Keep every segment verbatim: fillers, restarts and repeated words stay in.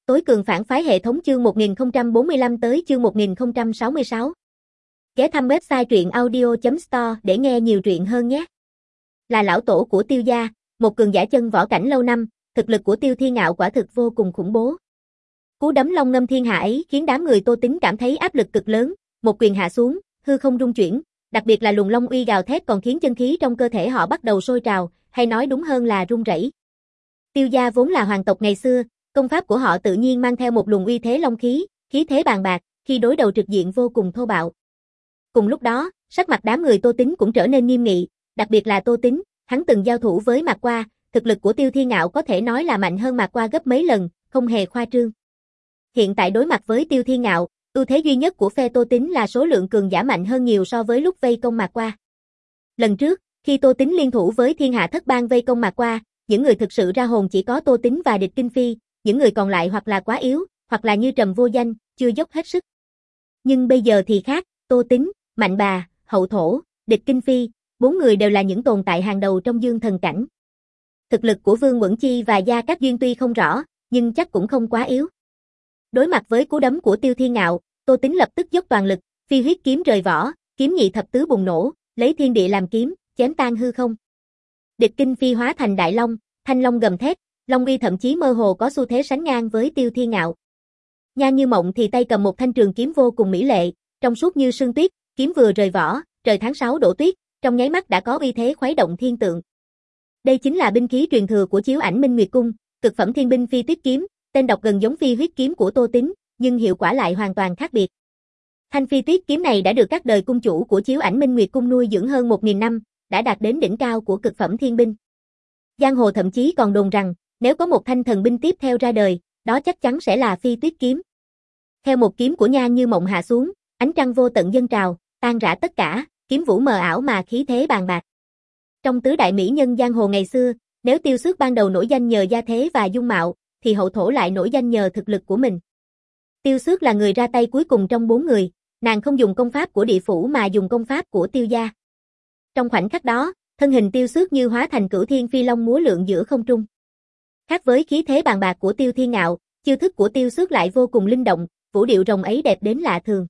Tối cường phản phái hệ thống chương một nghìn không trăm bốn mươi lăm tới chương một nghìn không trăm sáu mươi sáu. Ghé thăm website truyện audio chấm store để nghe nhiều truyện hơn nhé. Là lão tổ của Tiêu gia, một cường giả chân võ cảnh lâu năm, thực lực của Tiêu Thiên Ngạo quả thực vô cùng khủng bố. Cú đấm long ngâm thiên hạ ấy khiến đám người Tô Tính cảm thấy áp lực cực lớn, một quyền hạ xuống, hư không rung chuyển, đặc biệt là luồng long uy gào thét còn khiến chân khí trong cơ thể họ bắt đầu sôi trào, hay nói đúng hơn là rung rẩy. Tiêu gia vốn là hoàng tộc ngày xưa, công pháp của họ tự nhiên mang theo một luồng uy thế long khí, khí thế bàn bạc, khi đối đầu trực diện vô cùng thô bạo. Cùng lúc đó, sắc mặt đám người Tô Tính cũng trở nên nghiêm nghị, đặc biệt là Tô Tính, hắn từng giao thủ với Mạc Qua, thực lực của Tiêu Thiên Ngạo có thể nói là mạnh hơn Mạc Qua gấp mấy lần, không hề khoa trương. Hiện tại đối mặt với Tiêu Thiên Ngạo, ưu thế duy nhất của phe Tô Tính là số lượng cường giả mạnh hơn nhiều so với lúc vây công Mạc Qua. Lần trước, khi Tô Tính liên thủ với Thiên Hạ Thất Bang vây công Mạc Qua, những người thực sự ra hồn chỉ có Tô Tính và Địch Kinh Phi, những người còn lại hoặc là quá yếu, hoặc là như Trầm Vô Danh, chưa dốc hết sức. Nhưng bây giờ thì khác, Tô Tính, Mạnh Bà, Hậu Thổ, Địch Kinh Phi, bốn người đều là những tồn tại hàng đầu trong dương thần cảnh. Thực lực của Vương Uẩn Chi và Gia Cát Duyên tuy không rõ, nhưng chắc cũng không quá yếu. Đối mặt với cú đấm của Tiêu Thiên Ngạo, Tô Tính lập tức dốc toàn lực, phi huyết kiếm rời vỏ, kiếm nhị thập tứ bùng nổ, lấy thiên địa làm kiếm, chém tan hư không. Địch Kinh Phi hóa thành đại long, thanh long gầm thét, long uy thậm chí mơ hồ có xu thế sánh ngang với Tiêu Thiên Ngạo. Nhan Như Mộng thì tay cầm một thanh trường kiếm vô cùng mỹ lệ, trong suốt như sương tuyết, kiếm vừa rời vỏ, trời tháng sáu đổ tuyết, trong nháy mắt đã có uy thế khuấy động thiên tượng. Đây chính là binh khí truyền thừa của Chiếu Ảnh Minh Nguyệt Cung, cực phẩm thiên binh phi tuyết kiếm, tên đọc gần giống phi huyết kiếm của Tô Tính, nhưng hiệu quả lại hoàn toàn khác biệt. Thanh phi tuyết kiếm này đã được các đời cung chủ của Chiếu Ảnh Minh Nguyệt Cung nuôi dưỡng hơn một nghìn năm, đã đạt đến đỉnh cao của cực phẩm thiên binh. Giang hồ thậm chí còn đồn rằng, nếu có một thanh thần binh tiếp theo ra đời, đó chắc chắn sẽ là phi tuyết kiếm. Theo một kiếm của Nhan Như Mộng hạ xuống, ánh trăng vô tận dâng trào, tan rã tất cả, kiếm vũ mờ ảo mà khí thế bàn bạc. Trong tứ đại mỹ nhân giang hồ ngày xưa, nếu Tiêu Xước ban đầu nổi danh nhờ gia thế và dung mạo, thì Hậu Thổ lại nổi danh nhờ thực lực của mình. Tiêu Xước là người ra tay cuối cùng trong bốn người, nàng không dùng công pháp của địa phủ mà dùng công pháp của Tiêu gia. Trong khoảnh khắc đó, thân hình Tiêu Xước như hóa thành cửu thiên phi long múa lượn giữa không trung. Khác với khí thế bàn bạc của Tiêu Thiên Ngạo, chiêu thức của Tiêu Xước lại vô cùng linh động, vũ điệu rồng ấy đẹp đến lạ thường.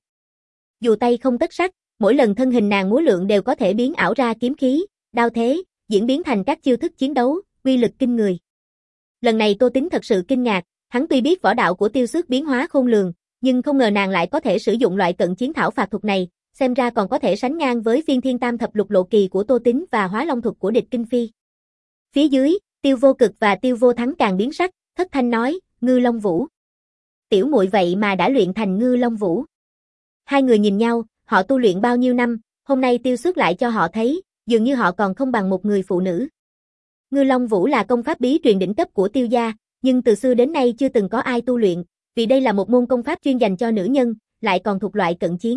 Dù tay không tất sắc, mỗi lần thân hình nàng múa lượn đều có thể biến ảo ra kiếm khí, đao thế, diễn biến thành các chiêu thức chiến đấu, uy lực kinh người. Lần này Tô Tính thật sự kinh ngạc, hắn tuy biết võ đạo của Tiêu Xước biến hóa khôn lường, nhưng không ngờ nàng lại có thể sử dụng loại cận chiến thảo phạt thuật này, xem ra còn có thể sánh ngang với phiên thiên tam thập lục lộ kỳ của Tô Tính và hóa long thuật của Địch Kinh Phi. Phía dưới, Tiêu Vô Cực và Tiêu Vô Thắng càng biến sắc, thất thanh nói, Ngư Long Vũ. Tiểu muội vậy mà đã luyện thành Ngư Long Vũ. Hai người nhìn nhau, họ tu luyện bao nhiêu năm, hôm nay Tiêu Xước lại cho họ thấy, dường như họ còn không bằng một người phụ nữ. Ngư Long Vũ là công pháp bí truyền đỉnh cấp của Tiêu gia, nhưng từ xưa đến nay chưa từng có ai tu luyện, vì đây là một môn công pháp chuyên dành cho nữ nhân, lại còn thuộc loại cận chiến.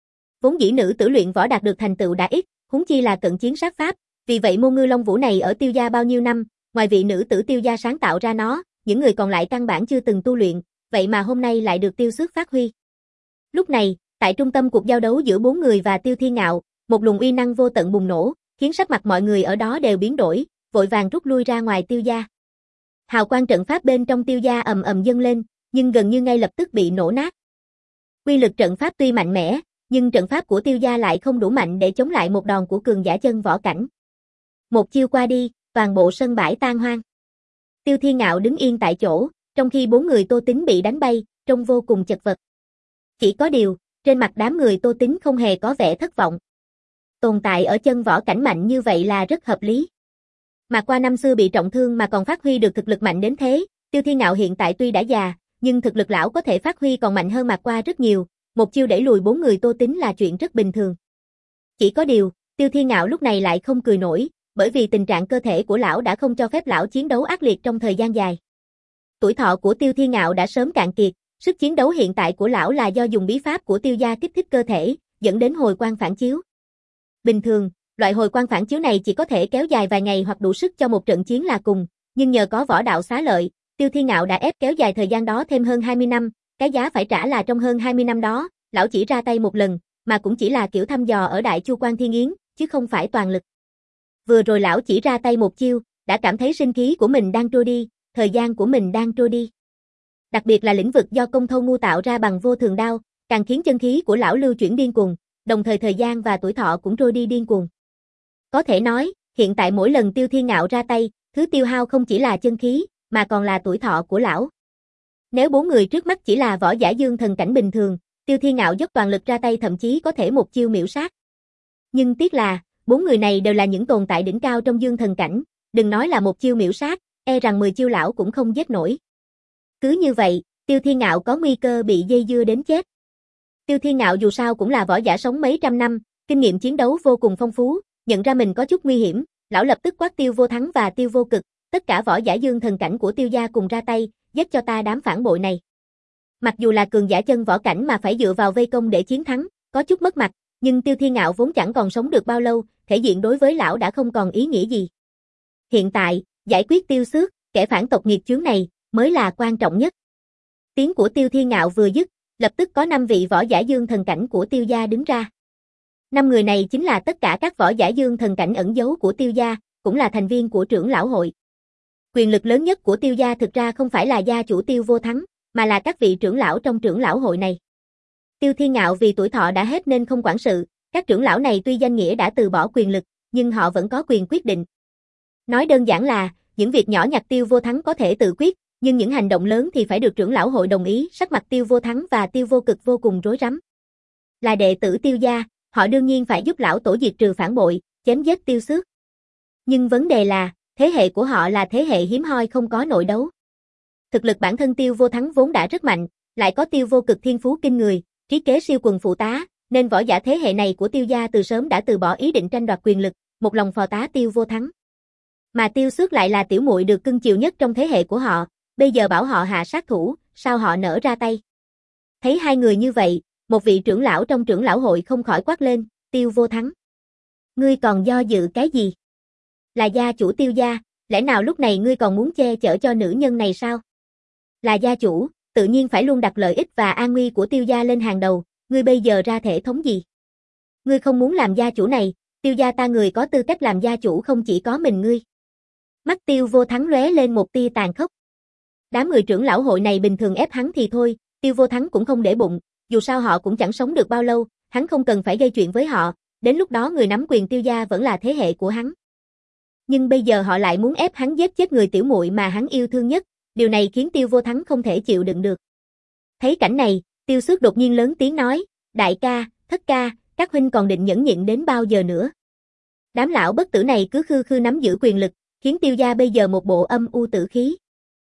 Vốn dĩ nữ tử luyện võ đạt được thành tựu đã ít, huống chi là cận chiến sát pháp, vì vậy môn Ngư Long Vũ này ở Tiêu gia bao nhiêu năm, ngoài vị nữ tử Tiêu gia sáng tạo ra nó, những người còn lại căn bản chưa từng tu luyện, vậy mà hôm nay lại được Tiêu Xước phát huy. Lúc này, tại trung tâm cuộc giao đấu giữa bốn người và Tiêu Thiên Ngạo, một luồng uy năng vô tận bùng nổ, khiến sắc mặt mọi người ở đó đều biến đổi, vội vàng rút lui ra ngoài Tiêu gia. Hào quang trận pháp bên trong Tiêu gia ầm ầm dâng lên, nhưng gần như ngay lập tức bị nổ nát. Quy lực trận pháp tuy mạnh mẽ, nhưng trận pháp của Tiêu gia lại không đủ mạnh để chống lại một đòn của cường giả chân võ cảnh. Một chiêu qua đi, toàn bộ sân bãi tan hoang. Tiêu Thiên Ngạo đứng yên tại chỗ, trong khi bốn người Tô Tính bị đánh bay, trông vô cùng chật vật. Chỉ có điều, trên mặt đám người Tô Tính không hề có vẻ thất vọng. Tồn tại ở chân võ cảnh mạnh như vậy là rất hợp lý. Mà qua năm xưa bị trọng thương mà còn phát huy được thực lực mạnh đến thế, Tiêu Thiên Ngạo hiện tại tuy đã già, nhưng thực lực lão có thể phát huy còn mạnh hơn Mạc Qua rất nhiều, một chiêu đẩy lùi bốn người Tô Tính là chuyện rất bình thường. Chỉ có điều, Tiêu Thiên Ngạo lúc này lại không cười nổi, bởi vì tình trạng cơ thể của lão đã không cho phép lão chiến đấu ác liệt trong thời gian dài. Tuổi thọ của Tiêu Thiên Ngạo đã sớm cạn kiệt, sức chiến đấu hiện tại của lão là do dùng bí pháp của Tiêu gia kích thích cơ thể, dẫn đến hồi quang phản chiếu. Bình thường, loại hồi quang phản chiếu này chỉ có thể kéo dài vài ngày hoặc đủ sức cho một trận chiến là cùng, nhưng nhờ có võ đạo xá lợi, Tiêu Thiên Ngạo đã ép kéo dài thời gian đó thêm hơn hai mươi năm, cái giá phải trả là trong hơn hai mươi năm đó, lão chỉ ra tay một lần, mà cũng chỉ là kiểu thăm dò ở Đại Chu Quan Thiên Yến, chứ không phải toàn lực. Vừa rồi lão chỉ ra tay một chiêu, đã cảm thấy sinh khí của mình đang trôi đi, thời gian của mình đang trôi đi. Đặc biệt là lĩnh vực do công thâu ngu tạo ra bằng vô thường đao, càng khiến chân khí của lão lưu chuyển điên cuồng, đồng thời thời gian và tuổi thọ cũng trôi đi điên cuồng. Có thể nói, hiện tại mỗi lần Tiêu Thiên Ngạo ra tay, thứ tiêu hao không chỉ là chân khí, mà còn là tuổi thọ của lão. Nếu bốn người trước mắt chỉ là võ giả dương thần cảnh bình thường, Tiêu Thiên Ngạo dốc toàn lực ra tay thậm chí có thể một chiêu miểu sát. Nhưng tiếc là, bốn người này đều là những tồn tại đỉnh cao trong dương thần cảnh, đừng nói là một chiêu miểu sát, e rằng mười chiêu lão cũng không giết nổi. Cứ như vậy, Tiêu Thiên Ngạo có nguy cơ bị dây dưa đến chết. Tiêu Thiên Ngạo dù sao cũng là võ giả sống mấy trăm năm, kinh nghiệm chiến đấu vô cùng phong phú, nhận ra mình có chút nguy hiểm, lão lập tức quát Tiêu Vô Thắng và Tiêu Vô Cực, tất cả võ giả dương thần cảnh của Tiêu gia cùng ra tay, giết cho ta đám phản bội này. Mặc dù là cường giả chân võ cảnh mà phải dựa vào vây công để chiến thắng, có chút mất mặt, nhưng Tiêu Thiên Ngạo vốn chẳng còn sống được bao lâu, thể diện đối với lão đã không còn ý nghĩa gì. Hiện tại, giải quyết Tiêu Xước, kẻ phản tộc nghiệt chướng này, mới là quan trọng nhất. Tiếng của Tiêu Thiên Ngạo vừa dứt, lập tức có năm vị võ giả dương thần cảnh của Tiêu gia đứng ra. Năm người này chính là tất cả các võ giả dương thần cảnh ẩn giấu của Tiêu gia, cũng là thành viên của trưởng lão hội. Quyền lực lớn nhất của Tiêu gia thực ra không phải là gia chủ Tiêu Vô Thắng, mà là các vị trưởng lão trong trưởng lão hội này. Tiêu Thiên Ngạo vì tuổi thọ đã hết nên không quản sự, các trưởng lão này tuy danh nghĩa đã từ bỏ quyền lực, nhưng họ vẫn có quyền quyết định. Nói đơn giản là, những việc nhỏ nhặt Tiêu Vô Thắng có thể tự quyết, nhưng những hành động lớn thì phải được trưởng lão hội đồng ý. Sắc mặt Tiêu Vô Thắng và Tiêu Vô Cực vô cùng rối rắm. Là đệ tử Tiêu gia, họ đương nhiên phải giúp lão tổ diệt trừ phản bội, chém giết Tiêu Xước. Nhưng vấn đề là, thế hệ của họ là thế hệ hiếm hoi không có nội đấu. Thực lực bản thân Tiêu Vô Thắng vốn đã rất mạnh, lại có Tiêu Vô Cực thiên phú kinh người, trí kế siêu quần phụ tá, nên võ giả thế hệ này của Tiêu gia từ sớm đã từ bỏ ý định tranh đoạt quyền lực, một lòng phò tá Tiêu Vô Thắng. Mà Tiêu Xước lại là tiểu muội được cưng chiều nhất trong thế hệ của họ, bây giờ bảo họ hạ sát thủ, sao họ nỡ ra tay. Thấy hai người như vậy, một vị trưởng lão trong trưởng lão hội không khỏi quát lên, Tiêu Vô Thắng. Ngươi còn do dự cái gì? Là gia chủ Tiêu gia, lẽ nào lúc này ngươi còn muốn che chở cho nữ nhân này sao? Là gia chủ, tự nhiên phải luôn đặt lợi ích và an nguy của Tiêu gia lên hàng đầu, ngươi bây giờ ra thể thống gì? Ngươi không muốn làm gia chủ này, Tiêu gia ta người có tư cách làm gia chủ không chỉ có mình ngươi. Mắt Tiêu Vô Thắng lóe lên một tia tàn khốc. Đám người trưởng lão hội này bình thường ép hắn thì thôi, Tiêu Vô Thắng cũng không để bụng, dù sao họ cũng chẳng sống được bao lâu, hắn không cần phải gây chuyện với họ, đến lúc đó người nắm quyền Tiêu gia vẫn là thế hệ của hắn. Nhưng bây giờ họ lại muốn ép hắn giết chết người tiểu muội mà hắn yêu thương nhất, điều này khiến Tiêu Vô Thắng không thể chịu đựng được. Thấy cảnh này, Tiêu Xước đột nhiên lớn tiếng nói, đại ca, thất ca, các huynh còn định nhẫn nhịn đến bao giờ nữa? Đám lão bất tử này cứ khư khư nắm giữ quyền lực, khiến Tiêu gia bây giờ một bộ âm u tử khí.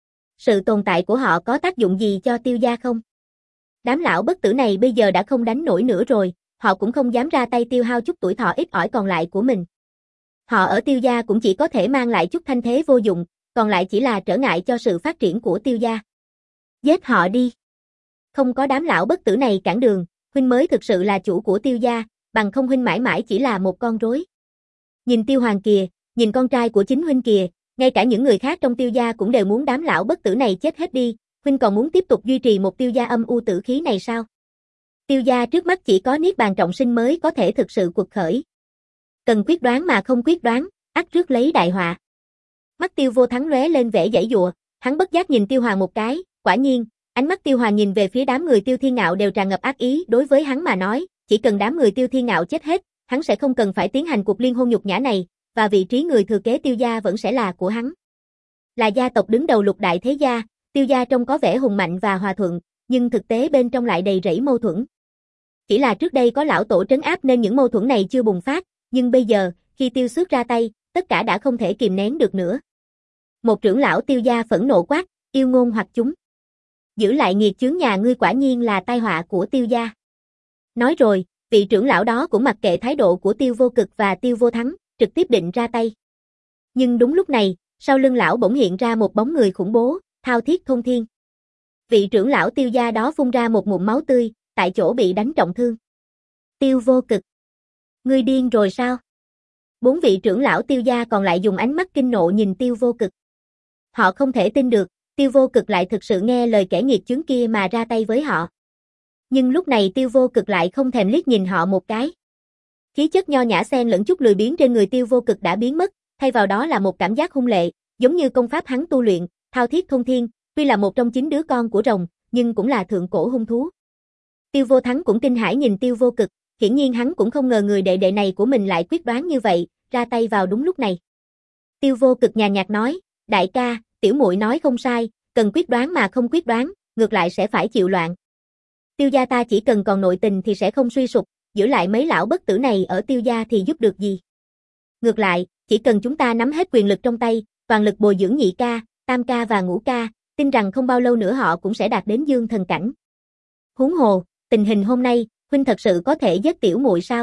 Sự tồn tại của họ có tác dụng gì cho Tiêu gia không? Đám lão bất tử này bây giờ đã không đánh nổi nữa rồi, họ cũng không dám ra tay tiêu hao chút tuổi thọ ít ỏi còn lại của mình. Họ ở Tiêu gia cũng chỉ có thể mang lại chút thanh thế vô dụng, còn lại chỉ là trở ngại cho sự phát triển của Tiêu gia. Giết họ đi. Không có đám lão bất tử này cản đường, huynh mới thực sự là chủ của Tiêu gia, bằng không huynh mãi mãi chỉ là một con rối. Nhìn Tiêu Hoàng kìa, nhìn con trai của chính huynh kìa, ngay cả những người khác trong Tiêu gia cũng đều muốn đám lão bất tử này chết hết đi, huynh còn muốn tiếp tục duy trì một Tiêu gia âm u tử khí này sao? Tiêu gia trước mắt chỉ có Niết Bàn Trọng Sinh mới có thể thực sự quật khởi. Cần quyết đoán mà không quyết đoán, ắt rước lấy đại họa. Mắt Tiêu Vô Thắng lóe lên vẻ giãy giụa, hắn bất giác nhìn Tiêu Hoàng một cái, quả nhiên, ánh mắt Tiêu Hoàng nhìn về phía đám người Tiêu Thiên Ngạo đều tràn ngập ác ý, đối với hắn mà nói, chỉ cần đám người Tiêu Thiên Ngạo chết hết, hắn sẽ không cần phải tiến hành cuộc liên hôn nhục nhã này, và vị trí người thừa kế Tiêu gia vẫn sẽ là của hắn. Là gia tộc đứng đầu lục đại thế gia, Tiêu gia trông có vẻ hùng mạnh và hòa thuận, nhưng thực tế bên trong lại đầy rẫy mâu thuẫn. Chỉ là trước đây có lão tổ trấn áp nên những mâu thuẫn này chưa bùng phát, nhưng bây giờ, khi Tiêu Xước ra tay, tất cả đã không thể kìm nén được nữa. Một trưởng lão Tiêu gia phẫn nộ quát, yêu ngôn hoặc chúng. Giữ lại nghiệt chướng nhà ngươi quả nhiên là tai họa của Tiêu gia. Nói rồi, vị trưởng lão đó cũng mặc kệ thái độ của Tiêu Vô Cực và Tiêu Vô Thắng, trực tiếp định ra tay. Nhưng đúng lúc này, sau lưng lão bỗng hiện ra một bóng người khủng bố, Thao Thiết Thôn Thiên. Vị trưởng lão Tiêu gia đó phun ra một ngụm máu tươi, tại chỗ bị đánh trọng thương. Tiêu Vô Cực. Ngươi điên rồi sao? Bốn vị trưởng lão Tiêu gia còn lại dùng ánh mắt kinh nộ nhìn Tiêu Vô Cực. Họ không thể tin được, Tiêu Vô Cực lại thực sự nghe lời kẻ nghiệt chướng kia mà ra tay với họ. Nhưng lúc này Tiêu Vô Cực lại không thèm liếc nhìn họ một cái. Khí chất nho nhã xen lẫn chút lười biếng trên người Tiêu Vô Cực đã biến mất, thay vào đó là một cảm giác hung lệ, giống như công pháp hắn tu luyện, Thao Thiết Thôn Thiên, Tuy là một trong chín đứa con của rồng, nhưng cũng là thượng cổ hung thú. Tiêu Vô Thắng cũng kinh hãi nhìn Tiêu Vô Cực, hiển nhiên hắn cũng không ngờ người đệ đệ này của mình lại quyết đoán như vậy, ra tay vào đúng lúc này. Tiêu Vô Cực nhàn nhạt nói, đại ca, tiểu muội nói không sai, cần quyết đoán mà không quyết đoán, ngược lại sẽ phải chịu loạn. Tiêu gia ta chỉ cần còn nội tình thì sẽ không suy sụp, giữ lại mấy lão bất tử này ở Tiêu gia thì giúp được gì. Ngược lại, chỉ cần chúng ta nắm hết quyền lực trong tay, toàn lực bồi dưỡng nhị ca, tam ca và ngũ ca, tin rằng không bao lâu nữa họ cũng sẽ đạt đến dương thần cảnh. Huống hồ, tình hình hôm nay, huynh thật sự có thể giết tiểu muội sao?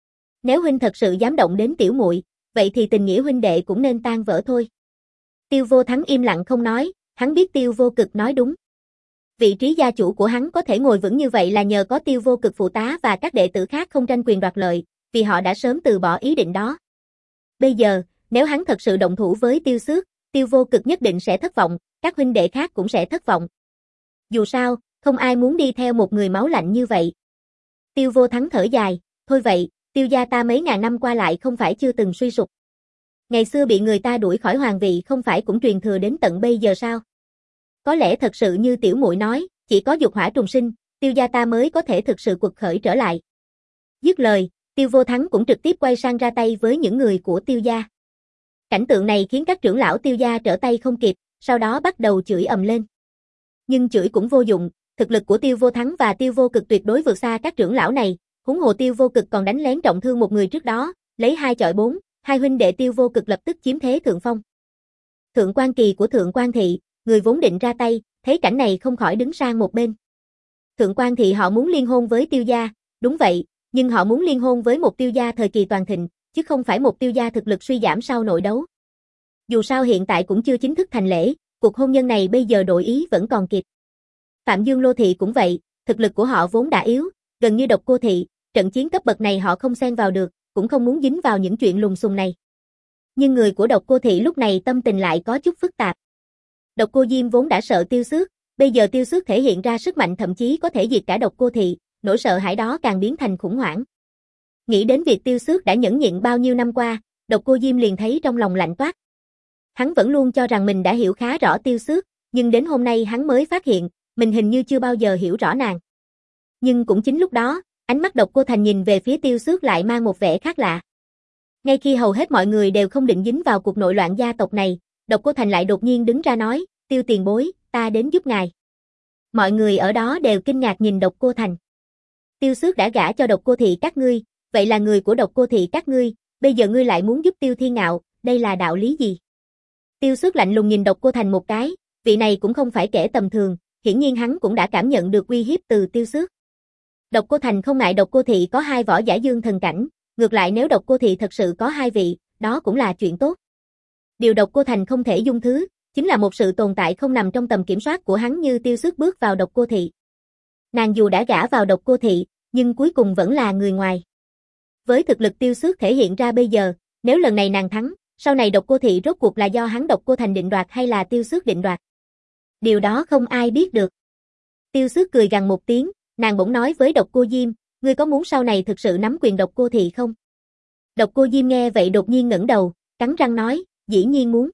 Nếu huynh thật sự dám động đến tiểu muội, vậy thì tình nghĩa huynh đệ cũng nên tan vỡ thôi. Tiêu Vô Thắng im lặng không nói, hắn biết Tiêu Vô Cực nói đúng. Vị trí gia chủ của hắn có thể ngồi vững như vậy là nhờ có Tiêu Vô Cực phụ tá và các đệ tử khác không tranh quyền đoạt lợi, vì họ đã sớm từ bỏ ý định đó. Bây giờ, nếu hắn thật sự động thủ với Tiêu Xước, Tiêu Vô Cực nhất định sẽ thất vọng, các huynh đệ khác cũng sẽ thất vọng. Dù sao, không ai muốn đi theo một người máu lạnh như vậy. Tiêu Vô Thắng thở dài, thôi vậy, Tiêu gia ta mấy ngàn năm qua lại không phải chưa từng suy sụp. Ngày xưa bị người ta đuổi khỏi hoàng vị không phải cũng truyền thừa đến tận bây giờ sao? Có lẽ thật sự như tiểu muội nói, chỉ có dục hỏa trùng sinh, Tiêu gia ta mới có thể thực sự quật khởi trở lại. Dứt lời, Tiêu Vô Thắng cũng trực tiếp quay sang ra tay với những người của Tiêu gia. Cảnh tượng này khiến các trưởng lão Tiêu gia trở tay không kịp, sau đó bắt đầu chửi ầm lên. Nhưng chửi cũng vô dụng, thực lực của Tiêu Vô Thắng và Tiêu Vô Cực tuyệt đối vượt xa các trưởng lão này, huống hồ Tiêu Vô Cực còn đánh lén trọng thương một người trước đó, lấy hai chọi bốn, hai huynh đệ Tiêu Vô Cực lập tức chiếm thế thượng phong. Thượng quan Kỳ của Thượng quan thị, người vốn định ra tay, thấy cảnh này không khỏi đứng sang một bên. Thượng quan thị họ muốn liên hôn với Tiêu gia, đúng vậy, nhưng họ muốn liên hôn với một Tiêu gia thời kỳ toàn thịnh, chứ không phải một Tiêu gia thực lực suy giảm sau nội đấu. Dù sao hiện tại cũng chưa chính thức thành lễ, cuộc hôn nhân này bây giờ đổi ý vẫn còn kịp. Phạm Dương Lô thị cũng vậy, thực lực của họ vốn đã yếu, gần như Độc Cô thị, trận chiến cấp bậc này họ không xen vào được, cũng không muốn dính vào những chuyện lùng xùm này. Nhưng người của Độc Cô thị lúc này tâm tình lại có chút phức tạp. Độc Cô Diêm vốn đã sợ Tiêu Xước, bây giờ Tiêu Xước thể hiện ra sức mạnh thậm chí có thể diệt cả Độc Cô thị, nỗi sợ hãi đó càng biến thành khủng hoảng. Nghĩ đến việc Tiêu Xước đã nhẫn nhịn bao nhiêu năm qua, Độc Cô Diêm liền thấy trong lòng lạnh toát. Hắn vẫn luôn cho rằng mình đã hiểu khá rõ Tiêu Xước, nhưng đến hôm nay hắn mới phát hiện, mình hình như chưa bao giờ hiểu rõ nàng. Nhưng cũng chính lúc đó, ánh mắt Độc Cô Thành nhìn về phía Tiêu Xước lại mang một vẻ khác lạ. Ngay khi hầu hết mọi người đều không định dính vào cuộc nội loạn gia tộc này, Độc Cô Thành lại đột nhiên đứng ra nói, Tiêu tiền bối, ta đến giúp ngài. Mọi người ở đó đều kinh ngạc nhìn Độc Cô Thành. Tiêu Xước đã gả cho Độc Cô thị các ngươi, vậy là người của Độc Cô thị các ngươi, bây giờ ngươi lại muốn giúp Tiêu Thiên Ngạo, đây là đạo lý gì? Tiêu Xước lạnh lùng nhìn Độc Cô Thành một cái, vị này cũng không phải kẻ tầm thường, hiển nhiên hắn cũng đã cảm nhận được uy hiếp từ Tiêu Xước. Độc Cô Thành không ngại Độc Cô thị có hai võ giả dương thần cảnh, ngược lại nếu Độc Cô thị thật sự có hai vị, đó cũng là chuyện tốt. Điều Độc Cô Thành không thể dung thứ, chính là một sự tồn tại không nằm trong tầm kiểm soát của hắn như Tiêu Xước bước vào Độc Cô thị. Nàng dù đã gả vào Độc Cô thị, nhưng cuối cùng vẫn là người ngoài. Với thực lực Tiêu Xước thể hiện ra bây giờ, nếu lần này nàng thắng, sau này Độc Cô thị rốt cuộc là do hắn Độc Cô Thành định đoạt hay là Tiêu Xước định đoạt. Điều đó không ai biết được. Tiêu Xước cười gằn một tiếng, nàng bỗng nói với Độc Cô Diêm, ngươi có muốn sau này thực sự nắm quyền Độc Cô thị không? Độc Cô Diêm nghe vậy đột nhiên ngẩng đầu, cắn răng nói, dĩ nhiên muốn.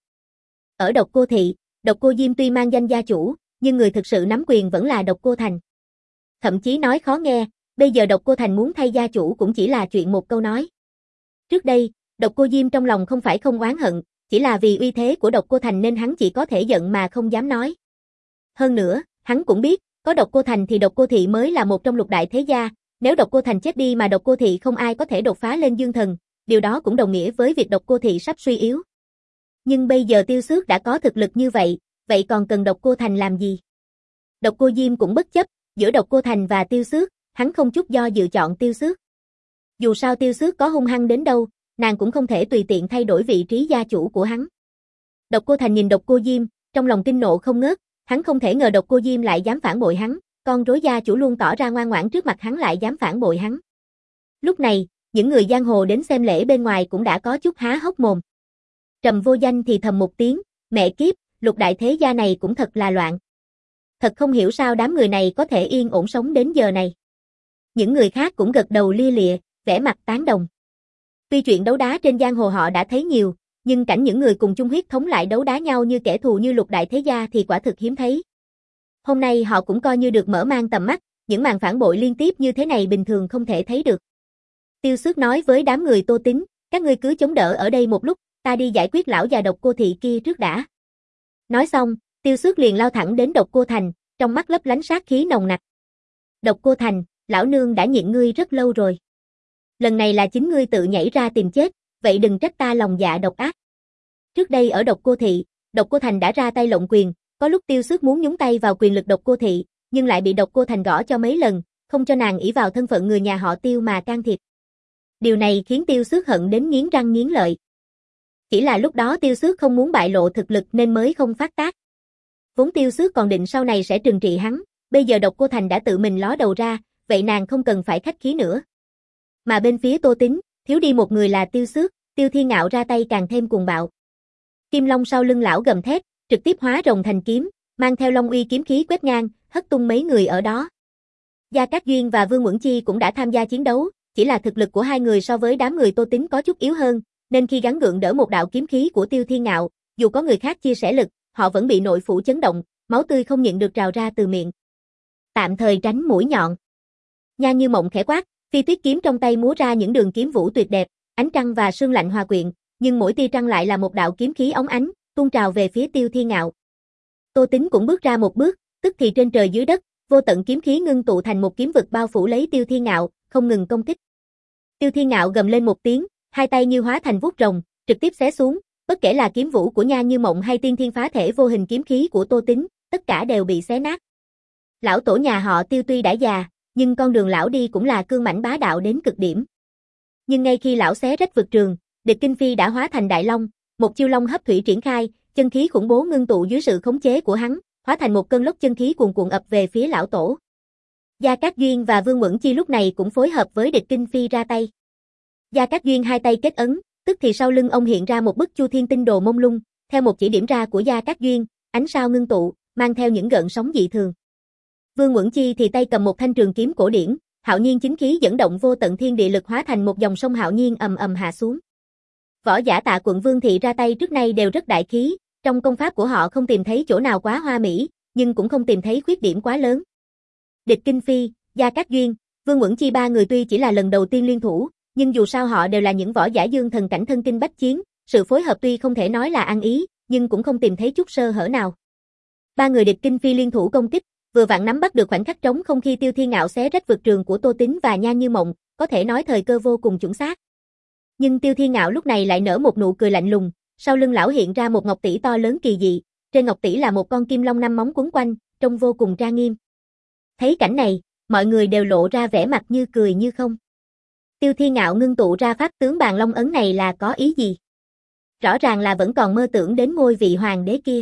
Ở Độc Cô thị, Độc Cô Diêm tuy mang danh gia chủ, nhưng người thực sự nắm quyền vẫn là Độc Cô Thành. Thậm chí nói khó nghe, bây giờ Độc Cô Thành muốn thay gia chủ cũng chỉ là chuyện một câu nói. Trước đây, Độc Cô Diêm trong lòng không phải không oán hận, chỉ là vì uy thế của Độc Cô Thành nên hắn chỉ có thể giận mà không dám nói. Hơn nữa, hắn cũng biết, có Độc Cô Thành thì Độc Cô thị mới là một trong lục đại thế gia, nếu Độc Cô Thành chết đi mà Độc Cô thị không ai có thể đột phá lên dương thần, điều đó cũng đồng nghĩa với việc Độc Cô thị sắp suy yếu. Nhưng bây giờ Tiêu Xước đã có thực lực như vậy, vậy còn cần Độc Cô Thành làm gì? Độc Cô Diêm cũng bất chấp, giữa Độc Cô Thành và Tiêu Xước, hắn không chút do dự chọn Tiêu Xước. Dù sao Tiêu Xước có hung hăng đến đâu, nàng cũng không thể tùy tiện thay đổi vị trí gia chủ của hắn. Độc Cô Thành nhìn Độc Cô Diêm, trong lòng kinh nộ không ngớt, hắn không thể ngờ Độc Cô Diêm lại dám phản bội hắn, con rối gia chủ luôn tỏ ra ngoan ngoãn trước mặt hắn lại dám phản bội hắn. Lúc này, những người giang hồ đến xem lễ bên ngoài cũng đã có chút há hốc mồm. Trầm Vô Danh thì thầm một tiếng, mẹ kiếp, lục đại thế gia này cũng thật là loạn. Thật không hiểu sao đám người này có thể yên ổn sống đến giờ này. Những người khác cũng gật đầu lia lịa, vẻ mặt tán đồng. Tuy chuyện đấu đá trên giang hồ họ đã thấy nhiều, nhưng cảnh những người cùng chung huyết thống lại đấu đá nhau như kẻ thù như Lục đại thế gia thì quả thực hiếm thấy. Hôm nay họ cũng coi như được mở mang tầm mắt, những màn phản bội liên tiếp như thế này bình thường không thể thấy được. Tiêu Xước nói với đám người Tô Tín, các ngươi cứ chống đỡ ở đây một lúc, ta đi giải quyết lão già Độc Cô Thị kia trước đã. Nói xong, Tiêu Xước liền lao thẳng đến Độc Cô Thành, trong mắt lấp lánh sát khí nồng nặc. Độc Cô Thành, lão nương đã nhịn ngươi rất lâu rồi. Lần này là chính ngươi tự nhảy ra tìm chết, vậy đừng trách ta lòng dạ độc ác. Trước đây ở Độc Cô Thị, Độc Cô Thành đã ra tay lộng quyền, có lúc Tiêu Xước muốn nhúng tay vào quyền lực Độc Cô Thị, nhưng lại bị Độc Cô Thành gõ cho mấy lần, không cho nàng ỷ vào thân phận người nhà họ Tiêu mà can thiệp. Điều này khiến Tiêu Xước hận đến nghiến răng nghiến lợi. Chỉ là lúc đó Tiêu Xước không muốn bại lộ thực lực nên mới không phát tác. Vốn Tiêu Xước còn định sau này sẽ trừng trị hắn, bây giờ Độc Cô Thành đã tự mình ló đầu ra, vậy nàng không cần phải khách khí nữa. Mà bên phía Tô Tín, thiếu đi một người là Tiêu Xước, Tiêu Thiên Ngạo ra tay càng thêm cuồng bạo. Kim Long sau lưng lão gầm thét, trực tiếp hóa rồng thành kiếm, mang theo Long Uy kiếm khí quét ngang, hất tung mấy người ở đó. Gia Cát Duyên và Vương Uẩn Chi cũng đã tham gia chiến đấu, chỉ là thực lực của hai người so với đám người Tô Tín có chút yếu hơn, nên khi gắng gượng đỡ một đạo kiếm khí của Tiêu Thiên Ngạo, dù có người khác chia sẻ lực, họ vẫn bị nội phủ chấn động, máu tươi không nhịn được trào ra từ miệng. Tạm thời tránh mũi nhọn. Nha Như Mộng khẽ quát, phi tuyết kiếm trong tay múa ra những đường kiếm vũ tuyệt đẹp, ánh trăng và sương lạnh hòa quyện, nhưng mỗi tia trăng lại là một đạo kiếm khí óng ánh, tuôn trào về phía Tiêu Thiên Ngạo. Tô Tín cũng bước ra một bước, tức thì trên trời dưới đất, vô tận kiếm khí ngưng tụ thành một kiếm vực bao phủ lấy Tiêu Thiên Ngạo, không ngừng công kích. Tiêu Thiên Ngạo gầm lên một tiếng, hai tay như hóa thành vuốt rồng, trực tiếp xé xuống, bất kể là kiếm vũ của Nha Như Mộng hay tiên thiên phá thể vô hình kiếm khí của Tô Tín, tất cả đều bị xé nát. Lão tổ nhà họ Tiêu tuy đã già, nhưng con đường lão đi cũng là cương mãnh bá đạo đến cực điểm. Nhưng ngay khi lão xé rách vực trường, Địch Kinh Phi đã hóa thành đại long, một chiêu long hấp thủy triển khai, chân khí khủng bố ngưng tụ dưới sự khống chế của hắn, hóa thành một cơn lốc chân khí cuồn cuộn ập về phía lão tổ. Gia Cát Duyên và Vương Uẩn Chi lúc này cũng phối hợp với Địch Kinh Phi ra tay. Gia Cát Duyên hai tay kết ấn, tức thì sau lưng ông hiện ra một bức Chu Thiên Tinh Đồ mông lung, theo một chỉ điểm ra của Gia Cát Duyên, ánh sao ngưng tụ, mang theo những gợn sóng dị thường. Vương Uẩn Chi thì tay cầm một thanh trường kiếm cổ điển, hạo nhiên chính khí dẫn động vô tận thiên địa lực hóa thành một dòng sông hạo nhiên ầm ầm hạ xuống. Võ giả Tạ Quận Vương thị ra tay trước nay đều rất đại khí, trong công pháp của họ không tìm thấy chỗ nào quá hoa mỹ, nhưng cũng không tìm thấy khuyết điểm quá lớn. Địch Kinh Phi, Gia Cát Duyên, Vương Uẩn Chi ba người tuy chỉ là lần đầu tiên liên thủ, nhưng dù sao họ đều là những võ giả dương thần cảnh thân kinh bách chiến, sự phối hợp tuy không thể nói là ăn ý, nhưng cũng không tìm thấy chút sơ hở nào. Ba người Địch Kinh Phi liên thủ công kích, vừa vặn nắm bắt được khoảnh khắc trống không khi Tiêu Thiên Ngạo xé rách vực trường của Tô Tín và Nha Như Mộng, có thể nói thời cơ vô cùng chuẩn xác. Nhưng Tiêu Thiên Ngạo lúc này lại nở một nụ cười lạnh lùng, sau lưng lão hiện ra một ngọc tỷ to lớn kỳ dị, trên ngọc tỷ là một con kim long năm móng quấn quanh, trông vô cùng trang nghiêm. Thấy cảnh này, mọi người đều lộ ra vẻ mặt như cười như không. Tiêu Thiên Ngạo ngưng tụ ra pháp tướng bàn long ấn này là có ý gì? Rõ ràng là vẫn còn mơ tưởng đến ngôi vị hoàng đế kia.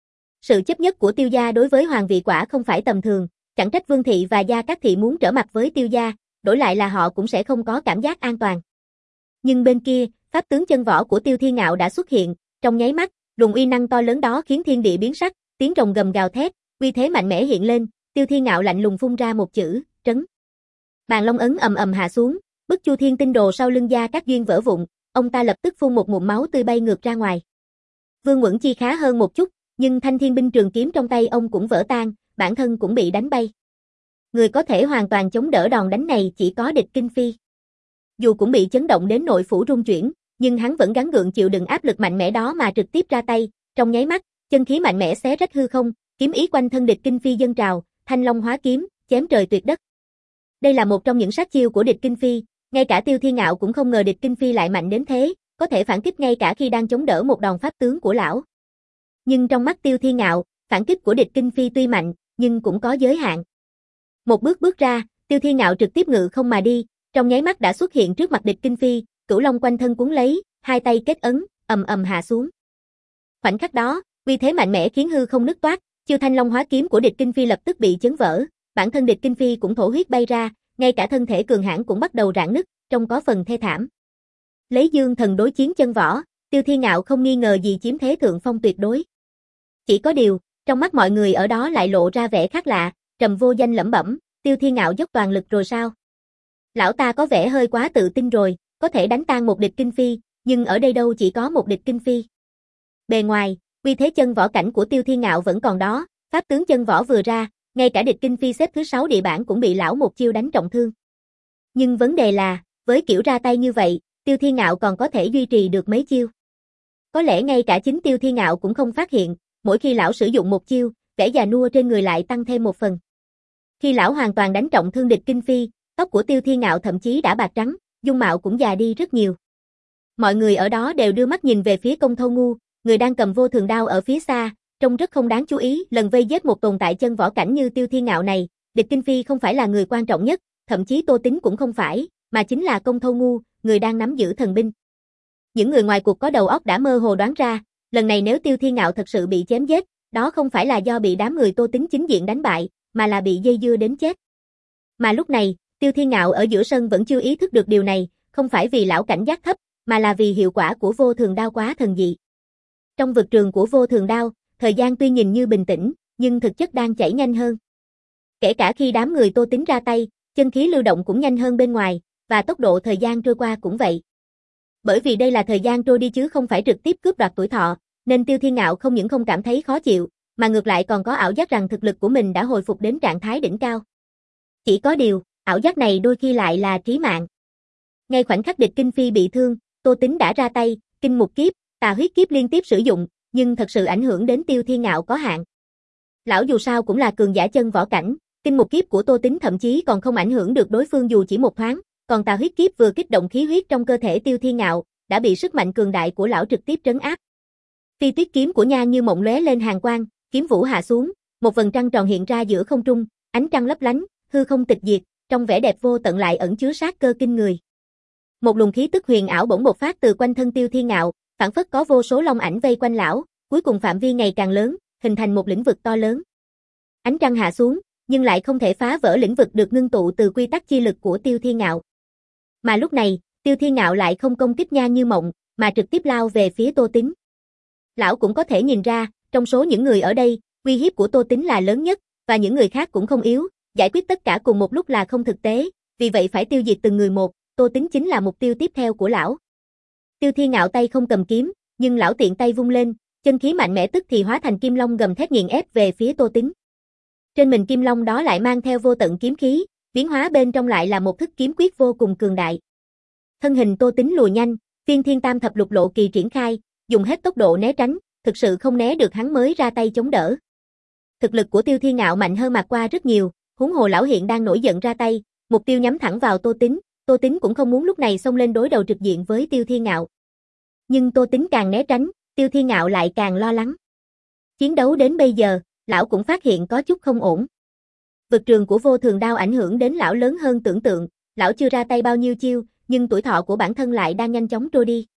Sự chấp nhất của Tiêu gia đối với hoàng vị quả không phải tầm thường, chẳng trách Vương thị và Gia Cát thị muốn trở mặt với Tiêu gia, đổi lại là họ cũng sẽ không có cảm giác an toàn. Nhưng bên kia, pháp tướng chân võ của Tiêu Thiên Ngạo đã xuất hiện, trong nháy mắt, luồng uy năng to lớn đó khiến thiên địa biến sắc, tiếng rồng gầm gào thét, uy thế mạnh mẽ hiện lên, Tiêu Thiên Ngạo lạnh lùng phun ra một chữ, trấn. Bàn long ấn ầm ầm hạ xuống, bức Chu Thiên Tinh Đồ sau lưng Gia Cát Duyên vỡ vụn, ông ta lập tức phun một ngụm máu tươi bay ngược ra ngoài. Vương Uẩn Chi khá hơn một chút, nhưng thanh thiên binh trường kiếm trong tay ông cũng vỡ tan, bản thân cũng bị đánh bay. Người có thể hoàn toàn chống đỡ đòn đánh này chỉ có Địch Kinh Phi. Dù cũng bị chấn động đến nội phủ rung chuyển, nhưng hắn vẫn gắng gượng chịu đựng áp lực mạnh mẽ đó mà trực tiếp ra tay, trong nháy mắt, chân khí mạnh mẽ xé rách hư không, kiếm ý quanh thân Địch Kinh Phi dâng trào, thanh long hóa kiếm, chém trời tuyệt đất. Đây là một trong những sát chiêu của Địch Kinh Phi, ngay cả Tiêu Thiên Ngạo cũng không ngờ Địch Kinh Phi lại mạnh đến thế, có thể phản kích ngay cả khi đang chống đỡ một đòn pháp tướng của lão. Nhưng trong mắt Tiêu Thiên Ngạo, phản kích của Địch Kinh Phi tuy mạnh, nhưng cũng có giới hạn. Một bước bước ra, Tiêu Thiên Ngạo trực tiếp ngự không mà đi, trong nháy mắt đã xuất hiện trước mặt Địch Kinh Phi, cửu long quanh thân cuốn lấy, hai tay kết ấn, ầm ầm hạ xuống. Khoảnh khắc đó, uy thế mạnh mẽ khiến hư không nứt toát, chiêu thanh long hóa kiếm của Địch Kinh Phi lập tức bị chấn vỡ, bản thân Địch Kinh Phi cũng thổ huyết bay ra, ngay cả thân thể cường hãn cũng bắt đầu rạn nứt, trông có phần thê thảm. Lấy dương thần đối chiến chân võ, Tiêu Thiên Ngạo không nghi ngờ gì chiếm thế thượng phong tuyệt đối. Chỉ có điều, trong mắt mọi người ở đó lại lộ ra vẻ khác lạ, Trầm Vô Danh lẩm bẩm, Tiêu Thiên Ngạo dốc toàn lực rồi sao? Lão ta có vẻ hơi quá tự tin rồi, có thể đánh tan một Địch Kinh Phi, nhưng ở đây đâu chỉ có một địch kinh phi. Bề ngoài, uy thế chân võ cảnh của Tiêu Thiên Ngạo vẫn còn đó, pháp tướng chân võ vừa ra, ngay cả địch kinh phi xếp thứ sáu địa bảng cũng bị lão một chiêu đánh trọng thương. Nhưng vấn đề là, với kiểu ra tay như vậy, Tiêu Thiên Ngạo còn có thể duy trì được mấy chiêu. Có lẽ ngay cả chính Tiêu Thiên Ngạo cũng không phát hiện, mỗi khi lão sử dụng một chiêu, vẻ già nua trên người lại tăng thêm một phần. Khi lão hoàn toàn đánh trọng thương địch kinh phi, tóc của Tiêu Thiên Ngạo thậm chí đã bạc trắng, dung mạo cũng già đi rất nhiều. Mọi người ở đó đều đưa mắt nhìn về phía Công Thâu Ngu, người đang cầm vô thường đao ở phía xa, trông rất không đáng chú ý, lần vây giết một tồn tại chân võ cảnh như Tiêu Thiên Ngạo này, địch kinh phi không phải là người quan trọng nhất, thậm chí Tô Tính cũng không phải, mà chính là Công Thâu Ngu, người đang nắm giữ thần binh. Những người ngoài cuộc có đầu óc đã mơ hồ đoán ra, lần này nếu Tiêu Thiên Ngạo thật sự bị chém giết, đó không phải là do bị đám người Tô Tính chính diện đánh bại, mà là bị dây dưa đến chết. Mà lúc này, Tiêu Thiên Ngạo ở giữa sân vẫn chưa ý thức được điều này, không phải vì lão cảnh giác thấp, mà là vì hiệu quả của vô thường đao quá thần dị. Trong vực trường của vô thường đao, thời gian tuy nhìn như bình tĩnh, nhưng thực chất đang chảy nhanh hơn. Kể cả khi đám người Tô Tính ra tay, chân khí lưu động cũng nhanh hơn bên ngoài, và tốc độ thời gian trôi qua cũng vậy. Bởi vì đây là thời gian trôi đi chứ không phải trực tiếp cướp đoạt tuổi thọ, nên Tiêu Thiên Ngạo không những không cảm thấy khó chịu, mà ngược lại còn có ảo giác rằng thực lực của mình đã hồi phục đến trạng thái đỉnh cao. Chỉ có điều, ảo giác này đôi khi lại là trí mạng. Ngay khoảnh khắc địch kinh phi bị thương, Tô Tính đã ra tay, kinh mục kiếp, tà huyết kiếp liên tiếp sử dụng, nhưng thật sự ảnh hưởng đến Tiêu Thiên Ngạo có hạn. Lão dù sao cũng là cường giả chân võ cảnh, kinh mục kiếp của Tô Tính thậm chí còn không ảnh hưởng được đối phương dù chỉ một thoáng, còn tà huyết kiếp vừa kích động khí huyết trong cơ thể Tiêu Thiên Ngạo, đã bị sức mạnh cường đại của lão trực tiếp trấn áp. Phi tuyết kiếm của Nha Như Mộng lóe lên hàn quang, kiếm vũ hạ xuống, một vầng trăng tròn hiện ra giữa không trung, ánh trăng lấp lánh, hư không tịch diệt, trong vẻ đẹp vô tận lại ẩn chứa sát cơ kinh người. Một luồng khí tức huyền ảo bỗng bộc phát từ quanh thân Tiêu Thiên Ngạo, phảng phất có vô số long ảnh vây quanh lão, cuối cùng phạm vi ngày càng lớn, hình thành một lĩnh vực to lớn. Ánh trăng hạ xuống, nhưng lại không thể phá vỡ lĩnh vực được ngưng tụ từ quy tắc chi lực của Tiêu Thiên Ngạo. Mà lúc này, Tiêu Thiên Ngạo lại không công kích Nha Như Mộng, mà trực tiếp lao về phía Tô Tính. Lão cũng có thể nhìn ra, trong số những người ở đây, uy hiếp của Tô Tính là lớn nhất, và những người khác cũng không yếu, giải quyết tất cả cùng một lúc là không thực tế, vì vậy phải tiêu diệt từng người một, Tô Tính chính là mục tiêu tiếp theo của lão. Tiêu Thiên Ngạo tay không cầm kiếm, nhưng lão tiện tay vung lên, chân khí mạnh mẽ tức thì hóa thành kim long gầm thét nghiền ép về phía Tô Tính. Trên mình kim long đó lại mang theo vô tận kiếm khí, biến hóa bên trong lại là một thức kiếm quyết vô cùng cường đại. Thân hình Tô Tính lùi nhanh, Tiên Thiên Tam Thập Lục Lộ Kỳ triển khai, dùng hết tốc độ né tránh, thực sự không né được hắn mới ra tay chống đỡ. Thực lực của Tiêu Thiên Ngạo mạnh hơn Mạc Qua rất nhiều, huống hồ lão hiện đang nổi giận ra tay, mục tiêu nhắm thẳng vào Tô Tính, Tô Tính cũng không muốn lúc này xông lên đối đầu trực diện với Tiêu Thiên Ngạo. Nhưng Tô Tính càng né tránh, Tiêu Thiên Ngạo lại càng lo lắng. Chiến đấu đến bây giờ, lão cũng phát hiện có chút không ổn. Vực trường của vô thường đao ảnh hưởng đến lão lớn hơn tưởng tượng, lão chưa ra tay bao nhiêu chiêu, nhưng tuổi thọ của bản thân lại đang nhanh chóng trôi đi.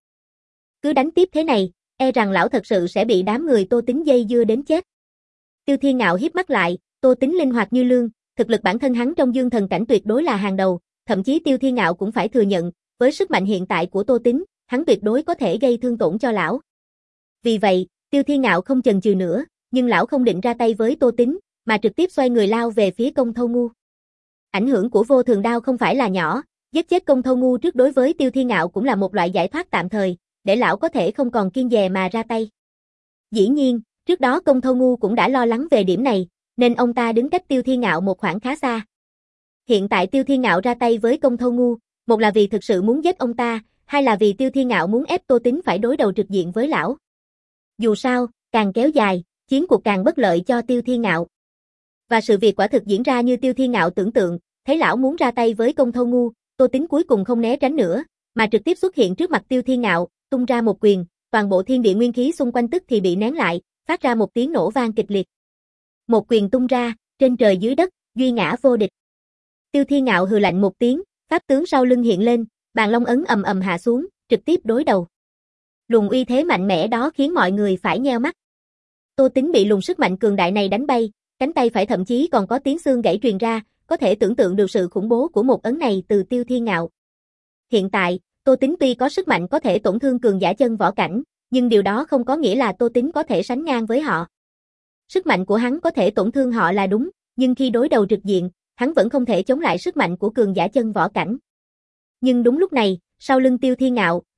Cứ đánh tiếp thế này, e rằng lão thật sự sẽ bị đám người Tô Tính dây dưa đến chết. Tiêu Thiên Ngạo híp mắt lại, Tô Tính linh hoạt như lương, thực lực bản thân hắn trong dương thần cảnh tuyệt đối là hàng đầu, thậm chí Tiêu Thiên Ngạo cũng phải thừa nhận, với sức mạnh hiện tại của Tô Tính, hắn tuyệt đối có thể gây thương tổn cho lão. Vì vậy, Tiêu Thiên Ngạo không chần chừ nữa, nhưng lão không định ra tay với Tô Tính, mà trực tiếp xoay người lao về phía Công Thâu Ngu. Ảnh hưởng của vô thường đao không phải là nhỏ, giết chết Công Thâu Ngu trước đối với Tiêu Thiên Ngạo cũng là một loại giải thoát tạm thời, để lão có thể không còn kiêng dè mà ra tay. Dĩ nhiên, trước đó Công Thâu Ngu cũng đã lo lắng về điểm này, nên ông ta đứng cách Tiêu Thiên Ngạo một khoảng khá xa. Hiện tại Tiêu Thiên Ngạo ra tay với Công Thâu Ngu, một là vì thực sự muốn giết ông ta, hai là vì Tiêu Thiên Ngạo muốn ép Tô Tính phải đối đầu trực diện với lão. Dù sao, càng kéo dài, chiến cuộc càng bất lợi cho Tiêu Thiên Ngạo. Và sự việc quả thực diễn ra như Tiêu Thiên Ngạo tưởng tượng, thấy lão muốn ra tay với Công Thâu Ngu, Tô Tính cuối cùng không né tránh nữa, mà trực tiếp xuất hiện trước mặt Tiêu Thiên Ngạo, tung ra một quyền, toàn bộ thiên địa nguyên khí xung quanh tức thì bị nén lại, phát ra một tiếng nổ vang kịch liệt. Một quyền tung ra, trên trời dưới đất, duy ngã vô địch. Tiêu Thiên Ngạo hừ lạnh một tiếng, pháp tướng sau lưng hiện lên, bàn long ấn ầm ầm hạ xuống, trực tiếp đối đầu. Luồng uy thế mạnh mẽ đó khiến mọi người phải nheo mắt. Tô Tính bị luồng sức mạnh cường đại này đánh bay, cánh tay phải thậm chí còn có tiếng xương gãy truyền ra, có thể tưởng tượng được sự khủng bố của một ấn này từ Tiêu Thiên Ngạo. Hiện tại, Tô Tính tuy có sức mạnh có thể tổn thương cường giả chân võ cảnh, nhưng điều đó không có nghĩa là Tô Tính có thể sánh ngang với họ. Sức mạnh của hắn có thể tổn thương họ là đúng, nhưng khi đối đầu trực diện, hắn vẫn không thể chống lại sức mạnh của cường giả chân võ cảnh. Nhưng đúng lúc này, sau lưng Tiêu Thiên Ngạo,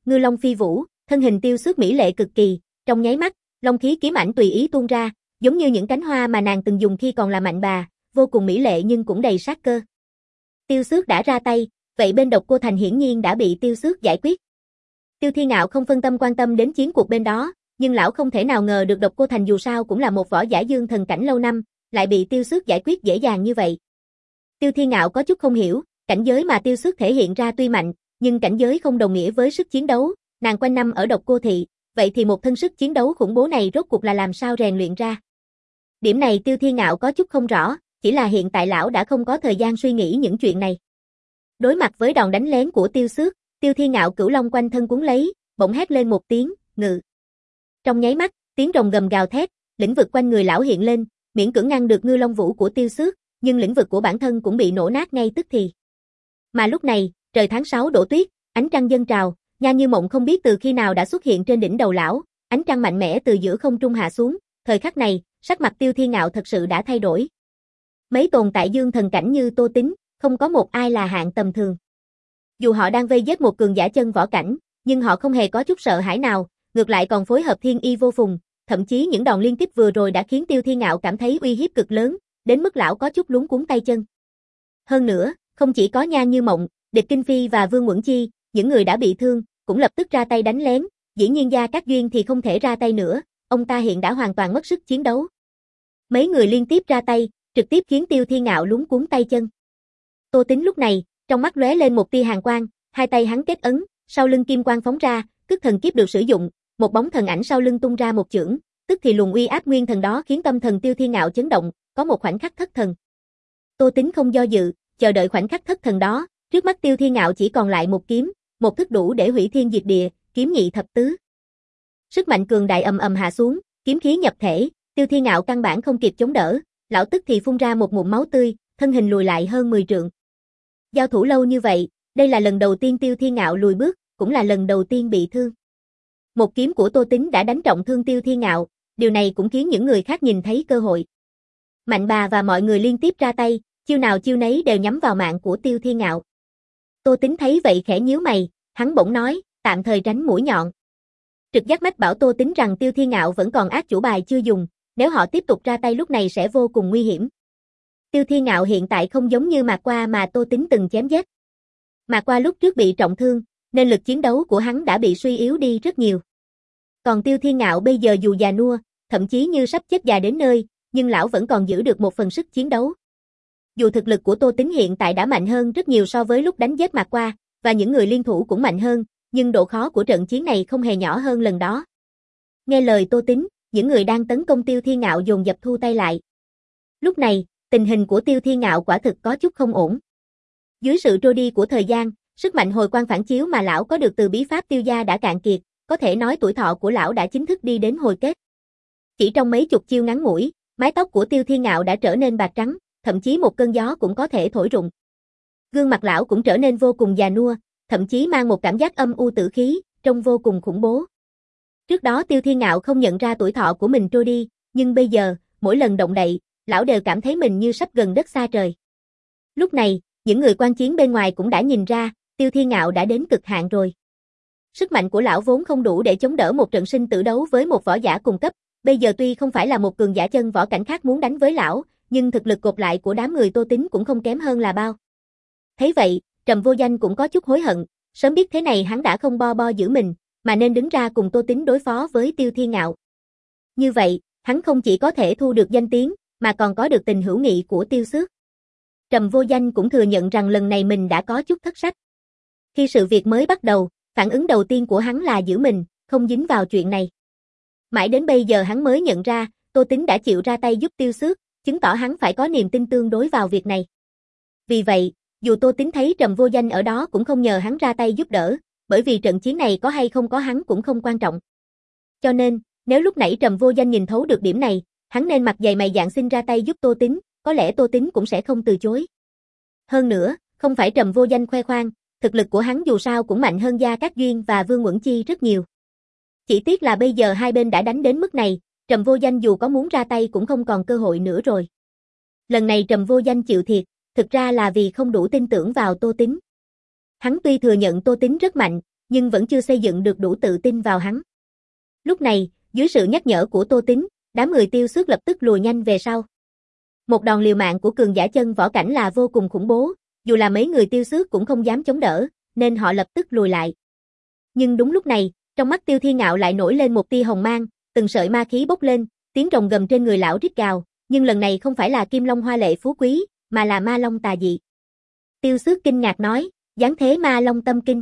ngư long phi vũ, thân hình Tiêu Xước mỹ lệ cực kỳ, trong nháy mắt, long khí kiếm ảnh tùy ý tuôn ra, giống như những cánh hoa mà nàng từng dùng khi còn là mạnh bà, vô cùng mỹ lệ nhưng cũng đầy sát cơ. Tiêu Xước đã ra tay, vậy bên Độc Cô Thành hiển nhiên đã bị Tiêu Xước giải quyết. Tiêu Thiên Ngạo không phân tâm quan tâm đến chiến cuộc bên đó, nhưng lão không thể nào ngờ được Độc Cô Thành dù sao cũng là một võ giả dương thần cảnh lâu năm, lại bị Tiêu Xước giải quyết dễ dàng như vậy. Tiêu Thiên Ngạo có chút không hiểu, cảnh giới mà Tiêu Xước thể hiện ra tuy mạnh, nhưng cảnh giới không đồng nghĩa với sức chiến đấu, nàng quanh năm ở Độc Cô thị, vậy thì một thân sức chiến đấu khủng bố này rốt cuộc là làm sao rèn luyện ra. Điểm này Tiêu Thiên Ngạo có chút không rõ, chỉ là hiện tại lão đã không có thời gian suy nghĩ những chuyện này. Đối mặt với đòn đánh lén của Tiêu Xước, Tiêu Thiên Ngạo cửu long quanh thân cuốn lấy, bỗng hét lên một tiếng, ngự. Trong nháy mắt, tiếng rồng gầm gào thét, lĩnh vực quanh người lão hiện lên, miễn cưỡng ngăn được ngư long vũ của Tiêu Xước, nhưng lĩnh vực của bản thân cũng bị nổ nát ngay tức thì. Mà lúc này, trời tháng sáu đổ tuyết, ánh trăng dâng trào, Nha Như Mộng không biết từ khi nào đã xuất hiện trên đỉnh đầu lão, ánh trăng mạnh mẽ từ giữa không trung hạ xuống, thời khắc này, sắc mặt Tiêu Thiên Ngạo thật sự đã thay đổi. Mấy tồn tại dương thần cảnh như Tô Tính, không có một ai là hạng tầm thường. Dù họ đang vây giết một cường giả chân võ cảnh, nhưng họ không hề có chút sợ hãi nào, ngược lại còn phối hợp thiên y vô phùng, thậm chí những đòn liên tiếp vừa rồi đã khiến Tiêu Thiên Ngạo cảm thấy uy hiếp cực lớn, đến mức lão có chút luống cuống tay chân. Hơn nữa, không chỉ có Nha Như Mộng, Địch Kinh Phi và Vương Uẩn Chi, những người đã bị thương, cũng lập tức ra tay đánh lén, dĩ nhiên Gia Cát Duyên thì không thể ra tay nữa, ông ta hiện đã hoàn toàn mất sức chiến đấu. Mấy người liên tiếp ra tay, trực tiếp khiến Tiêu Thiên Ngạo luống cuống tay chân. Tô Tính lúc này, trong mắt lóe lên một tia hàn quang, hai tay hắn kết ấn, sau lưng kim quang phóng ra, Cức Thần Kiếp được sử dụng, một bóng thần ảnh sau lưng tung ra một chưởng, tức thì luồng uy áp nguyên thần đó khiến tâm thần Tiêu Thiên Ngạo chấn động, có một khoảnh khắc thất thần. Tô Tính không do dự, chờ đợi khoảnh khắc thất thần đó, trước mắt Tiêu Thiên Ngạo chỉ còn lại một kiếm, một thức đủ để hủy thiên diệt địa, kiếm nhị thập tứ. Sức mạnh cường đại ầm ầm hạ xuống, kiếm khí nhập thể, Tiêu Thiên Ngạo căn bản không kịp chống đỡ, lão tức thì phun ra một ngụm máu tươi, thân hình lùi lại hơn mười trượng. Giao thủ lâu như vậy, đây là lần đầu tiên Tiêu Thiên Ngạo lùi bước, cũng là lần đầu tiên bị thương. Một kiếm của Tô Tính đã đánh trọng thương Tiêu Thiên Ngạo, điều này cũng khiến những người khác nhìn thấy cơ hội. Mạnh bà và mọi người liên tiếp ra tay, chiêu nào chiêu nấy đều nhắm vào mạng của Tiêu Thiên Ngạo. Tô Tính thấy vậy khẽ nhíu mày, hắn bỗng nói, tạm thời tránh mũi nhọn. Trực giác mách bảo Tô Tính rằng Tiêu Thiên Ngạo vẫn còn át chủ bài chưa dùng, nếu họ tiếp tục ra tay lúc này sẽ vô cùng nguy hiểm. Tiêu Thiên Ngạo hiện tại không giống như Mạc Qua mà Tô Tính từng chém giết. Mạc Qua lúc trước bị trọng thương, nên lực chiến đấu của hắn đã bị suy yếu đi rất nhiều. Còn Tiêu Thiên Ngạo bây giờ dù già nua, thậm chí như sắp chết già đến nơi, nhưng lão vẫn còn giữ được một phần sức chiến đấu. Dù thực lực của Tô Tính hiện tại đã mạnh hơn rất nhiều so với lúc đánh giết Mạc Qua, và những người liên thủ cũng mạnh hơn, nhưng độ khó của trận chiến này không hề nhỏ hơn lần đó. Nghe lời Tô Tính, những người đang tấn công Tiêu Thiên Ngạo dồn dập thu tay lại. Lúc này, tình hình của Tiêu Thiên Ngạo quả thực có chút không ổn. Dưới sự trôi đi của thời gian, sức mạnh hồi quang phản chiếu mà lão có được từ bí pháp Tiêu gia đã cạn kiệt, có thể nói tuổi thọ của lão đã chính thức đi đến hồi kết. Chỉ trong mấy chục chiêu ngắn ngủi, mái tóc của Tiêu Thiên Ngạo đã trở nên bạc trắng, thậm chí một cơn gió cũng có thể thổi rụng. Gương mặt lão cũng trở nên vô cùng già nua, thậm chí mang một cảm giác âm u tử khí, trông vô cùng khủng bố. Trước đó Tiêu Thiên Ngạo không nhận ra tuổi thọ của mình trôi đi, nhưng bây giờ, mỗi lần động đậy, lão đều cảm thấy mình như sắp gần đất xa trời. Lúc này, những người quan chiến bên ngoài cũng đã nhìn ra, Tiêu Thiên Ngạo đã đến cực hạn rồi. Sức mạnh của lão vốn không đủ để chống đỡ một trận sinh tử đấu với một võ giả cùng cấp, bây giờ tuy không phải là một cường giả chân võ cảnh khác muốn đánh với lão, nhưng thực lực gộp lại của đám người Tô Tính cũng không kém hơn là bao. Thấy vậy, Trầm Vô Danh cũng có chút hối hận, sớm biết thế này hắn đã không bo bo giữ mình, mà nên đứng ra cùng Tô Tính đối phó với Tiêu Thiên Ngạo. Như vậy, hắn không chỉ có thể thu được danh tiếng, mà còn có được tình hữu nghị của Tiêu Xước. Trầm Vô Danh cũng thừa nhận rằng lần này mình đã có chút thất sách. Khi sự việc mới bắt đầu, phản ứng đầu tiên của hắn là giữ mình, không dính vào chuyện này. Mãi đến bây giờ hắn mới nhận ra, Tô Tính đã chịu ra tay giúp Tiêu Xước, chứng tỏ hắn phải có niềm tin tương đối vào việc này. Vì vậy, dù Tô Tính thấy Trầm Vô Danh ở đó cũng không nhờ hắn ra tay giúp đỡ, bởi vì trận chiến này có hay không có hắn cũng không quan trọng. Cho nên, nếu lúc nãy Trầm Vô Danh nhìn thấu được điểm này, hắn nên mặt dày mày dạn xin ra tay giúp Tô Tính, có lẽ Tô Tính cũng sẽ không từ chối. Hơn nữa, không phải Trầm Vô Danh khoe khoang, thực lực của hắn dù sao cũng mạnh hơn Gia Cát Duyên và Vương Uẩn Chi rất nhiều. Chỉ tiếc là bây giờ hai bên đã đánh đến mức này, Trầm Vô Danh dù có muốn ra tay cũng không còn cơ hội nữa rồi. Lần này Trầm Vô Danh chịu thiệt, thực ra là vì không đủ tin tưởng vào Tô Tính. Hắn tuy thừa nhận Tô Tính rất mạnh, nhưng vẫn chưa xây dựng được đủ tự tin vào hắn. Lúc này, dưới sự nhắc nhở của Tô Tín, đám người Tiêu Xước lập tức lùi nhanh về sau. Một đòn liều mạng của cường giả chân võ cảnh là vô cùng khủng bố, dù là mấy người Tiêu Xước cũng không dám chống đỡ, nên họ lập tức lùi lại. Nhưng đúng lúc này, trong mắt Tiêu Thiên Ngạo lại nổi lên một tia hồng mang, từng sợi ma khí bốc lên, tiếng rồng gầm trên người lão rít gào, nhưng lần này không phải là kim long hoa lệ phú quý, mà là ma long tà dị. Tiêu Xước kinh ngạc nói, giáng thế ma long tâm kinh.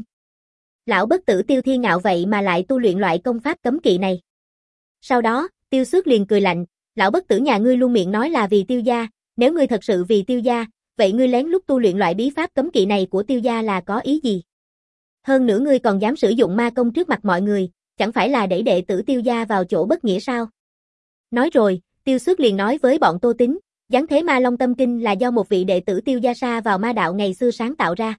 Lão bất tử Tiêu Thiên Ngạo vậy mà lại tu luyện loại công pháp cấm kỵ này. Sau đó, Tiêu Xước liền cười lạnh, lão bất tử nhà ngươi luôn miệng nói là vì Tiêu gia, nếu ngươi thật sự vì Tiêu gia, vậy ngươi lén lút tu luyện loại bí pháp cấm kỵ này của Tiêu gia là có ý gì? Hơn nữa ngươi còn dám sử dụng ma công trước mặt mọi người, chẳng phải là đẩy đệ tử Tiêu gia vào chỗ bất nghĩa sao? Nói rồi, Tiêu Xước liền nói với bọn Tô Tín, giáng thế ma long tâm kinh là do một vị đệ tử Tiêu gia sa vào ma đạo ngày xưa sáng tạo ra.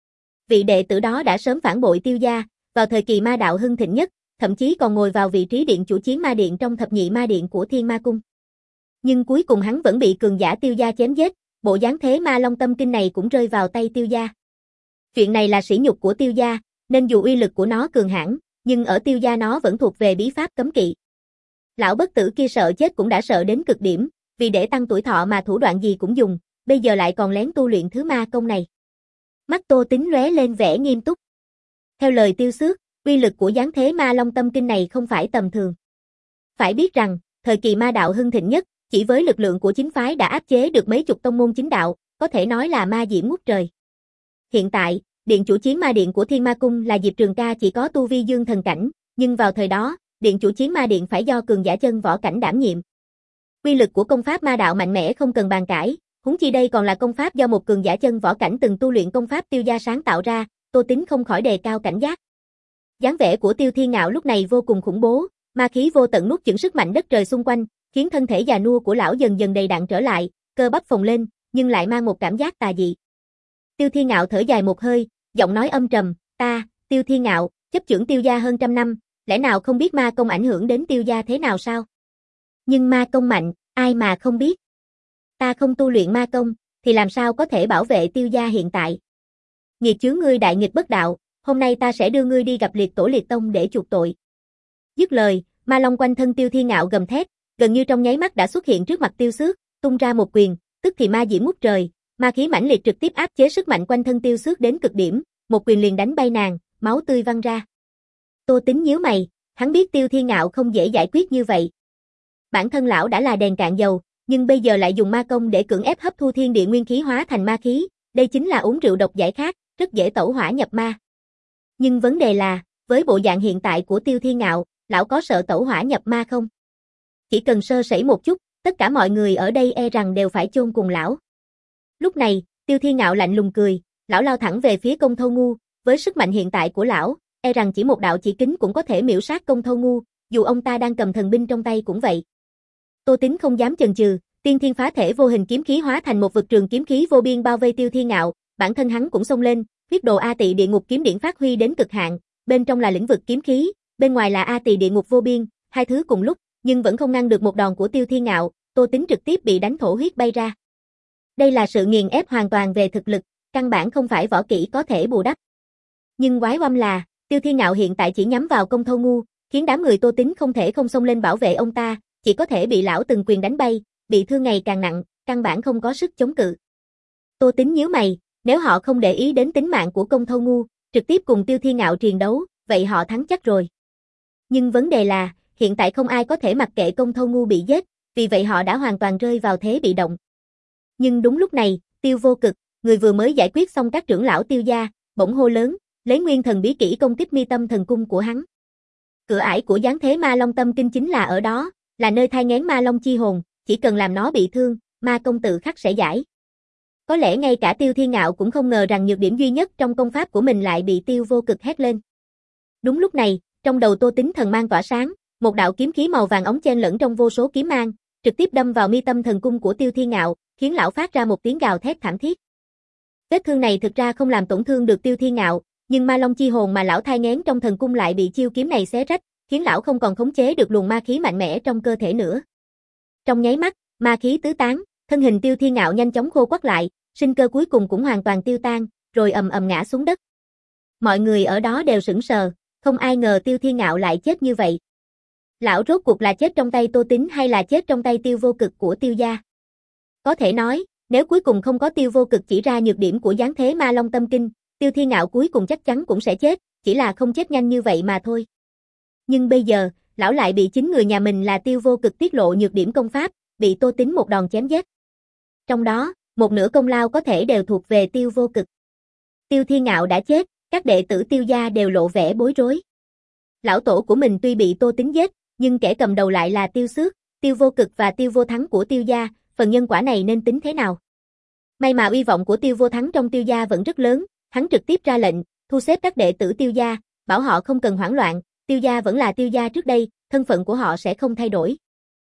Vị đệ tử đó đã sớm phản bội Tiêu gia, vào thời kỳ ma đạo hưng thịnh nhất, thậm chí còn ngồi vào vị trí điện chủ chiến ma điện trong thập nhị ma điện của Thiên Ma Cung. Nhưng cuối cùng hắn vẫn bị cường giả Tiêu gia chém giết, bộ giáng thế ma long tâm kinh này cũng rơi vào tay Tiêu gia. Chuyện này là sỉ nhục của Tiêu gia, nên dù uy lực của nó cường hãn, nhưng ở Tiêu gia nó vẫn thuộc về bí pháp cấm kỵ. Lão bất tử kia sợ chết cũng đã sợ đến cực điểm, vì để tăng tuổi thọ mà thủ đoạn gì cũng dùng, bây giờ lại còn lén tu luyện thứ ma công này. Mắt Tô Tín lóe lên vẻ nghiêm túc. Theo lời Tiêu Xước, uy lực của giáng thế ma long tâm kinh này không phải tầm thường. Phải biết rằng, thời kỳ ma đạo hưng thịnh nhất, chỉ với lực lượng của chính phái đã áp chế được mấy chục tông môn chính đạo, có thể nói là ma diễm ngút trời. Hiện tại, điện chủ chiến ma điện của Thiên Ma Cung là Diệp Trường Ca chỉ có tu vi dương thần cảnh, nhưng vào thời đó, điện chủ chiến ma điện phải do cường giả chân võ cảnh đảm nhiệm. Uy lực của công pháp ma đạo mạnh mẽ không cần bàn cãi, huống chi đây còn là công pháp do một cường giả chân võ cảnh từng tu luyện công pháp Tiêu gia sáng tạo ra, Tô Tín không khỏi đề cao cảnh giác. Dáng vẻ của Tiêu Thiên Ngạo lúc này vô cùng khủng bố, ma khí vô tận nuốt chửng sức mạnh đất trời xung quanh, khiến thân thể già nua của lão dần dần đầy đặn trở lại, cơ bắp phồng lên, nhưng lại mang một cảm giác tà dị. Tiêu Thiên Ngạo thở dài một hơi, giọng nói âm trầm, ta, Tiêu Thiên Ngạo, chấp chưởng Tiêu gia hơn trăm năm, lẽ nào không biết ma công ảnh hưởng đến Tiêu gia thế nào sao? Nhưng ma công mạnh, ai mà không biết. Ta không tu luyện ma công, thì làm sao có thể bảo vệ Tiêu gia hiện tại? Nghiệt chướng ngươi đại nghịch bất đạo, hôm nay ta sẽ đưa ngươi đi gặp liệt tổ liệt tông để chuộc tội. Dứt lời, ma long quanh thân Tiêu Thiên Ngạo gầm thét, gần như trong nháy mắt đã xuất hiện trước mặt Tiêu Xước, tung ra một quyền, tức thì ma diễm ngút trời, ma khí mãnh liệt trực tiếp áp chế sức mạnh quanh thân Tiêu Xước đến cực điểm, một quyền liền đánh bay nàng, máu tươi văng ra. Tô Tín nhíu mày, hắn biết Tiêu Thiên Ngạo không dễ giải quyết như vậy. Bản thân lão đã là đèn cạn dầu, nhưng bây giờ lại dùng ma công để cưỡng ép hấp thu thiên địa nguyên khí hóa thành ma khí, đây chính là uống rượu độc giải khát, rất dễ tẩu hỏa nhập ma. Nhưng vấn đề là, với bộ dạng hiện tại của Tiêu Thiên Ngạo, lão có sợ tẩu hỏa nhập ma không? Chỉ cần sơ sẩy một chút, tất cả mọi người ở đây e rằng đều phải chôn cùng lão. Lúc này, Tiêu Thiên Ngạo lạnh lùng cười, lão lao thẳng về phía Công Thâu Ngu, với sức mạnh hiện tại của lão, e rằng chỉ một đạo chỉ kính cũng có thể miểu sát Công Thâu Ngu, dù ông ta đang cầm thần binh trong tay cũng vậy. Tô Tín không dám chần chừ, tiên thiên phá thể vô hình kiếm khí hóa thành một vực trường kiếm khí vô biên bao vây Tiêu Thiên Ngạo, bản thân hắn cũng xông lên, huyết đồ A Tỳ địa ngục kiếm điển phát huy đến cực hạn, bên trong là lĩnh vực kiếm khí, bên ngoài là A Tỳ địa ngục vô biên, hai thứ cùng lúc, nhưng vẫn không ngăn được một đòn của Tiêu Thiên Ngạo, Tô Tín trực tiếp bị đánh thổ huyết bay ra. Đây là sự nghiền ép hoàn toàn về thực lực, căn bản không phải võ kỹ có thể bù đắp. Nhưng quái oăm là, Tiêu Thiên Ngạo hiện tại chỉ nhắm vào Công Thâu Ngu, khiến đám người Tô Tín không thể không xông lên bảo vệ ông ta, chỉ có thể bị lão từng quyền đánh bay, bị thương ngày càng nặng, căn bản không có sức chống cự. Tô Tín nhíu mày, nếu họ không để ý đến tính mạng của Công Thâu Ngu, trực tiếp cùng Tiêu Thiên Ngạo triền đấu, vậy họ thắng chắc rồi. Nhưng vấn đề là, hiện tại không ai có thể mặc kệ Công Thâu Ngu bị giết, vì vậy họ đã hoàn toàn rơi vào thế bị động. Nhưng đúng lúc này, Tiêu Vô Cực, người vừa mới giải quyết xong các trưởng lão Tiêu gia, bỗng hô lớn, lấy nguyên thần bí kỹ công kích mi tâm thần cung của hắn. Cửa ải của giáng thế ma long tâm kinh chính là ở đó, là nơi thai nghén ma long chi hồn, chỉ cần làm nó bị thương, ma công tự khắc sẽ giải. Có lẽ ngay cả Tiêu Thiên Ngạo cũng không ngờ rằng nhược điểm duy nhất trong công pháp của mình lại bị Tiêu Vô Cực hét lên. Đúng lúc này, trong đầu Tô Tín thần mang tỏa sáng, một đạo kiếm khí màu vàng óng chen lẫn trong vô số kiếm mang, trực tiếp đâm vào mi tâm thần cung của Tiêu Thiên Ngạo, khiến lão phát ra một tiếng gào thét thảm thiết. Vết thương này thực ra không làm tổn thương được Tiêu Thiên Ngạo, nhưng ma long chi hồn mà lão thai nghén trong thần cung lại bị chiêu kiếm này xé rách, khiến lão không còn khống chế được luồng ma khí mạnh mẽ trong cơ thể nữa. Trong nháy mắt, ma khí tứ tán, thân hình Tiêu Thiên Ngạo nhanh chóng khô quắt lại, sinh cơ cuối cùng cũng hoàn toàn tiêu tan, rồi ầm ầm ngã xuống đất. Mọi người ở đó đều sững sờ, không ai ngờ Tiêu Thiên Ngạo lại chết như vậy. Lão rốt cuộc là chết trong tay Tô Tín hay là chết trong tay Tiêu Vô Cực của Tiêu gia? Có thể nói, nếu cuối cùng không có Tiêu Vô Cực chỉ ra nhược điểm của giáng thế Ma Long Tâm Kinh, Tiêu Thiên Ngạo cuối cùng chắc chắn cũng sẽ chết, chỉ là không chết nhanh như vậy mà thôi. Nhưng bây giờ, lão lại bị chính người nhà mình là Tiêu Vô Cực tiết lộ nhược điểm công pháp, bị Tô Tín một đòn chém giết. Trong đó, một nửa công lao có thể đều thuộc về Tiêu Vô Cực. Tiêu Thiên Ngạo đã chết, các đệ tử Tiêu gia đều lộ vẻ bối rối. Lão tổ của mình tuy bị Tô Tín giết, nhưng kẻ cầm đầu lại là Tiêu Xước, Tiêu Vô Cực và Tiêu Vô Thắng của Tiêu gia, phần nhân quả này nên tính thế nào? May mà uy vọng của Tiêu Vô Thắng trong Tiêu gia vẫn rất lớn, hắn trực tiếp ra lệnh, thu xếp các đệ tử Tiêu gia, bảo họ không cần hoảng loạn, Tiêu gia vẫn là Tiêu gia trước đây, thân phận của họ sẽ không thay đổi.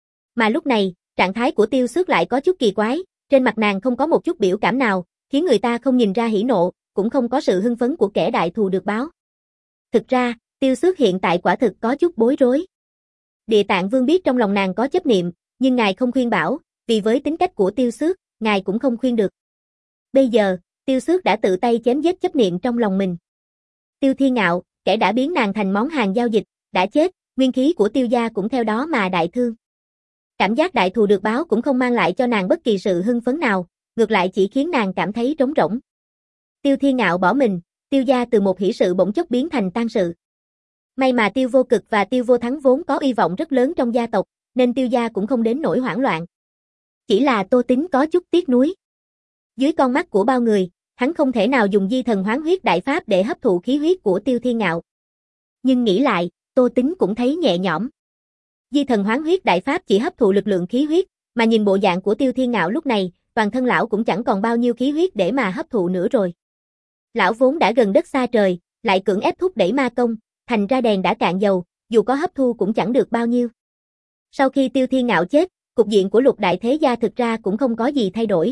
Mà lúc này, trạng thái của Tiêu Xước lại có chút kỳ quái, trên mặt nàng không có một chút biểu cảm nào, khiến người ta không nhìn ra hỉ nộ, cũng không có sự hưng phấn của kẻ đại thù được báo. Thực ra, Tiêu Xước hiện tại quả thực có chút bối rối. Địa Tạng Vương biết trong lòng nàng có chấp niệm, nhưng ngài không khuyên bảo, vì với tính cách của Tiêu Xước, ngài cũng không khuyên được. Bây giờ, Tiêu Xước đã tự tay chém giết chấp niệm trong lòng mình. Tiêu Thiên Ngạo, kẻ đã biến nàng thành món hàng giao dịch, đã chết, nguyên khí của Tiêu gia cũng theo đó mà đại thương. Cảm giác đại thù được báo cũng không mang lại cho nàng bất kỳ sự hưng phấn nào, ngược lại chỉ khiến nàng cảm thấy trống rỗng. Tiêu Thiên Ngạo bỏ mình, Tiêu gia từ một hỷ sự bỗng chốc biến thành tang sự. May mà Tiêu Vô Cực và Tiêu Vô Thắng vốn có uy vọng rất lớn trong gia tộc, nên Tiêu gia cũng không đến nỗi hoảng loạn. Chỉ là Tô Tín có chút tiếc nuối. Dưới con mắt của bao người, hắn không thể nào dùng di thần hoán huyết đại pháp để hấp thụ khí huyết của Tiêu Thiên Ngạo. Nhưng nghĩ lại, Tô Tín cũng thấy nhẹ nhõm. Di thần hoán huyết đại pháp chỉ hấp thụ lực lượng khí huyết, mà nhìn bộ dạng của Tiêu Thiên Ngạo lúc này, toàn thân lão cũng chẳng còn bao nhiêu khí huyết để mà hấp thụ nữa rồi. Lão vốn đã gần đất xa trời, lại cưỡng ép thúc đẩy ma công, thành ra đèn đã cạn dầu, dù có hấp thu cũng chẳng được bao nhiêu. Sau khi Tiêu Thiên Ngạo chết, cục diện của lục đại thế gia thực ra cũng không có gì thay đổi.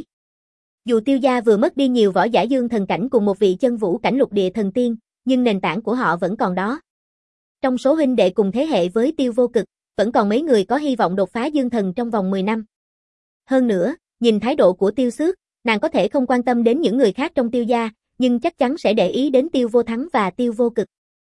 Dù Tiêu gia vừa mất đi nhiều võ giả dương thần cảnh cùng một vị chân vũ cảnh lục địa thần tiên, nhưng nền tảng của họ vẫn còn đó. Trong số huynh đệ cùng thế hệ với Tiêu Vô Cực, vẫn còn mấy người có hy vọng đột phá dương thần trong vòng mười năm. Hơn nữa, nhìn thái độ của Tiêu Xước, nàng có thể không quan tâm đến những người khác trong Tiêu gia, nhưng chắc chắn sẽ để ý đến Tiêu Vô Thắng và Tiêu Vô Cực.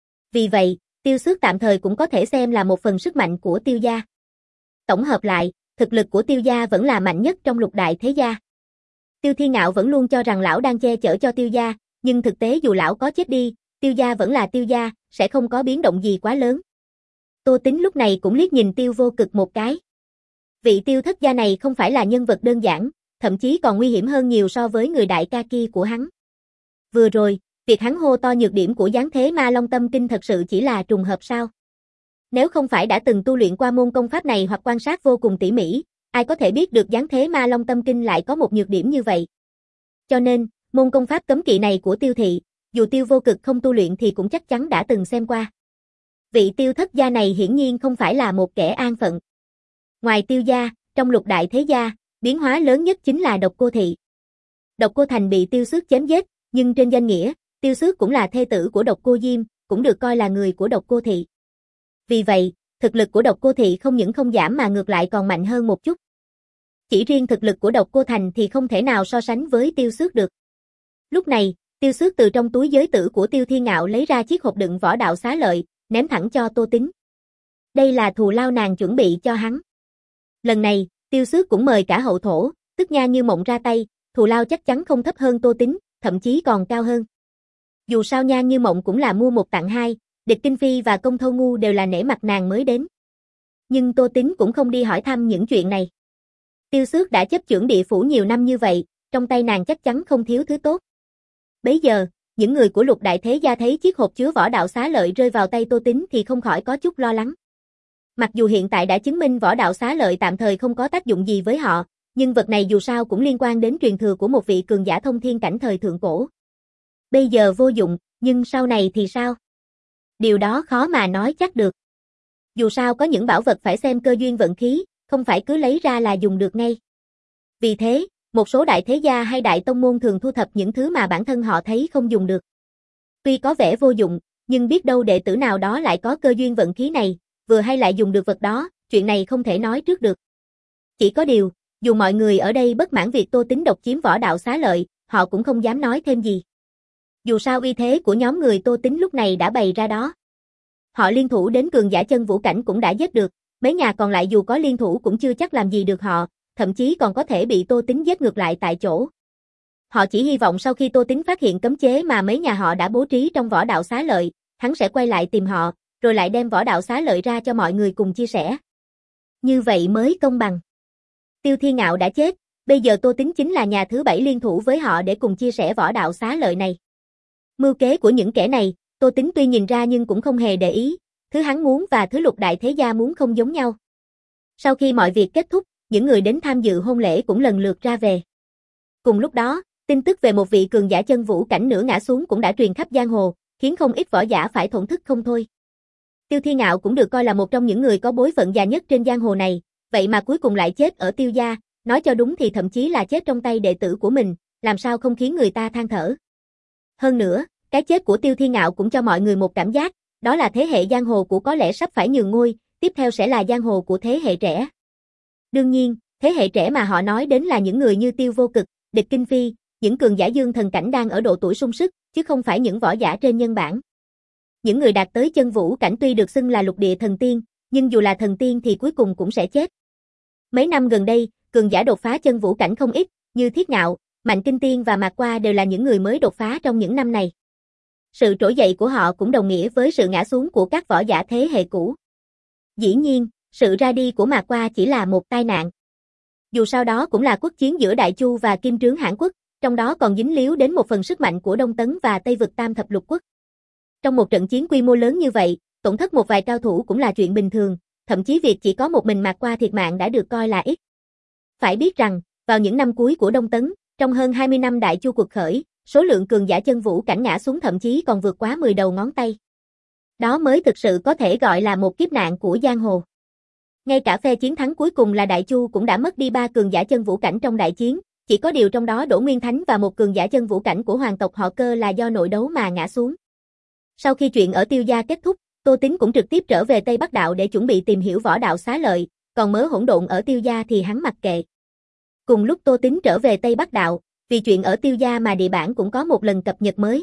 Vì vậy, Tiêu Xước tạm thời cũng có thể xem là một phần sức mạnh của Tiêu gia. Tổng hợp lại, thực lực của Tiêu gia vẫn là mạnh nhất trong lục đại thế gia. Tiêu Thiên Ngạo vẫn luôn cho rằng lão đang che chở cho Tiêu gia, nhưng thực tế dù lão có chết đi, Tiêu gia vẫn là Tiêu gia, sẽ không có biến động gì quá lớn. Tô Tín lúc này cũng liếc nhìn Tiêu Vô Cực một cái. Vị Tiêu thất gia này không phải là nhân vật đơn giản, thậm chí còn nguy hiểm hơn nhiều so với người đại ca kia của hắn. Vừa rồi, việc hắn hô to nhược điểm của giáng thế Ma Long Tâm Kinh thật sự chỉ là trùng hợp sao? Nếu không phải đã từng tu luyện qua môn công pháp này hoặc quan sát vô cùng tỉ mỉ, ai có thể biết được giáng thế Ma Long Tâm Kinh lại có một nhược điểm như vậy? Cho nên, môn công pháp cấm kỵ này của Tiêu thị, dù Tiêu Vô Cực không tu luyện thì cũng chắc chắn đã từng xem qua. Vị Tiêu thất gia này hiển nhiên không phải là một kẻ an phận. Ngoài Tiêu gia, trong lục đại thế gia, biến hóa lớn nhất chính là Độc Cô thị. Độc Cô Thành bị Tiêu Xước chém giết, nhưng trên danh nghĩa, Tiêu Xước cũng là thê tử của Độc Cô Diêm, cũng được coi là người của Độc Cô thị. Vì vậy, thực lực của Độc Cô thị không những không giảm mà ngược lại còn mạnh hơn một chút. Chỉ riêng thực lực của Độc Cô Thành thì không thể nào so sánh với Tiêu Xước được. Lúc này, Tiêu Xước từ trong túi giới tử của Tiêu Thiên Ngạo lấy ra chiếc hộp đựng võ đạo xá lợi, ném thẳng cho Tô Tín. Đây là thù lao nàng chuẩn bị cho hắn. Lần này, Tiêu Xước cũng mời cả hậu thổ, tức Nha Như Mộng ra tay, thù lao chắc chắn không thấp hơn Tô Tín, thậm chí còn cao hơn. Dù sao Nha Như Mộng cũng là mua một tặng hai, Địch Kinh Phi và Công Thâu Ngu đều là nể mặt nàng mới đến. Nhưng Tô Tín cũng không đi hỏi thăm những chuyện này. Tiêu Xước đã chấp chưởng địa phủ nhiều năm như vậy, trong tay nàng chắc chắn không thiếu thứ tốt. Bấy giờ, những người của lục đại thế gia thấy chiếc hộp chứa võ đạo xá lợi rơi vào tay Tô Tín thì không khỏi có chút lo lắng. Mặc dù hiện tại đã chứng minh võ đạo xá lợi tạm thời không có tác dụng gì với họ, nhưng vật này dù sao cũng liên quan đến truyền thừa của một vị cường giả thông thiên cảnh thời thượng cổ. Bây giờ vô dụng, nhưng sau này thì sao? Điều đó khó mà nói chắc được. Dù sao có những bảo vật phải xem cơ duyên vận khí, không phải cứ lấy ra là dùng được ngay. Vì thế, một số đại thế gia hay đại tông môn thường thu thập những thứ mà bản thân họ thấy không dùng được. Tuy có vẻ vô dụng, nhưng biết đâu đệ tử nào đó lại có cơ duyên vận khí này, vừa hay lại dùng được vật đó, chuyện này không thể nói trước được. Chỉ có điều, dù mọi người ở đây bất mãn việc Tô Tín độc chiếm võ đạo xá lợi, họ cũng không dám nói thêm gì. Dù sao uy thế của nhóm người Tô Tín lúc này đã bày ra đó. Họ liên thủ đến cường giả chân vũ cảnh cũng đã giết được, mấy nhà còn lại dù có liên thủ cũng chưa chắc làm gì được họ, thậm chí còn có thể bị Tô Tín giết ngược lại tại chỗ. Họ chỉ hy vọng sau khi Tô Tín phát hiện cấm chế mà mấy nhà họ đã bố trí trong võ đạo xá lợi, hắn sẽ quay lại tìm họ, rồi lại đem võ đạo xá lợi ra cho mọi người cùng chia sẻ. Như vậy mới công bằng. Tiêu Thiên Ngạo đã chết, bây giờ Tô Tín chính là nhà thứ bảy liên thủ với họ để cùng chia sẻ võ đạo xá lợi này. Mưu kế của những kẻ này, Tô Tín tuy nhìn ra nhưng cũng không hề để ý, thứ hắn muốn và thứ Lục Đại Thế Gia muốn không giống nhau. Sau khi mọi việc kết thúc, những người đến tham dự hôn lễ cũng lần lượt ra về. Cùng lúc đó, tin tức về một vị cường giả chân vũ cảnh nửa ngã xuống cũng đã truyền khắp giang hồ, khiến không ít võ giả phải thổn thức không thôi. Tiêu Thiên Ngạo cũng được coi là một trong những người có bối phận già nhất trên giang hồ này, vậy mà cuối cùng lại chết ở Tiêu gia, nói cho đúng thì thậm chí là chết trong tay đệ tử của mình, làm sao không khiến người ta than thở. Hơn nữa, cái chết của Tiêu Thiên Ngạo cũng cho mọi người một cảm giác, đó là thế hệ giang hồ cũ có lẽ sắp phải nhường ngôi, tiếp theo sẽ là giang hồ của thế hệ trẻ. Đương nhiên, thế hệ trẻ mà họ nói đến là những người như Tiêu Vô Cực, Địch Kinh Phi, những cường giả dương thần cảnh đang ở độ tuổi sung sức, chứ không phải những võ giả trên nhân bản. Những người đạt tới chân vũ cảnh tuy được xưng là lục địa thần tiên, nhưng dù là thần tiên thì cuối cùng cũng sẽ chết. Mấy năm gần đây, cường giả đột phá chân vũ cảnh không ít, như Thiết Ngạo, Mạnh Kinh Tiên và Mạc Qua đều là những người mới đột phá trong những năm này. Sự trỗi dậy của họ cũng đồng nghĩa với sự ngã xuống của các võ giả thế hệ cũ. Dĩ nhiên, sự ra đi của Mạc Qua chỉ là một tai nạn. Dù sau đó cũng là quốc chiến giữa Đại Chu và Kim Trướng Hãn Quốc, trong đó còn dính líu đến một phần sức mạnh của Đông Tấn và Tây Vực Tam Thập Lục Quốc. Trong một trận chiến quy mô lớn như vậy, tổn thất một vài cao thủ cũng là chuyện bình thường, thậm chí việc chỉ có một mình Mạc Qua thiệt mạng đã được coi là ít. Phải biết rằng, vào những năm cuối của Đông Tấn, trong hơn hai mươi năm Đại Chu cuộc khởi, số lượng cường giả chân vũ cảnh ngã xuống thậm chí còn vượt quá mười đầu ngón tay. Đó mới thực sự có thể gọi là một kiếp nạn của giang hồ. Ngay cả phe chiến thắng cuối cùng là Đại Chu cũng đã mất đi ba cường giả chân vũ cảnh trong đại chiến, chỉ có điều trong đó Đỗ Nguyên Thánh và một cường giả chân vũ cảnh của hoàng tộc họ Cơ là do nội đấu mà ngã xuống. Sau khi chuyện ở Tiêu gia kết thúc, Tô Tín cũng trực tiếp trở về Tây Bắc Đạo để chuẩn bị tìm hiểu võ đạo xá lợi, còn mớ hỗn độn ở Tiêu gia thì hắn mặc kệ. Cùng lúc Tô Tín trở về Tây Bắc Đạo, vì chuyện ở Tiêu gia mà địa bản cũng có một lần cập nhật mới.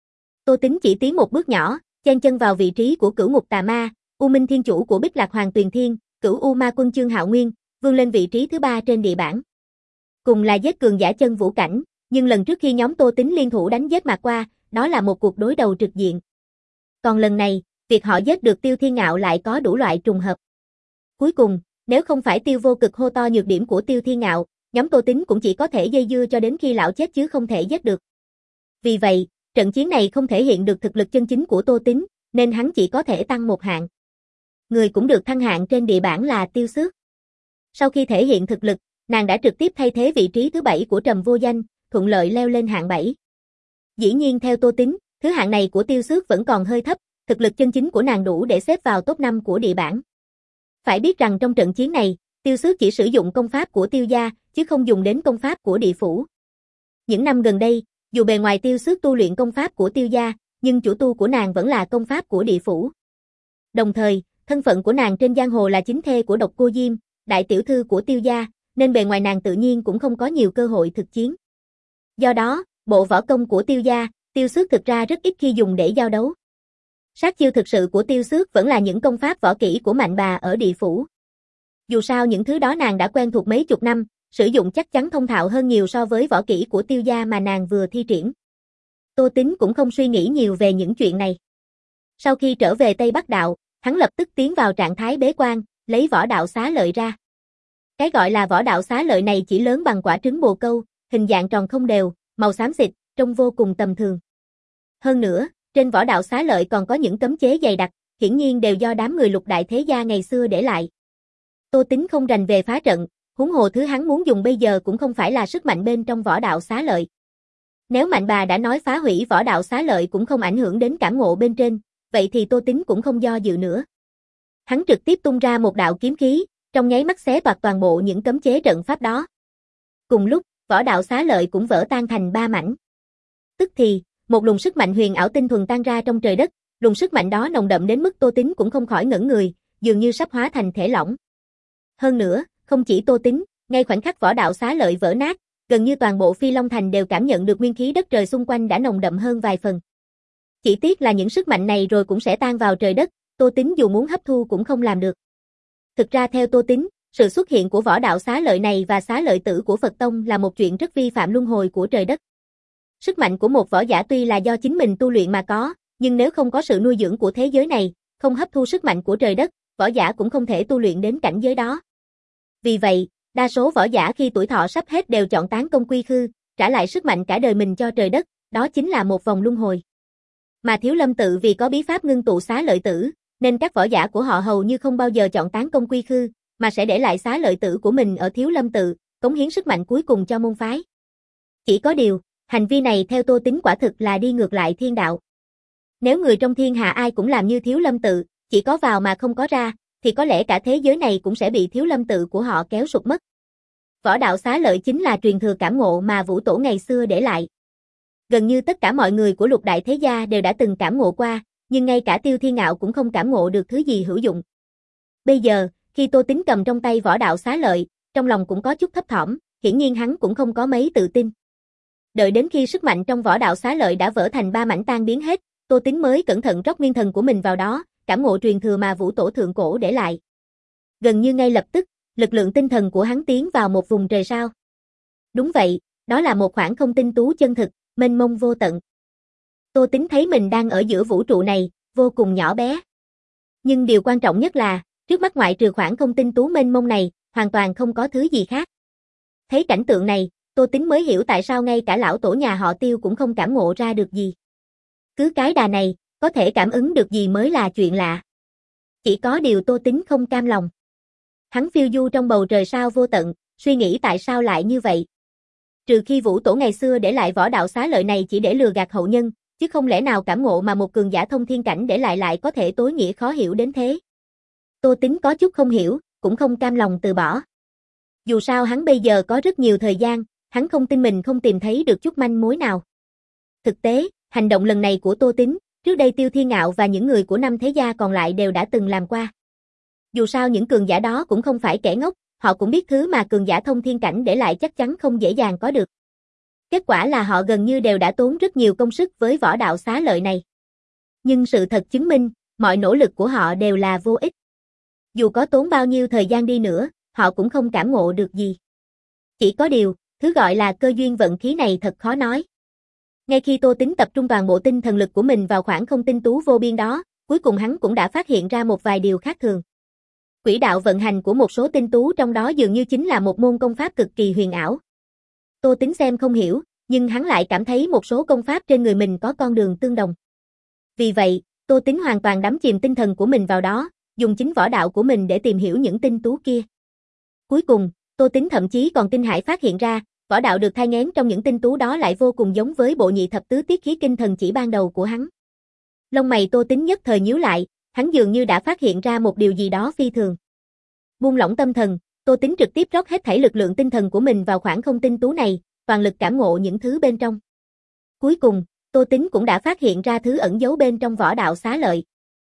Tô Tín chỉ tiến một bước nhỏ, chen chân vào vị trí của Cửu Ngục Tà Ma, U Minh Thiên Chủ của Bích Lạc Hoàng Tuyền Thiên, Cửu U Ma Quân Chương Hạo Nguyên, vươn lên vị trí thứ ba trên địa bản. Cùng là giết cường giả chân vũ cảnh, nhưng lần trước khi nhóm Tô Tín liên thủ đánh giết Mạc Qua, đó là một cuộc đối đầu trực diện. Còn lần này, việc họ giết được Tiêu Thiên Ngạo lại có đủ loại trùng hợp. Cuối cùng, nếu không phải Tiêu Vô Cực hô to nhược điểm của Tiêu Thiên Ngạo, nhóm Tô Tín cũng chỉ có thể dây dưa cho đến khi lão chết chứ không thể giết được. Vì vậy, trận chiến này không thể hiện được thực lực chân chính của Tô Tín, nên hắn chỉ có thể tăng một hạng. Người cũng được thăng hạng trên địa bản là Tiêu Xước. Sau khi thể hiện thực lực, nàng đã trực tiếp thay thế vị trí thứ bảy của Trầm Vô Danh, thuận lợi leo lên hạng bảy. Dĩ nhiên theo Tô Tín, thứ hạng này của Tiêu Xước vẫn còn hơi thấp, thực lực chân chính của nàng đủ để xếp vào top năm của địa bản. Phải biết rằng trong trận chiến này, Tiêu Xước chỉ sử dụng công pháp của Tiêu gia, chứ không dùng đến công pháp của địa phủ. Những năm gần đây, dù bề ngoài Tiêu Xước tu luyện công pháp của Tiêu gia, nhưng chủ tu của nàng vẫn là công pháp của địa phủ. Đồng thời, thân phận của nàng trên giang hồ là chính thê của Độc Cô Diêm, đại tiểu thư của Tiêu gia, nên bề ngoài nàng tự nhiên cũng không có nhiều cơ hội thực chiến. Do đó, bộ võ công của Tiêu gia, Tiêu Xước thực ra rất ít khi dùng để giao đấu. Sát chiêu thực sự của Tiêu Xước vẫn là những công pháp võ kỹ của mạnh bà ở địa phủ. Dù sao những thứ đó nàng đã quen thuộc mấy chục năm, sử dụng chắc chắn thông thạo hơn nhiều so với võ kỹ của Tiêu gia mà nàng vừa thi triển. Tô Tín cũng không suy nghĩ nhiều về những chuyện này. Sau khi trở về Tây Bắc Đạo, hắn lập tức tiến vào trạng thái bế quan, lấy võ đạo xá lợi ra. Cái gọi là võ đạo xá lợi này chỉ lớn bằng quả trứng bồ câu, hình dạng tròn không đều, màu xám xịt, trông vô cùng tầm thường. Hơn nữa, trên võ đạo xá lợi còn có những cấm chế dày đặc, hiển nhiên đều do đám người Lục Đại Thế Gia ngày xưa để lại. Tô Tín không rành về phá trận, huống hồ thứ hắn muốn dùng bây giờ cũng không phải là sức mạnh bên trong võ đạo xá lợi. Nếu mạnh bà đã nói phá hủy võ đạo xá lợi cũng không ảnh hưởng đến cảm ngộ bên trên, vậy thì Tô Tín cũng không do dự nữa. Hắn trực tiếp tung ra một đạo kiếm khí, trong nháy mắt xé toạc toàn bộ những cấm chế trận pháp đó. Cùng lúc, võ đạo xá lợi cũng vỡ tan thành ba mảnh. Tức thì, một luồng sức mạnh huyền ảo tinh thuần tan ra trong trời đất, luồng sức mạnh đó nồng đậm đến mức Tô Tín cũng không khỏi ngẩn người, dường như sắp hóa thành thể lỏng. Hơn nữa, không chỉ Tô Tín, ngay khoảnh khắc võ đạo xá lợi vỡ nát, gần như toàn bộ Phi Long Thành đều cảm nhận được nguyên khí đất trời xung quanh đã nồng đậm hơn vài phần. Chỉ tiếc là những sức mạnh này rồi cũng sẽ tan vào trời đất, Tô Tín dù muốn hấp thu cũng không làm được. Thực ra theo Tô Tín, sự xuất hiện của võ đạo xá lợi này và xá lợi tử của Phật Tông là một chuyện rất vi phạm luân hồi của trời đất. Sức mạnh của một võ giả tuy là do chính mình tu luyện mà có, nhưng nếu không có sự nuôi dưỡng của thế giới này, không hấp thu sức mạnh của trời đất, võ giả cũng không thể tu luyện đến cảnh giới đó. Vì vậy, đa số võ giả khi tuổi thọ sắp hết đều chọn tán công quy khư, trả lại sức mạnh cả đời mình cho trời đất, đó chính là một vòng luân hồi. Mà Thiếu Lâm tự vì có bí pháp ngưng tụ xá lợi tử, nên các võ giả của họ hầu như không bao giờ chọn tán công quy khư, mà sẽ để lại xá lợi tử của mình ở Thiếu Lâm tự, cống hiến sức mạnh cuối cùng cho môn phái. Chỉ có điều, hành vi này theo Tô Tín quả thực là đi ngược lại thiên đạo. Nếu người trong thiên hạ ai cũng làm như Thiếu Lâm tự, chỉ có vào mà không có ra, thì có lẽ cả thế giới này cũng sẽ bị Thiếu Lâm tự của họ kéo sụp mất. Võ đạo xá lợi chính là truyền thừa cảm ngộ mà Vũ Tổ ngày xưa để lại. Gần như tất cả mọi người của lục đại thế gia đều đã từng cảm ngộ qua, nhưng ngay cả Tiêu Thiên Ngạo cũng không cảm ngộ được thứ gì hữu dụng. Bây giờ, khi Tô Tín cầm trong tay võ đạo xá lợi, trong lòng cũng có chút thấp thỏm, hiển nhiên hắn cũng không có mấy tự tin. Đợi đến khi sức mạnh trong võ đạo xá lợi đã vỡ thành ba mảnh tan biến hết, Tô Tín mới cẩn thận rót nguyên thần của mình vào đó, cảm ngộ truyền thừa mà Vũ Tổ thượng cổ để lại. Gần như ngay lập tức, lực lượng tinh thần của hắn tiến vào một vùng trời sao. Đúng vậy, đó là một khoảng không tinh tú chân thực, mênh mông vô tận. Tô Tín thấy mình đang ở giữa vũ trụ này, vô cùng nhỏ bé. Nhưng điều quan trọng nhất là, trước mắt ngoại trừ khoảng không tinh tú mênh mông này, hoàn toàn không có thứ gì khác. Thấy cảnh tượng này, Tô Tín mới hiểu tại sao ngay cả lão tổ nhà họ Tiêu cũng không cảm ngộ ra được gì. Cứ cái đà này, có thể cảm ứng được gì mới là chuyện lạ. Chỉ có điều Tô Tín không cam lòng. Hắn phiêu du trong bầu trời sao vô tận, suy nghĩ tại sao lại như vậy. Trừ khi Vũ Tổ ngày xưa để lại võ đạo xá lợi này chỉ để lừa gạt hậu nhân, chứ không lẽ nào cảm ngộ mà một cường giả thông thiên cảnh để lại lại có thể tối nghĩa khó hiểu đến thế. Tô Tín có chút không hiểu, cũng không cam lòng từ bỏ. Dù sao hắn bây giờ có rất nhiều thời gian, hắn không tin mình không tìm thấy được chút manh mối nào. Thực tế, hành động lần này của Tô Tín, trước đây Tiêu Thiên Ngạo và những người của năm thế gia còn lại đều đã từng làm qua. Dù sao những cường giả đó cũng không phải kẻ ngốc, họ cũng biết thứ mà cường giả thông thiên cảnh để lại chắc chắn không dễ dàng có được. Kết quả là họ gần như đều đã tốn rất nhiều công sức với võ đạo xá lợi này. Nhưng sự thật chứng minh, mọi nỗ lực của họ đều là vô ích. Dù có tốn bao nhiêu thời gian đi nữa, họ cũng không cảm ngộ được gì. Chỉ có điều, thứ gọi là cơ duyên vận khí này thật khó nói. Ngay khi Tô Tín tập trung toàn bộ tinh thần lực của mình vào khoảng không tinh tú vô biên đó, cuối cùng hắn cũng đã phát hiện ra một vài điều khác thường. Quỹ đạo vận hành của một số tinh tú trong đó dường như chính là một môn công pháp cực kỳ huyền ảo. Tô Tín xem không hiểu, nhưng hắn lại cảm thấy một số công pháp trên người mình có con đường tương đồng. Vì vậy, Tô Tín hoàn toàn đắm chìm tinh thần của mình vào đó, dùng chính võ đạo của mình để tìm hiểu những tinh tú kia. Cuối cùng, Tô Tín thậm chí còn kinh hãi phát hiện ra, võ đạo được thai nghén trong những tinh tú đó lại vô cùng giống với bộ nhị thập tứ tiết khí kinh thần chỉ ban đầu của hắn. Lông mày Tô Tín nhất thời nhíu lại, hắn dường như đã phát hiện ra một điều gì đó phi thường. Buông lỏng tâm thần, Tô Tín trực tiếp rót hết thảy lực lượng tinh thần của mình vào khoảng không tinh tú này, toàn lực cảm ngộ những thứ bên trong. Cuối cùng, Tô Tín cũng đã phát hiện ra thứ ẩn giấu bên trong võ đạo xá lợi.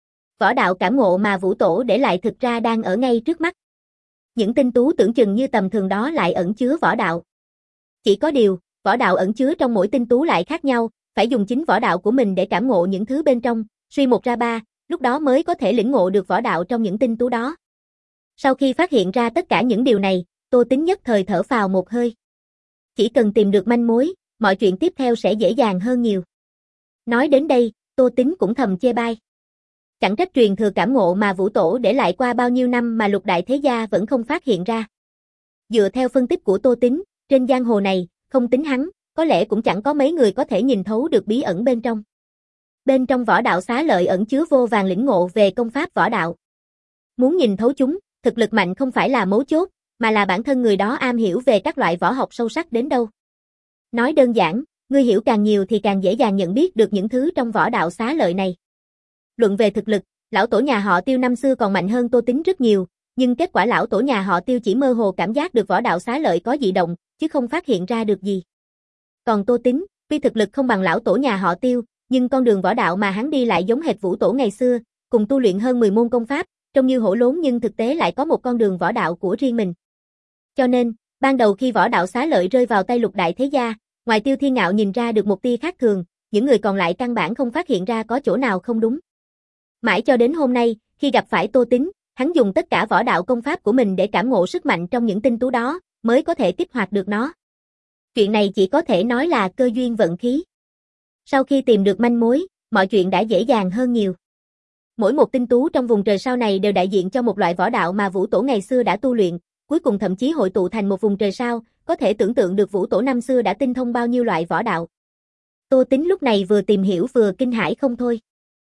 Võ đạo cảm ngộ mà Vũ Tổ để lại thực ra đang ở ngay trước mắt. Những tinh tú tưởng chừng như tầm thường đó lại ẩn chứa võ đạo. Chỉ có điều, võ đạo ẩn chứa trong mỗi tinh tú lại khác nhau, phải dùng chính võ đạo của mình để cảm ngộ những thứ bên trong, suy một ra ba, lúc đó mới có thể lĩnh ngộ được võ đạo trong những tinh tú đó. Sau khi phát hiện ra tất cả những điều này, Tô Tín nhất thời thở phào một hơi. Chỉ cần tìm được manh mối, mọi chuyện tiếp theo sẽ dễ dàng hơn nhiều. Nói đến đây, Tô Tín cũng thầm chê bai. Chẳng trách truyền thừa cảm ngộ mà Vũ Tổ để lại qua bao nhiêu năm mà lục đại thế gia vẫn không phát hiện ra. Dựa theo phân tích của Tô Tín, trên giang hồ này, không tính hắn, có lẽ cũng chẳng có mấy người có thể nhìn thấu được bí ẩn bên trong. Bên trong võ đạo xá lợi ẩn chứa vô vàn lĩnh ngộ về công pháp võ đạo. Muốn nhìn thấu chúng, thực lực mạnh không phải là mấu chốt, mà là bản thân người đó am hiểu về các loại võ học sâu sắc đến đâu. Nói đơn giản, ngươi hiểu càng nhiều thì càng dễ dàng nhận biết được những thứ trong võ đạo xá lợi này. Luận về thực lực, lão tổ nhà họ Tiêu năm xưa còn mạnh hơn Tô Tín rất nhiều, nhưng kết quả lão tổ nhà họ Tiêu chỉ mơ hồ cảm giác được võ đạo xá lợi có dị động, chứ không phát hiện ra được gì. Còn Tô Tín, tuy thực lực không bằng lão tổ nhà họ Tiêu, nhưng con đường võ đạo mà hắn đi lại giống hệt Vũ Tổ ngày xưa, cùng tu luyện hơn mười môn công pháp, trông như hổ lốn nhưng thực tế lại có một con đường võ đạo của riêng mình. Cho nên, Ban đầu khi võ đạo xá lợi rơi vào tay Lục đại thế gia, ngoài Tiêu Thiên Ngạo nhìn ra được một tia khác thường, những người còn lại căn bản không phát hiện ra có chỗ nào không đúng. Mãi cho đến hôm nay, khi gặp phải Tô Tín, hắn dùng tất cả võ đạo công pháp của mình để cảm ngộ sức mạnh trong những tinh tú đó, mới có thể kích hoạt được nó. Chuyện này chỉ có thể nói là cơ duyên vận khí. Sau khi tìm được manh mối, mọi chuyện đã dễ dàng hơn nhiều. Mỗi một tinh tú trong vùng trời sao này đều đại diện cho một loại võ đạo mà Vũ Tổ ngày xưa đã tu luyện, cuối cùng thậm chí hội tụ thành một vùng trời sao, có thể tưởng tượng được Vũ Tổ năm xưa đã tinh thông bao nhiêu loại võ đạo. Tô Tín lúc này vừa tìm hiểu vừa kinh hãi không thôi.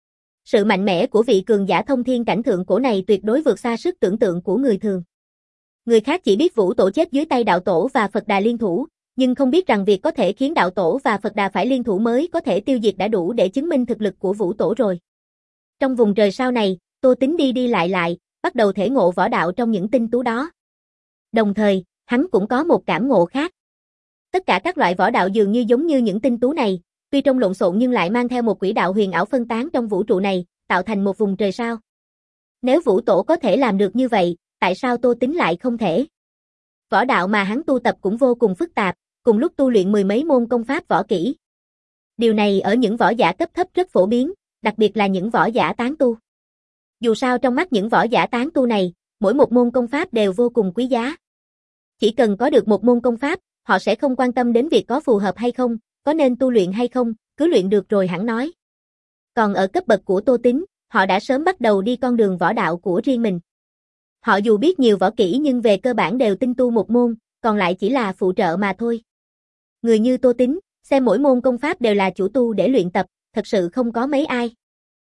Sự mạnh mẽ của vị cường giả thông thiên cảnh thượng cổ này tuyệt đối vượt xa sức tưởng tượng của người thường. Người khác chỉ biết Vũ Tổ chết dưới tay Đạo Tổ và Phật Đà liên thủ, nhưng không biết rằng việc có thể khiến Đạo Tổ và Phật Đà phải liên thủ mới có thể tiêu diệt đã đủ để chứng minh thực lực của Vũ Tổ rồi. Trong vùng trời sao này, Tô Tín đi đi lại lại, bắt đầu thể ngộ võ đạo trong những tinh tú đó. Đồng thời, hắn cũng có một cảm ngộ khác. Tất cả các loại võ đạo dường như giống như những tinh tú này, tuy trông lộn xộn nhưng lại mang theo một quỹ đạo huyền ảo phân tán trong vũ trụ này, tạo thành một vùng trời sao. Nếu Vũ Tổ có thể làm được như vậy, tại sao Tô Tín lại không thể? Võ đạo mà hắn tu tập cũng vô cùng phức tạp, cùng lúc tu luyện mười mấy môn công pháp võ kỹ. Điều này ở những võ giả cấp thấp rất phổ biến, đặc biệt là những võ giả tán tu. Dù sao trong mắt những võ giả tán tu này, mỗi một môn công pháp đều vô cùng quý giá. Chỉ cần có được một môn công pháp, họ sẽ không quan tâm đến việc có phù hợp hay không, có nên tu luyện hay không, cứ luyện được rồi hẳn nói. Còn ở cấp bậc của Tô Tín, họ đã sớm bắt đầu đi con đường võ đạo của riêng mình. Họ dù biết nhiều võ kỹ nhưng về cơ bản đều tinh tu một môn, còn lại chỉ là phụ trợ mà thôi. Người như Tô Tín, xem mỗi môn công pháp đều là chủ tu để luyện tập, thật sự không có mấy ai.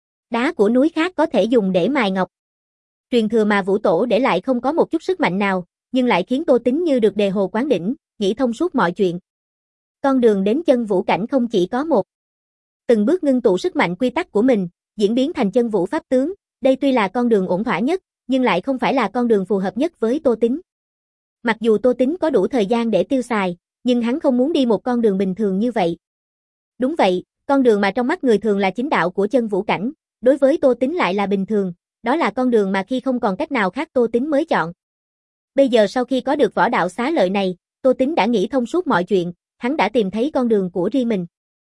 Đá của núi khác có thể dùng để mài ngọc. Truyền thừa mà Vũ Tổ để lại không có một chút sức mạnh nào, nhưng lại khiến Tô Tín như được đề hồ quán đỉnh, nghĩ thông suốt mọi chuyện. Con đường đến chân vũ cảnh không chỉ có một. Từng bước ngưng tụ sức mạnh quy tắc của mình, diễn biến thành chân vũ pháp tướng, đây tuy là con đường ổn thỏa nhất, nhưng lại không phải là con đường phù hợp nhất với Tô Tín. Mặc dù Tô Tín có đủ thời gian để tiêu xài, nhưng hắn không muốn đi một con đường bình thường như vậy. Đúng vậy, con đường mà trong mắt người thường là chính đạo của chân vũ cảnh, đối với Tô Tín lại là bình thường, đó là con đường mà khi không còn cách nào khác Tô Tín mới chọn. Bây giờ sau khi có được võ đạo xá lợi này, Tô Tín đã nghĩ thông suốt mọi chuyện, hắn đã tìm thấy con đường của riêng mình.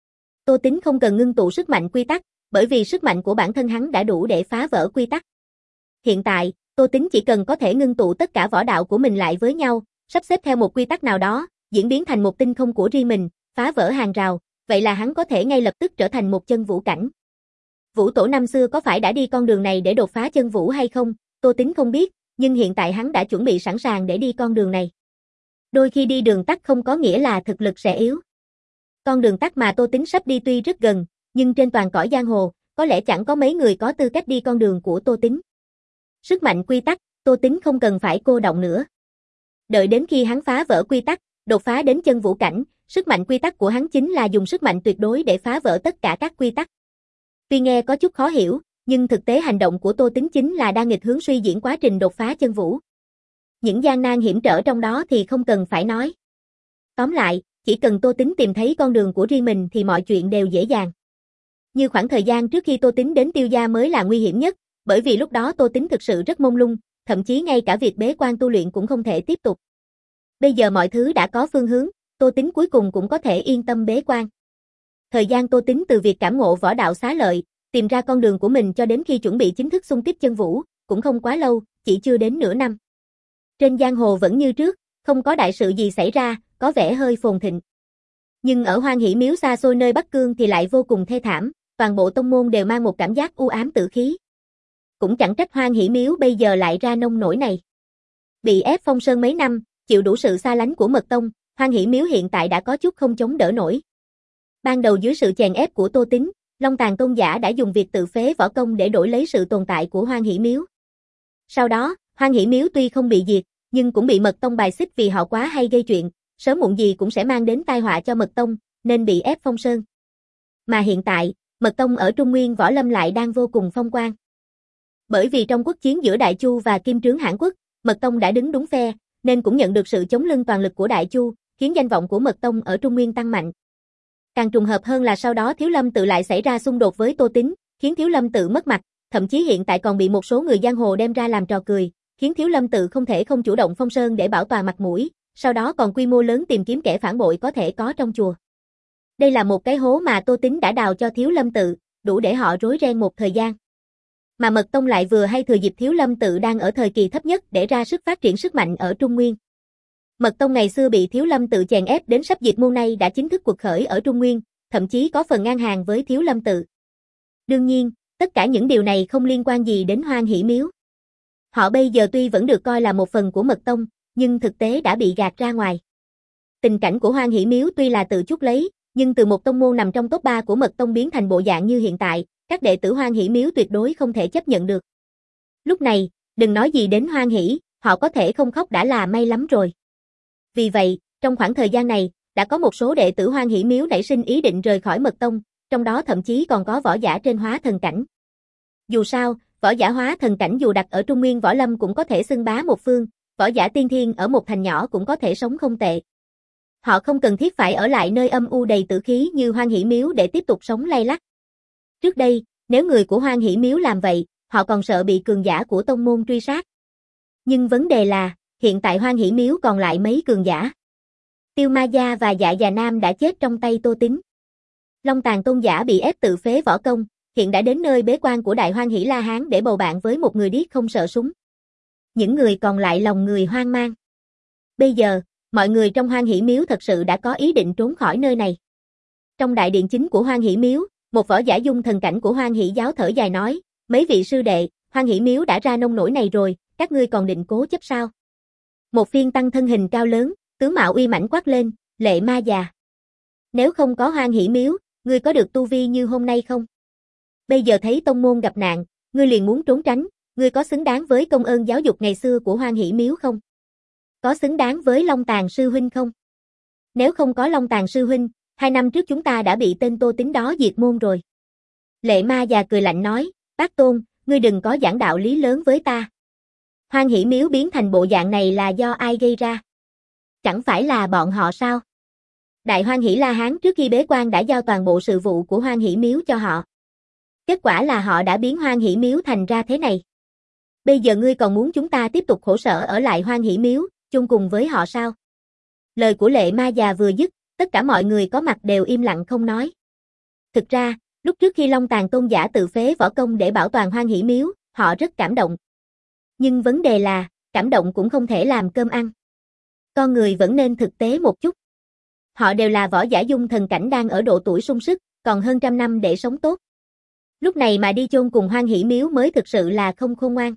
Tô Tín không cần ngưng tụ sức mạnh quy tắc, bởi vì sức mạnh của bản thân hắn đã đủ để phá vỡ quy tắc. Hiện tại, Tô Tín chỉ cần có thể ngưng tụ tất cả võ đạo của mình lại với nhau, sắp xếp theo một quy tắc nào đó, diễn biến thành một tinh không của riêng mình, phá vỡ hàng rào, vậy là hắn có thể ngay lập tức trở thành một chân vũ cảnh. Vũ Tổ năm xưa có phải đã đi con đường này để đột phá chân vũ hay không, Tô Tín không biết, nhưng hiện tại hắn đã chuẩn bị sẵn sàng để đi con đường này. Đôi khi đi đường tắt không có nghĩa là thực lực sẽ yếu. Con đường tắt mà Tô Tín sắp đi tuy rất gần, nhưng trên toàn cõi giang hồ, có lẽ chẳng có mấy người có tư cách đi con đường của Tô Tín. Sức mạnh quy tắc, Tô Tín không cần phải cô đọng nữa. Đợi đến khi hắn phá vỡ quy tắc, đột phá đến chân vũ cảnh, sức mạnh quy tắc của hắn chính là dùng sức mạnh tuyệt đối để phá vỡ tất cả các quy tắc. Tuy nghe có chút khó hiểu, nhưng thực tế hành động của Tô Tín chính là đang nghịch hướng suy diễn quá trình đột phá chân vũ. Những gian nan hiểm trở trong đó thì không cần phải nói. Tóm lại, chỉ cần Tô Tín tìm thấy con đường của riêng mình thì mọi chuyện đều dễ dàng. Như khoảng thời gian trước khi Tô Tín đến Tiêu gia mới là nguy hiểm nhất, bởi vì lúc đó Tô Tín thực sự rất mông lung, thậm chí ngay cả việc bế quan tu luyện cũng không thể tiếp tục. Bây giờ mọi thứ đã có phương hướng, Tô Tín cuối cùng cũng có thể yên tâm bế quan. Thời gian Tô Tín từ việc cảm ngộ võ đạo xá lợi, tìm ra con đường của mình cho đến khi chuẩn bị chính thức xung kích chân vũ, cũng không quá lâu, chỉ chưa đến nửa năm. Trên giang hồ vẫn như trước, không có đại sự gì xảy ra, có vẻ hơi phồn thịnh. Nhưng ở Hoan Hỷ Miếu xa xôi nơi Bắc Cương thì lại vô cùng thê thảm, toàn bộ tông môn đều mang một cảm giác u ám tử khí. Cũng chẳng trách Hoan Hỷ Miếu bây giờ lại ra nông nổi này. Bị ép phong sơn mấy năm, chịu đủ sự xa lánh của mật tông, Hoan Hỷ Miếu hiện tại đã có chút không chống đỡ nổi. Ban đầu dưới sự chèn ép của Tô Tín, Long Tàn tôn giả đã dùng việc tự phế võ công để đổi lấy sự tồn tại của Hoan Hỷ Miếu. Sau đó, Hoan Hỷ Miếu tuy không bị diệt, nhưng cũng bị mật tông bài xích vì họ quá hay gây chuyện, sớm muộn gì cũng sẽ mang đến tai họa cho mật tông, nên bị ép phong sơn. Mà hiện tại, mật tông ở Trung Nguyên Võ Lâm lại đang vô cùng phong quang. Bởi vì trong quốc chiến giữa Đại Chu và Kim Trướng Hãn Quốc, mật tông đã đứng đúng phe, nên cũng nhận được sự chống lưng toàn lực của Đại Chu, khiến danh vọng của mật tông ở Trung Nguyên tăng mạnh. Càng trùng hợp hơn là sau đó Thiếu Lâm Tự lại xảy ra xung đột với Tô Tín, khiến Thiếu Lâm Tự mất mặt, thậm chí hiện tại còn bị một số người giang hồ đem ra làm trò cười, khiến Thiếu Lâm Tự không thể không chủ động phong sơn để bảo toàn mặt mũi, sau đó còn quy mô lớn tìm kiếm kẻ phản bội có thể có trong chùa. Đây là một cái hố mà Tô Tín đã đào cho Thiếu Lâm Tự, đủ để họ rối ren một thời gian. Mà Mật Tông lại vừa hay thừa dịp Thiếu Lâm Tự đang ở thời kỳ thấp nhất để ra sức phát triển sức mạnh ở Trung Nguyên. Mật Tông ngày xưa bị Thiếu Lâm Tự chèn ép đến sắp diệt môn nay đã chính thức quật khởi ở Trung Nguyên, thậm chí có phần ngang hàng với Thiếu Lâm Tự. Đương nhiên, tất cả những điều này không liên quan gì đến Hoan Hỷ Miếu. Họ bây giờ tuy vẫn được coi là một phần của Mật Tông, nhưng thực tế đã bị gạt ra ngoài. Tình cảnh của Hoan Hỷ Miếu tuy là tự chuốc lấy, nhưng từ một tông môn nằm trong top ba của Mật Tông biến thành bộ dạng như hiện tại, các đệ tử Hoan Hỷ Miếu tuyệt đối không thể chấp nhận được. Lúc này, đừng nói gì đến Hoan Hỷ, họ có thể không khóc đã là may lắm rồi. Vì vậy, trong khoảng thời gian này, đã có một số đệ tử Hoan Hỷ Miếu nảy sinh ý định rời khỏi Mật Tông, trong đó thậm chí còn có võ giả trên hóa thần cảnh. Dù sao, võ giả hóa thần cảnh dù đặt ở Trung Nguyên võ lâm cũng có thể xưng bá một phương, võ giả tiên thiên ở một thành nhỏ cũng có thể sống không tệ. Họ không cần thiết phải ở lại nơi âm u đầy tử khí như Hoan Hỷ Miếu để tiếp tục sống lay lắt. Trước đây, nếu người của Hoan Hỷ Miếu làm vậy, họ còn sợ bị cường giả của tông môn truy sát. Nhưng vấn đề là, hiện tại Hoan Hỷ Miếu còn lại mấy cường giả. Tiêu Ma Gia và Dạ Già Nam đã chết trong tay Tô Tín. Long Tàn Tôn giả bị ép tự phế võ công, hiện đã đến nơi bế quan của Đại Hoan Hỷ La Hán để bầu bạn với một người điếc không sợ súng. Những người còn lại lòng người hoang mang. Bây giờ, mọi người trong Hoan Hỷ Miếu thật sự đã có ý định trốn khỏi nơi này. Trong đại điện chính của Hoan Hỷ Miếu, một võ giả dung thần cảnh của Hoan Hỷ giáo thở dài nói, mấy vị sư đệ, Hoan Hỷ Miếu đã ra nông nổi này rồi, các ngươi còn định cố chấp sao? Một phiên tăng thân hình cao lớn, tướng mạo uy mãnh quát lên, Lệ Ma già. Nếu không có Hoan Hỷ Miếu, ngươi có được tu vi như hôm nay không? Bây giờ thấy tông môn gặp nạn, ngươi liền muốn trốn tránh, ngươi có xứng đáng với công ơn giáo dục ngày xưa của Hoan Hỷ Miếu không? Có xứng đáng với Long Tàn sư huynh không? Nếu không có Long Tàn sư huynh, hai năm trước chúng ta đã bị tên Tô Tín đó diệt môn rồi. Lệ Ma già cười lạnh nói, Bác Tôn, ngươi đừng có giảng đạo lý lớn với ta. Hoan Hỷ Miếu biến thành bộ dạng này là do ai gây ra? Chẳng phải là bọn họ sao? Đại Hoan Hỷ La Hán trước khi bế quan đã giao toàn bộ sự vụ của Hoan Hỷ Miếu cho họ. Kết quả là họ đã biến Hoan Hỷ Miếu thành ra thế này. Bây giờ ngươi còn muốn chúng ta tiếp tục khổ sở ở lại Hoan Hỷ Miếu, chung cùng với họ sao? Lời của Lệ Ma già vừa dứt, tất cả mọi người có mặt đều im lặng không nói. Thực ra, lúc trước khi Long Tàn Tôn giả tự phế võ công để bảo toàn Hoan Hỷ Miếu, họ rất cảm động. Nhưng vấn đề là, cảm động cũng không thể làm cơm ăn. Con người vẫn nên thực tế một chút. Họ đều là võ giả dung thần cảnh đang ở độ tuổi sung sức, còn hơn trăm năm để sống tốt. Lúc này mà đi chôn cùng Hoan Hỷ Miếu mới thực sự là không khôn ngoan.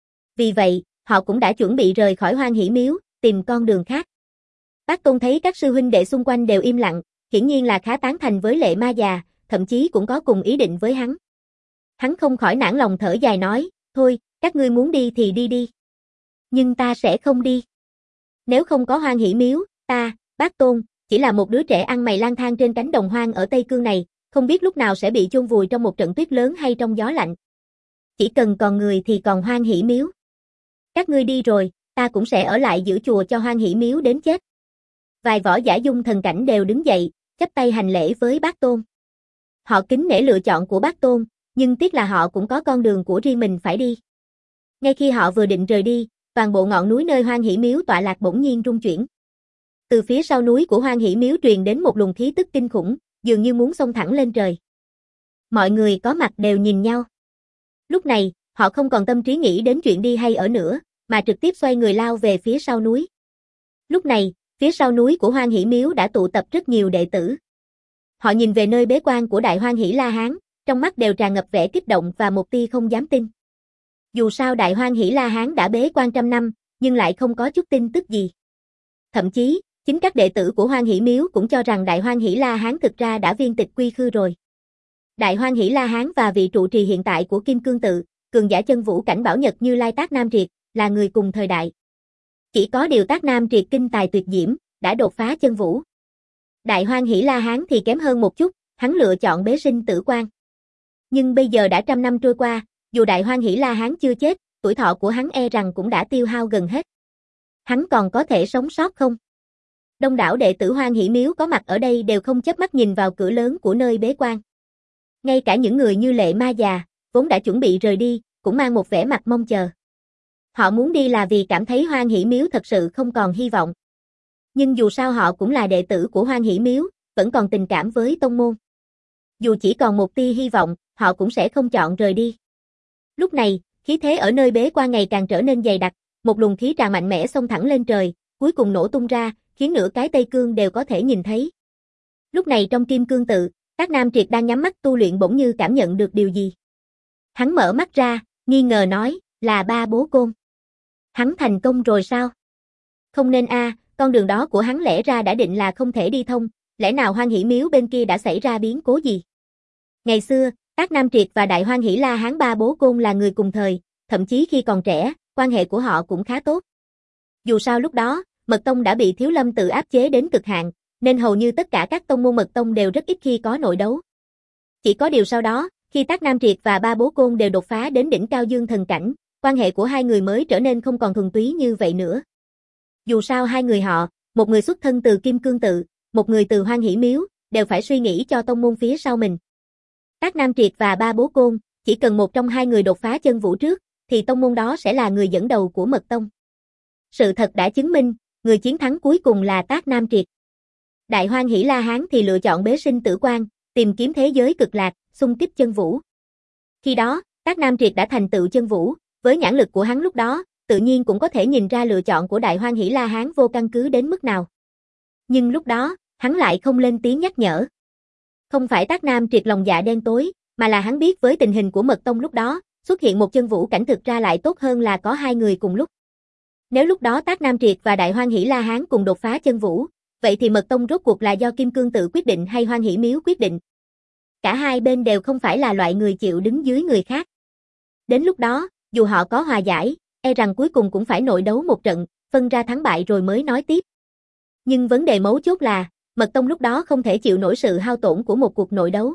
Vì vậy, họ cũng đã chuẩn bị rời khỏi Hoan Hỷ Miếu, tìm con đường khác. Bác Tôn thấy các sư huynh đệ xung quanh đều im lặng, hiển nhiên là khá tán thành với Lệ Ma già, thậm chí cũng có cùng ý định với hắn. Hắn không khỏi nản lòng thở dài nói, thôi, các ngươi muốn đi thì đi đi. Nhưng ta sẽ không đi. Nếu không có Hoan Hỷ Miếu, ta, Bác Tôn, chỉ là một đứa trẻ ăn mày lang thang trên cánh đồng hoang ở Tây Cương này, không biết lúc nào sẽ bị chôn vùi trong một trận tuyết lớn hay trong gió lạnh. Chỉ cần còn người thì còn Hoan Hỷ Miếu. Các ngươi đi rồi, ta cũng sẽ ở lại giữ chùa cho Hoan Hỷ Miếu đến chết. Vài võ giả dung thần cảnh đều đứng dậy, chắp tay hành lễ với Bác Tôn. Họ kính nể lựa chọn của Bác Tôn, nhưng tiếc là họ cũng có con đường của riêng mình phải đi. Ngay khi họ vừa định rời đi, toàn bộ ngọn núi nơi Hoan Hỷ Miếu tọa lạc bỗng nhiên rung chuyển. Từ phía sau núi của Hoan Hỷ Miếu truyền đến một luồng khí tức kinh khủng, dường như muốn xông thẳng lên trời. Mọi người có mặt đều nhìn nhau. Lúc này, họ không còn tâm trí nghĩ đến chuyện đi hay ở nữa, mà trực tiếp xoay người lao về phía sau núi. Lúc này, phía sau núi của Hoan Hỷ Miếu đã tụ tập rất nhiều đệ tử. Họ nhìn về nơi bế quan của Đại Hoan Hỷ La Hán, trong mắt đều tràn ngập vẻ kích động và một tia không dám tin. Dù sao Đại Hoan Hỷ La Hán đã bế quan trăm năm, nhưng lại không có chút tin tức gì. Thậm chí, chính các đệ tử của Hoan Hỷ Miếu cũng cho rằng Đại Hoan Hỷ La Hán thực ra đã viên tịch quy khư rồi. Đại Hoan Hỷ La Hán và vị trụ trì hiện tại của Kim Cương Tự, cường giả chân vũ cảnh Bảo Nhật Như Lai Tác Nam Triệt, là người cùng thời đại. Chỉ có điều Tác Nam Triệt kinh tài tuyệt diễm, đã đột phá chân vũ. Đại Hoan Hỷ La Hán thì kém hơn một chút, hắn lựa chọn bế sinh tử quan. Nhưng bây giờ đã trăm năm trôi qua, dù Đại Hoan Hỷ La Hán chưa chết, tuổi thọ của hắn e rằng cũng đã tiêu hao gần hết. Hắn còn có thể sống sót không? Đông đảo đệ tử Hoan Hỷ Miếu có mặt ở đây đều không chớp mắt nhìn vào cửa lớn của nơi bế quan. Ngay cả những người như Lệ Ma già, vốn đã chuẩn bị rời đi, cũng mang một vẻ mặt mong chờ. Họ muốn đi là vì cảm thấy Hoan Hỷ Miếu thật sự không còn hy vọng. Nhưng dù sao họ cũng là đệ tử của Hoan Hỷ Miếu, vẫn còn tình cảm với tông môn. Dù chỉ còn một tia hy vọng, họ cũng sẽ không chọn rời đi. Lúc này, khí thế ở nơi bế quan ngày càng trở nên dày đặc, một luồng khí tràn mạnh mẽ xông thẳng lên trời, cuối cùng nổ tung ra, khiến nửa cái Tây Cương đều có thể nhìn thấy. Lúc này trong Kim Cương Tự, Tác Nam Triệt đang nhắm mắt tu luyện bỗng như cảm nhận được điều gì. Hắn mở mắt ra, nghi ngờ nói, là Ba Bố Côn. Hắn thành công rồi sao? Không nên a, à, con đường đó của hắn lẽ ra đã định là không thể đi thông, lẽ nào Hoan Hỷ Miếu bên kia đã xảy ra biến cố gì? Ngày xưa, Tác Nam Triệt và Đại Hoan Hỷ La Hán Ba Bố Côn là người cùng thời, thậm chí khi còn trẻ, quan hệ của họ cũng khá tốt. Dù sao lúc đó, Mật Tông đã bị Thiếu Lâm Tự áp chế đến cực hạn, nên hầu như tất cả các tông môn Mật Tông đều rất ít khi có nội đấu. Chỉ có điều sau đó, khi Tác Nam Triệt và Ba Bố Côn đều đột phá đến đỉnh Cao Dương Thần Cảnh, quan hệ của hai người mới trở nên không còn thuần túy như vậy nữa. Dù sao hai người họ, một người xuất thân từ Kim Cương Tự, một người từ Hoan Hỷ Miếu, đều phải suy nghĩ cho tông môn phía sau mình. Tác Nam Triệt và Ba Bố Côn, chỉ cần một trong hai người đột phá chân vũ trước, thì tông môn đó sẽ là người dẫn đầu của Mật Tông. Sự thật đã chứng minh, người chiến thắng cuối cùng là Tác Nam Triệt. Đại Hoan Hỷ La Hán thì lựa chọn bế sinh tử quan, tìm kiếm thế giới cực lạc, xung kích chân vũ. Khi đó, Tác Nam Triệt đã thành tựu chân vũ, với nhãn lực của hắn lúc đó, tự nhiên cũng có thể nhìn ra lựa chọn của Đại Hoan Hỷ La Hán vô căn cứ đến mức nào. Nhưng lúc đó, hắn lại không lên tiếng nhắc nhở. Không phải Tác Nam Triệt lòng dạ đen tối, mà là hắn biết với tình hình của Mật Tông lúc đó, xuất hiện một chân vũ cảnh thực ra lại tốt hơn là có hai người cùng lúc. Nếu lúc đó Tác Nam Triệt và Đại Hoan Hỷ La Hán cùng đột phá chân vũ, vậy thì Mật Tông rốt cuộc là do Kim Cương Tự quyết định hay Hoan Hỷ Miếu quyết định? Cả hai bên đều không phải là loại người chịu đứng dưới người khác. Đến lúc đó, dù họ có hòa giải, e rằng cuối cùng cũng phải nội đấu một trận, phân ra thắng bại rồi mới nói tiếp. Nhưng vấn đề mấu chốt là, Mật Tông lúc đó không thể chịu nổi sự hao tổn của một cuộc nội đấu.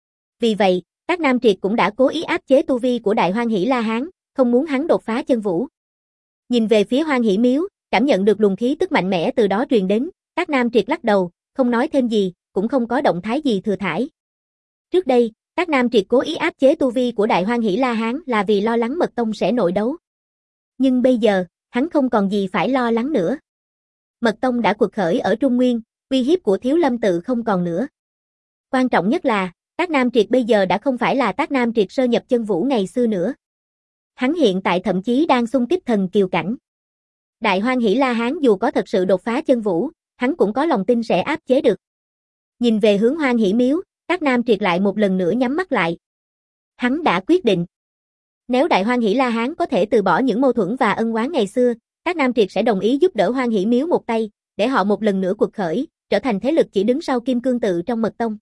Vì vậy, Tác Nam Triệt cũng đã cố ý áp chế tu vi của Đại Hoan Hỷ La Hán, không muốn hắn đột phá chân vũ. Nhìn về phía Hoan Hỷ Miếu, cảm nhận được luồng khí tức mạnh mẽ từ đó truyền đến, Tác Nam Triệt lắc đầu, không nói thêm gì, cũng không có động thái gì thừa thãi. Trước đây, Tác Nam Triệt cố ý áp chế tu vi của Đại Hoan Hỷ La Hán là vì lo lắng Mật Tông sẽ nội đấu. Nhưng bây giờ, hắn không còn gì phải lo lắng nữa. Mật Tông đã quật khởi ở Trung Nguyên, uy hiếp của Thiếu Lâm Tự không còn nữa. Quan trọng nhất là, Tác Nam Triệt bây giờ đã không phải là Tác Nam Triệt sơ nhập chân vũ ngày xưa nữa. Hắn hiện tại thậm chí đang xung kích thần kiều cảnh. Đại Hoan Hỷ La Hán dù có thật sự đột phá chân vũ, hắn cũng có lòng tin sẽ áp chế được. Nhìn về hướng Hoan Hỷ Miếu, Tác Nam Triệt lại một lần nữa nhắm mắt lại. Hắn đã quyết định. Nếu Đại Hoan Hỷ La Hán có thể từ bỏ những mâu thuẫn và ân oán ngày xưa, Tác Nam Triệt sẽ đồng ý giúp đỡ Hoan Hỷ Miếu một tay, để họ một lần nữa quật khởi, trở thành thế lực chỉ đứng sau Kim Cương Tự trong Mật Tông.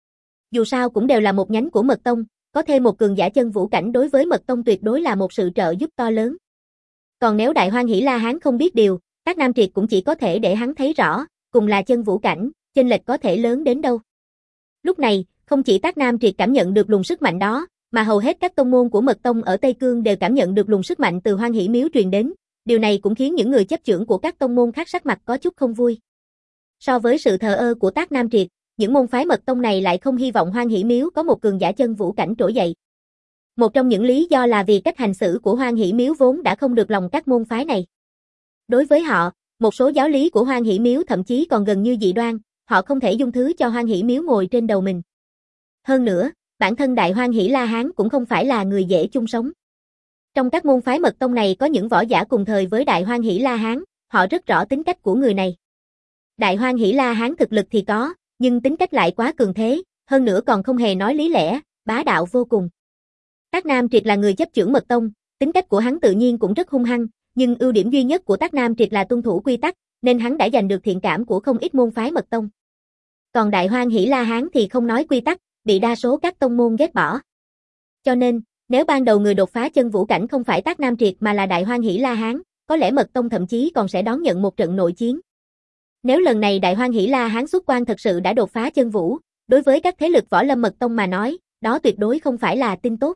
Dù sao cũng đều là một nhánh của Mật Tông, có thêm một cường giả chân vũ cảnh đối với Mật Tông tuyệt đối là một sự trợ giúp to lớn. Còn nếu Đại Hoan Hỷ La Hán không biết điều, Tác Nam Triệt cũng chỉ có thể để hắn thấy rõ, cùng là chân vũ cảnh, chênh lệch có thể lớn đến đâu. Lúc này, không chỉ Tác Nam Triệt cảm nhận được luồng sức mạnh đó, mà hầu hết các tông môn của Mật Tông ở Tây Cương đều cảm nhận được luồng sức mạnh từ Hoan Hỷ Miếu truyền đến, điều này cũng khiến những người chấp chưởng của các tông môn khác sắc mặt có chút không vui. So với sự thờ ơ của Tác Nam Triệt, những môn phái Mật Tông này lại không hy vọng Hoan Hỷ Miếu có một cường giả chân vũ cảnh trỗi dậy. Một trong những lý do là vì cách hành xử của Hoan Hỷ Miếu vốn đã không được lòng các môn phái này. Đối với họ, một số giáo lý của Hoan Hỷ Miếu thậm chí còn gần như dị đoan, họ không thể dung thứ cho Hoan Hỷ Miếu ngồi trên đầu mình. Hơn nữa, bản thân Đại Hoan Hỷ La Hán cũng không phải là người dễ chung sống. Trong các môn phái Mật Tông này có những võ giả cùng thời với Đại Hoan Hỷ La Hán, họ rất rõ tính cách của người này. Đại Hoan Hỷ La Hán thực lực thì có, nhưng tính cách lại quá cường thế, hơn nữa còn không hề nói lý lẽ, bá đạo vô cùng. Tác Nam Triệt là người chấp chưởng Mật Tông, tính cách của hắn tự nhiên cũng rất hung hăng, nhưng ưu điểm duy nhất của Tác Nam Triệt là tuân thủ quy tắc, nên hắn đã giành được thiện cảm của không ít môn phái Mật Tông. Còn Đại Hoan Hỷ La Hán thì không nói quy tắc, bị đa số các tông môn ghét bỏ. Cho nên, nếu ban đầu người đột phá chân vũ cảnh không phải Tác Nam Triệt mà là Đại Hoan Hỷ La Hán, có lẽ Mật Tông thậm chí còn sẽ đón nhận một trận nội chiến. Nếu lần này Đại Hoan Hỷ La Hán xuất quan thật sự đã đột phá chân vũ, đối với các thế lực võ lâm Mật Tông mà nói, đó tuyệt đối không phải là tin tốt.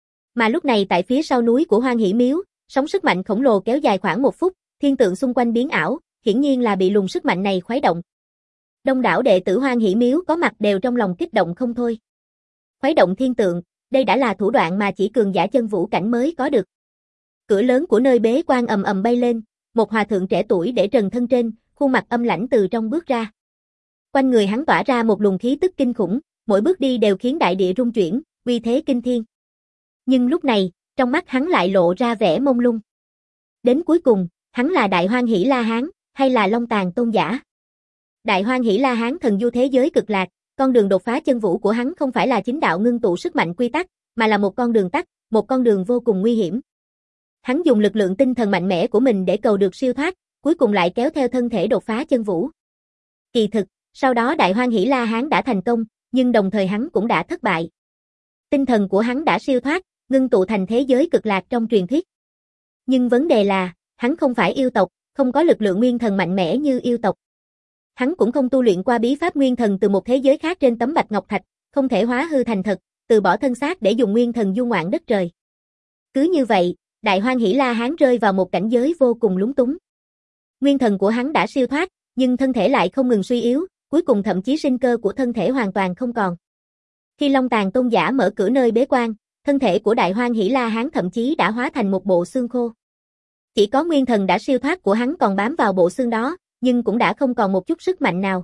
Mà lúc này tại phía sau núi của Hoan Hỷ Miếu, sóng sức mạnh khổng lồ kéo dài khoảng một phút, thiên tượng xung quanh biến ảo, hiển nhiên là bị luồng sức mạnh này khuấy động. Đông đảo đệ tử Hoan Hỷ Miếu có mặt đều trong lòng kích động không thôi. Khuấy động thiên tượng, đây đã là thủ đoạn mà chỉ cường giả chân vũ cảnh mới có được. Cửa lớn của nơi bế quan ầm ầm bay lên, một hòa thượng trẻ tuổi để trần thân trên, khuôn mặt âm lãnh từ trong bước ra. Quanh người hắn tỏa ra một luồng khí tức kinh khủng, mỗi bước đi đều khiến đại địa rung chuyển, uy thế kinh thiên. Nhưng lúc này, trong mắt hắn lại lộ ra vẻ mông lung. Đến cuối cùng, hắn là Đại Hoan Hỷ La Hán, hay là Long Tàn Tôn giả? Đại Hoan Hỷ La Hán thần du thế giới cực lạc, con đường đột phá chân vũ của hắn không phải là chính đạo ngưng tụ sức mạnh quy tắc, mà là một con đường tắt, một con đường vô cùng nguy hiểm. Hắn dùng lực lượng tinh thần mạnh mẽ của mình để cầu được siêu thoát, cuối cùng lại kéo theo thân thể đột phá chân vũ. Kỳ thực, sau đó Đại Hoan Hỷ La Hán đã thành công, nhưng đồng thời hắn cũng đã thất bại. Tinh thần của hắn đã siêu thoát, ngưng tụ thành thế giới cực lạc trong truyền thuyết. Nhưng vấn đề là, hắn không phải yêu tộc, không có lực lượng nguyên thần mạnh mẽ như yêu tộc. Hắn cũng không tu luyện qua bí pháp nguyên thần từ một thế giới khác trên tấm bạch ngọc thạch, không thể hóa hư thành thật, từ bỏ thân xác để dùng nguyên thần du ngoạn đất trời. Cứ như vậy, Đại Hoan Hỷ La Hán rơi vào một cảnh giới vô cùng lúng túng. Nguyên thần của hắn đã siêu thoát, nhưng thân thể lại không ngừng suy yếu, cuối cùng thậm chí sinh cơ của thân thể hoàn toàn không còn. Khi Long Tàn Tôn giả mở cửa nơi bế quan, thân thể của Đại Hoan Hỷ La Hán thậm chí đã hóa thành một bộ xương khô. Chỉ có nguyên thần đã siêu thoát của hắn còn bám vào bộ xương đó, nhưng cũng đã không còn một chút sức mạnh nào.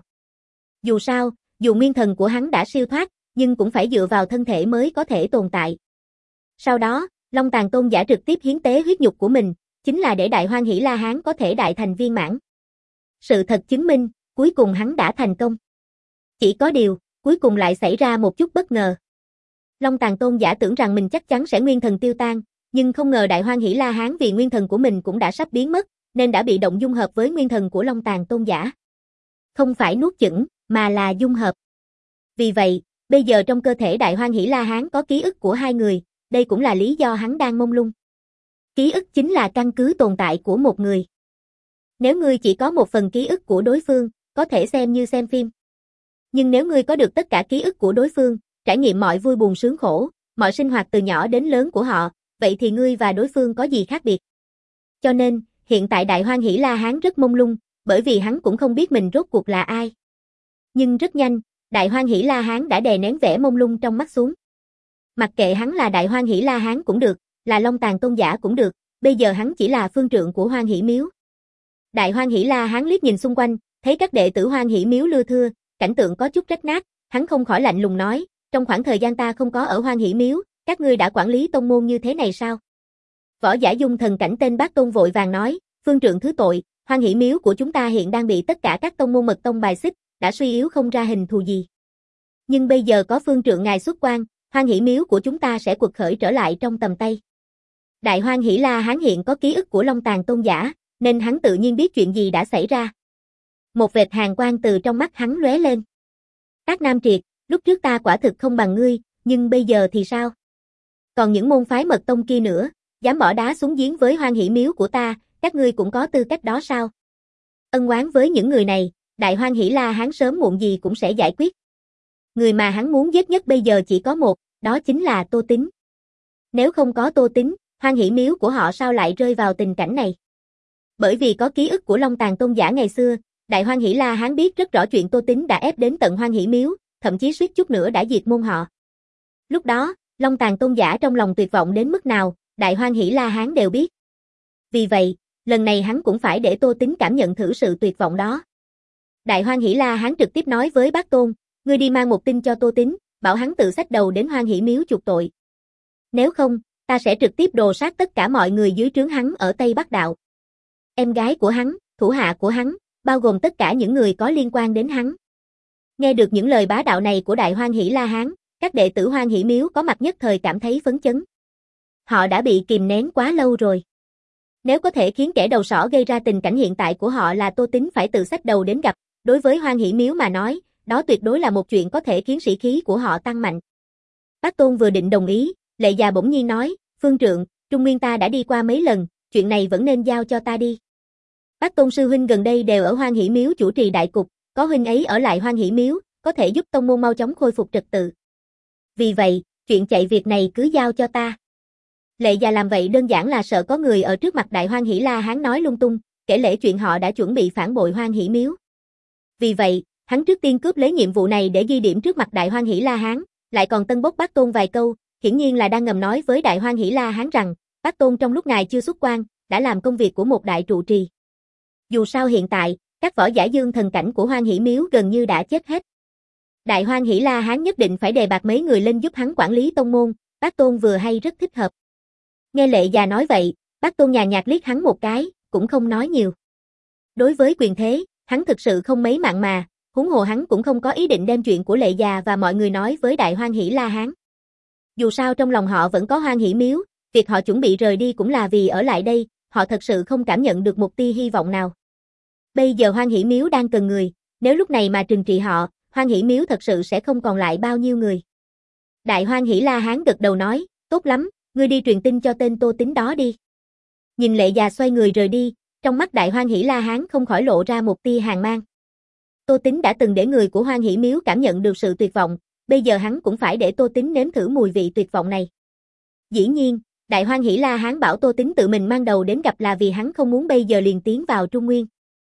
Dù sao, dù nguyên thần của hắn đã siêu thoát, nhưng cũng phải dựa vào thân thể mới có thể tồn tại. Sau đó, Long Tàn Tôn giả trực tiếp hiến tế huyết nhục của mình, chính là để Đại Hoan Hỷ La Hán có thể đại thành viên mãn. Sự thật chứng minh, cuối cùng hắn đã thành công. Chỉ có điều, cuối cùng lại xảy ra một chút bất ngờ. Long Tàn Tôn giả tưởng rằng mình chắc chắn sẽ nguyên thần tiêu tan, nhưng không ngờ Đại Hoan Hỷ La Hán vì nguyên thần của mình cũng đã sắp biến mất, nên đã bị động dung hợp với nguyên thần của Long Tàn Tôn giả. Không phải nuốt chửng, mà là dung hợp. Vì vậy, bây giờ trong cơ thể Đại Hoan Hỷ La Hán có ký ức của hai người, đây cũng là lý do hắn đang mông lung. Ký ức chính là căn cứ tồn tại của một người. Nếu ngươi chỉ có một phần ký ức của đối phương, có thể xem như xem phim. Nhưng nếu ngươi có được tất cả ký ức của đối phương, trải nghiệm mọi vui buồn sướng khổ, mọi sinh hoạt từ nhỏ đến lớn của họ, vậy thì ngươi và đối phương có gì khác biệt? Cho nên, hiện tại Đại Hoan Hỷ La Hán rất mông lung, bởi vì hắn cũng không biết mình rốt cuộc là ai. Nhưng rất nhanh, Đại Hoan Hỷ La Hán đã đè nén vẻ mông lung trong mắt xuống. Mặc kệ hắn là Đại Hoan Hỷ La Hán cũng được, là Long Tàn Tôn giả cũng được, bây giờ hắn chỉ là phương trượng của Hoan Hỷ Miếu. Đại Hoan Hỷ La Hán liếc nhìn xung quanh, thấy các đệ tử Hoan Hỷ Miếu lưa thưa, cảnh tượng có chút rách nát, hắn không khỏi lạnh lùng nói, trong khoảng thời gian ta không có ở Hoan Hỷ Miếu, các ngươi đã quản lý tông môn như thế này sao? Võ Giả Dung thần cảnh tên Bác Tôn vội vàng nói, phương trượng thứ tội, Hoan Hỷ Miếu của chúng ta hiện đang bị tất cả các tông môn mật tông bài xích, đã suy yếu không ra hình thù gì. Nhưng bây giờ có phương trượng ngài xuất quan, Hoan Hỷ Miếu của chúng ta sẽ quật khởi trở lại trong tầm tay. Đại Hoan Hỷ La Hán hiện có ký ức của Long Tàn Tôn giả, nên hắn tự nhiên biết chuyện gì đã xảy ra. Một vệt hàn quang từ trong mắt hắn lóe lên. Ác Nam Triệt, lúc trước ta quả thực không bằng ngươi, nhưng bây giờ thì sao? Còn những môn phái mật tông kia nữa, dám bỏ đá xuống giếng với Hoan Hỷ Miếu của ta, các ngươi cũng có tư cách đó sao? Ân oán với những người này, Đại Hoan Hỷ La Hán sớm muộn gì cũng sẽ giải quyết. Người mà hắn muốn giết nhất bây giờ chỉ có một, đó chính là Tô Tín. Nếu không có Tô Tín, Hoan Hỷ Miếu của họ sao lại rơi vào tình cảnh này? Bởi vì có ký ức của Long Tàn Tôn giả ngày xưa, Đại Hoan Hỷ La Hán biết rất rõ chuyện Tô Tín đã ép đến tận Hoan Hỷ Miếu, thậm chí suýt chút nữa đã diệt môn họ. Lúc đó, Long Tàn Tôn giả trong lòng tuyệt vọng đến mức nào, Đại Hoan Hỷ La Hán đều biết. Vì vậy, lần này hắn cũng phải để Tô Tín cảm nhận thử sự tuyệt vọng đó. Đại Hoan Hỷ La Hán trực tiếp nói với Bác Tôn, ngươi đi mang một tin cho Tô Tín, bảo hắn tự xách đầu đến Hoan Hỷ Miếu chuộc tội. Nếu không, ta sẽ trực tiếp đồ sát tất cả mọi người dưới trướng hắn ở Tây Bắc Đạo. Em gái của hắn, thủ hạ của hắn, bao gồm tất cả những người có liên quan đến hắn. Nghe được những lời bá đạo này của Đại Hoan Hỷ La Hán, các đệ tử Hoan Hỷ Miếu có mặt nhất thời cảm thấy phấn chấn. Họ đã bị kìm nén quá lâu rồi. Nếu có thể khiến kẻ đầu sỏ gây ra tình cảnh hiện tại của họ là Tô Tín phải tự xách đầu đến gặp, đối với Hoan Hỷ Miếu mà nói, đó tuyệt đối là một chuyện có thể khiến sĩ khí của họ tăng mạnh. Bác Tôn vừa định đồng ý, Lệ già bỗng nhiên nói, phương trượng, Trung Nguyên ta đã đi qua mấy lần, chuyện này vẫn nên giao cho ta đi. Bác Tôn sư huynh gần đây đều ở Hoan Hỷ Miếu chủ trì đại cục, có huynh ấy ở lại Hoan Hỷ Miếu, có thể giúp tông môn mau chóng khôi phục trật tự. Vì vậy, chuyện chạy việc này cứ giao cho ta. Lệ già làm vậy đơn giản là sợ có người ở trước mặt Đại Hoan Hỷ La Hán nói lung tung, kể lể chuyện họ đã chuẩn bị phản bội Hoan Hỷ Miếu. Vì vậy, hắn trước tiên cướp lấy nhiệm vụ này để ghi điểm trước mặt Đại Hoan Hỷ La Hán, lại còn tân bốc Bác Tôn vài câu, hiển nhiên là đang ngầm nói với Đại Hoan Hỷ La Hán rằng, Bác Tôn trong lúc ngài chưa xuất quan, đã làm công việc của một đại trụ trì. Dù sao hiện tại, các võ giả dương thần cảnh của Hoan Hỷ Miếu gần như đã chết hết. Đại Hoan Hỷ La Hán nhất định phải đề bạt mấy người lên giúp hắn quản lý tông môn, Bác Tôn vừa hay rất thích hợp. Nghe Lệ già nói vậy, Bác Tôn nhàn nhạt liếc hắn một cái, cũng không nói nhiều. Đối với quyền thế, hắn thực sự không mấy mặn mà, huống hồ hắn cũng không có ý định đem chuyện của Lệ già và mọi người nói với Đại Hoan Hỷ La Hán. Dù sao trong lòng họ vẫn có Hoan Hỷ Miếu, việc họ chuẩn bị rời đi cũng là vì ở lại đây, họ thật sự không cảm nhận được một tia hy vọng nào. Bây giờ Hoan Hỷ Miếu đang cần người, nếu lúc này mà trừng trị họ, Hoan Hỷ Miếu thật sự sẽ không còn lại bao nhiêu người. Đại Hoan Hỷ La Hán gật đầu nói, tốt lắm, ngươi đi truyền tin cho tên Tô Tín đó đi. Nhìn Lệ già xoay người rời đi, trong mắt Đại Hoan Hỷ La Hán không khỏi lộ ra một tia hàn mang. Tô Tín đã từng để người của Hoan Hỷ Miếu cảm nhận được sự tuyệt vọng, bây giờ hắn cũng phải để Tô Tín nếm thử mùi vị tuyệt vọng này. Dĩ nhiên, Đại Hoan Hỷ La Hán bảo Tô Tín tự mình mang đầu đến gặp là vì hắn không muốn bây giờ liền tiến vào Trung Nguyên.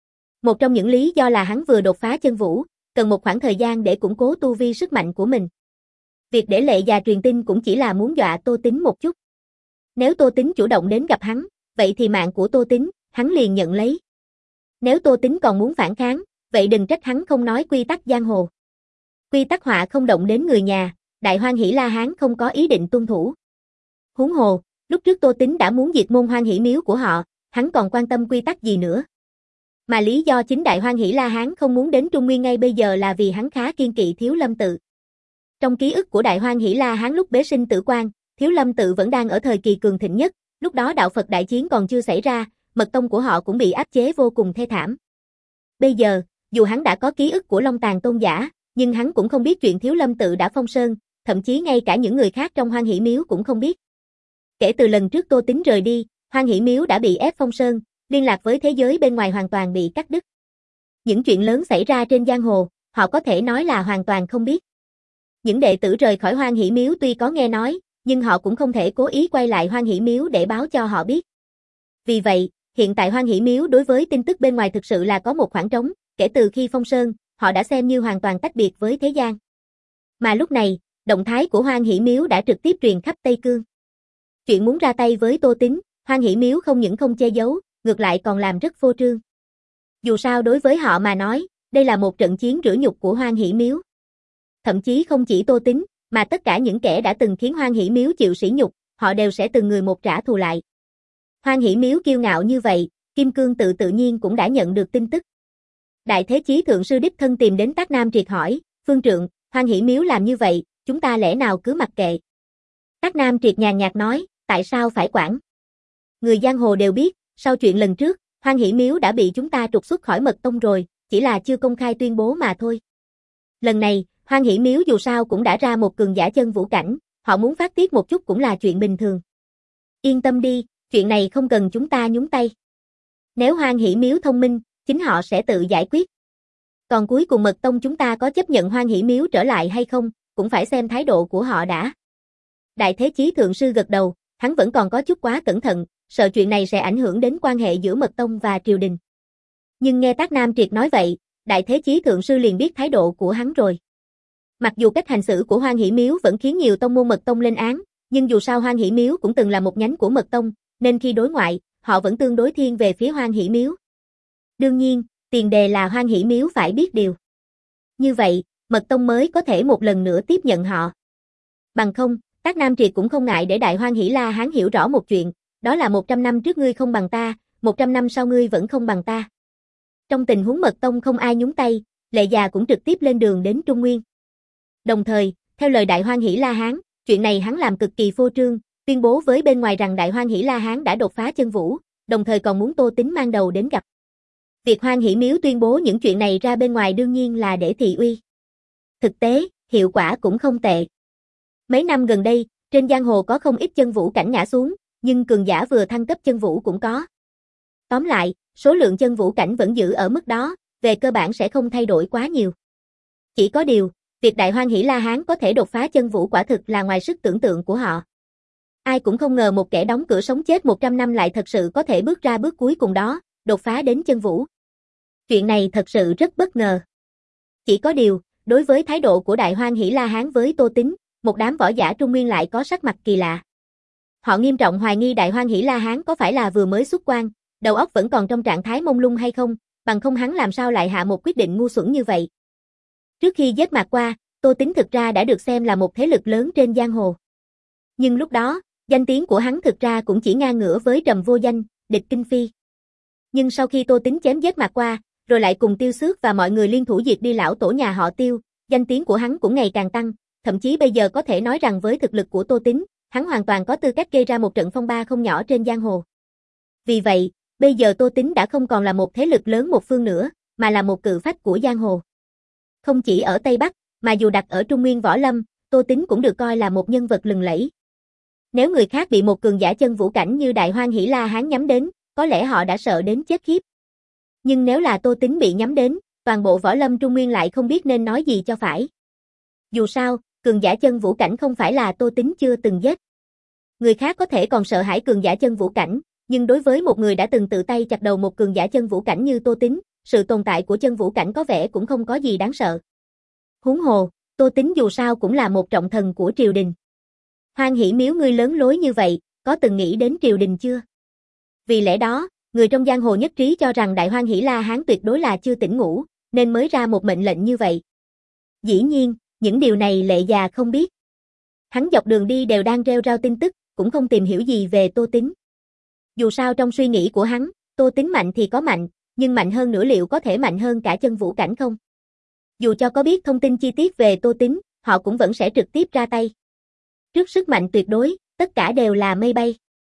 Một trong những lý do là hắn vừa đột phá chân vũ, cần một khoảng thời gian để củng cố tu vi sức mạnh của mình. Việc để Lệ già truyền tin cũng chỉ là muốn dọa Tô Tín một chút. Nếu Tô Tín chủ động đến gặp hắn, vậy thì mạng của Tô Tín, hắn liền nhận lấy. Nếu Tô Tín còn muốn phản kháng, vậy đừng trách hắn không nói quy tắc giang hồ. Quy tắc họa không động đến người nhà, Đại Hoan Hỷ La Hán không có ý định tuân thủ. Huống hồ, lúc trước Tô Tín đã muốn diệt môn Hoan Hỷ Miếu của họ, hắn còn quan tâm quy tắc gì nữa. Mà lý do chính Đại Hoan Hỷ La Hán không muốn đến Trung Nguyên ngay bây giờ là vì hắn khá kiên kỵ Thiếu Lâm Tự. Trong ký ức của Đại Hoan Hỷ La Hán lúc bế sinh tử quan, Thiếu Lâm Tự vẫn đang ở thời kỳ cường thịnh nhất, lúc đó đạo Phật đại chiến còn chưa xảy ra, mật tông của họ cũng bị áp chế vô cùng thê thảm. Bây giờ, dù hắn đã có ký ức của Long Tàn tôn giả, nhưng hắn cũng không biết chuyện Thiếu Lâm Tự đã phong sơn, thậm chí ngay cả những người khác trong Hoan Hỷ Miếu cũng không biết. Kể từ lần trước Tô Tín rời đi, Hoan Hỷ Miếu đã bị ép phong sơn, liên lạc với thế giới bên ngoài hoàn toàn bị cắt đứt. Những chuyện lớn xảy ra trên giang hồ, họ có thể nói là hoàn toàn không biết. Những đệ tử rời khỏi Hoan Hỷ Miếu tuy có nghe nói, nhưng họ cũng không thể cố ý quay lại Hoan Hỷ Miếu để báo cho họ biết. Vì vậy, hiện tại Hoan Hỷ Miếu đối với tin tức bên ngoài thực sự là có một khoảng trống, kể từ khi phong sơn, họ đã xem như hoàn toàn tách biệt với thế gian. Mà lúc này, động thái của Hoan Hỷ Miếu đã trực tiếp truyền khắp Tây Cương. Chuyện muốn ra tay với Tô Tín, Hoan Hỷ Miếu không những không che giấu, ngược lại còn làm rất phô trương. Dù sao đối với họ mà nói, đây là một trận chiến rửa nhục của Hoan Hỷ Miếu. Thậm chí không chỉ Tô Tín, mà tất cả những kẻ đã từng khiến Hoan Hỷ Miếu chịu sỉ nhục, họ đều sẽ từng người một trả thù lại. Hoan Hỷ Miếu kiêu ngạo như vậy, Kim Cương Tự tự nhiên cũng đã nhận được tin tức. Đại Thế Chí Thượng Sư đích thân tìm đến Tác Nam Triệt hỏi, Phương Trượng, Hoan Hỷ Miếu làm như vậy, chúng ta lẽ nào cứ mặc kệ? Tác Nam Triệt nhàn nhạt nói, tại sao phải quản? Người giang hồ đều biết, sau chuyện lần trước, Hoan Hỷ Miếu đã bị chúng ta trục xuất khỏi mật tông rồi, chỉ là chưa công khai tuyên bố mà thôi. Lần này, Hoan Hỷ Miếu dù sao cũng đã ra một cường giả chân vũ cảnh, họ muốn phát tiết một chút cũng là chuyện bình thường. Yên tâm đi, chuyện này không cần chúng ta nhúng tay. Nếu Hoan Hỷ Miếu thông minh, chính họ sẽ tự giải quyết. Còn cuối cùng mật tông chúng ta có chấp nhận Hoan Hỷ Miếu trở lại hay không, cũng phải xem thái độ của họ đã. Đại Thế Chí Thượng Sư gật đầu, hắn vẫn còn có chút quá cẩn thận, sợ chuyện này sẽ ảnh hưởng đến quan hệ giữa mật tông và triều đình. Nhưng nghe Tác Nam Triệt nói vậy, Đại Thế Chí Thượng Sư liền biết thái độ của hắn rồi. Mặc dù cách hành xử của Hoan Hỷ Miếu vẫn khiến nhiều tông môn mật tông lên án, nhưng dù sao Hoan Hỷ Miếu cũng từng là một nhánh của mật tông, nên khi đối ngoại, họ vẫn tương đối thiên về phía Hoan Hỷ Miếu. Đương nhiên, tiền đề là Hoan Hỷ Miếu phải biết điều. Như vậy, mật tông mới có thể một lần nữa tiếp nhận họ. Bằng không, Tác Nam Triệt cũng không ngại để Đại Hoan Hỷ La Hán hiểu rõ một chuyện, đó là một trăm năm trước ngươi không bằng ta, một trăm năm sau ngươi vẫn không bằng ta. Trong tình huống mật tông không ai nhúng tay, Lệ già cũng trực tiếp lên đường đến Trung Nguyên. Đồng thời, theo lời Đại Hoan Hỷ La Hán, chuyện này hắn làm cực kỳ phô trương, tuyên bố với bên ngoài rằng Đại Hoan Hỷ La Hán đã đột phá chân vũ, đồng thời còn muốn Tô Tín mang đầu đến gặp. Việc Hoan Hỷ Miếu tuyên bố những chuyện này ra bên ngoài đương nhiên là để thị uy. Thực tế, hiệu quả cũng không tệ. Mấy năm gần đây, trên giang hồ có không ít chân vũ cảnh ngã xuống, nhưng cường giả vừa thăng cấp chân vũ cũng có. Tóm lại, số lượng chân vũ cảnh vẫn giữ ở mức đó, về cơ bản sẽ không thay đổi quá nhiều. Chỉ có điều, việc Đại Hoan Hỷ La Hán có thể đột phá chân vũ quả thực là ngoài sức tưởng tượng của họ. Ai cũng không ngờ một kẻ đóng cửa sống chết một trăm năm lại thật sự có thể bước ra bước cuối cùng đó, đột phá đến chân vũ. Chuyện này thật sự rất bất ngờ. Chỉ có điều, đối với thái độ của Đại Hoan Hỷ La Hán với Tô Tín, một đám võ giả Trung Nguyên lại có sắc mặt kỳ lạ. Họ nghiêm trọng hoài nghi Đại Hoan Hỷ La Hán có phải là vừa mới xuất quan, đầu óc vẫn còn trong trạng thái mông lung hay không, bằng không hắn làm sao lại hạ một quyết định ngu xuẩn như vậy. Trước khi giết Mạc Qua, Tô Tính thực ra đã được xem là một thế lực lớn trên giang hồ. Nhưng lúc đó, danh tiếng của hắn thực ra cũng chỉ ngang ngửa với Trầm Vô Danh, Địch Kinh Phi. Nhưng sau khi Tô Tính chém giết Mạc Qua, rồi lại cùng Tiêu Xước và mọi người liên thủ diệt đi lão tổ nhà họ Tiêu, danh tiếng của hắn cũng ngày càng tăng, thậm chí bây giờ có thể nói rằng với thực lực của Tô Tính, hắn hoàn toàn có tư cách gây ra một trận phong ba không nhỏ trên giang hồ. Vì vậy, bây giờ Tô Tính đã không còn là một thế lực lớn một phương nữa, mà là một cự phách của giang hồ. Không chỉ ở Tây Bắc, mà dù đặt ở Trung Nguyên Võ Lâm, Tô Tính cũng được coi là một nhân vật lừng lẫy. Nếu người khác bị một cường giả chân vũ cảnh như Đại Hoang Hỷ La Hán nhắm đến, có lẽ họ đã sợ đến chết khiếp. Nhưng nếu là Tô Tính bị nhắm đến, toàn bộ Võ Lâm Trung Nguyên lại không biết nên nói gì cho phải. Dù sao, cường giả chân vũ cảnh không phải là Tô Tính chưa từng giết. Người khác có thể còn sợ hãi cường giả chân vũ cảnh, nhưng đối với một người đã từng tự tay chặt đầu một cường giả chân vũ cảnh như Tô Tính, sự tồn tại của chân vũ cảnh có vẻ cũng không có gì đáng sợ. Huống hồ, Tô Tính dù sao cũng là một trọng thần của triều đình. Hoan Hỷ Miếu ngươi lớn lối như vậy, có từng nghĩ đến triều đình chưa? Vì lẽ đó, người trong giang hồ nhất trí cho rằng Đại Hoang Hỷ La Hán tuyệt đối là chưa tỉnh ngủ, nên mới ra một mệnh lệnh như vậy. Dĩ nhiên, những điều này Lệ già không biết. Hắn dọc đường đi đều đang rêu rao tin tức, cũng không tìm hiểu gì về Tô Tính. Dù sao trong suy nghĩ của hắn, Tô Tính mạnh thì có mạnh, nhưng mạnh hơn nữa liệu có thể mạnh hơn cả chân vũ cảnh không? Dù cho có biết thông tin chi tiết về Tô Tính, họ cũng vẫn sẽ trực tiếp ra tay. Trước sức mạnh tuyệt đối, tất cả đều là mây bay.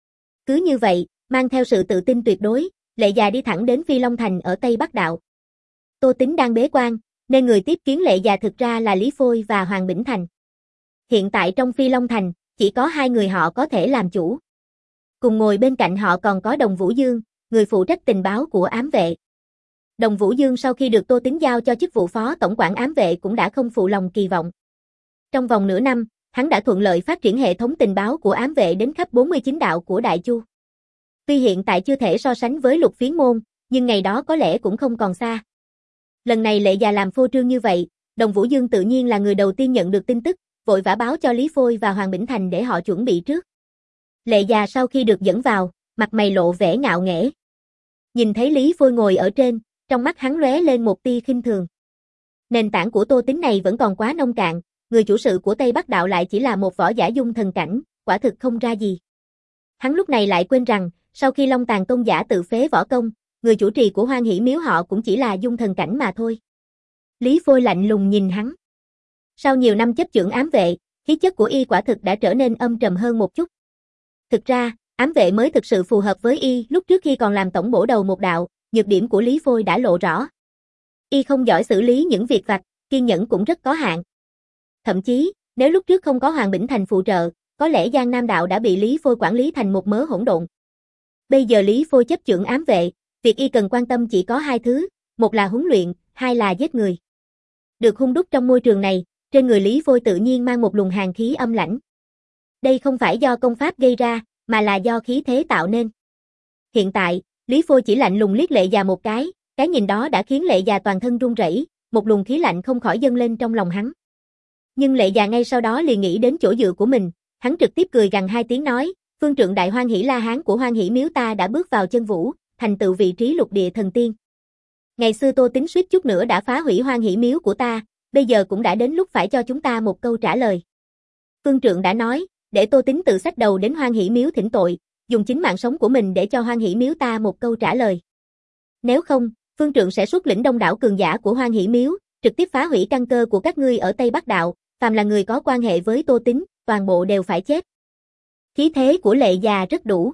Cứ như vậy, mang theo sự tự tin tuyệt đối, Lệ già đi thẳng đến Phi Long Thành ở Tây Bắc Đạo. Tô Tính đang bế quan, nên người tiếp kiến Lệ già thực ra là Lý Phôi và Hoàng Bỉnh Thành. Hiện tại trong Phi Long Thành, chỉ có hai người họ có thể làm chủ. Cùng ngồi bên cạnh họ còn có Đồng Vũ Dương, người phụ trách tình báo của ám vệ. Đồng Vũ Dương sau khi được Tô Tính giao cho chức vụ phó tổng quản ám vệ cũng đã không phụ lòng kỳ vọng. Trong vòng nửa năm, hắn đã thuận lợi phát triển hệ thống tình báo của ám vệ đến khắp bốn mươi chín đạo của Đại Chu. Tuy hiện tại chưa thể so sánh với Lục Phiến Môn, nhưng ngày đó có lẽ cũng không còn xa. Lần này Lệ già làm phô trương như vậy, Đồng Vũ Dương tự nhiên là người đầu tiên nhận được tin tức, vội vã báo cho Lý Phôi và Hoàng Bỉnh Thành để họ chuẩn bị trước. Lệ già sau khi được dẫn vào, mặt mày lộ vẻ ngạo nghễ. Nhìn thấy Lý Phôi ngồi ở trên, trong mắt hắn lóe lên một tia khinh thường. Nền tảng của Tô Tính này vẫn còn quá nông cạn, người chủ sự của Tây Bắc Đạo lại chỉ là một võ giả dung thần cảnh, quả thực không ra gì. Hắn lúc này lại quên rằng, sau khi Long Tàn tôn giả tự phế võ công, người chủ trì của Hoan Hỷ Miếu họ cũng chỉ là dung thần cảnh mà thôi. Lý Phôi lạnh lùng nhìn hắn. Sau nhiều năm chấp chưởng ám vệ, khí chất của y quả thực đã trở nên âm trầm hơn một chút. Thực ra, ám vệ mới thực sự phù hợp với y, lúc trước khi còn làm tổng bổ đầu một đạo, nhược điểm của Lý Phôi đã lộ rõ. Y không giỏi xử lý những việc vặt, kiên nhẫn cũng rất có hạn. Thậm chí, nếu lúc trước không có Hoàng Bỉnh Thành phụ trợ, có lẽ Giang Nam đạo đã bị Lý Phôi quản lý thành một mớ hỗn độn. Bây giờ Lý Phôi chấp chưởng ám vệ, việc y cần quan tâm chỉ có hai thứ, một là huấn luyện, hai là giết người. Được hun đúc trong môi trường này, trên người Lý Phôi tự nhiên mang một luồng hàn khí âm lãnh. Đây không phải do công pháp gây ra, mà là do khí thế tạo nên. Hiện tại, Lý Phôi chỉ lạnh lùng liếc Lệ già một cái, cái nhìn đó đã khiến Lệ già toàn thân run rẩy, một luồng khí lạnh không khỏi dâng lên trong lòng hắn. Nhưng Lệ già ngay sau đó liền nghĩ đến chỗ dựa của mình, hắn trực tiếp cười gằn hai tiếng nói, phương trượng Đại Hoan Hỷ La Hán của Hoan Hỷ Miếu ta đã bước vào chân vũ, thành tựu vị trí lục địa thần tiên. Ngày xưa Tô Tính suýt chút nữa đã phá hủy Hoan Hỷ Miếu của ta, bây giờ cũng đã đến lúc phải cho chúng ta một câu trả lời. Phương trượng đã nói, để Tô Tính tự xách đầu đến Hoan Hỷ Miếu thỉnh tội, dùng chính mạng sống của mình để cho Hoan Hỷ Miếu ta một câu trả lời. Nếu không, phương trượng sẽ xuất lĩnh đông đảo cường giả của Hoan Hỷ Miếu, trực tiếp phá hủy căn cơ của các ngươi ở Tây Bắc Đạo, phàm là người có quan hệ với Tô Tính, toàn bộ đều phải chết. Khí thế của Lệ già rất đủ.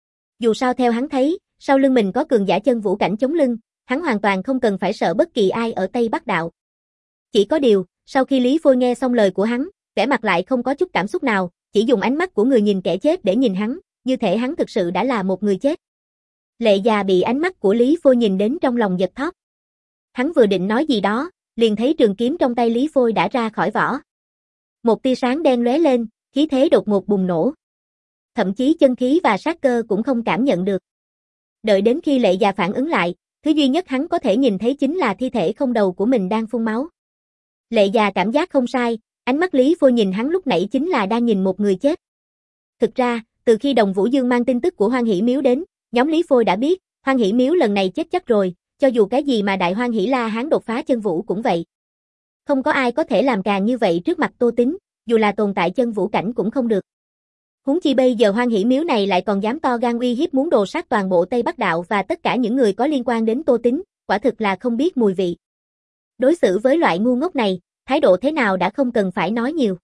Dù sao theo hắn thấy, sau lưng mình có cường giả chân vũ cảnh chống lưng, hắn hoàn toàn không cần phải sợ bất kỳ ai ở Tây Bắc Đạo. Chỉ có điều, sau khi Lý Phôi nghe xong lời của hắn, vẻ mặt lại không có chút cảm xúc nào, chỉ dùng ánh mắt của người nhìn kẻ chết để nhìn hắn, như thể hắn thực sự đã là một người chết. Lệ già bị ánh mắt của Lý Phôi nhìn đến trong lòng giật thót. Hắn vừa định nói gì đó, liền thấy trường kiếm trong tay Lý Phôi đã ra khỏi vỏ. Một tia sáng đen lóe lên, khí thế đột ngột bùng nổ. Thậm chí chân khí và sát cơ cũng không cảm nhận được. Đợi đến khi Lệ già phản ứng lại, thứ duy nhất hắn có thể nhìn thấy chính là thi thể không đầu của mình đang phun máu. Lệ già cảm giác không sai, ánh mắt Lý Phôi nhìn hắn lúc nãy chính là đang nhìn một người chết. Thực ra, từ khi Đồng Vũ Dương mang tin tức của Hoan Hỷ Miếu đến, nhóm Lý Phôi đã biết, Hoan Hỷ Miếu lần này chết chắc rồi, cho dù cái gì mà Đại Hoan Hỷ La Hán đột phá chân vũ cũng vậy. Không có ai có thể làm càng như vậy trước mặt Tô Tín, dù là tồn tại chân vũ cảnh cũng không được. Huống chi bây giờ Hoan Hỷ Miếu này lại còn dám to gan uy hiếp muốn đồ sát toàn bộ Tây Bắc Đạo và tất cả những người có liên quan đến Tô Tín, quả thực là không biết mùi vị. Đối xử với loại ngu ngốc này, thái độ thế nào đã không cần phải nói nhiều.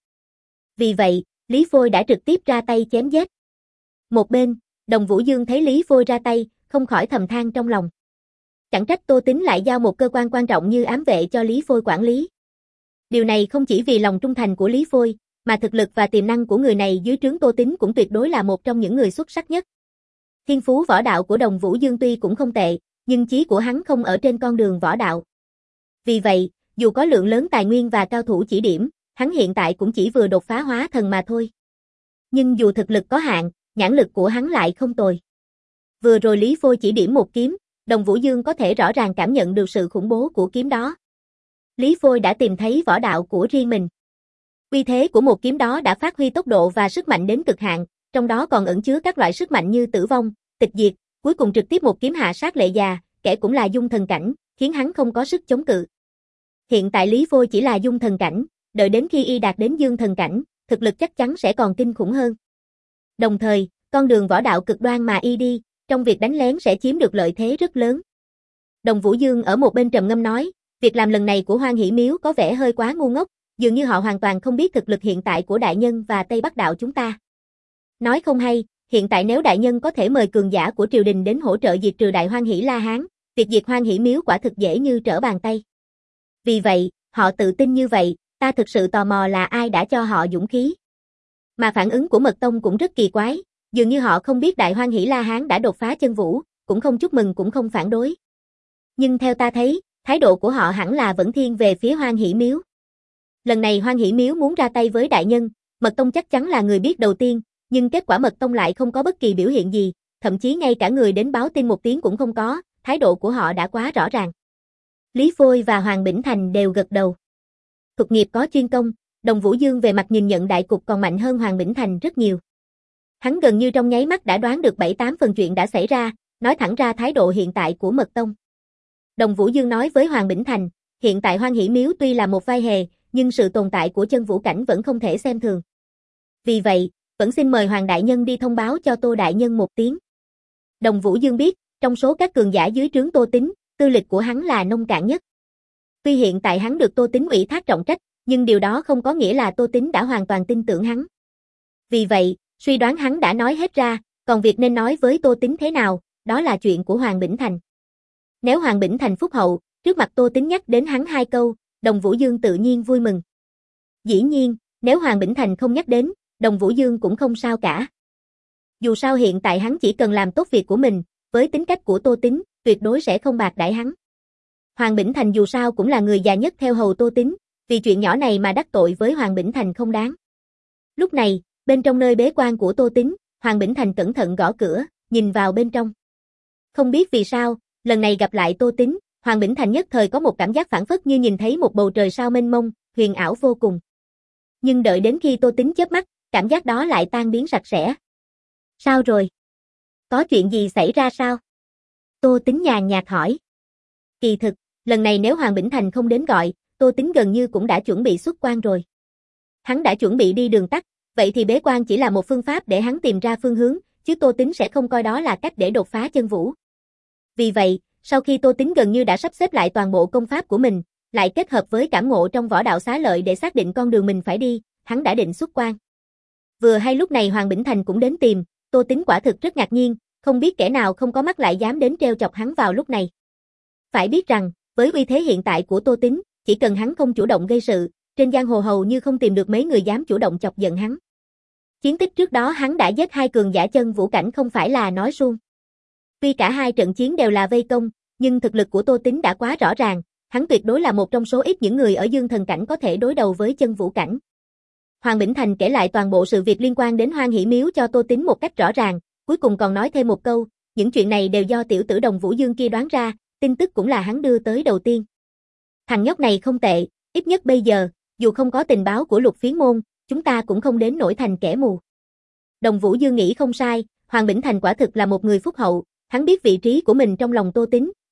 Vì vậy, Lý Phôi đã trực tiếp ra tay chém giết. Một bên, Đồng Vũ Dương thấy Lý Phôi ra tay, không khỏi thầm than trong lòng. Chẳng trách Tô Tín lại giao một cơ quan quan trọng như ám vệ cho Lý Phôi quản lý. Điều này không chỉ vì lòng trung thành của Lý Phôi, mà thực lực và tiềm năng của người này dưới trướng Tô Tín cũng tuyệt đối là một trong những người xuất sắc nhất. Thiên phú võ đạo của Đồng Vũ Dương tuy cũng không tệ, nhưng chí của hắn không ở trên con đường võ đạo. Vì vậy, dù có lượng lớn tài nguyên và cao thủ chỉ điểm, hắn hiện tại cũng chỉ vừa đột phá hóa thần mà thôi. Nhưng dù thực lực có hạn, nhãn lực của hắn lại không tồi. Vừa rồi Lý Phôi chỉ điểm một kiếm, Đồng Vũ Dương có thể rõ ràng cảm nhận được sự khủng bố của kiếm đó. Lý Phôi đã tìm thấy võ đạo của riêng mình. Uy thế của một kiếm đó đã phát huy tốc độ và sức mạnh đến cực hạn, trong đó còn ẩn chứa các loại sức mạnh như tử vong, tịch diệt, cuối cùng trực tiếp một kiếm hạ sát Lệ Già, kẻ cũng là dung thần cảnh, khiến hắn không có sức chống cự. Hiện tại Lý Phôi chỉ là dung thần cảnh, đợi đến khi y đạt đến dương thần cảnh, thực lực chắc chắn sẽ còn kinh khủng hơn. Đồng thời, con đường võ đạo cực đoan mà y đi, trong việc đánh lén sẽ chiếm được lợi thế rất lớn. Đồng Vũ Dương ở một bên trầm ngâm nói, việc làm lần này của Hoan Hỷ Miếu có vẻ hơi quá ngu ngốc, dường như họ hoàn toàn không biết thực lực hiện tại của đại nhân và Tây Bắc Đạo chúng ta. Nói không hay, hiện tại nếu đại nhân có thể mời cường giả của triều đình đến hỗ trợ diệt trừ Đại Hoan Hỷ La Hán, việc diệt Hoan Hỷ Miếu quả thực dễ như trở bàn tay. Vì vậy, họ tự tin như vậy, ta thực sự tò mò là ai đã cho họ dũng khí. Mà phản ứng của Mật Tông cũng rất kỳ quái, dường như họ không biết Đại Hoan Hỷ La Hán đã đột phá chân vũ, cũng không chúc mừng cũng không phản đối. Nhưng theo ta thấy, thái độ của họ hẳn là vẫn thiên về phía Hoan Hỷ Miếu. Lần này Hoan Hỷ Miếu muốn ra tay với đại nhân, Mật Tông chắc chắn là người biết đầu tiên, nhưng kết quả Mật Tông lại không có bất kỳ biểu hiện gì, thậm chí ngay cả người đến báo tin một tiếng cũng không có, thái độ của họ đã quá rõ ràng. Lý Phôi và Hoàng Bỉnh Thành đều gật đầu. Thuật nghiệp có chuyên công, Đồng Vũ Dương về mặt nhìn nhận đại cục còn mạnh hơn Hoàng Bỉnh Thành rất nhiều. Hắn gần như trong nháy mắt đã đoán được bảy tám phần chuyện đã xảy ra, nói thẳng ra thái độ hiện tại của Mật Tông. Đồng Vũ Dương nói với Hoàng Bỉnh Thành, hiện tại Hoan Hỷ Miếu tuy là một vai hề, nhưng sự tồn tại của chân vũ cảnh vẫn không thể xem thường. Vì vậy, vẫn xin mời Hoàng Đại Nhân đi thông báo cho Tô Đại Nhân một tiếng. Đồng Vũ Dương biết, trong số các cường giả dưới trướng Tô Tín, tư lịch của hắn là nông cạn nhất. Tuy hiện tại hắn được Tô Tín ủy thác trọng trách, nhưng điều đó không có nghĩa là Tô Tín đã hoàn toàn tin tưởng hắn. Vì vậy, suy đoán hắn đã nói hết ra, còn việc nên nói với Tô Tín thế nào, đó là chuyện của Hoàng Bỉnh Thành. Nếu Hoàng Bỉnh Thành phúc hậu, trước mặt Tô Tín nhắc đến hắn hai câu, Đồng Vũ Dương tự nhiên vui mừng. Dĩ nhiên, nếu Hoàng Bỉnh Thành không nhắc đến, Đồng Vũ Dương cũng không sao cả. Dù sao hiện tại hắn chỉ cần làm tốt việc của mình, với tính cách của Tô Tín, tuyệt đối sẽ không bạc đãi hắn. Hoàng Bỉnh Thành dù sao cũng là người già nhất theo hầu Tô Tín, vì chuyện nhỏ này mà đắc tội với Hoàng Bỉnh Thành không đáng. Lúc này, bên trong nơi bế quan của Tô Tín, Hoàng Bỉnh Thành cẩn thận gõ cửa, nhìn vào bên trong. Không biết vì sao, lần này gặp lại Tô Tín, Hoàng Bỉnh Thành nhất thời có một cảm giác phảng phất như nhìn thấy một bầu trời sao mênh mông, huyền ảo vô cùng. Nhưng đợi đến khi Tô Tín chớp mắt, cảm giác đó lại tan biến sạch sẽ. Sao rồi? Có chuyện gì xảy ra sao? Tô Tín nhàn nhạt hỏi. Kỳ thực, lần này nếu Hoàng Bỉnh Thành không đến gọi, Tô Tín gần như cũng đã chuẩn bị xuất quan rồi. Hắn đã chuẩn bị đi đường tắt, vậy thì bế quan chỉ là một phương pháp để hắn tìm ra phương hướng, chứ Tô Tín sẽ không coi đó là cách để đột phá chân vũ. Vì vậy, sau khi Tô Tín gần như đã sắp xếp lại toàn bộ công pháp của mình, lại kết hợp với cảm ngộ trong võ đạo xá lợi để xác định con đường mình phải đi, hắn đã định xuất quan. Vừa hay lúc này Hoàng Bỉnh Thành cũng đến tìm, Tô Tín quả thực rất ngạc nhiên, không biết kẻ nào không có mắt lại dám đến treo chọc hắn vào lúc này. Phải biết rằng, với uy thế hiện tại của Tô Tín, chỉ cần hắn không chủ động gây sự, trên giang hồ hầu như không tìm được mấy người dám chủ động chọc giận hắn. Chiến tích trước đó hắn đã giết hai cường giả chân vũ cảnh không phải là nói suông. Tuy cả hai trận chiến đều là vây công, nhưng thực lực của Tô Tín đã quá rõ ràng, hắn tuyệt đối là một trong số ít những người ở dương thần cảnh có thể đối đầu với chân vũ cảnh. Hoàng Bỉnh Thành kể lại toàn bộ sự việc liên quan đến Hoan Hỷ Miếu cho Tô Tín một cách rõ ràng, cuối cùng còn nói thêm một câu, những chuyện này đều do tiểu tử Đồng Vũ Dương kia đoán ra, tin tức cũng là hắn đưa tới đầu tiên. Thằng nhóc này không tệ, ít nhất bây giờ, dù không có tình báo của Lục Phiến Môn, chúng ta cũng không đến nỗi thành kẻ mù. Đồng Vũ Dương nghĩ không sai, Hoàng Bỉnh Thành quả thực là một người phúc hậu, hắn biết vị trí của mình trong lòng Tô Tín,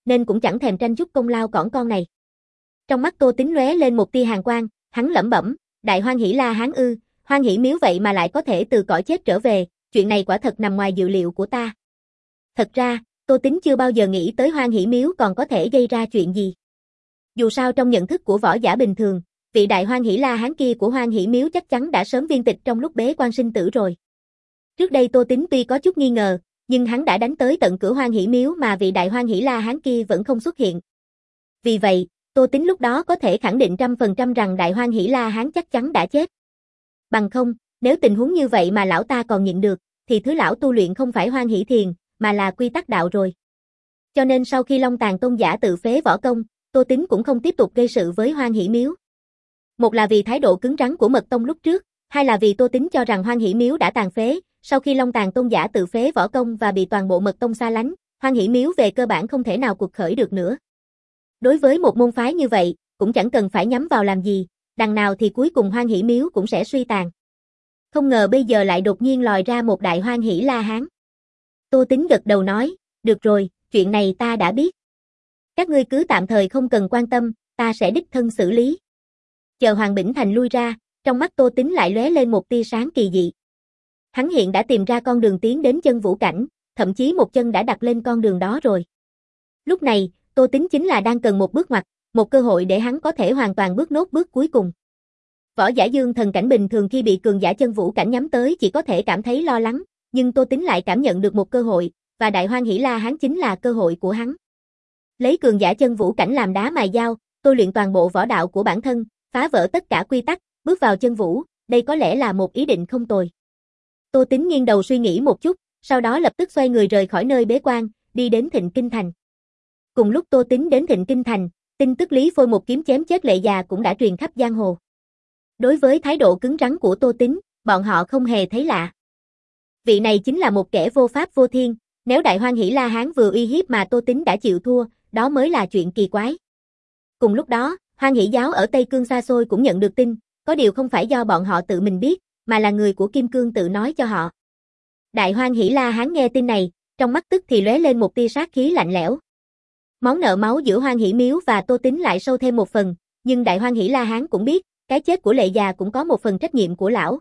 nên cũng chẳng thèm tranh chút công lao cỏn con này. Trong mắt Tô Tính lóe lên một tia hàn quang, hắn lẩm bẩm, Đại Hoan Hỷ La Hán ư, Hoan Hỷ Miếu vậy mà lại có thể từ cõi chết trở về, chuyện này quả thật nằm ngoài dự liệu của ta. Thật ra, Tô Tính chưa bao giờ nghĩ tới Hoan Hỷ Miếu còn có thể gây ra chuyện gì. Dù sao trong nhận thức của võ giả bình thường, vị Đại Hoan Hỷ La Hán kia của Hoan Hỷ Miếu chắc chắn đã sớm viên tịch trong lúc bế quan sinh tử rồi. Trước đây Tô Tính tuy có chút nghi ngờ, nhưng hắn đã đánh tới tận cửa Hoan Hỷ Miếu mà vị Đại Hoan Hỷ La Hán kia vẫn không xuất hiện. Vì vậy, Tô Tính lúc đó có thể khẳng định trăm phần trăm rằng Đại Hoan Hỷ La Hán chắc chắn đã chết. Bằng không, nếu tình huống như vậy mà lão ta còn nhịn được, thì thứ lão tu luyện không phải Hoan Hỷ Thiền, mà là quy tắc đạo rồi. Cho nên sau khi Long Tàn Tôn giả tự phế võ công, Tô Tính cũng không tiếp tục gây sự với Hoan Hỷ Miếu. Một là vì thái độ cứng rắn của Mật Tông lúc trước, hai là vì Tô Tính cho rằng Hoan Hỷ Miếu đã tàn phế, sau khi Long Tàn Tôn giả tự phế võ công và bị toàn bộ Mật Tông xa lánh, Hoan Hỷ Miếu về cơ bản không thể nào cuộc khởi được nữa. Đối với một môn phái như vậy, cũng chẳng cần phải nhắm vào làm gì, đằng nào thì cuối cùng Hoan Hỷ Miếu cũng sẽ suy tàn. Không ngờ bây giờ lại đột nhiên lòi ra một Đại Hoan Hỷ La Hán. Tô Tính gật đầu nói, được rồi, chuyện này ta đã biết. Các ngươi cứ tạm thời không cần quan tâm, ta sẽ đích thân xử lý. Chờ Hoàng Bỉnh Thành lui ra, trong mắt Tô Tính lại lóe lên một tia sáng kỳ dị. Hắn hiện đã tìm ra con đường tiến đến chân vũ cảnh, thậm chí một chân đã đặt lên con đường đó rồi. Lúc này, Tô Tính chính là đang cần một bước ngoặt, một cơ hội để hắn có thể hoàn toàn bước nốt bước cuối cùng. Võ giả dương thần cảnh bình thường khi bị cường giả chân vũ cảnh nhắm tới chỉ có thể cảm thấy lo lắng, nhưng Tô Tính lại cảm nhận được một cơ hội, và Đại Hoan Hỷ La Hán chính là cơ hội của hắn. Lấy cường giả chân vũ cảnh làm đá mài dao, tôi luyện toàn bộ võ đạo của bản thân, phá vỡ tất cả quy tắc, bước vào chân vũ, đây có lẽ là một ý định không tồi. Tô Tính nghiêng đầu suy nghĩ một chút, sau đó lập tức xoay người rời khỏi nơi bế quan, đi đến Thịnh Kinh Thành. Cùng lúc Tô Tính đến Thịnh Kinh Thành, tin tức Lý Phôi một kiếm chém chết Lệ già cũng đã truyền khắp giang hồ. Đối với thái độ cứng rắn của Tô Tính, bọn họ không hề thấy lạ. Vị này chính là một kẻ vô pháp vô thiên, nếu Đại Hoan Hỷ La Hán vừa uy hiếp mà Tô Tính đã chịu thua, đó mới là chuyện kỳ quái. Cùng lúc đó, Hoan Hỷ giáo ở Tây Cương xa xôi cũng nhận được tin, có điều không phải do bọn họ tự mình biết, mà là người của Kim Cương tự nói cho họ. Đại Hoan Hỷ La Hán nghe tin này, trong mắt tức thì lóe lên một tia sát khí lạnh lẽo. Món nợ máu giữa Hoan Hỷ Miếu và Tô Tính lại sâu thêm một phần, nhưng Đại Hoan Hỷ La Hán cũng biết, cái chết của Lệ già cũng có một phần trách nhiệm của lão.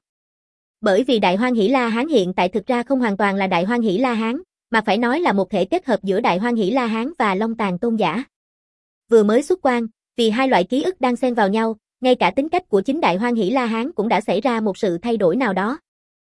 Bởi vì Đại Hoan Hỷ La Hán hiện tại thực ra không hoàn toàn là Đại Hoan Hỷ La Hán, mà phải nói là một thể kết hợp giữa Đại Hoan Hỷ La Hán và Long Tàn Tôn giả. Vừa mới xuất quan, vì hai loại ký ức đang xen vào nhau, ngay cả tính cách của chính Đại Hoan Hỷ La Hán cũng đã xảy ra một sự thay đổi nào đó.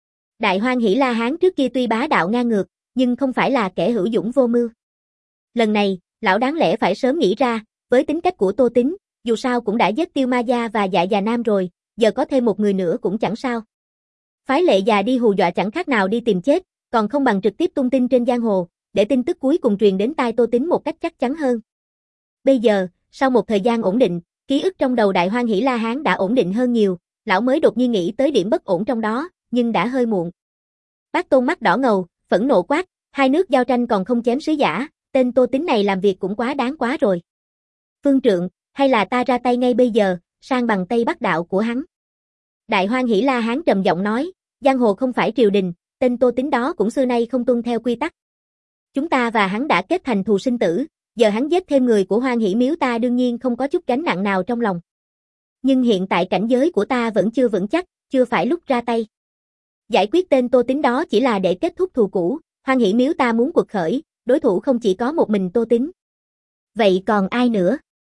Đại Hoan Hỷ La Hán trước kia tuy bá đạo ngang ngược, nhưng không phải là kẻ hữu dũng vô mưu. Lần này, lão đáng lẽ phải sớm nghĩ ra, với tính cách của Tô Tính, dù sao cũng đã giết Tiêu Ma Gia và Dạ Già Nam rồi, giờ có thêm một người nữa cũng chẳng sao. Phái Lệ già đi hù dọa chẳng khác nào đi tìm chết, còn không bằng trực tiếp tung tin trên giang hồ, để tin tức cuối cùng truyền đến tai Tô Tính một cách chắc chắn hơn. Bây giờ, sau một thời gian ổn định, ký ức trong đầu Đại Hoan Hỷ La Hán đã ổn định hơn nhiều, lão mới đột nhiên nghĩ tới điểm bất ổn trong đó, nhưng đã hơi muộn. Bác Tôn mắt đỏ ngầu, phẫn nộ quát, hai nước giao tranh còn không chém sứ giả, tên Tô Tính này làm việc cũng quá đáng quá rồi. Phương Trượng, hay là ta ra tay ngay bây giờ, sang bằng Tây Bắc đạo của hắn. Đại Hoan Hỷ La Hán trầm giọng nói, giang hồ không phải triều đình, tên Tô Tính đó cũng xưa nay không tuân theo quy tắc. Chúng ta và hắn đã kết thành thù sinh tử, giờ hắn giết thêm người của Hoan Hỷ Miếu ta đương nhiên không có chút gánh nặng nào trong lòng. Nhưng hiện tại cảnh giới của ta vẫn chưa vững chắc, chưa phải lúc ra tay. Giải quyết tên Tô Tính đó chỉ là để kết thúc thù cũ, Hoan Hỷ Miếu ta muốn cuộc khởi, đối thủ không chỉ có một mình Tô Tính. Vậy còn ai nữa?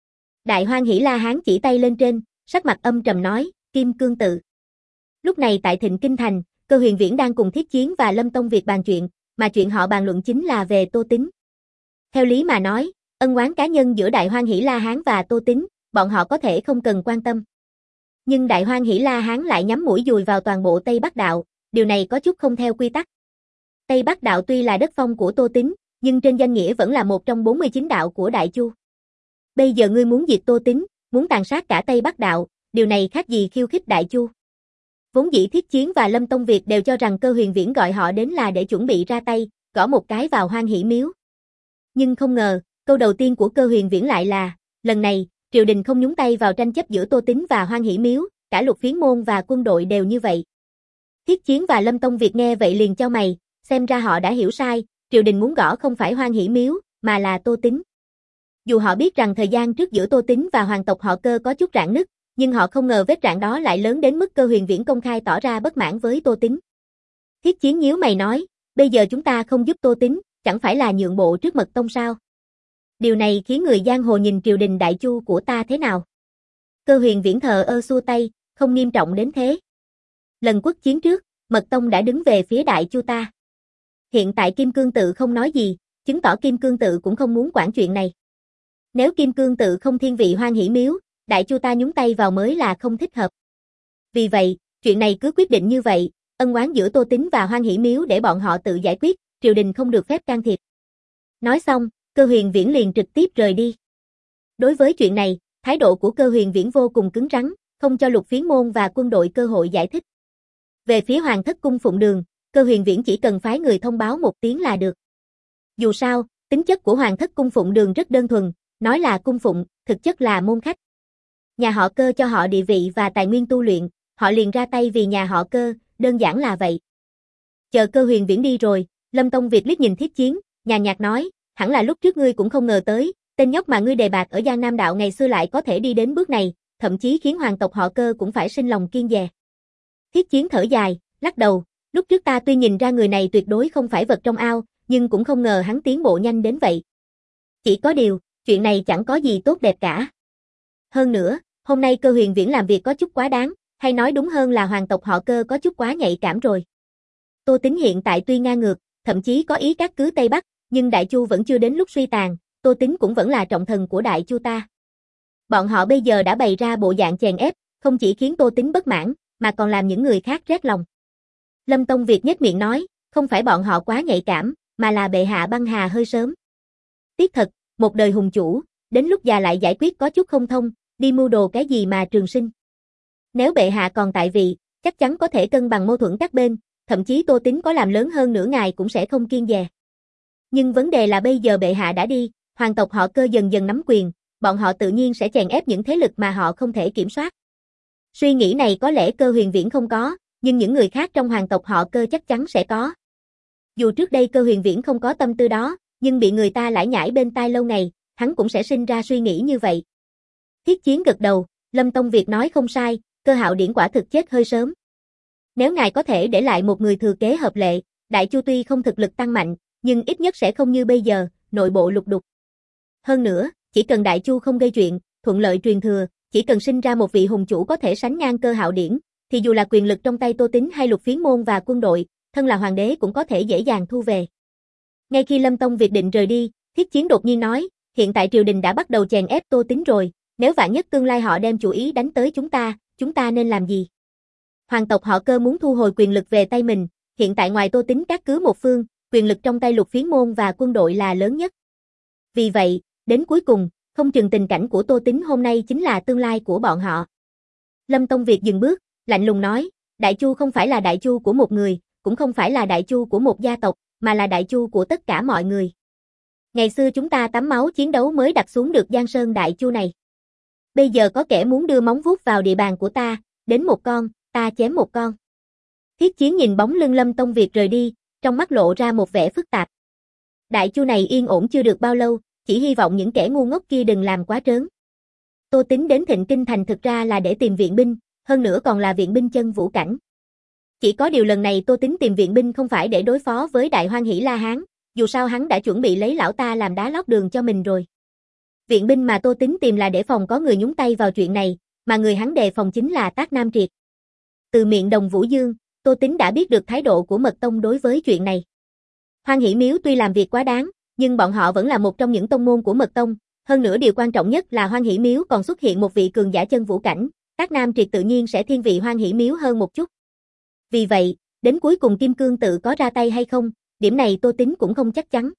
Đại Hoan Hỷ La Hán chỉ tay lên trên, sắc mặt âm trầm nói, Kim Cương tự. Lúc này tại Thịnh Kinh Thành, Cơ Huyền Viễn đang cùng Thiết Chiến và Lâm Tông Việt bàn chuyện, mà chuyện họ bàn luận chính là về Tô Tính. Theo lý mà nói, ân oán cá nhân giữa Đại Hoan Hỷ La Hán và Tô Tính, bọn họ có thể không cần quan tâm. Nhưng Đại Hoan Hỷ La Hán lại nhắm mũi dùi vào toàn bộ Tây Bắc đạo, điều này có chút không theo quy tắc. Tây Bắc đạo tuy là đất phong của Tô Tính, nhưng trên danh nghĩa vẫn là một trong bốn mươi chín đạo của Đại Chu. Bây giờ ngươi muốn diệt Tô Tính, muốn tàn sát cả Tây Bắc đạo, điều này khác gì khiêu khích Đại Chu. Vốn dĩ Thiết Chiến và Lâm Tông Việt đều cho rằng Cơ Huyền Viễn gọi họ đến là để chuẩn bị ra tay, gõ một cái vào Hoan Hỷ Miếu. Nhưng không ngờ, câu đầu tiên của Cơ Huyền Viễn lại là, lần này, triều đình không nhúng tay vào tranh chấp giữa Tô Tính và Hoan Hỷ Miếu, cả Lục Phiến môn và quân đội đều như vậy. Thiết Chiến và Lâm Tông Việt nghe vậy liền chau mày, xem ra họ đã hiểu sai, triều đình muốn gõ không phải Hoan Hỷ Miếu, mà là Tô Tính. Dù họ biết rằng thời gian trước giữa Tô Tín và hoàng tộc họ Cơ có chút rạn nứt, nhưng họ không ngờ vết rạn đó lại lớn đến mức Cơ Huyền Viễn công khai tỏ ra bất mãn với Tô Tín. Thiết Chiến nhíu mày nói, bây giờ chúng ta không giúp Tô Tín, chẳng phải là nhượng bộ trước Mật Tông sao? Điều này khiến người giang hồ nhìn triều đình Đại Chu của ta thế nào? Cơ Huyền Viễn thờ ơ xua tay, không nghiêm trọng đến thế. Lần quốc chiến trước, Mật Tông đã đứng về phía Đại Chu ta. Hiện tại Kim Cương Tự không nói gì, chứng tỏ Kim Cương Tự cũng không muốn quản chuyện này. Nếu Kim Cương Tự không thiên vị Hoan Hỷ Miếu, Đại Chu ta nhúng tay vào mới là không thích hợp. Vì vậy, chuyện này cứ quyết định như vậy, ân oán giữa Tô Tín và Hoan Hỷ Miếu để bọn họ tự giải quyết, triều đình không được phép can thiệp. Nói xong, Cơ Huyền Viễn liền trực tiếp rời đi. Đối với chuyện này, thái độ của Cơ Huyền Viễn vô cùng cứng rắn, không cho Lục Phiến Môn và quân đội cơ hội giải thích. Về phía Hoàng thất cung Phụng Đường, Cơ Huyền Viễn chỉ cần phái người thông báo một tiếng là được. Dù sao, tính chất của Hoàng thất cung Phụng Đường rất đơn thuần, nói là cung phụng, thực chất là môn khách. Nhà họ Cơ cho họ địa vị và tài nguyên tu luyện, họ liền ra tay vì nhà họ Cơ, đơn giản là vậy. Chờ Cơ Huyền Viễn đi rồi, Lâm Tông Việt liếc nhìn Thiết Chiến, nhàn nhạt nói, hẳn là lúc trước ngươi cũng không ngờ tới, tên nhóc mà ngươi đề bạt ở Giang Nam Đạo ngày xưa lại có thể đi đến bước này, thậm chí khiến hoàng tộc họ Cơ cũng phải sinh lòng kiêng dè. Thiết Chiến thở dài, lắc đầu, lúc trước ta tuy nhìn ra người này tuyệt đối không phải vật trong ao, nhưng cũng không ngờ hắn tiến bộ nhanh đến vậy. Chỉ có điều, chuyện này chẳng có gì tốt đẹp cả. Hơn nữa, hôm nay Cơ Huyền Viễn làm việc có chút quá đáng, hay nói đúng hơn là hoàng tộc họ Cơ có chút quá nhạy cảm rồi. Tô Tín hiện tại tuy ngang ngược, thậm chí có ý cát cứ Tây Bắc, nhưng Đại Chu vẫn chưa đến lúc suy tàn, Tô Tín cũng vẫn là trọng thần của Đại Chu ta. Bọn họ bây giờ đã bày ra bộ dạng chèn ép, không chỉ khiến Tô Tín bất mãn, mà còn làm những người khác rét lòng. Lâm Tông Việt nhếch miệng nói, không phải bọn họ quá nhạy cảm, mà là bệ hạ băng hà hơi sớm. Tiếc thật, một đời hùng chủ, đến lúc già lại giải quyết có chút không thông, đi mưu đồ cái gì mà trường sinh. Nếu bệ hạ còn tại vị, chắc chắn có thể cân bằng mâu thuẫn các bên, thậm chí Tô Tín có làm lớn hơn nửa ngài cũng sẽ không kiêng dè. Nhưng vấn đề là bây giờ bệ hạ đã đi, hoàng tộc họ Cơ dần dần nắm quyền, bọn họ tự nhiên sẽ chèn ép những thế lực mà họ không thể kiểm soát. Suy nghĩ này có lẽ Cơ Huyền Viễn không có, nhưng những người khác trong hoàng tộc họ Cơ chắc chắn sẽ có. Dù trước đây Cơ Huyền Viễn không có tâm tư đó, nhưng bị người ta lải nhải bên tai lâu ngày, hắn cũng sẽ sinh ra suy nghĩ như vậy. Thiết Chiến gật đầu, Lâm Tông Việt nói không sai, Cơ Hạo Điển quả thực chết hơi sớm. Nếu ngài có thể để lại một người thừa kế hợp lệ, Đại Chu tuy không thực lực tăng mạnh, nhưng ít nhất sẽ không như bây giờ, nội bộ lục đục. Hơn nữa, chỉ cần Đại Chu không gây chuyện, thuận lợi truyền thừa, chỉ cần sinh ra một vị hùng chủ có thể sánh ngang Cơ Hạo Điển, thì dù là quyền lực trong tay Tô Tín hay Lục Phiến Môn và quân đội, thân là hoàng đế cũng có thể dễ dàng thu về. Ngay khi Lâm Tông Việt định rời đi, Thiết Chiến đột nhiên nói, hiện tại triều đình đã bắt đầu chèn ép Tô Tín rồi, nếu vạn nhất tương lai họ đem chủ ý đánh tới chúng ta, chúng ta nên làm gì? Hoàng tộc họ Cơ muốn thu hồi quyền lực về tay mình, hiện tại ngoài Tô Tín các cứ một phương, quyền lực trong tay Lục Phiến Môn và quân đội là lớn nhất. Vì vậy, đến cuối cùng, không chừng tình cảnh của Tô Tín hôm nay chính là tương lai của bọn họ. Lâm Tông Việt dừng bước, lạnh lùng nói, Đại Chu không phải là Đại Chu của một người, cũng không phải là Đại Chu của một gia tộc, mà là Đại Chu của tất cả mọi người. Ngày xưa chúng ta tắm máu chiến đấu mới đặt xuống được Giang Sơn Đại Chu này. Bây giờ có kẻ muốn đưa móng vuốt vào địa bàn của ta, đến một con, ta chém một con. Thiết Chiến nhìn bóng lưng Lâm Tông Việt rời đi, trong mắt lộ ra một vẻ phức tạp. Đại Chu này yên ổn chưa được bao lâu, chỉ hy vọng những kẻ ngu ngốc kia đừng làm quá trớn. Tô Tín đến Thịnh Kinh Thành thực ra là để tìm viện binh, hơn nữa còn là viện binh chân vũ cảnh. Chỉ có điều lần này Tô Tín tìm viện binh không phải để đối phó với Đại Hoan Hỷ La Hán, dù sao hắn đã chuẩn bị lấy lão ta làm đá lót đường cho mình rồi. Viện binh mà Tô Tín tìm là để phòng có người nhúng tay vào chuyện này, mà người hắn đề phòng chính là Tác Nam Triệt. Từ miệng Đồng Vũ Dương, Tô Tín đã biết được thái độ của Mật Tông đối với chuyện này. Hoan Hỷ Miếu tuy làm việc quá đáng, nhưng bọn họ vẫn là một trong những tông môn của Mật Tông, hơn nữa điều quan trọng nhất là Hoan Hỷ Miếu còn xuất hiện một vị cường giả chân vũ cảnh, Tác Nam Triệt tự nhiên sẽ thiên vị Hoan Hỷ Miếu hơn một chút. Vì vậy, đến cuối cùng Kim Cương Tự có ra tay hay không, điểm này Tô Tín cũng không chắc chắn.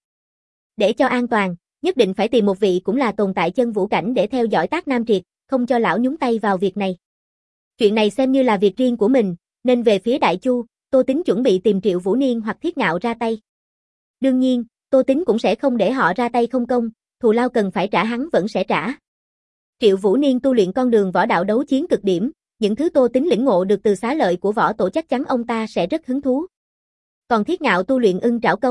Để cho an toàn, nhất định phải tìm một vị cũng là tồn tại chân vũ cảnh để theo dõi Tác Nam Triệt, không cho lão nhúng tay vào việc này. Chuyện này xem như là việc riêng của mình, nên về phía Đại Chu, Tô Tín chuẩn bị tìm Triệu Vũ Niên hoặc Thiết Ngạo ra tay. Đương nhiên, Tô Tín cũng sẽ không để họ ra tay không công, thù lao cần phải trả hắn vẫn sẽ trả. Triệu Vũ Niên tu luyện con đường võ đạo đấu chiến cực điểm, những thứ Tô Tín lĩnh ngộ được từ xá lợi của võ tổ chắc chắn ông ta sẽ rất hứng thú. Còn Thiết Ngạo tu luyện ưng trảo công,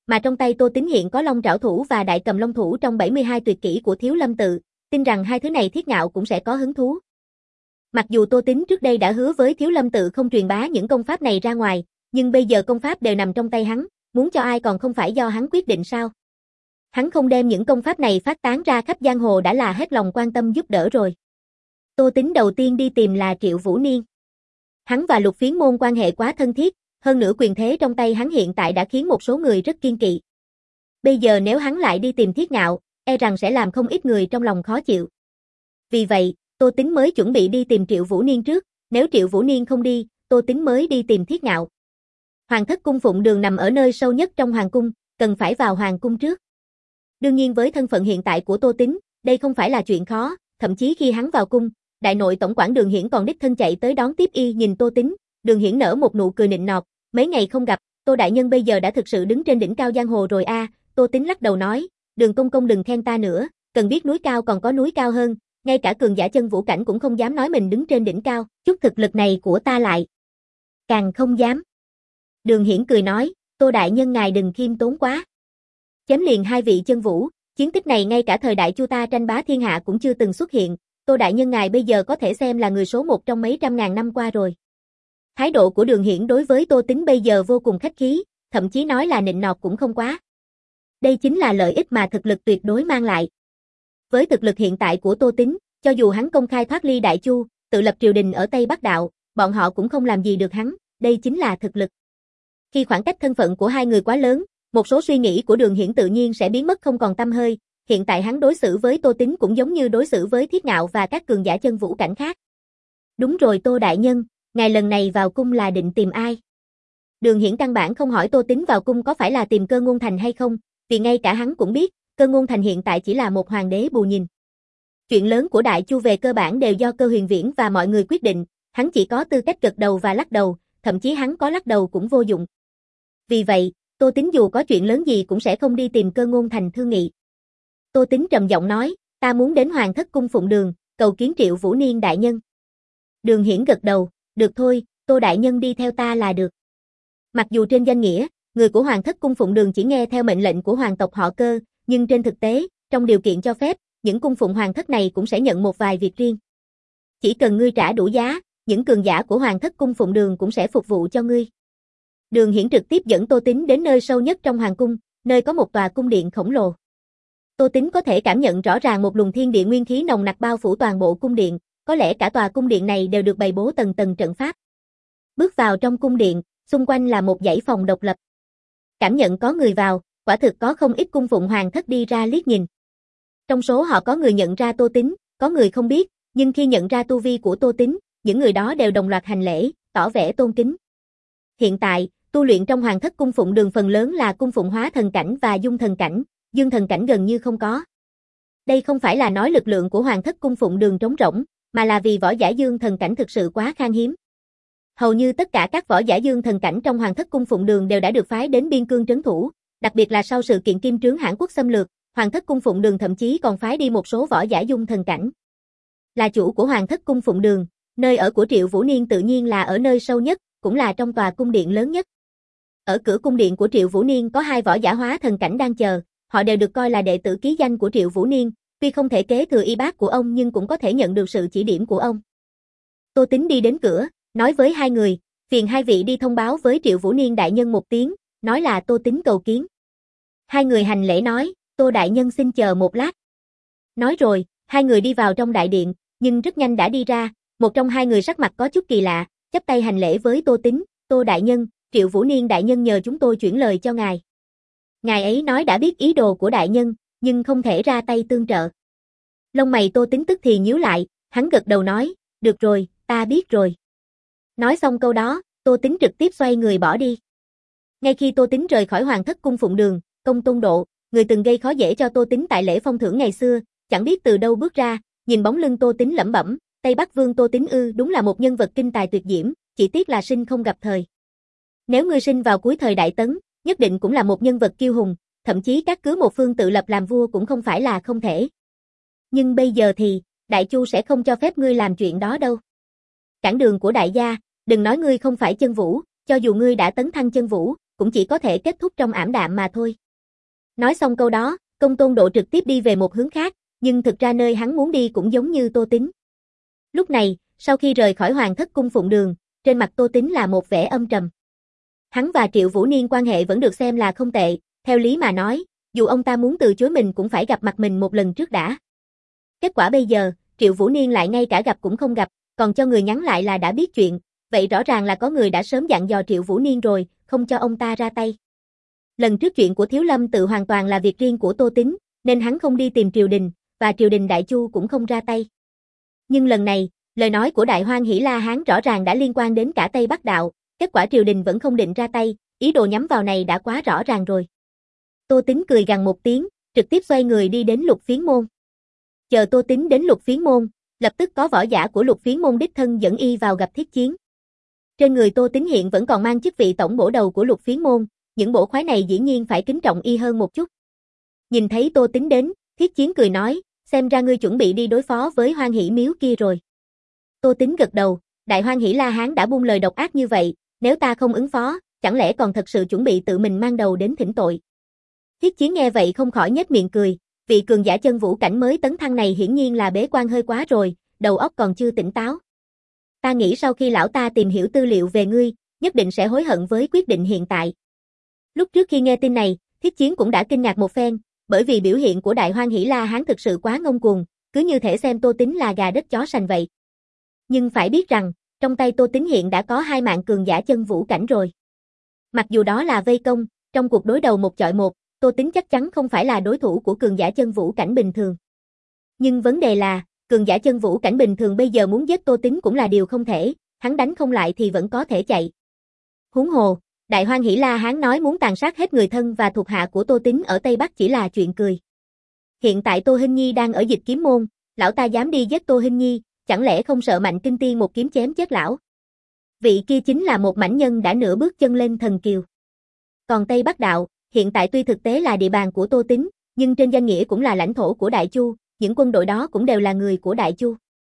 Mà trong tay Tô Tín hiện có Long Trảo Thủ và Đại Cầm Long Thủ trong bảy mươi hai tuyệt kỹ của Thiếu Lâm Tự, tin rằng hai thứ này Thiết Ngạo cũng sẽ có hứng thú. Mặc dù Tô Tín trước đây đã hứa với Thiếu Lâm Tự không truyền bá những công pháp này ra ngoài, nhưng bây giờ công pháp đều nằm trong tay hắn, muốn cho ai còn không phải do hắn quyết định sao? Hắn không đem những công pháp này phát tán ra khắp giang hồ đã là hết lòng quan tâm giúp đỡ rồi. Tô Tín đầu tiên đi tìm là Triệu Vũ Niên. Hắn và Lục Phiến Môn quan hệ quá thân thiết, hơn nữa quyền thế trong tay hắn hiện tại đã khiến một số người rất kiên kỵ. Bây giờ nếu hắn lại đi tìm Thiết Ngạo, e rằng sẽ làm không ít người trong lòng khó chịu. Vì vậy, Tô Tín mới chuẩn bị đi tìm Triệu Vũ Niên trước, nếu Triệu Vũ Niên không đi, Tô Tín mới đi tìm Thiết Ngạo. Hoàng thất cung Phụng Đường nằm ở nơi sâu nhất trong hoàng cung, cần phải vào hoàng cung trước. Đương nhiên với thân phận hiện tại của Tô Tín, đây không phải là chuyện khó, thậm chí khi hắn vào cung, đại nội tổng quản Đường Hiển còn đích thân chạy tới đón tiếp y nhìn Tô Tín, Đường Hiển nở một nụ cười nịnh nọt, mấy ngày không gặp, Tô đại nhân bây giờ đã thực sự đứng trên đỉnh cao giang hồ rồi a. À. Tô Tín lắc đầu nói, Đường công công đừng khen ta nữa, cần biết núi cao còn có núi cao hơn, ngay cả cường giả chân vũ cảnh cũng không dám nói mình đứng trên đỉnh cao, chút thực lực này của ta lại càng không dám. Đường Hiển cười nói, Tô đại nhân ngài đừng khiêm tốn quá. Chém liền hai vị chân vũ, chiến tích này ngay cả thời đại Chu ta tranh bá thiên hạ cũng chưa từng xuất hiện, Tô đại nhân ngài bây giờ có thể xem là người số một trong mấy trăm ngàn năm qua rồi. Thái độ của Đường Hiển đối với Tô Tín bây giờ vô cùng khách khí, thậm chí nói là nịnh nọt cũng không quá. Đây chính là lợi ích mà thực lực tuyệt đối mang lại. Với thực lực hiện tại của Tô Tín, cho dù hắn công khai thoát ly Đại Chu, tự lập triều đình ở Tây Bắc Đạo, bọn họ cũng không làm gì được hắn, đây chính là thực lực. Khi khoảng cách thân phận của hai người quá lớn, một số suy nghĩ của Đường Hiển tự nhiên sẽ biến mất không còn tăm hơi, hiện tại hắn đối xử với Tô Tín cũng giống như đối xử với Thiết Ngạo và các cường giả chân vũ cảnh khác. Đúng rồi Tô đại nhân, ngài lần này vào cung là định tìm ai? Đường Hiển căn bản không hỏi Tô Tín vào cung có phải là tìm Cơ Ngôn Thành hay không, vì ngay cả hắn cũng biết, Cơ Ngôn Thành hiện tại chỉ là một hoàng đế bù nhìn. Chuyện lớn của Đại Chu về cơ bản đều do Cơ Huyền Viễn và mọi người quyết định, hắn chỉ có tư cách gật đầu và lắc đầu, thậm chí hắn có lắc đầu cũng vô dụng. Vì vậy, Tô Tín dù có chuyện lớn gì cũng sẽ không đi tìm Cơ Ngôn Thành thương nghị. Tô Tín trầm giọng nói, ta muốn đến Hoàng thất cung Phụng Đường, cầu kiến Triệu Vũ Niên đại nhân. Đường Hiển gật đầu, được thôi, Tô đại nhân đi theo ta là được. Mặc dù trên danh nghĩa, người của Hoàng thất cung Phụng Đường chỉ nghe theo mệnh lệnh của hoàng tộc họ Cơ, nhưng trên thực tế, trong điều kiện cho phép, những cung phụng hoàng thất này cũng sẽ nhận một vài việc riêng. Chỉ cần ngươi trả đủ giá, những cường giả của Hoàng thất cung Phụng Đường cũng sẽ phục vụ cho ngươi. Đường Hiển trực tiếp dẫn Tô Tín đến nơi sâu nhất trong hoàng cung, nơi có một tòa cung điện khổng lồ. Tô Tín có thể cảm nhận rõ ràng một luồng thiên địa nguyên khí nồng nặc bao phủ toàn bộ cung điện, có lẽ cả tòa cung điện này đều được bày bố tầng tầng trận pháp. Bước vào trong cung điện, xung quanh là một dãy phòng độc lập. Cảm nhận có người vào, quả thực có không ít cung phụng hoàng thất đi ra liếc nhìn. Trong số họ có người nhận ra Tô Tín, có người không biết, nhưng khi nhận ra tu vi của Tô Tín, những người đó đều đồng loạt hành lễ, tỏ vẻ tôn kính. Hiện tại, tu luyện trong Hoàng thất cung Phụng Đường phần lớn là cung phụng hóa thần cảnh và dung thần cảnh, dương thần cảnh gần như không có. Đây không phải là nói lực lượng của Hoàng thất cung Phụng Đường trống rỗng, mà là vì võ giả dương thần cảnh thực sự quá khan hiếm. Hầu như tất cả các võ giả dương thần cảnh trong Hoàng thất cung Phụng Đường đều đã được phái đến biên cương trấn thủ, đặc biệt là sau sự kiện Kim Trướng Hãn Quốc xâm lược, Hoàng thất cung Phụng Đường thậm chí còn phái đi một số võ giả dung thần cảnh. Là chủ của Hoàng thất cung Phụng Đường, nơi ở của Triệu Vũ Niên tự nhiên là ở nơi sâu nhất, cũng là trong tòa cung điện lớn nhất. Ở cửa cung điện của Triệu Vũ Niên có hai võ giả hóa thần cảnh đang chờ, họ đều được coi là đệ tử ký danh của Triệu Vũ Niên, tuy không thể kế thừa y bát của ông nhưng cũng có thể nhận được sự chỉ điểm của ông. Tô Tín đi đến cửa, nói với hai người, phiền hai vị đi thông báo với Triệu Vũ Niên đại nhân một tiếng, nói là Tô Tín cầu kiến. Hai người hành lễ nói, Tô đại nhân xin chờ một lát. Nói rồi, hai người đi vào trong đại điện, nhưng rất nhanh đã đi ra, một trong hai người sắc mặt có chút kỳ lạ, chắp tay hành lễ với Tô Tín, Tô đại nhân, Triệu Vũ Niên đại nhân nhờ chúng tôi chuyển lời cho ngài. Ngài ấy nói đã biết ý đồ của đại nhân, nhưng không thể ra tay tương trợ. Lông mày Tô Tín tức thì nhíu lại, hắn gật đầu nói, được rồi, ta biết rồi. Nói xong câu đó, Tô Tín trực tiếp xoay người bỏ đi. Ngay khi Tô Tín rời khỏi Hoàng thất cung Phụng Đường, Công Tôn Độ, người từng gây khó dễ cho Tô Tín tại lễ phong thưởng ngày xưa, chẳng biết từ đâu bước ra, nhìn bóng lưng Tô Tín lẩm bẩm, Tây Bắc Vương Tô Tín ư, đúng là một nhân vật kinh tài tuyệt diễm, chỉ tiếc là sinh không gặp thời. Nếu ngươi sinh vào cuối thời Đại Tấn, nhất định cũng là một nhân vật kiêu hùng, thậm chí các cứ một phương tự lập làm vua cũng không phải là không thể. Nhưng bây giờ thì, Đại Chu sẽ không cho phép ngươi làm chuyện đó đâu. Cản đường của đại gia, đừng nói ngươi không phải chân vũ, cho dù ngươi đã tấn thăng chân vũ, cũng chỉ có thể kết thúc trong ảm đạm mà thôi. Nói xong câu đó, Công Tôn Độ trực tiếp đi về một hướng khác, nhưng thực ra nơi hắn muốn đi cũng giống như Tô Tính. Lúc này, sau khi rời khỏi Hoàng Thất Cung Phụng Đường, trên mặt Tô Tính là một vẻ âm trầm. Hắn và Triệu Vũ Niên quan hệ vẫn được xem là không tệ, theo lý mà nói, dù ông ta muốn từ chối mình cũng phải gặp mặt mình một lần trước đã. Kết quả bây giờ, Triệu Vũ Niên lại ngay cả gặp cũng không gặp, còn cho người nhắn lại là đã biết chuyện, vậy rõ ràng là có người đã sớm dặn dò Triệu Vũ Niên rồi, không cho ông ta ra tay. Lần trước chuyện của Thiếu Lâm Tự hoàn toàn là việc riêng của Tô Tính, nên hắn không đi tìm triều đình, và triều đình Đại Chu cũng không ra tay. Nhưng lần này, lời nói của Đại Hoan Hỷ La Hán rõ ràng đã liên quan đến cả Tây Bắc Đạo, kết quả triều đình vẫn không định ra tay, ý đồ nhắm vào này đã quá rõ ràng rồi. Tô Tính cười gằn một tiếng, trực tiếp xoay người đi đến Lục Phiến Môn. Chờ Tô Tính đến Lục Phiến Môn, lập tức có võ giả của Lục Phiến Môn đích thân dẫn y vào gặp Thiết Chiến. Trên người Tô Tính hiện vẫn còn mang chức vị tổng bổ đầu của Lục Phiến Môn, những bổ khoái này dĩ nhiên phải kính trọng y hơn một chút. Nhìn thấy Tô Tính đến, Thiết Chiến cười nói, xem ra ngươi chuẩn bị đi đối phó với Hoan Hỷ Miếu kia rồi. Tô Tính gật đầu, Đại Hoan Hỷ La Hán đã buông lời độc ác như vậy, nếu ta không ứng phó, chẳng lẽ còn thật sự chuẩn bị tự mình mang đầu đến thỉnh tội. Thiết Chiến nghe vậy không khỏi nhếch miệng cười, vị cường giả chân vũ cảnh mới tấn thăng này hiển nhiên là bế quan hơi quá rồi, đầu óc còn chưa tỉnh táo. Ta nghĩ sau khi lão ta tìm hiểu tư liệu về ngươi, nhất định sẽ hối hận với quyết định hiện tại. Lúc trước khi nghe tin này, Thiết Chiến cũng đã kinh ngạc một phen, bởi vì biểu hiện của Đại Hoan Hỷ La Hán thực sự quá ngông cuồng, cứ như thể xem Tô Tính là gà đất chó sành vậy. Nhưng phải biết rằng, trong tay Tô Tính hiện đã có hai mạng cường giả chân vũ cảnh rồi. Mặc dù đó là vây công, trong cuộc đối đầu một chọi một, Tô Tính chắc chắn không phải là đối thủ của cường giả chân vũ cảnh bình thường. Nhưng vấn đề là, cường giả chân vũ cảnh bình thường bây giờ muốn giết Tô Tính cũng là điều không thể, hắn đánh không lại thì vẫn có thể chạy. Huống hồ, Đại Hoan Hỷ La Hán nói muốn tàn sát hết người thân và thuộc hạ của Tô Tính ở Tây Bắc chỉ là chuyện cười. Hiện tại Tô Hinh Nhi đang ở Dịch Kiếm Môn, lão ta dám đi giết Tô Hinh Nhi, chẳng lẽ không sợ Mạnh Kinh Tiên một kiếm chém chết lão? Vị kia chính là một mãnh nhân đã nửa bước chân lên thần kiều. Còn Tây Bắc Đạo, hiện tại tuy thực tế là địa bàn của Tô Tính, nhưng trên danh nghĩa cũng là lãnh thổ của Đại Chu, những quân đội đó cũng đều là người của Đại Chu.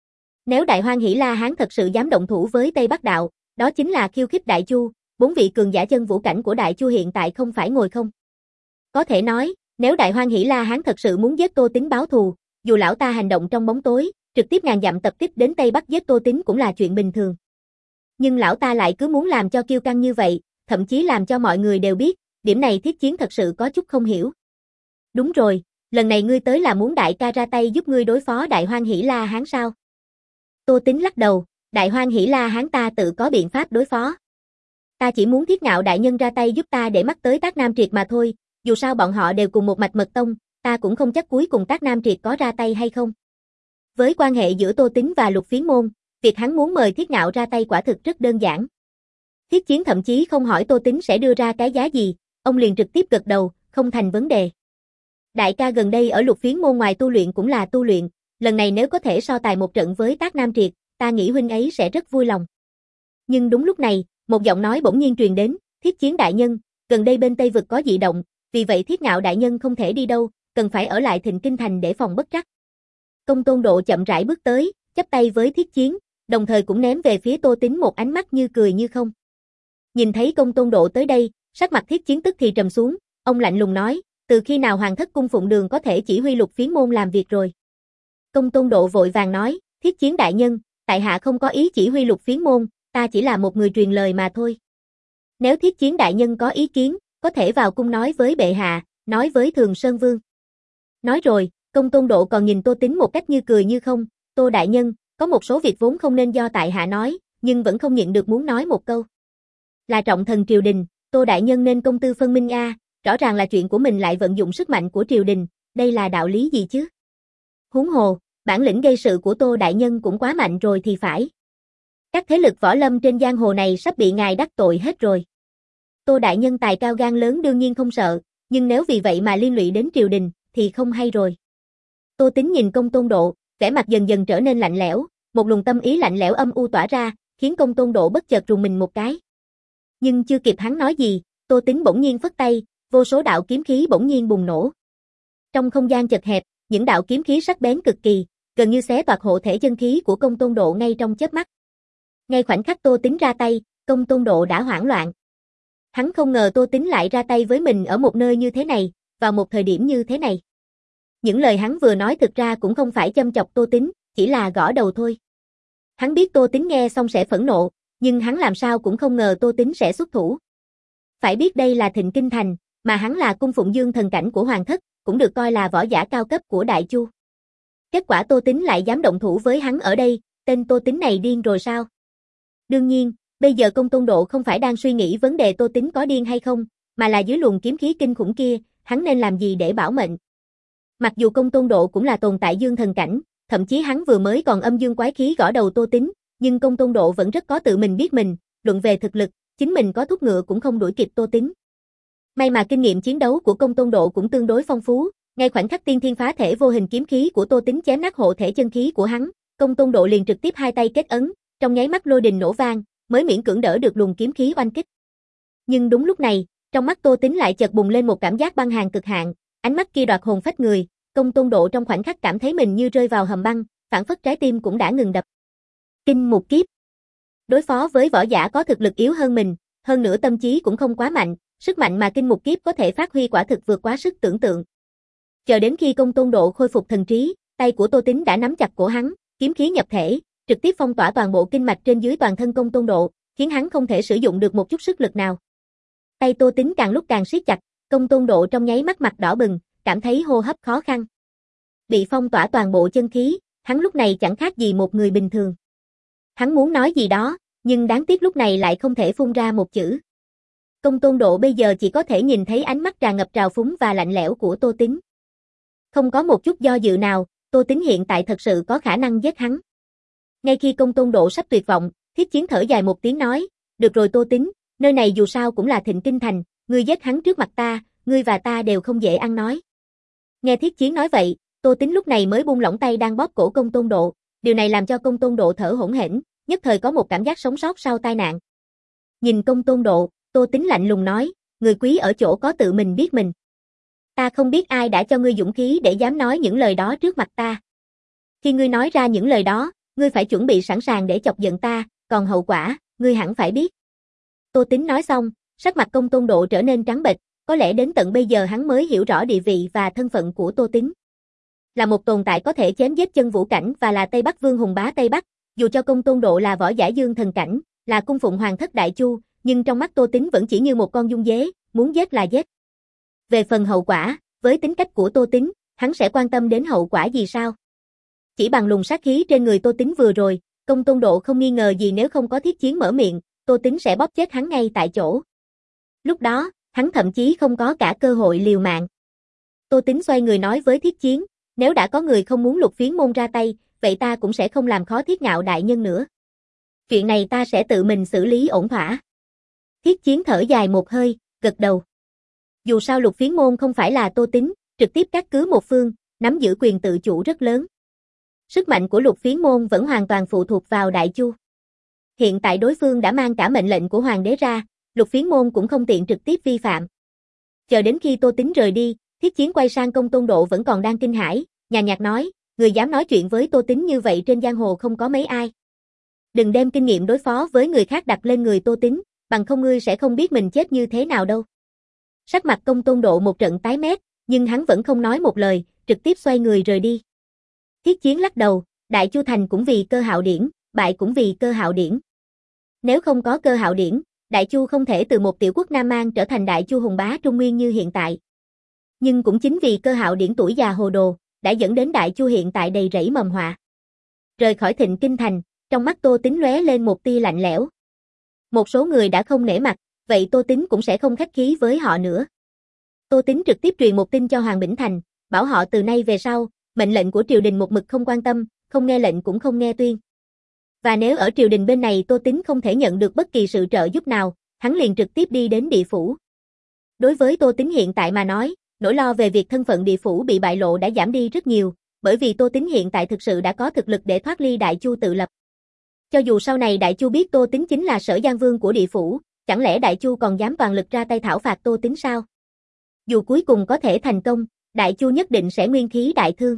Nếu Đại Hoan Hỷ La Hán thật sự dám động thủ với Tây Bắc Đạo, đó chính là khiêu khích Đại Chu, bốn vị cường giả chân vũ cảnh của Đại Chu hiện tại không phải ngồi không. Có thể nói, nếu Đại Hoan Hỷ La Hán thật sự muốn giết Tô Tính báo thù, dù lão ta hành động trong bóng tối, trực tiếp ngàn dặm tập kích đến Tây Bắc giết Tô Tính cũng là chuyện bình thường. Nhưng lão ta lại cứ muốn làm cho kiêu căng như vậy, thậm chí làm cho mọi người đều biết, điểm này Thiết Chiến thật sự có chút không hiểu. Đúng rồi, lần này ngươi tới là muốn đại ca ra tay giúp ngươi đối phó Đại Hoan Hỷ La Hán sao? Tô Tính lắc đầu, Đại Hoan Hỷ La Hán ta tự có biện pháp đối phó. Ta chỉ muốn Thiết Ngạo đại nhân ra tay giúp ta để mắc tới Tác Nam Triệt mà thôi, dù sao bọn họ đều cùng một mạch mật tông, ta cũng không chắc cuối cùng Tác Nam Triệt có ra tay hay không. Với quan hệ giữa Tô Tính và Lục Phiến Môn, việc hắn muốn mời Thiết Ngạo ra tay quả thực rất đơn giản. Thiết Chiến thậm chí không hỏi Tô Tính sẽ đưa ra cái giá gì, ông liền trực tiếp gật đầu, không thành vấn đề. Đại ca gần đây ở Lục Phiến Môn ngoài tu luyện cũng là tu luyện, lần này nếu có thể so tài một trận với Tác Nam Triệt, ta nghĩ huynh ấy sẽ rất vui lòng. Nhưng đúng lúc này, một giọng nói bỗng nhiên truyền đến, Thiết Chiến đại nhân, gần đây bên Tây Vực có dị động, vì vậy Thiết Ngạo đại nhân không thể đi đâu, cần phải ở lại Thịnh Kinh Thành để phòng bất trắc. Công Tôn Độ chậm rãi bước tới, chắp tay với Thiết Chiến, đồng thời cũng ném về phía Tô Tính một ánh mắt như cười như không. Nhìn thấy Công Tôn Độ tới đây, sắc mặt Thiết Chiến tức thì trầm xuống, ông lạnh lùng nói, từ khi nào Hoàng Thất Cung Phụng Đường có thể chỉ huy Lục Phiến Môn làm việc rồi? Công Tôn Độ vội vàng nói, Thiết Chiến đại nhân, tại hạ không có ý chỉ huy Lục Phiến Môn, ta chỉ là một người truyền lời mà thôi. Nếu Thiết Chiến đại nhân có ý kiến, có thể vào cung nói với bệ hạ, nói với Thường Sơn Vương. Nói rồi, Công Tôn Độ còn nhìn Tô Tính một cách như cười như không, Tô đại nhân, có một số việc vốn không nên do tại hạ nói, nhưng vẫn không nhịn được muốn nói một câu. Là trọng thần triều đình, Tô đại nhân nên công tư phân minh a, rõ ràng là chuyện của mình lại vận dụng sức mạnh của triều đình, đây là đạo lý gì chứ? Huống hồ, bản lĩnh gây sự của Tô đại nhân cũng quá mạnh rồi thì phải. Các thế lực võ lâm trên giang hồ này sắp bị ngài đắc tội hết rồi. Tô đại nhân tài cao gan lớn đương nhiên không sợ, nhưng nếu vì vậy mà liên lụy đến triều đình, thì không hay rồi. Tô Tính nhìn Công Tôn Độ, vẻ mặt dần dần trở nên lạnh lẽo, một luồng tâm ý lạnh lẽo âm u tỏa ra, khiến Công Tôn Độ bất chợt rùng mình một cái. Nhưng chưa kịp hắn nói gì, Tô Tính bỗng nhiên phất tay, vô số đạo kiếm khí bỗng nhiên bùng nổ. Trong không gian chật hẹp, những đạo kiếm khí sắc bén cực kỳ, gần như xé toạc hộ thể chân khí của Công Tôn Độ ngay trong chớp mắt. Ngay khoảnh khắc Tô Tính ra tay, Công Tôn Độ đã hoảng loạn. Hắn không ngờ Tô Tính lại ra tay với mình ở một nơi như thế này, vào một thời điểm như thế này. Những lời hắn vừa nói thực ra cũng không phải châm chọc Tô Tính, chỉ là gõ đầu thôi. Hắn biết Tô Tính nghe xong sẽ phẫn nộ, nhưng hắn làm sao cũng không ngờ Tô Tính sẽ xuất thủ. Phải biết đây là Thịnh Kinh Thành, mà hắn là cung phụng dương thần cảnh của Hoàng thất, cũng được coi là võ giả cao cấp của Đại Chu. Kết quả Tô Tính lại dám động thủ với hắn ở đây, tên Tô Tính này điên rồi sao? Đương nhiên, bây giờ Công Tôn Độ không phải đang suy nghĩ vấn đề Tô Tính có điên hay không, mà là dưới luồng kiếm khí kinh khủng kia, hắn nên làm gì để bảo mệnh. Mặc dù Công Tôn Độ cũng là tồn tại dương thần cảnh, thậm chí hắn vừa mới còn âm dương quái khí gõ đầu Tô Tính, nhưng Công Tôn Độ vẫn rất có tự mình biết mình, luận về thực lực, chính mình có thúc ngựa cũng không đuổi kịp Tô Tính. May mà kinh nghiệm chiến đấu của Công Tôn Độ cũng tương đối phong phú, ngay khoảnh khắc tiên thiên phá thể vô hình kiếm khí của Tô Tính chém nát hộ thể chân khí của hắn, Công Tôn Độ liền trực tiếp hai tay kết ấn, trong nháy mắt lôi đình nổ vang, mới miễn cưỡng đỡ được luồng kiếm khí oanh kích. Nhưng đúng lúc này, trong mắt Tô Tính lại chợt bùng lên một cảm giác băng hàn cực hạn, ánh mắt kia đoạt hồn phách người, Công Tôn Độ trong khoảnh khắc cảm thấy mình như rơi vào hầm băng, phảng phất trái tim cũng đã ngừng đập. Kinh Mục Kiếp. Đối phó với võ giả có thực lực yếu hơn mình, hơn nữa tâm trí cũng không quá mạnh, sức mạnh mà Kinh Mục Kiếp có thể phát huy quả thực vượt quá sức tưởng tượng. Chờ đến khi Công Tôn Độ khôi phục thần trí, tay của Tô Tính đã nắm chặt cổ hắn, kiếm khí nhập thể, trực tiếp phong tỏa toàn bộ kinh mạch trên dưới toàn thân Công Tôn Độ, khiến hắn không thể sử dụng được một chút sức lực nào. Tay Tô Tính càng lúc càng siết chặt, Công Tôn Độ trong nháy mắt mặt đỏ bừng, cảm thấy hô hấp khó khăn. Bị phong tỏa toàn bộ chân khí, hắn lúc này chẳng khác gì một người bình thường. Hắn muốn nói gì đó, nhưng đáng tiếc lúc này lại không thể phun ra một chữ. Công Tôn Độ bây giờ chỉ có thể nhìn thấy ánh mắt tràn ngập trào phúng và lạnh lẽo của Tô Tính. Không có một chút do dự nào, Tô Tính hiện tại thật sự có khả năng giết hắn. Ngay khi Công Tôn Độ sắp tuyệt vọng, Thiết Chiến thở dài một tiếng nói, được rồi Tô Tính, nơi này dù sao cũng là Thịnh Kinh Thành, ngươi giết hắn trước mặt ta, ngươi và ta đều không dễ ăn nói. Nghe Thiết Chiến nói vậy, Tô Tính lúc này mới buông lỏng tay đang bóp cổ Công Tôn Độ, điều này làm cho Công Tôn Độ thở hổn hển, nhất thời có một cảm giác sống sót sau tai nạn. Nhìn Công Tôn Độ, Tô Tính lạnh lùng nói, người quý ở chỗ có tự mình biết mình. Ta không biết ai đã cho ngươi dũng khí để dám nói những lời đó trước mặt ta. Khi ngươi nói ra những lời đó, ngươi phải chuẩn bị sẵn sàng để chọc giận ta, còn hậu quả, ngươi hẳn phải biết. Tô Tính nói xong, sắc mặt Công Tôn Độ trở nên trắng bệch, có lẽ đến tận bây giờ hắn mới hiểu rõ địa vị và thân phận của Tô Tính. Là một tồn tại có thể chém giết chân vũ cảnh và là Tây Bắc Vương hùng bá Tây Bắc, dù cho Công Tôn Độ là võ giả dương thần cảnh, là cung phụng Hoàng thất Đại Chu, nhưng trong mắt Tô Tính vẫn chỉ như một con dung dế, muốn giết là giết. Về phần hậu quả, với tính cách của Tô Tính, hắn sẽ quan tâm đến hậu quả gì sao? Chỉ bằng luồng sát khí trên người Tô Tính vừa rồi, Công Tôn Độ không nghi ngờ gì nếu không có Thiết Chiến mở miệng, Tô Tính sẽ bóp chết hắn ngay tại chỗ. Lúc đó, hắn thậm chí không có cả cơ hội liều mạng. Tô Tính xoay người nói với Thiết Chiến, nếu đã có người không muốn Lục Phiến môn ra tay, vậy ta cũng sẽ không làm khó Thiết Ngạo đại nhân nữa. Chuyện này ta sẽ tự mình xử lý ổn thỏa. Thiết Chiến thở dài một hơi, gật đầu. Dù sao Lục Phiến môn không phải là Tô Tính, trực tiếp cát cứ một phương, nắm giữ quyền tự chủ rất lớn. Sức mạnh của Lục Phiến môn vẫn hoàn toàn phụ thuộc vào Đại Chu. Hiện tại đối phương đã mang cả mệnh lệnh của Hoàng đế ra, Lục Phiến môn cũng không tiện trực tiếp vi phạm. Chờ đến khi Tô Tính rời đi, Thiết Chiến quay sang Công Tôn Độ vẫn còn đang kinh hãi, nhàn nhạt nói, người dám nói chuyện với Tô Tính như vậy trên giang hồ không có mấy ai. Đừng đem kinh nghiệm đối phó với người khác đặt lên người Tô Tính, bằng không ngươi sẽ không biết mình chết như thế nào đâu. Sắc mặt Công Tôn Độ một trận tái mét, nhưng hắn vẫn không nói một lời, trực tiếp xoay người rời đi. Thiết Chiến lắc đầu, Đại Chu thành cũng vì Cơ Hạo Điển, bại cũng vì Cơ Hạo Điển. Nếu không có Cơ Hạo Điển, Đại Chu không thể từ một tiểu quốc Nam Mang trở thành Đại Chu hùng bá Trung Nguyên như hiện tại. Nhưng cũng chính vì Cơ Hạo Điển tuổi già hồ đồ, đã dẫn đến Đại Chu hiện tại đầy rẫy mầm họa. Rời khỏi Thịnh Kinh thành, trong mắt Tô Tính lóe lên một tia lạnh lẽo. Một số người đã không nể mặt, vậy Tô Tính cũng sẽ không khách khí với họ nữa. Tô Tính trực tiếp truyền một tin cho Hoàng Bỉnh Thành, bảo họ từ nay về sau, mệnh lệnh của triều đình một mực không quan tâm, không nghe lệnh cũng không nghe tuyên. Và nếu ở triều đình bên này Tô Tính không thể nhận được bất kỳ sự trợ giúp nào, hắn liền trực tiếp đi đến địa phủ. Đối với Tô Tính hiện tại mà nói, nỗi lo về việc thân phận địa phủ bị bại lộ đã giảm đi rất nhiều, bởi vì Tô Tính hiện tại thực sự đã có thực lực để thoát ly Đại Chu tự lập. Cho dù sau này Đại Chu biết Tô Tính chính là Sở Giang Vương của địa phủ, chẳng lẽ Đại Chu còn dám toàn lực ra tay thảo phạt Tô Tính sao? Dù cuối cùng có thể thành công, Đại Chu nhất định sẽ nguyên khí đại thương.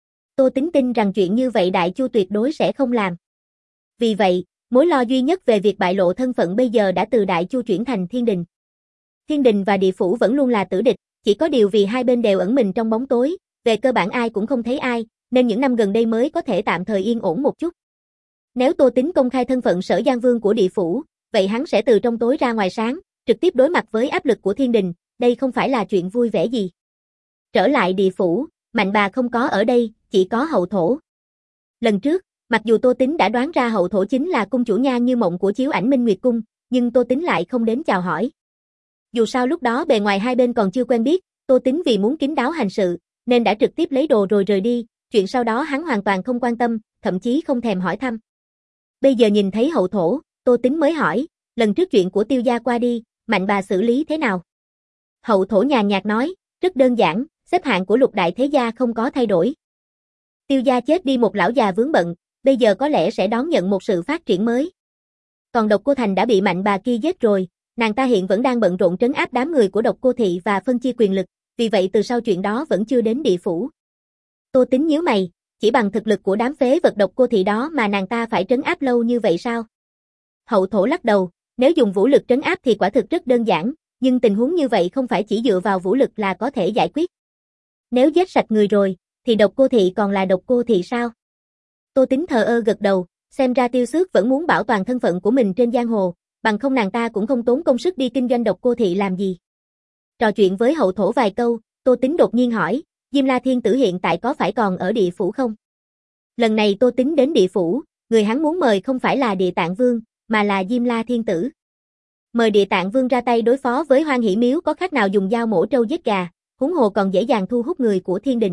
Tô Tính tin rằng chuyện như vậy Đại Chu tuyệt đối sẽ không làm. Vì vậy, mối lo duy nhất về việc bại lộ thân phận bây giờ đã từ Đại Chu chuyển thành Thiên Đình. Thiên đình và địa phủ vẫn luôn là tử địch, chỉ có điều vì hai bên đều ẩn mình trong bóng tối, về cơ bản ai cũng không thấy ai, nên những năm gần đây mới có thể tạm thời yên ổn một chút. Nếu Tô Tính công khai thân phận Sở Giang Vương của địa phủ, vậy hắn sẽ từ trong tối ra ngoài sáng, trực tiếp đối mặt với áp lực của thiên đình, đây không phải là chuyện vui vẻ gì. Trở lại địa phủ, Mạnh Bà không có ở đây, chỉ có Hậu Thổ. Lần trước, mặc dù Tô Tính đã đoán ra Hậu Thổ chính là cung chủ Nhan Như Mộng của chiếu ảnh Minh Nguyệt Cung, nhưng Tô Tính lại không đến chào hỏi. Dù sao lúc đó bề ngoài hai bên còn chưa quen biết, Tô Tính vì muốn kín đáo hành sự, nên đã trực tiếp lấy đồ rồi rời đi, chuyện sau đó hắn hoàn toàn không quan tâm, thậm chí không thèm hỏi thăm. Bây giờ nhìn thấy Hậu Thổ, Tô Tính mới hỏi, lần trước chuyện của Tiêu gia qua đi, Mạnh Bà xử lý thế nào? Hậu Thổ nhàn nhạt nói, rất đơn giản, xếp hạng của lục đại thế gia không có thay đổi. Tiêu gia chết đi một lão già vướng bận, bây giờ có lẽ sẽ đón nhận một sự phát triển mới. Còn Độc Cô Thành đã bị Mạnh Bà kia giết rồi, nàng ta hiện vẫn đang bận rộn trấn áp đám người của Độc Cô Thị và phân chia quyền lực, vì vậy từ sau chuyện đó vẫn chưa đến địa phủ. Tô Tính nhíu mày, chỉ bằng thực lực của đám phế vật Độc Cô Thị đó mà nàng ta phải trấn áp lâu như vậy sao? Hậu Thổ lắc đầu, nếu dùng vũ lực trấn áp thì quả thực rất đơn giản, nhưng tình huống như vậy không phải chỉ dựa vào vũ lực là có thể giải quyết. Nếu giết sạch người rồi, thì Độc Cô Thị còn là Độc Cô Thị sao? Tô Tính thờ ơ gật đầu, xem ra Tiêu Xước vẫn muốn bảo toàn thân phận của mình trên giang hồ, bằng không nàng ta cũng không tốn công sức đi kinh doanh Độc Cô Thị làm gì. Trò chuyện với Hậu Thổ vài câu, Tô Tính đột nhiên hỏi, Diêm La Thiên Tử hiện tại có phải còn ở địa phủ không? Lần này Tô Tính đến địa phủ, người hắn muốn mời không phải là Địa Tạng Vương, mà là Diêm La Thiên Tử. Mời Địa Tạng Vương ra tay đối phó với Hoan Hỷ Miếu có khác nào dùng dao mổ trâu giết gà, huống hồ còn dễ dàng thu hút người của thiên đình.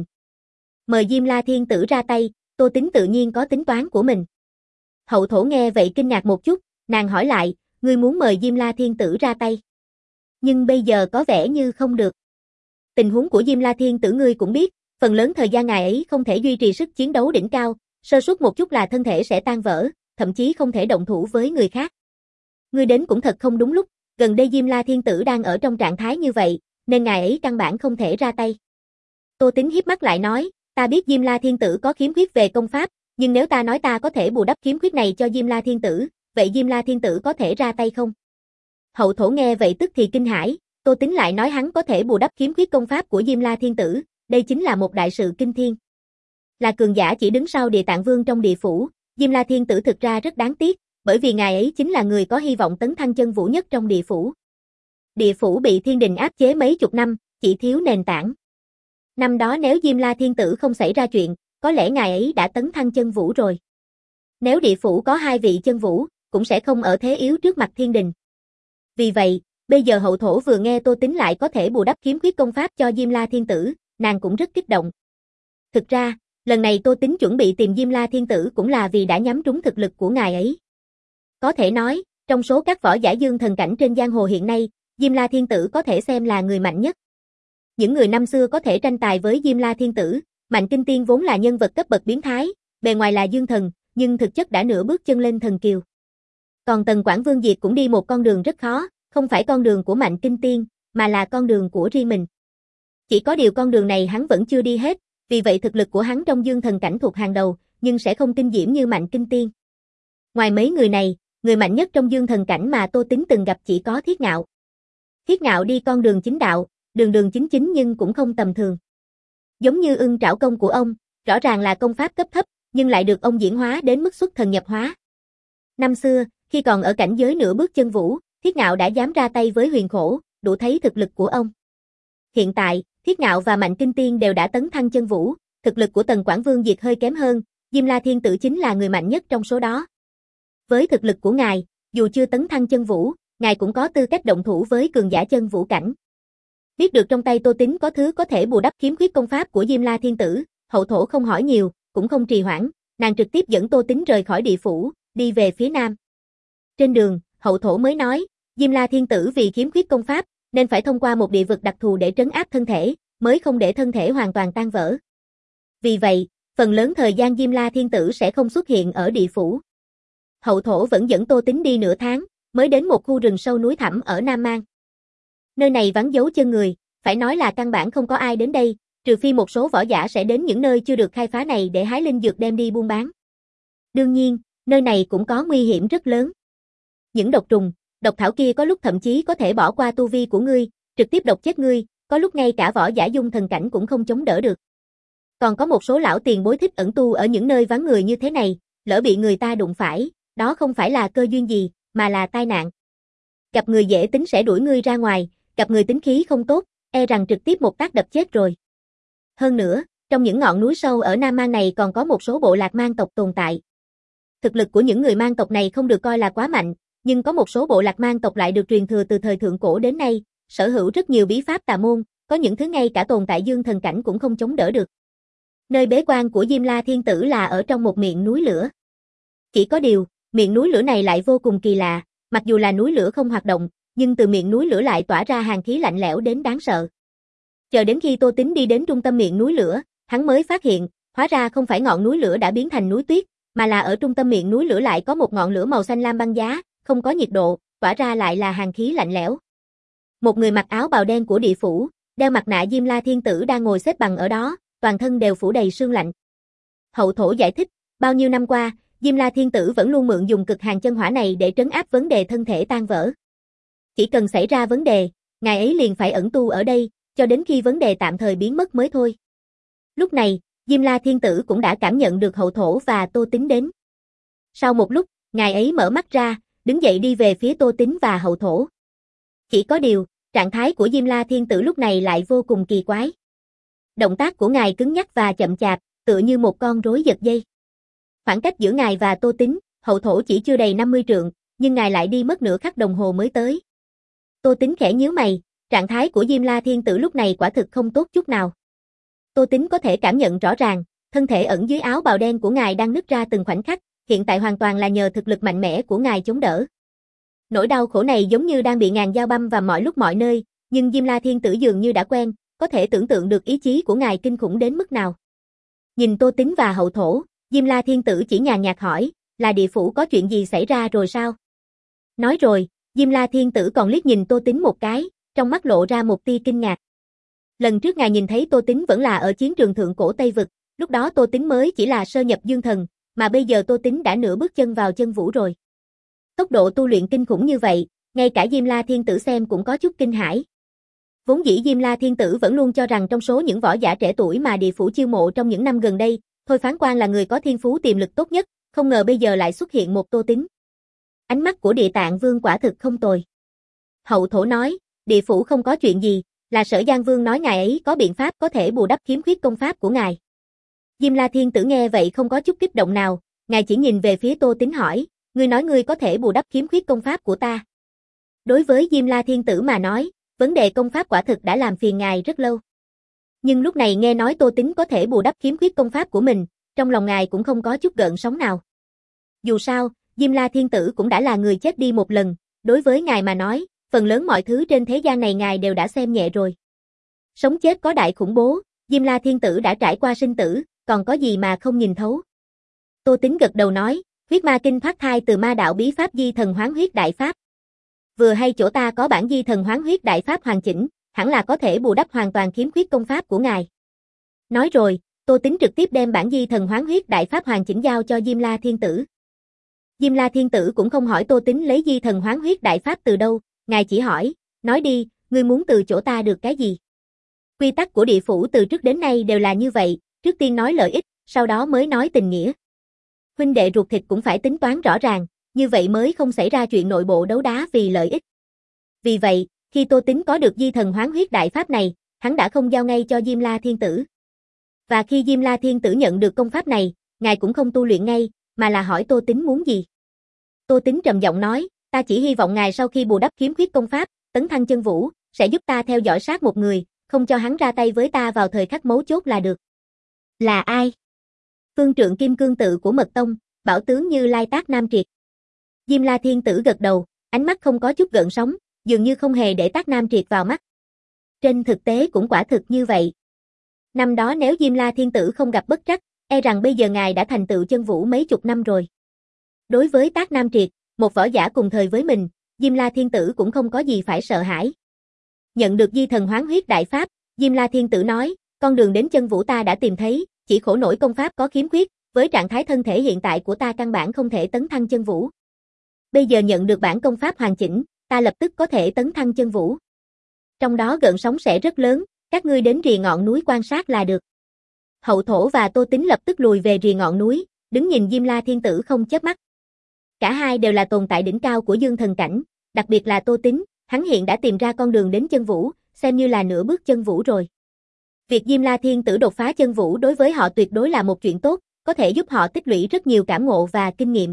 Mời Diêm La Thiên Tử ra tay, Tô Tính tự nhiên có tính toán của mình. Hậu Thổ nghe vậy kinh ngạc một chút, nàng hỏi lại, ngươi muốn mời Diêm La Thiên Tử ra tay. Nhưng bây giờ có vẻ như không được. Tình huống của Diêm La Thiên Tử ngươi cũng biết, phần lớn thời gian ngài ấy không thể duy trì sức chiến đấu đỉnh cao, sơ suất một chút là thân thể sẽ tan vỡ, thậm chí không thể động thủ với người khác. Ngươi đến cũng thật không đúng lúc, gần đây Diêm La Thiên Tử đang ở trong trạng thái như vậy, nên ngài ấy căn bản không thể ra tay. Tô Tính hiếp mắt lại nói, ta biết Diêm La Thiên Tử có khiếm khuyết về công pháp, nhưng nếu ta nói ta có thể bù đắp khiếm khuyết này cho Diêm La Thiên Tử, vậy Diêm La Thiên Tử có thể ra tay không? Hậu Thổ nghe vậy tức thì kinh hãi, Tô Tính lại nói hắn có thể bù đắp khiếm khuyết công pháp của Diêm La Thiên Tử, đây chính là một đại sự kinh thiên. Là cường giả chỉ đứng sau Địa Tạng Vương trong địa phủ, Diêm La Thiên Tử thực ra rất đáng tiếc, bởi vì ngài ấy chính là người có hy vọng tấn thăng chân vũ nhất trong địa phủ. Địa phủ bị thiên đình áp chế mấy chục năm, chỉ thiếu nền tảng. Năm đó nếu Diêm La Thiên Tử không xảy ra chuyện, có lẽ ngài ấy đã tấn thăng chân vũ rồi. Nếu địa phủ có hai vị chân vũ, cũng sẽ không ở thế yếu trước mặt thiên đình. Vì vậy, bây giờ Hậu Thổ vừa nghe Tô Tính lại có thể bù đắp khiếm khuyết công pháp cho Diêm La Thiên Tử, nàng cũng rất kích động. Thực ra, lần này Tô Tính chuẩn bị tìm Diêm La Thiên Tử cũng là vì đã nhắm trúng thực lực của ngài ấy. Có thể nói, trong số các võ giả dương thần cảnh trên giang hồ hiện nay, Diêm La Thiên Tử có thể xem là người mạnh nhất. Những người năm xưa có thể tranh tài với Diêm La Thiên Tử, Mạnh Kinh Tiên vốn là nhân vật cấp bậc biến thái, bề ngoài là dương thần, nhưng thực chất đã nửa bước chân lên thần kiều. Còn Tần Quảng Vương Diệt cũng đi một con đường rất khó, không phải con đường của Mạnh Kinh Tiên, mà là con đường của riêng mình. Chỉ có điều con đường này hắn vẫn chưa đi hết, vì vậy thực lực của hắn trong dương thần cảnh thuộc hàng đầu, nhưng sẽ không kinh diễm như Mạnh Kinh Tiên. Ngoài mấy người này, người mạnh nhất trong dương thần cảnh mà Tô Tính từng gặp chỉ có Thiết Ngạo. Thiết Ngạo đi con đường chính đạo, đường đường chính chính nhưng cũng không tầm thường. Giống như Ưng Trảo Công của ông, rõ ràng là công pháp cấp thấp, nhưng lại được ông diễn hóa đến mức xuất thần nhập hóa. Năm xưa, khi còn ở cảnh giới nửa bước chân vũ, Thiết Ngạo đã dám ra tay với Huyền Khổ, đủ thấy thực lực của ông. Hiện tại, Thiết Ngạo và Mạnh Kinh Tiên đều đã tấn thăng chân vũ, thực lực của Tần Quảng Vương Diệt hơi kém hơn, Diêm La Thiên Tử chính là người mạnh nhất trong số đó. Với thực lực của ngài, dù chưa tấn thăng chân vũ, ngài cũng có tư cách động thủ với cường giả chân vũ cảnh. Biết được trong tay Tô Tính có thứ có thể bù đắp khiếm khuyết công pháp của Diêm La Thiên Tử, Hậu Thổ không hỏi nhiều, cũng không trì hoãn, nàng trực tiếp dẫn Tô Tính rời khỏi địa phủ, đi về phía nam. Trên đường, Hậu Thổ mới nói, Diêm La Thiên Tử vì khiếm khuyết công pháp, nên phải thông qua một địa vực đặc thù để trấn áp thân thể, mới không để thân thể hoàn toàn tan vỡ. Vì vậy, phần lớn thời gian Diêm La Thiên Tử sẽ không xuất hiện ở địa phủ. Hậu Thổ vẫn dẫn Tô Tính đi nửa tháng, mới đến một khu rừng sâu núi thẳm ở Nam Mang. Nơi này vắng dấu chân người, phải nói là căn bản không có ai đến đây, trừ phi một số võ giả sẽ đến những nơi chưa được khai phá này để hái linh dược đem đi buôn bán. Đương nhiên, nơi này cũng có nguy hiểm rất lớn. Những độc trùng, Độc thảo kia có lúc thậm chí có thể bỏ qua tu vi của ngươi, trực tiếp độc chết ngươi, có lúc ngay cả võ giả dung thần cảnh cũng không chống đỡ được. Còn có một số lão tiền bối thích ẩn tu ở những nơi vắng người như thế này, lỡ bị người ta đụng phải, đó không phải là cơ duyên gì, mà là tai nạn. Gặp người dễ tính sẽ đuổi ngươi ra ngoài, gặp người tính khí không tốt, e rằng trực tiếp một tác đập chết rồi. Hơn nữa, trong những ngọn núi sâu ở Nam Mang này còn có một số bộ lạc mang tộc tồn tại. Thực lực của những người mang tộc này không được coi là quá mạnh, nhưng có một số bộ lạc mang tộc lại được truyền thừa từ thời thượng cổ đến nay, sở hữu rất nhiều bí pháp tà môn, có những thứ ngay cả tồn tại dương thần cảnh cũng không chống đỡ được. Nơi bế quan của Diêm La Thiên Tử là ở trong một miệng núi lửa. Chỉ có điều, miệng núi lửa này lại vô cùng kỳ lạ, mặc dù là núi lửa không hoạt động, nhưng từ miệng núi lửa lại tỏa ra hàn khí lạnh lẽo đến đáng sợ. Chờ đến khi Tô Tính đi đến trung tâm miệng núi lửa, hắn mới phát hiện, hóa ra không phải ngọn núi lửa đã biến thành núi tuyết, mà là ở trung tâm miệng núi lửa lại có một ngọn lửa màu xanh lam băng giá, không có nhiệt độ, tỏa ra lại là hàn khí lạnh lẽo. Một người mặc áo bào đen của địa phủ, đeo mặt nạ Diêm La Thiên Tử đang ngồi xếp bằng ở đó, toàn thân đều phủ đầy sương lạnh. Hậu thổ giải thích, bao nhiêu năm qua, Diêm La Thiên Tử vẫn luôn mượn dùng cực hàn chân hỏa này để trấn áp vấn đề thân thể tan vỡ. Chỉ cần xảy ra vấn đề, ngài ấy liền phải ẩn tu ở đây, cho đến khi vấn đề tạm thời biến mất mới thôi. Lúc này, Diêm La Thiên Tử cũng đã cảm nhận được hậu thổ và Tô Tính đến. Sau một lúc, ngài ấy mở mắt ra, đứng dậy đi về phía Tô Tính và hậu thổ. Chỉ có điều, trạng thái của Diêm La Thiên Tử lúc này lại vô cùng kỳ quái. Động tác của ngài cứng nhắc và chậm chạp, tựa như một con rối giật dây. Khoảng cách giữa ngài và Tô Tính, hậu thổ chỉ chưa đầy năm mươi trượng, nhưng ngài lại đi mất nửa khắc đồng hồ mới tới. Tô Tính khẽ nhíu mày, trạng thái của Diêm La Thiên Tử lúc này quả thực không tốt chút nào. Tô Tính có thể cảm nhận rõ ràng, thân thể ẩn dưới áo bào đen của ngài đang nứt ra từng khoảnh khắc, hiện tại hoàn toàn là nhờ thực lực mạnh mẽ của ngài chống đỡ. Nỗi đau khổ này giống như đang bị ngàn dao băm vào mọi lúc mọi nơi, nhưng Diêm La Thiên Tử dường như đã quen, có thể tưởng tượng được ý chí của ngài kinh khủng đến mức nào. Nhìn Tô Tính và hậu thổ, Diêm La Thiên Tử chỉ nhàn nhạt hỏi, là địa phủ có chuyện gì xảy ra rồi sao? Nói rồi, Diêm La Thiên Tử còn liếc nhìn Tô Tính một cái, trong mắt lộ ra một tia kinh ngạc. Lần trước ngài nhìn thấy Tô Tính vẫn là ở chiến trường thượng cổ Tây Vực, lúc đó Tô Tính mới chỉ là sơ nhập dương thần, mà bây giờ Tô Tính đã nửa bước chân vào chân vũ rồi. Tốc độ tu luyện kinh khủng như vậy, ngay cả Diêm La Thiên Tử xem cũng có chút kinh hãi. Vốn dĩ Diêm La Thiên Tử vẫn luôn cho rằng trong số những võ giả trẻ tuổi mà địa phủ chiêu mộ trong những năm gần đây, Thôi Phán Quan là người có thiên phú tiềm lực tốt nhất, không ngờ bây giờ lại xuất hiện một Tô Tính. Ánh mắt của Địa Tạng Vương quả thực không tồi. Hậu thổ nói, địa phủ không có chuyện gì, là Sở Giang Vương nói ngài ấy có biện pháp có thể bù đắp khiếm khuyết công pháp của ngài. Diêm La Thiên Tử nghe vậy không có chút kích động nào, ngài chỉ nhìn về phía Tô Tính hỏi, ngươi nói ngươi có thể bù đắp khiếm khuyết công pháp của ta. Đối với Diêm La Thiên Tử mà nói, vấn đề công pháp quả thực đã làm phiền ngài rất lâu. Nhưng lúc này nghe nói Tô Tính có thể bù đắp khiếm khuyết công pháp của mình, trong lòng ngài cũng không có chút gợn sóng nào. Dù sao, Diêm La Thiên Tử cũng đã là người chết đi một lần, đối với ngài mà nói, phần lớn mọi thứ trên thế gian này ngài đều đã xem nhẹ rồi. Sống chết có đại khủng bố, Diêm La Thiên Tử đã trải qua sinh tử, còn có gì mà không nhìn thấu. Tô Tính gật đầu nói, huyết ma kinh thoát thai từ ma đạo bí pháp di thần hoán huyết đại pháp. Vừa hay chỗ ta có bản di thần hoán huyết đại pháp hoàn chỉnh, hẳn là có thể bù đắp hoàn toàn khiếm khuyết công pháp của ngài. Nói rồi, Tô Tính trực tiếp đem bản di thần hoán huyết đại pháp hoàn chỉnh giao cho Diêm La Thiên Tử. Diêm La Thiên Tử cũng không hỏi Tô Tính lấy di thần hoán huyết đại pháp từ đâu, ngài chỉ hỏi, nói đi, ngươi muốn từ chỗ ta được cái gì? Quy tắc của địa phủ từ trước đến nay đều là như vậy, trước tiên nói lợi ích, sau đó mới nói tình nghĩa. Huynh đệ ruột thịt cũng phải tính toán rõ ràng, như vậy mới không xảy ra chuyện nội bộ đấu đá vì lợi ích. Vì vậy, khi Tô Tính có được di thần hoán huyết đại pháp này, hắn đã không giao ngay cho Diêm La Thiên Tử. Và khi Diêm La Thiên Tử nhận được công pháp này, ngài cũng không tu luyện ngay, mà là hỏi Tô Tính muốn gì. Tô Tính trầm giọng nói, ta chỉ hy vọng ngài sau khi bù đắp khiếm khuyết công pháp, tấn thăng chân vũ, sẽ giúp ta theo dõi sát một người, không cho hắn ra tay với ta vào thời khắc mấu chốt là được. Là ai? Phương trượng kim cương tự của Mật Tông, bảo tướng Như Lai Tác Nam Triệt. Diêm La Thiên Tử gật đầu, ánh mắt không có chút gợn sóng, dường như không hề để Tác Nam Triệt vào mắt. Trên thực tế cũng quả thực như vậy. Năm đó nếu Diêm La Thiên Tử không gặp bất trắc, e rằng bây giờ ngài đã thành tựu chân vũ mấy chục năm rồi. Đối với Tác Nam Triệt, một võ giả cùng thời với mình, Diêm La Thiên Tử cũng không có gì phải sợ hãi. Nhận được di thần hoán huyết đại pháp, Diêm La Thiên Tử nói, con đường đến chân vũ ta đã tìm thấy, chỉ khổ nổi công pháp có khiếm khuyết, với trạng thái thân thể hiện tại của ta căn bản không thể tấn thăng chân vũ. Bây giờ nhận được bản công pháp hoàn chỉnh, ta lập tức có thể tấn thăng chân vũ. Trong đó gợn sóng sẽ rất lớn, các ngươi đến rìa ngọn núi quan sát là được. Hậu thổ và Tô Tính lập tức lùi về rìa ngọn núi, đứng nhìn Diêm La Thiên Tử không chớp mắt. Cả hai đều là tồn tại đỉnh cao của dương thần cảnh, đặc biệt là Tô Tính, hắn hiện đã tìm ra con đường đến chân vũ, xem như là nửa bước chân vũ rồi. Việc Diêm La Thiên Tử đột phá chân vũ đối với họ tuyệt đối là một chuyện tốt, có thể giúp họ tích lũy rất nhiều cảm ngộ và kinh nghiệm.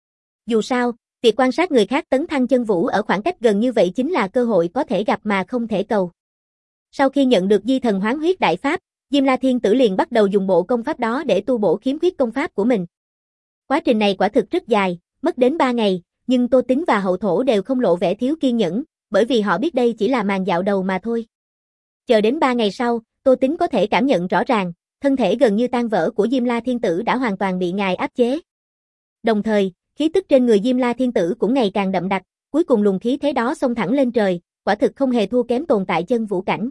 Dù sao, việc quan sát người khác tấn thăng chân vũ ở khoảng cách gần như vậy chính là cơ hội có thể gặp mà không thể cầu. Sau khi nhận được Di Thần Hoán Huyết Đại Pháp, Diêm La Thiên Tử liền bắt đầu dùng bộ công pháp đó để tu bổ khiếm khuyết công pháp của mình. Quá trình này quả thực rất dài, mất đến ba ngày, nhưng Tô Tính và Hậu Thổ đều không lộ vẻ thiếu kiên nhẫn, bởi vì họ biết đây chỉ là màn dạo đầu mà thôi. Chờ đến ba ngày sau, Tô Tính có thể cảm nhận rõ ràng, thân thể gần như tan vỡ của Diêm La Thiên Tử đã hoàn toàn bị ngài áp chế. Đồng thời, khí tức trên người Diêm La Thiên Tử cũng ngày càng đậm đặc, cuối cùng luồng khí thế đó xông thẳng lên trời, quả thực không hề thua kém tồn tại chân vũ cảnh.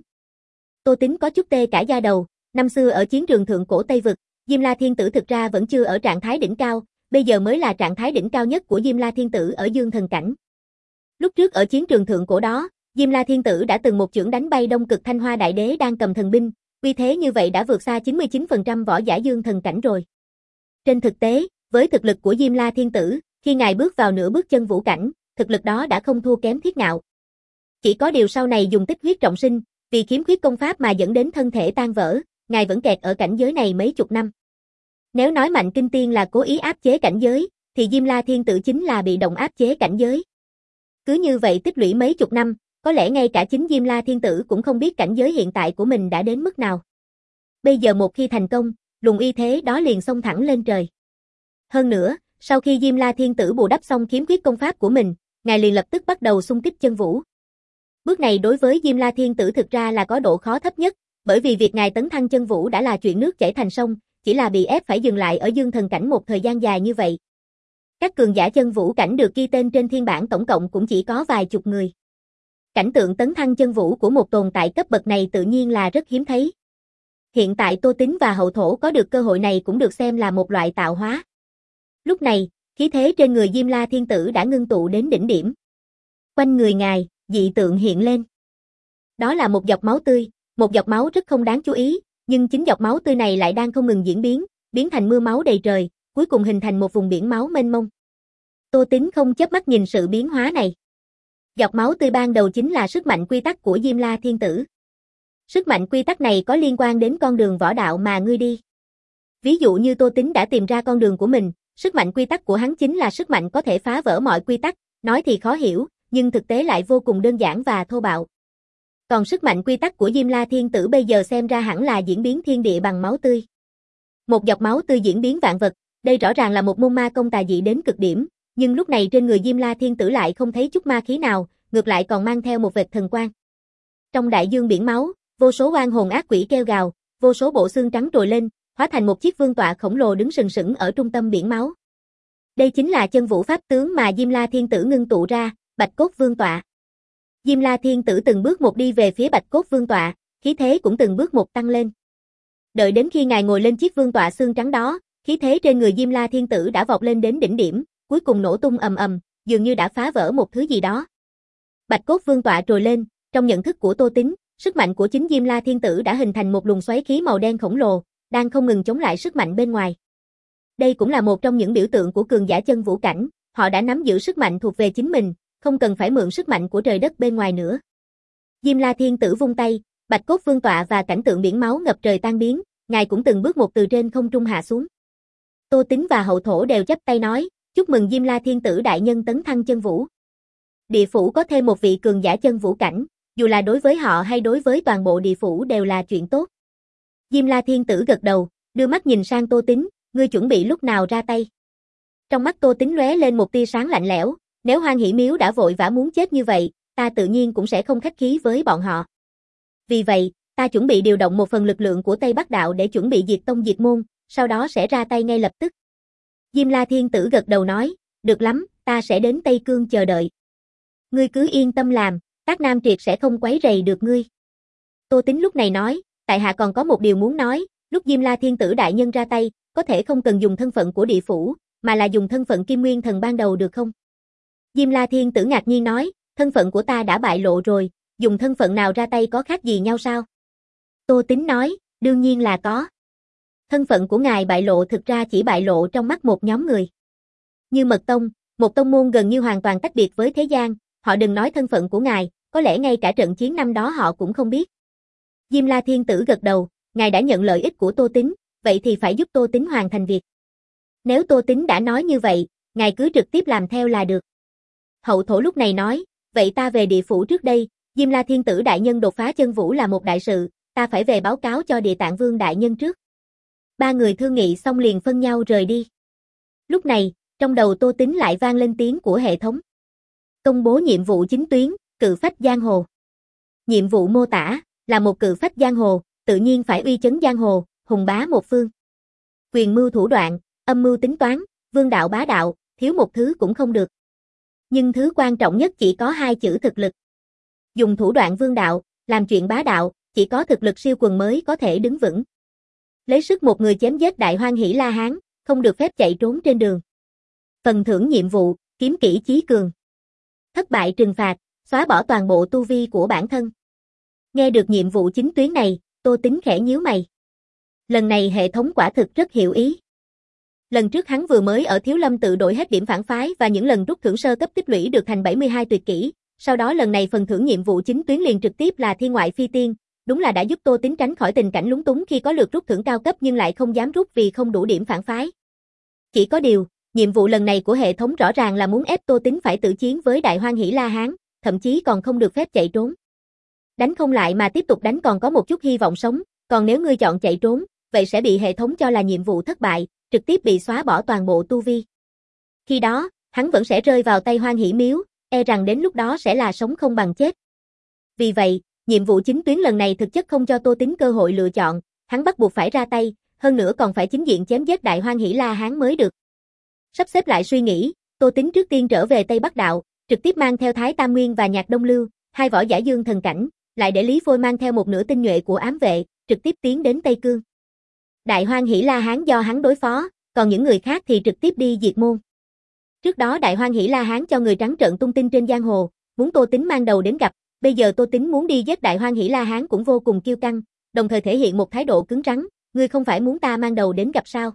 Tô Tính có chút tê cả da đầu, năm xưa ở chiến trường thượng cổ Tây Vực, Diêm La Thiên Tử thực ra vẫn chưa ở trạng thái đỉnh cao, bây giờ mới là trạng thái đỉnh cao nhất của Diêm La Thiên Tử ở dương thần cảnh. Lúc trước ở chiến trường thượng cổ đó, Diêm La Thiên Tử đã từng một chưởng đánh bay Đông Cực Thanh Hoa Đại Đế đang cầm thần binh, uy thế như vậy đã vượt xa chín mươi chín phần trăm võ giả dương thần cảnh rồi. Trên thực tế, với thực lực của Diêm La Thiên Tử, khi ngài bước vào nửa bước chân vũ cảnh, thực lực đó đã không thua kém Thiết Ngạo. Chỉ có điều sau này dùng tích huyết trọng sinh, vì khiếm khuyết công pháp mà dẫn đến thân thể tan vỡ, ngài vẫn kẹt ở cảnh giới này mấy chục năm. Nếu nói Mạnh Kinh Tiên là cố ý áp chế cảnh giới, thì Diêm La Thiên Tử chính là bị động áp chế cảnh giới. Cứ như vậy tích lũy mấy chục năm, có lẽ ngay cả chính Diêm La Thiên Tử cũng không biết cảnh giới hiện tại của mình đã đến mức nào. Bây giờ một khi thành công, luồng uy thế đó liền xông thẳng lên trời. Hơn nữa, sau khi Diêm La Thiên Tử bù đắp xong khiếm khuyết công pháp của mình, ngài liền lập tức bắt đầu xung kích chân vũ. Bước này đối với Diêm La Thiên Tử thực ra là có độ khó thấp nhất, bởi vì việc ngài tấn thăng chân vũ đã là chuyện nước chảy thành sông, chỉ là bị ép phải dừng lại ở dương thần cảnh một thời gian dài như vậy. Các cường giả chân vũ cảnh được ghi tên trên thiên bản tổng cộng cũng chỉ có vài chục người. Cảnh tượng tấn thăng chân vũ của một tồn tại cấp bậc này tự nhiên là rất hiếm thấy. Hiện tại Tô Tính và Hậu Thổ có được cơ hội này cũng được xem là một loại tạo hóa. Lúc này, khí thế trên người Diêm La Thiên Tử đã ngưng tụ đến đỉnh điểm. Quanh người ngài, dị tượng hiện lên. Đó là một giọt máu tươi, một giọt máu rất không đáng chú ý, nhưng chính giọt máu tươi này lại đang không ngừng diễn biến, biến thành mưa máu đầy trời, cuối cùng hình thành một vùng biển máu mênh mông. Tô Tính không chớp mắt nhìn sự biến hóa này. Giọt máu tươi ban đầu chính là sức mạnh quy tắc của Diêm La Thiên Tử. Sức mạnh quy tắc này có liên quan đến con đường võ đạo mà ngươi đi. Ví dụ như Tô Tính đã tìm ra con đường của mình, sức mạnh quy tắc của hắn chính là sức mạnh có thể phá vỡ mọi quy tắc, nói thì khó hiểu, nhưng thực tế lại vô cùng đơn giản và thô bạo. Còn sức mạnh quy tắc của Diêm La Thiên Tử bây giờ xem ra hẳn là diễn biến thiên địa bằng máu tươi. Một giọt máu tươi diễn biến vạn vật, đây rõ ràng là một môn ma công tà dị đến cực điểm, nhưng lúc này trên người Diêm La Thiên Tử lại không thấy chút ma khí nào, ngược lại còn mang theo một vệt thần quang. Trong đại dương biển máu, vô số oan hồn ác quỷ kêu gào, vô số bộ xương trắng trồi lên, hóa thành một chiếc vương tọa khổng lồ đứng sừng sững ở trung tâm biển máu. Đây chính là chân vũ pháp tướng mà Diêm La Thiên Tử ngưng tụ ra, Bạch Cốt Vương tọa. Diêm La Thiên Tử từng bước một đi về phía Bạch Cốt Vương tọa, khí thế cũng từng bước một tăng lên. Đợi đến khi ngài ngồi lên chiếc vương tọa xương trắng đó, khí thế trên người Diêm La Thiên Tử đã vọt lên đến đỉnh điểm, cuối cùng nổ tung ầm ầm, dường như đã phá vỡ một thứ gì đó. Bạch Cốt Vương tọa trồi lên, trong nhận thức của Tô Tính, sức mạnh của chính Diêm La Thiên Tử đã hình thành một luồng xoáy khí màu đen khổng lồ, đang không ngừng chống lại sức mạnh bên ngoài. Đây cũng là một trong những biểu tượng của cường giả chân vũ cảnh, họ đã nắm giữ sức mạnh thuộc về chính mình, không cần phải mượn sức mạnh của trời đất bên ngoài nữa. Diêm La Thiên Tử vung tay, Bạch Cốt Vương tọa và cảnh tượng biển máu ngập trời tan biến, ngài cũng từng bước một từ trên không trung hạ xuống. Tô Tính và Hậu Thổ đều chắp tay nói, chúc mừng Diêm La Thiên Tử đại nhân tấn thăng chân vũ. Địa phủ có thêm một vị cường giả chân vũ cảnh, dù là đối với họ hay đối với toàn bộ địa phủ đều là chuyện tốt. Diêm La Thiên Tử gật đầu, đưa mắt nhìn sang Tô Tính, ngươi chuẩn bị lúc nào ra tay. Trong mắt Tô Tính lóe lên một tia sáng lạnh lẽo, nếu Hoan Hỷ Miếu đã vội vã muốn chết như vậy, ta tự nhiên cũng sẽ không khách khí với bọn họ. Vì vậy, ta chuẩn bị điều động một phần lực lượng của Tây Bắc Đạo để chuẩn bị diệt tông diệt môn, sau đó sẽ ra tay ngay lập tức. Diêm La Thiên Tử gật đầu nói, được lắm, ta sẽ đến Tây Cương chờ đợi. Ngươi cứ yên tâm làm, các Nam Triệt sẽ không quấy rầy được ngươi. Tô Tính lúc này nói, tại hạ còn có một điều muốn nói, lúc Diêm La Thiên Tử đại nhân ra tay, có thể không cần dùng thân phận của địa phủ, mà là dùng thân phận Kim Nguyên Thần ban đầu được không? Diêm La Thiên Tử ngạc nhiên nói, thân phận của ta đã bại lộ rồi, dùng thân phận nào ra tay có khác gì nhau sao? Tô Tính nói, đương nhiên là có. Thân phận của ngài bại lộ thực ra chỉ bại lộ trong mắt một nhóm người. Như Mật Tông, một tông môn gần như hoàn toàn tách biệt với thế gian, họ đừng nói thân phận của ngài, có lẽ ngay cả trận chiến năm đó họ cũng không biết. Diêm La Thiên Tử gật đầu, ngài đã nhận lợi ích của Tô Tính, vậy thì phải giúp Tô Tính hoàn thành việc. Nếu Tô Tính đã nói như vậy, ngài cứ trực tiếp làm theo là được. Hậu thổ lúc này nói, vậy ta về địa phủ trước đây, Diêm La Thiên Tử đại nhân đột phá chân vũ là một đại sự, ta phải về báo cáo cho Địa Tạng Vương đại nhân trước. Ba người thương nghị xong liền phân nhau rời đi. Lúc này, trong đầu Tô Tính lại vang lên tiếng của hệ thống. Công bố nhiệm vụ chính tuyến, cự phách giang hồ. Nhiệm vụ mô tả, là một cự phách giang hồ, tự nhiên phải uy chấn giang hồ, hùng bá một phương. Quyền mưu thủ đoạn, âm mưu tính toán, vương đạo bá đạo, thiếu một thứ cũng không được. Nhưng thứ quan trọng nhất chỉ có hai chữ thực lực. Dùng thủ đoạn vương đạo, làm chuyện bá đạo, chỉ có thực lực siêu quần mới có thể đứng vững. Lấy sức một người chém giết Đại Hoan Hỷ La Hán, không được phép chạy trốn trên đường. Phần thưởng nhiệm vụ, kiếm kỹ chí cường. Thất bại trừng phạt, xóa bỏ toàn bộ tu vi của bản thân. Nghe được nhiệm vụ chính tuyến này, Tô Tính khẽ nhíu mày. Lần này hệ thống quả thực rất hiểu ý. Lần trước hắn vừa mới ở Thiếu Lâm tự đổi hết điểm phản phái và những lần rút thưởng sơ cấp tích lũy được thành bảy mươi hai tuyệt kỹ, sau đó lần này phần thưởng nhiệm vụ chính tuyến liền trực tiếp là thiên ngoại phi tiên, đúng là đã giúp Tô Tính tránh khỏi tình cảnh lúng túng khi có lượt rút thưởng cao cấp nhưng lại không dám rút vì không đủ điểm phản phái. Chỉ có điều, nhiệm vụ lần này của hệ thống rõ ràng là muốn ép Tô Tính phải tự chiến với Đại Hoan Hỷ La Hán, thậm chí còn không được phép chạy trốn. Đánh không lại mà tiếp tục đánh còn có một chút hy vọng sống, còn nếu ngươi chọn chạy trốn, vậy sẽ bị hệ thống cho là nhiệm vụ thất bại, trực tiếp bị xóa bỏ toàn bộ tu vi. Khi đó, hắn vẫn sẽ rơi vào tay Hoan Hỷ Miếu, e rằng đến lúc đó sẽ là sống không bằng chết. Vì vậy, nhiệm vụ chính tuyến lần này thực chất không cho Tô Tính cơ hội lựa chọn, hắn bắt buộc phải ra tay, hơn nữa còn phải chính diện chém giết Đại Hoan Hỷ La Hán mới được. Sắp xếp lại suy nghĩ, Tô Tính trước tiên trở về Tây Bắc Đạo, trực tiếp mang theo Thái Tam Nguyên và Nhạc Đông Lưu, hai võ giả dương thần cảnh, lại để Lý Phôi mang theo một nửa tinh nhuệ của ám vệ, trực tiếp tiến đến Tây Cương. Đại Hoan Hỷ La Hán do hắn đối phó, còn những người khác thì trực tiếp đi diệt môn. Trước đó Đại Hoan Hỷ La Hán cho người trắng trợn tung tin trên giang hồ, muốn Tô Tính mang đầu đến gặp, bây giờ Tô Tính muốn đi giết Đại Hoan Hỷ La Hán cũng vô cùng kiêu căng, đồng thời thể hiện một thái độ cứng rắn, ngươi không phải muốn ta mang đầu đến gặp sao?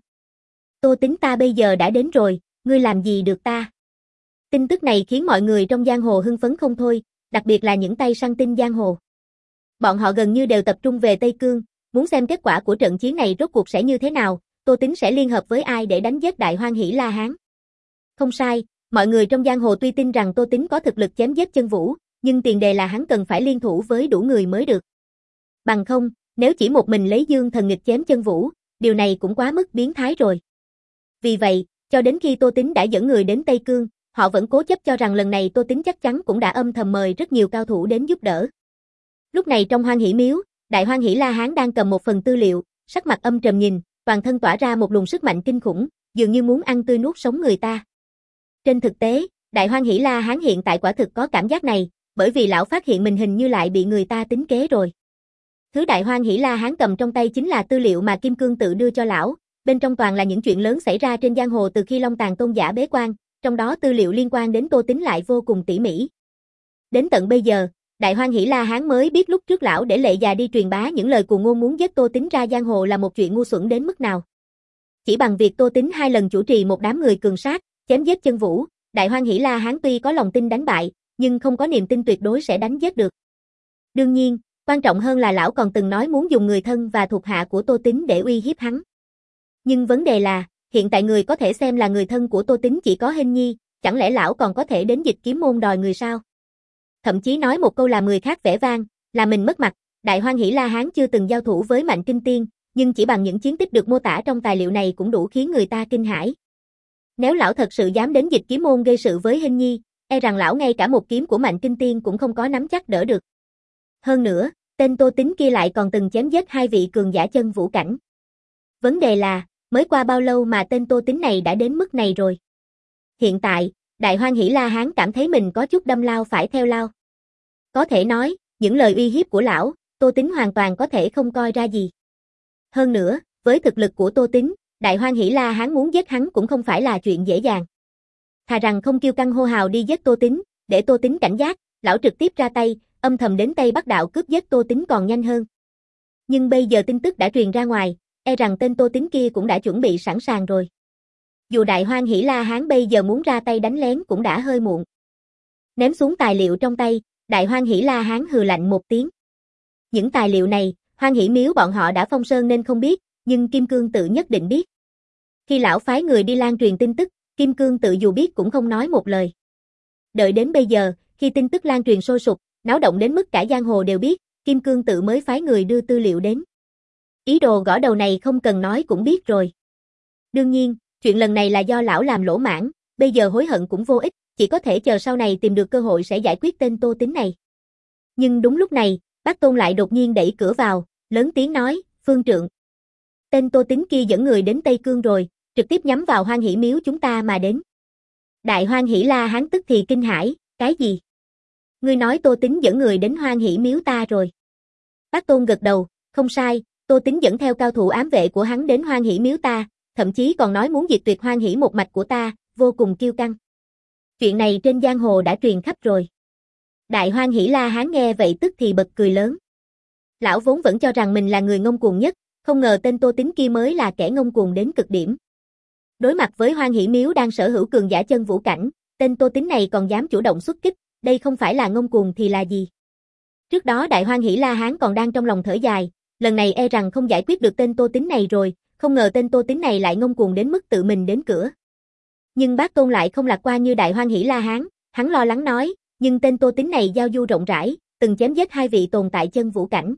Tô Tính ta bây giờ đã đến rồi, ngươi làm gì được ta? Tin tức này khiến mọi người trong giang hồ hưng phấn không thôi, đặc biệt là những tay săn tin giang hồ. Bọn họ gần như đều tập trung về Tây Cương, muốn xem kết quả của trận chiến này rốt cuộc sẽ như thế nào, Tô Tính sẽ liên hợp với ai để đánh giết Đại Hoan Hỷ La Hán. Không sai, mọi người trong giang hồ tuy tin rằng Tô Tính có thực lực chém giết chân vũ, nhưng tiền đề là hắn cần phải liên thủ với đủ người mới được. Bằng không, nếu chỉ một mình lấy dương thần nghịch chém chân vũ, điều này cũng quá mức biến thái rồi. Vì vậy, cho đến khi Tô Tính đã dẫn người đến Tây Cương, họ vẫn cố chấp cho rằng lần này Tô Tính chắc chắn cũng đã âm thầm mời rất nhiều cao thủ đến giúp đỡ. Lúc này trong Hoan Hỷ Miếu, Đại Hoan Hỷ La Hán đang cầm một phần tư liệu, sắc mặt âm trầm nhìn, toàn thân tỏa ra một luồng sức mạnh kinh khủng, dường như muốn ăn tươi nuốt sống người ta. Trên thực tế, Đại Hoan Hỷ La Hán hiện tại quả thực có cảm giác này, bởi vì lão phát hiện mình hình như lại bị người ta tính kế rồi. Thứ Đại Hoan Hỷ La Hán cầm trong tay chính là tư liệu mà Kim Cương tự đưa cho lão, bên trong toàn là những chuyện lớn xảy ra trên giang hồ từ khi Long Tàn tôn giả bế quan, trong đó tư liệu liên quan đến Tô Tính lại vô cùng tỉ mỉ. Đến tận bây giờ, Đại Hoan Hỷ La Hán mới biết lúc trước lão để Lệ già đi truyền bá những lời cuồng ngôn muốn giết Tô Tính ra giang hồ là một chuyện ngu xuẩn đến mức nào. Chỉ bằng việc Tô Tính hai lần chủ trì một đám người cường sát, chém giết chân vũ, Đại Hoan Hỷ La Hán tuy có lòng tin đánh bại, nhưng không có niềm tin tuyệt đối sẽ đánh giết được. Đương nhiên, quan trọng hơn là lão còn từng nói muốn dùng người thân và thuộc hạ của Tô Tính để uy hiếp hắn. Nhưng vấn đề là, hiện tại người có thể xem là người thân của Tô Tính chỉ có Hinh Nhi, chẳng lẽ lão còn có thể đến Dịch Kiếm môn đòi người sao? Thậm chí nói một câu làm người khác vẻ vang, là mình mất mặt, Đại Hoan Hỷ La Hán chưa từng giao thủ với Mạnh Kinh Tiên, nhưng chỉ bằng những chiến tích được mô tả trong tài liệu này cũng đủ khiến người ta kinh hãi. Nếu lão thật sự dám đến Dịch Kiếm môn gây sự với Hinh Nhi, e rằng lão ngay cả một kiếm của Mạnh Kinh Tiên cũng không có nắm chắc đỡ được. Hơn nữa, tên Tô Tính kia lại còn từng chém giết hai vị cường giả chân vũ cảnh. Vấn đề là, mới qua bao lâu mà tên Tô Tính này đã đến mức này rồi? Hiện tại, Đại Hoan Hỷ La Hán cảm thấy mình có chút đâm lao phải theo lao. Có thể nói, những lời uy hiếp của lão, Tô Tính hoàn toàn có thể không coi ra gì. Hơn nữa, với thực lực của Tô Tính, Đại Hoan Hỷ La Hán muốn giết hắn cũng không phải là chuyện dễ dàng. Thà rằng không kiêu căng hô hào đi giết Tô Tính, để Tô Tính cảnh giác, lão trực tiếp ra tay, âm thầm đến Tây Bắc Đạo cướp giết Tô Tín còn nhanh hơn. Nhưng bây giờ tin tức đã truyền ra ngoài, e rằng tên Tô Tín kia cũng đã chuẩn bị sẵn sàng rồi. Dù Đại Hoan Hỷ La Hán bây giờ muốn ra tay đánh lén cũng đã hơi muộn. Ném xuống tài liệu trong tay, Đại Hoan Hỷ La Hán hừ lạnh một tiếng. Những tài liệu này, Hoan Hỷ Miếu bọn họ đã phong sơn nên không biết, nhưng Kim Cương Tự nhất định biết. Khi lão phái người đi lan truyền tin tức, Kim Cương Tự dù biết cũng không nói một lời. Đợi đến bây giờ, khi tin tức lan truyền sôi sục, náo động đến mức cả giang hồ đều biết, Kim Cương Tự mới phái người đưa tư liệu đến. Ý đồ gõ đầu này không cần nói cũng biết rồi. Đương nhiên, chuyện lần này là do lão làm lỗ mãng, bây giờ hối hận cũng vô ích, chỉ có thể chờ sau này tìm được cơ hội sẽ giải quyết tên Tô Tín này. Nhưng đúng lúc này, Bác Tôn lại đột nhiên đẩy cửa vào, lớn tiếng nói, Phương Trượng. Tên Tô Tín kia dẫn người đến Tây Cương rồi, trực tiếp nhắm vào Hoan Hỷ Miếu chúng ta mà đến. Đại Hoan Hỷ La Hán tức thì kinh hãi, cái gì? Ngươi nói Tô Tín dẫn người đến Hoan Hỷ Miếu ta rồi. Bác Tôn gật đầu, không sai, Tô Tín dẫn theo cao thủ ám vệ của hắn đến Hoan Hỷ Miếu ta, thậm chí còn nói muốn diệt tuyệt Hoan Hỷ một mạch của ta, vô cùng kiêu căng. Chuyện này trên giang hồ đã truyền khắp rồi. Đại Hoan Hỷ La Hán nghe vậy tức thì bật cười lớn. Lão vốn vẫn cho rằng mình là người ngông cuồng nhất, không ngờ tên Tô Tín kia mới là kẻ ngông cuồng đến cực điểm. Đối mặt với Hoan Hỷ Miếu đang sở hữu cường giả chân vũ cảnh, tên Tô Tín này còn dám chủ động xuất kích, đây không phải là ngông cuồng thì là gì? Trước đó Đại Hoan Hỷ La Hán còn đang trong lòng thở dài, lần này e rằng không giải quyết được tên Tô Tín này rồi, không ngờ tên Tô Tín này lại ngông cuồng đến mức tự mình đến cửa. Nhưng Bác Tôn lại không lạc quan như Đại Hoan Hỷ La Hán, hắn lo lắng nói, nhưng tên Tô Tín này giao du rộng rãi, từng chém giết hai vị tồn tại chân vũ cảnh.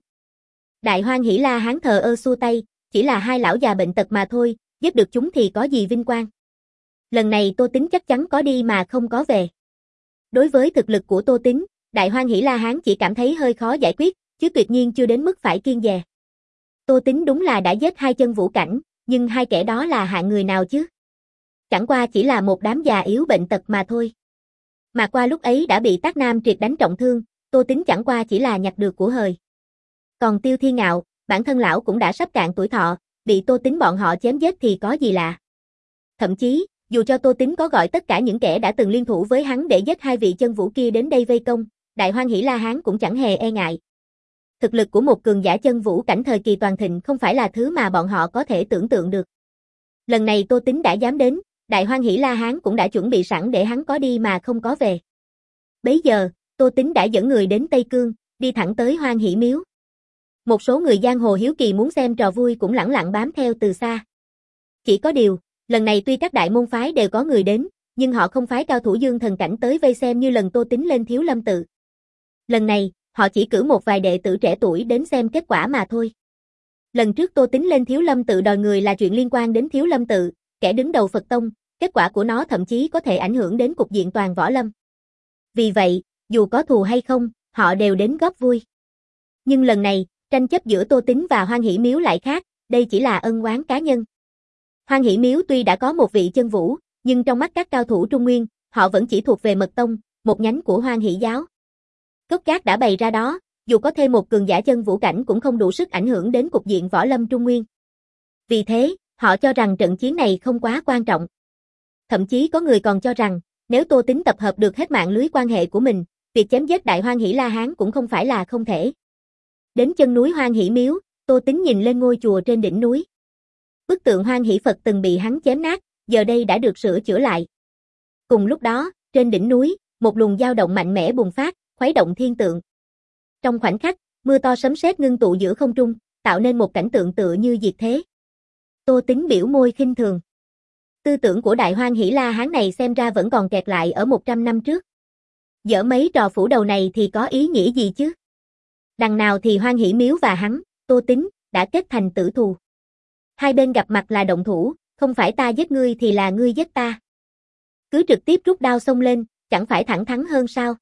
Đại Hoan Hỷ La Hán thờ ơ xua tay, chỉ là hai lão già bệnh tật mà thôi, giết được chúng thì có gì vinh quang. Lần này Tô Tín chắc chắn có đi mà không có về. Đối với thực lực của Tô Tín, Đại Hoan Hỷ La Hán chỉ cảm thấy hơi khó giải quyết, chứ tuyệt nhiên chưa đến mức phải kiêng dè. Tô Tín đúng là đã giết hai chân vũ cảnh, nhưng hai kẻ đó là hạng người nào chứ? Chẳng qua chỉ là một đám già yếu bệnh tật mà thôi. Mà qua lúc ấy đã bị Tác Nam triệt đánh trọng thương, Tô Tín chẳng qua chỉ là nhặt được của hời. Còn Tiêu Thiên Ngạo, bản thân lão cũng đã sắp cạn tuổi thọ, bị Tô Tín bọn họ chém giết thì có gì lạ. Thậm chí, dù cho Tô Tín có gọi tất cả những kẻ đã từng liên thủ với hắn để giết hai vị chân vũ kia đến đây vây công, Đại Hoan Hỷ La Hán cũng chẳng hề e ngại. Thực lực của một cường giả chân vũ cảnh thời kỳ toàn thịnh không phải là thứ mà bọn họ có thể tưởng tượng được. Lần này Tô Tín đã dám đến, Đại Hoan Hỷ La Hán cũng đã chuẩn bị sẵn để hắn có đi mà không có về. Bấy giờ, Tô Tín đã dẫn người đến Tây Cương, đi thẳng tới Hoan Hỷ Miếu. Một số người giang hồ hiếu kỳ muốn xem trò vui cũng lẳng lặng bám theo từ xa. Chỉ có điều, lần này tuy các đại môn phái đều có người đến, nhưng họ không phái cao thủ dương thần cảnh tới vây xem như lần Tô Tín lên Thiếu Lâm Tự. Lần này, họ chỉ cử một vài đệ tử trẻ tuổi đến xem kết quả mà thôi. Lần trước Tô Tín lên Thiếu Lâm Tự đòi người là chuyện liên quan đến Thiếu Lâm Tự, kẻ đứng đầu Phật Tông, kết quả của nó thậm chí có thể ảnh hưởng đến cục diện toàn võ lâm. Vì vậy, dù có thù hay không, họ đều đến góp vui. Nhưng lần này, tranh chấp giữa Tô Tín và Hoan Hỷ Miếu lại khác, đây chỉ là ân oán cá nhân. Hoan Hỷ Miếu tuy đã có một vị chân vũ, nhưng trong mắt các cao thủ Trung Nguyên, họ vẫn chỉ thuộc về Mật Tông, một nhánh của Hoan Hỷ giáo. Cốc gác đã bày ra đó, dù có thêm một cường giả chân vũ cảnh cũng không đủ sức ảnh hưởng đến cục diện võ lâm Trung Nguyên. Vì thế, họ cho rằng trận chiến này không quá quan trọng. Thậm chí có người còn cho rằng, nếu Tô Tín tập hợp được hết mạng lưới quan hệ của mình, việc chém giết Đại Hoan Hỷ La Hán cũng không phải là không thể. Đến chân núi Hoan Hỷ Miếu, Tô Tín nhìn lên ngôi chùa trên đỉnh núi. Bức tượng Hoan Hỷ Phật từng bị hắn chém nát, giờ đây đã được sửa chữa lại. Cùng lúc đó, trên đỉnh núi, một luồng dao động mạnh mẽ bùng phát, khuấy động thiên tượng. Trong khoảnh khắc, mưa to sấm sét ngưng tụ giữa không trung, tạo nên một cảnh tượng tựa như diệt thế. Tô Tín biểu môi khinh thường. Tư tưởng của Đại Hoan Hỷ La Hán này xem ra vẫn còn kẹt lại ở một trăm năm trước. Dở mấy trò phủ đầu này thì có ý nghĩa gì chứ? Đằng nào thì Hoan Hỷ Miếu và hắn, Tô Tín, đã kết thành tử thù. Hai bên gặp mặt là động thủ, không phải ta giết ngươi thì là ngươi giết ta. Cứ trực tiếp rút đao xông lên, chẳng phải thẳng thắn hơn sao?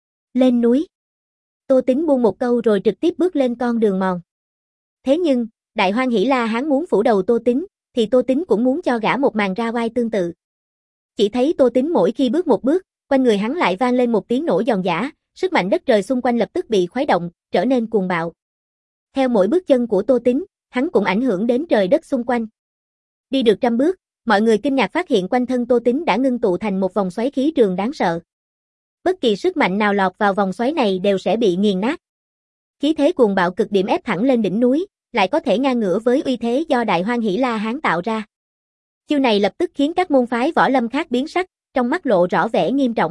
Lên núi. Tô Tín buông một câu rồi trực tiếp bước lên con đường mòn. Thế nhưng, Đại Hoan Hỷ La Hán muốn phủ đầu Tô Tín, thì Tô Tín cũng muốn cho gã một màn ra oai tương tự. Chỉ thấy Tô Tín mỗi khi bước một bước, quanh người hắn lại vang lên một tiếng nổ giòn giã, sức mạnh đất trời xung quanh lập tức bị khuấy động, trở nên cuồng bạo. Theo mỗi bước chân của Tô Tín, hắn cũng ảnh hưởng đến trời đất xung quanh. Đi được trăm bước, mọi người kinh ngạc phát hiện quanh thân Tô Tín đã ngưng tụ thành một vòng xoáy khí trường đáng sợ. Bất kỳ sức mạnh nào lọt vào vòng xoáy này đều sẽ bị nghiền nát. Khí thế cuồng bạo cực điểm ép thẳng lên đỉnh núi, lại có thể ngang ngửa với uy thế do Đại Hoan Hỷ La Hán tạo ra. Chiêu này lập tức khiến các môn phái võ lâm khác biến sắc, trong mắt lộ rõ vẻ nghiêm trọng.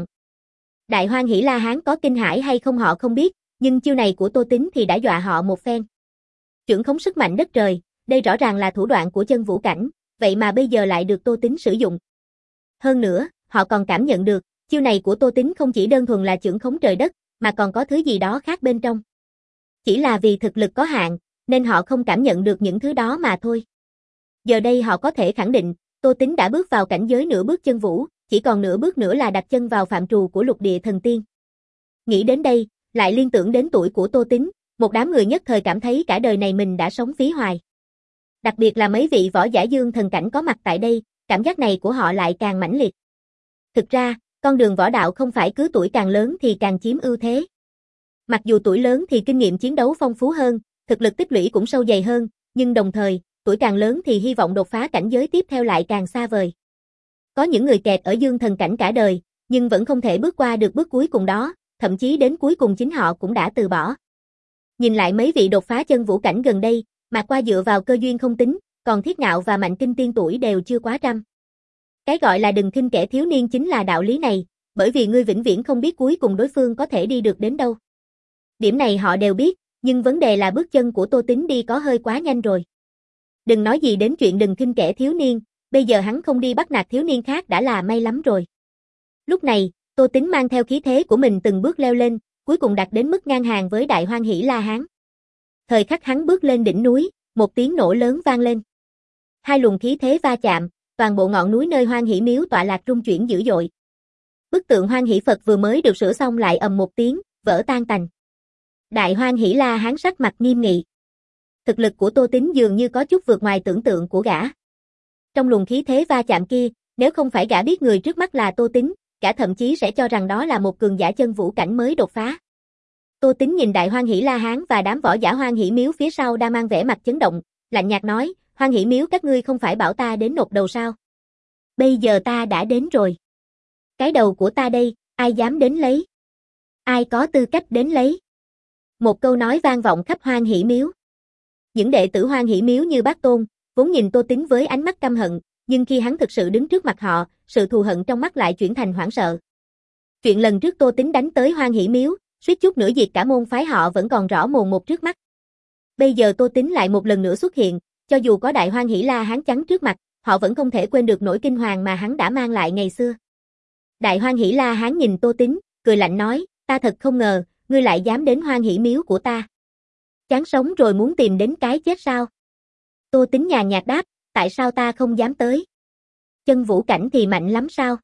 Đại Hoan Hỷ La Hán có kinh hãi hay không họ không biết, nhưng chiêu này của Tô Tín thì đã dọa họ một phen. Chưởng khống sức mạnh đất trời, đây rõ ràng là thủ đoạn của chân vũ cảnh, vậy mà bây giờ lại được Tô Tín sử dụng. Hơn nữa, họ còn cảm nhận được, chiêu này của Tô Tín không chỉ đơn thuần là chưởng khống trời đất, mà còn có thứ gì đó khác bên trong. Chỉ là vì thực lực có hạn, nên họ không cảm nhận được những thứ đó mà thôi. Giờ đây họ có thể khẳng định, Tô Tín đã bước vào cảnh giới nửa bước chân vũ, chỉ còn nửa bước nữa là đặt chân vào phạm trù của lục địa thần tiên. Nghĩ đến đây, lại liên tưởng đến tuổi của Tô Tín, một đám người nhất thời cảm thấy cả đời này mình đã sống phí hoài. Đặc biệt là mấy vị võ giả dương thần cảnh có mặt tại đây, cảm giác này của họ lại càng mãnh liệt. Thực ra, con đường võ đạo không phải cứ tuổi càng lớn thì càng chiếm ưu thế. Mặc dù tuổi lớn thì kinh nghiệm chiến đấu phong phú hơn, thực lực tích lũy cũng sâu dày hơn, nhưng đồng thời, tuổi càng lớn thì hy vọng đột phá cảnh giới tiếp theo lại càng xa vời. Có những người kẹt ở dương thần cảnh cả đời, nhưng vẫn không thể bước qua được bước cuối cùng đó, thậm chí đến cuối cùng chính họ cũng đã từ bỏ. Nhìn lại mấy vị đột phá chân vũ cảnh gần đây, Mạc Qua dựa vào cơ duyên không tính, còn Thiết Ngạo và Mạnh Kinh Tiên tuổi đều chưa quá trăm. Cái gọi là đừng khinh kẻ thiếu niên chính là đạo lý này, bởi vì ngươi vĩnh viễn không biết cuối cùng đối phương có thể đi được đến đâu. Điểm này họ đều biết, nhưng vấn đề là bước chân của Tô Tín đi có hơi quá nhanh rồi. Đừng nói gì đến chuyện đừng khinh kẻ thiếu niên, bây giờ hắn không đi bắt nạt thiếu niên khác đã là may lắm rồi. Lúc này, Tô Tín mang theo khí thế của mình từng bước leo lên, cuối cùng đạt đến mức ngang hàng với Đại Hoan Hỷ La Hán. Thời khắc hắn bước lên đỉnh núi, một tiếng nổ lớn vang lên. Hai luồng khí thế va chạm, toàn bộ ngọn núi nơi Hoan Hỷ Miếu tọa lạc rung chuyển dữ dội. Bức tượng Hoan Hỷ Phật vừa mới được sửa xong lại ầm một tiếng, vỡ tan tành. Đại Hoan Hỷ La Hán sắc mặt nghiêm nghị. Thực lực của Tô Tín dường như có chút vượt ngoài tưởng tượng của gã. Trong luồng khí thế va chạm kia, nếu không phải gã biết người trước mắt là Tô Tín, gã thậm chí sẽ cho rằng đó là một cường giả chân vũ cảnh mới đột phá. Tô Tín nhìn Đại Hoan Hỷ La Hán và đám võ giả Hoan Hỷ Miếu phía sau đang mang vẻ mặt chấn động, lạnh nhạt nói, Hoan Hỷ Miếu các ngươi không phải bảo ta đến nộp đầu sao? Bây giờ ta đã đến rồi. Cái đầu của ta đây, ai dám đến lấy? Ai có tư cách đến lấy? Một câu nói vang vọng khắp Hoan Hỷ Miếu. Những đệ tử Hoan Hỷ Miếu như Bác Tôn, vốn nhìn Tô Tín với ánh mắt căm hận, nhưng khi hắn thực sự đứng trước mặt họ, sự thù hận trong mắt lại chuyển thành hoảng sợ. Chuyện lần trước Tô Tín đánh tới Hoan Hỷ Miếu, suýt chút nữa diệt cả môn phái họ vẫn còn rõ mồn một trước mắt. Bây giờ Tô Tín lại một lần nữa xuất hiện, cho dù có Đại Hoan Hỷ La Hán chắn trước mặt, họ vẫn không thể quên được nỗi kinh hoàng mà hắn đã mang lại ngày xưa. Đại Hoan Hỷ La Hán nhìn Tô Tín, cười lạnh nói, ta thật không ngờ, ngươi lại dám đến Hoan Hỷ Miếu của ta. Chán sống rồi muốn tìm đến cái chết sao? Tô Tín nhàn nhạt đáp, tại sao ta không dám tới? Chân vũ cảnh thì mạnh lắm sao?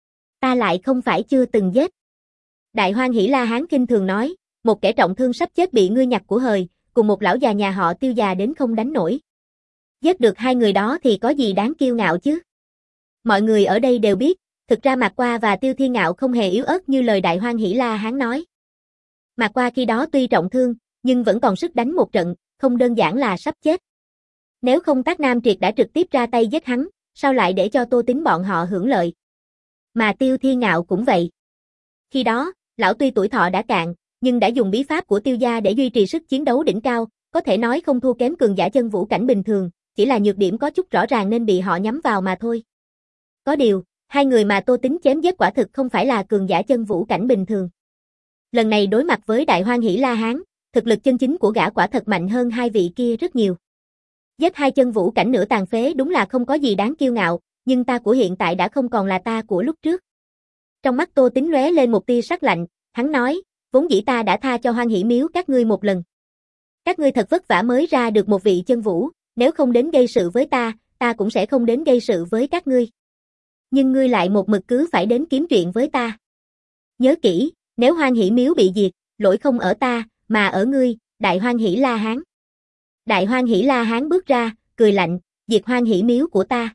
Ta lại không phải chưa từng giết. Đại Hoan Hỷ La Hán kinh thường nói, một kẻ trọng thương sắp chết bị ngươi nhặt của hời, cùng một lão già nhà họ Tiêu già đến không đánh nổi. Giết được hai người đó thì có gì đáng kiêu ngạo chứ? Mọi người ở đây đều biết, thực ra Mạc Qua và Tiêu Thiên Ngạo không hề yếu ớt như lời Đại Hoan Hỷ La Hán nói. Mạc Qua khi đó tuy trọng thương, nhưng vẫn còn sức đánh một trận, không đơn giản là sắp chết. Nếu không Tác Nam Triệt đã trực tiếp ra tay giết hắn, sao lại để cho Tô Tín bọn họ hưởng lợi? Mà Tiêu Thiên Ngạo cũng vậy. Khi đó, lão tuy tuổi thọ đã cạn, nhưng đã dùng bí pháp của Tiêu gia để duy trì sức chiến đấu đỉnh cao, có thể nói không thua kém cường giả chân vũ cảnh bình thường, chỉ là nhược điểm có chút rõ ràng nên bị họ nhắm vào mà thôi. Có điều, hai người mà Tô Tín chém giết quả thực không phải là cường giả chân vũ cảnh bình thường. Lần này đối mặt với Đại Hoan Hỷ La Hán, thực lực chân chính của gã quả thật mạnh hơn hai vị kia rất nhiều. Giết hai chân vũ cảnh nửa tàn phế đúng là không có gì đáng kiêu ngạo, nhưng ta của hiện tại đã không còn là ta của lúc trước. Trong mắt Tô Tín lóe lên một tia sắc lạnh, hắn nói, vốn dĩ ta đã tha cho Hoan Hỷ Miếu các ngươi một lần. Các ngươi thật vất vả mới ra được một vị chân vũ, nếu không đến gây sự với ta, ta cũng sẽ không đến gây sự với các ngươi. Nhưng ngươi lại một mực cứ phải đến kiếm chuyện với ta. Nhớ kỹ, nếu Hoan Hỷ Miếu bị diệt, lỗi không ở ta, mà ở ngươi, Đại Hoan Hỷ La Hán. Đại Hoan Hỷ La Hán bước ra, cười lạnh, diệt Hoan Hỷ Miếu của ta.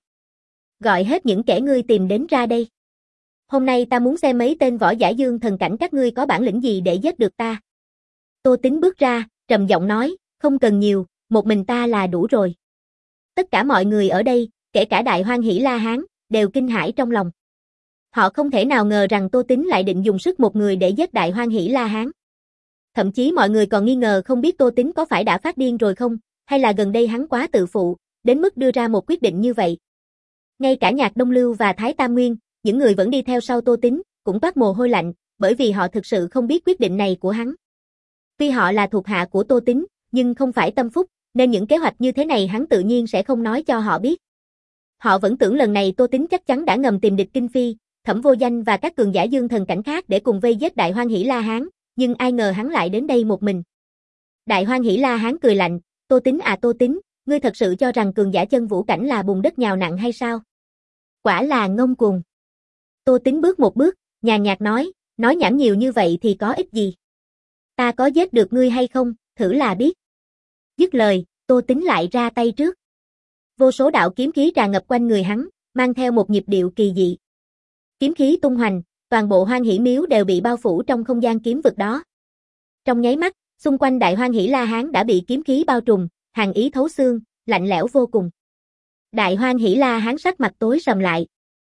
Gọi hết những kẻ ngươi tìm đến ra đây. Hôm nay ta muốn xem mấy tên võ giả dương thần cảnh các ngươi có bản lĩnh gì để giết được ta. Tô Tín bước ra, trầm giọng nói, không cần nhiều, một mình ta là đủ rồi. Tất cả mọi người ở đây, kể cả Đại Hoan Hỷ La Hán, đều kinh hãi trong lòng. Họ không thể nào ngờ rằng Tô Tín lại định dùng sức một người để giết Đại Hoan Hỷ La Hán. Thậm chí mọi người còn nghi ngờ không biết Tô Tín có phải đã phát điên rồi không, hay là gần đây hắn quá tự phụ, đến mức đưa ra một quyết định như vậy. Ngay cả Nhạc Đông Lưu và Thái Tam Nguyên, những người vẫn đi theo sau Tô Tín, cũng toát mồ hôi lạnh, bởi vì họ thực sự không biết quyết định này của hắn. Tuy họ là thuộc hạ của Tô Tín, nhưng không phải tâm phúc, nên những kế hoạch như thế này hắn tự nhiên sẽ không nói cho họ biết. Họ vẫn tưởng lần này Tô Tín chắc chắn đã ngầm tìm địch Kinh Phi, Thẩm Vô Danh và các cường giả dương thần cảnh khác để cùng vây giết Đại Hoan Hỷ La Hán, nhưng ai ngờ hắn lại đến đây một mình. Đại Hoan Hỷ La Hán cười lạnh, Tô Tín à Tô Tín, ngươi thật sự cho rằng cường giả chân vũ cảnh là bùn đất nhào nặn hay sao? Quả là ngông cuồng. Tô Tín bước một bước, nhàn nhạt nói, nói nhảm nhiều như vậy thì có ích gì? Ta có giết được ngươi hay không, thử là biết. Dứt lời, Tô Tín lại ra tay trước. Vô số đạo kiếm khí tràn ngập quanh người hắn, mang theo một nhịp điệu kỳ dị. Kiếm khí tung hoành, toàn bộ Hoan Hỷ miếu đều bị bao phủ trong không gian kiếm vực đó. Trong nháy mắt, xung quanh Đại Hoan Hỷ La Hán đã bị kiếm khí bao trùm, hàn ý thấu xương, lạnh lẽo vô cùng. Đại Hoan Hỷ La Hán sắc mặt tối sầm lại.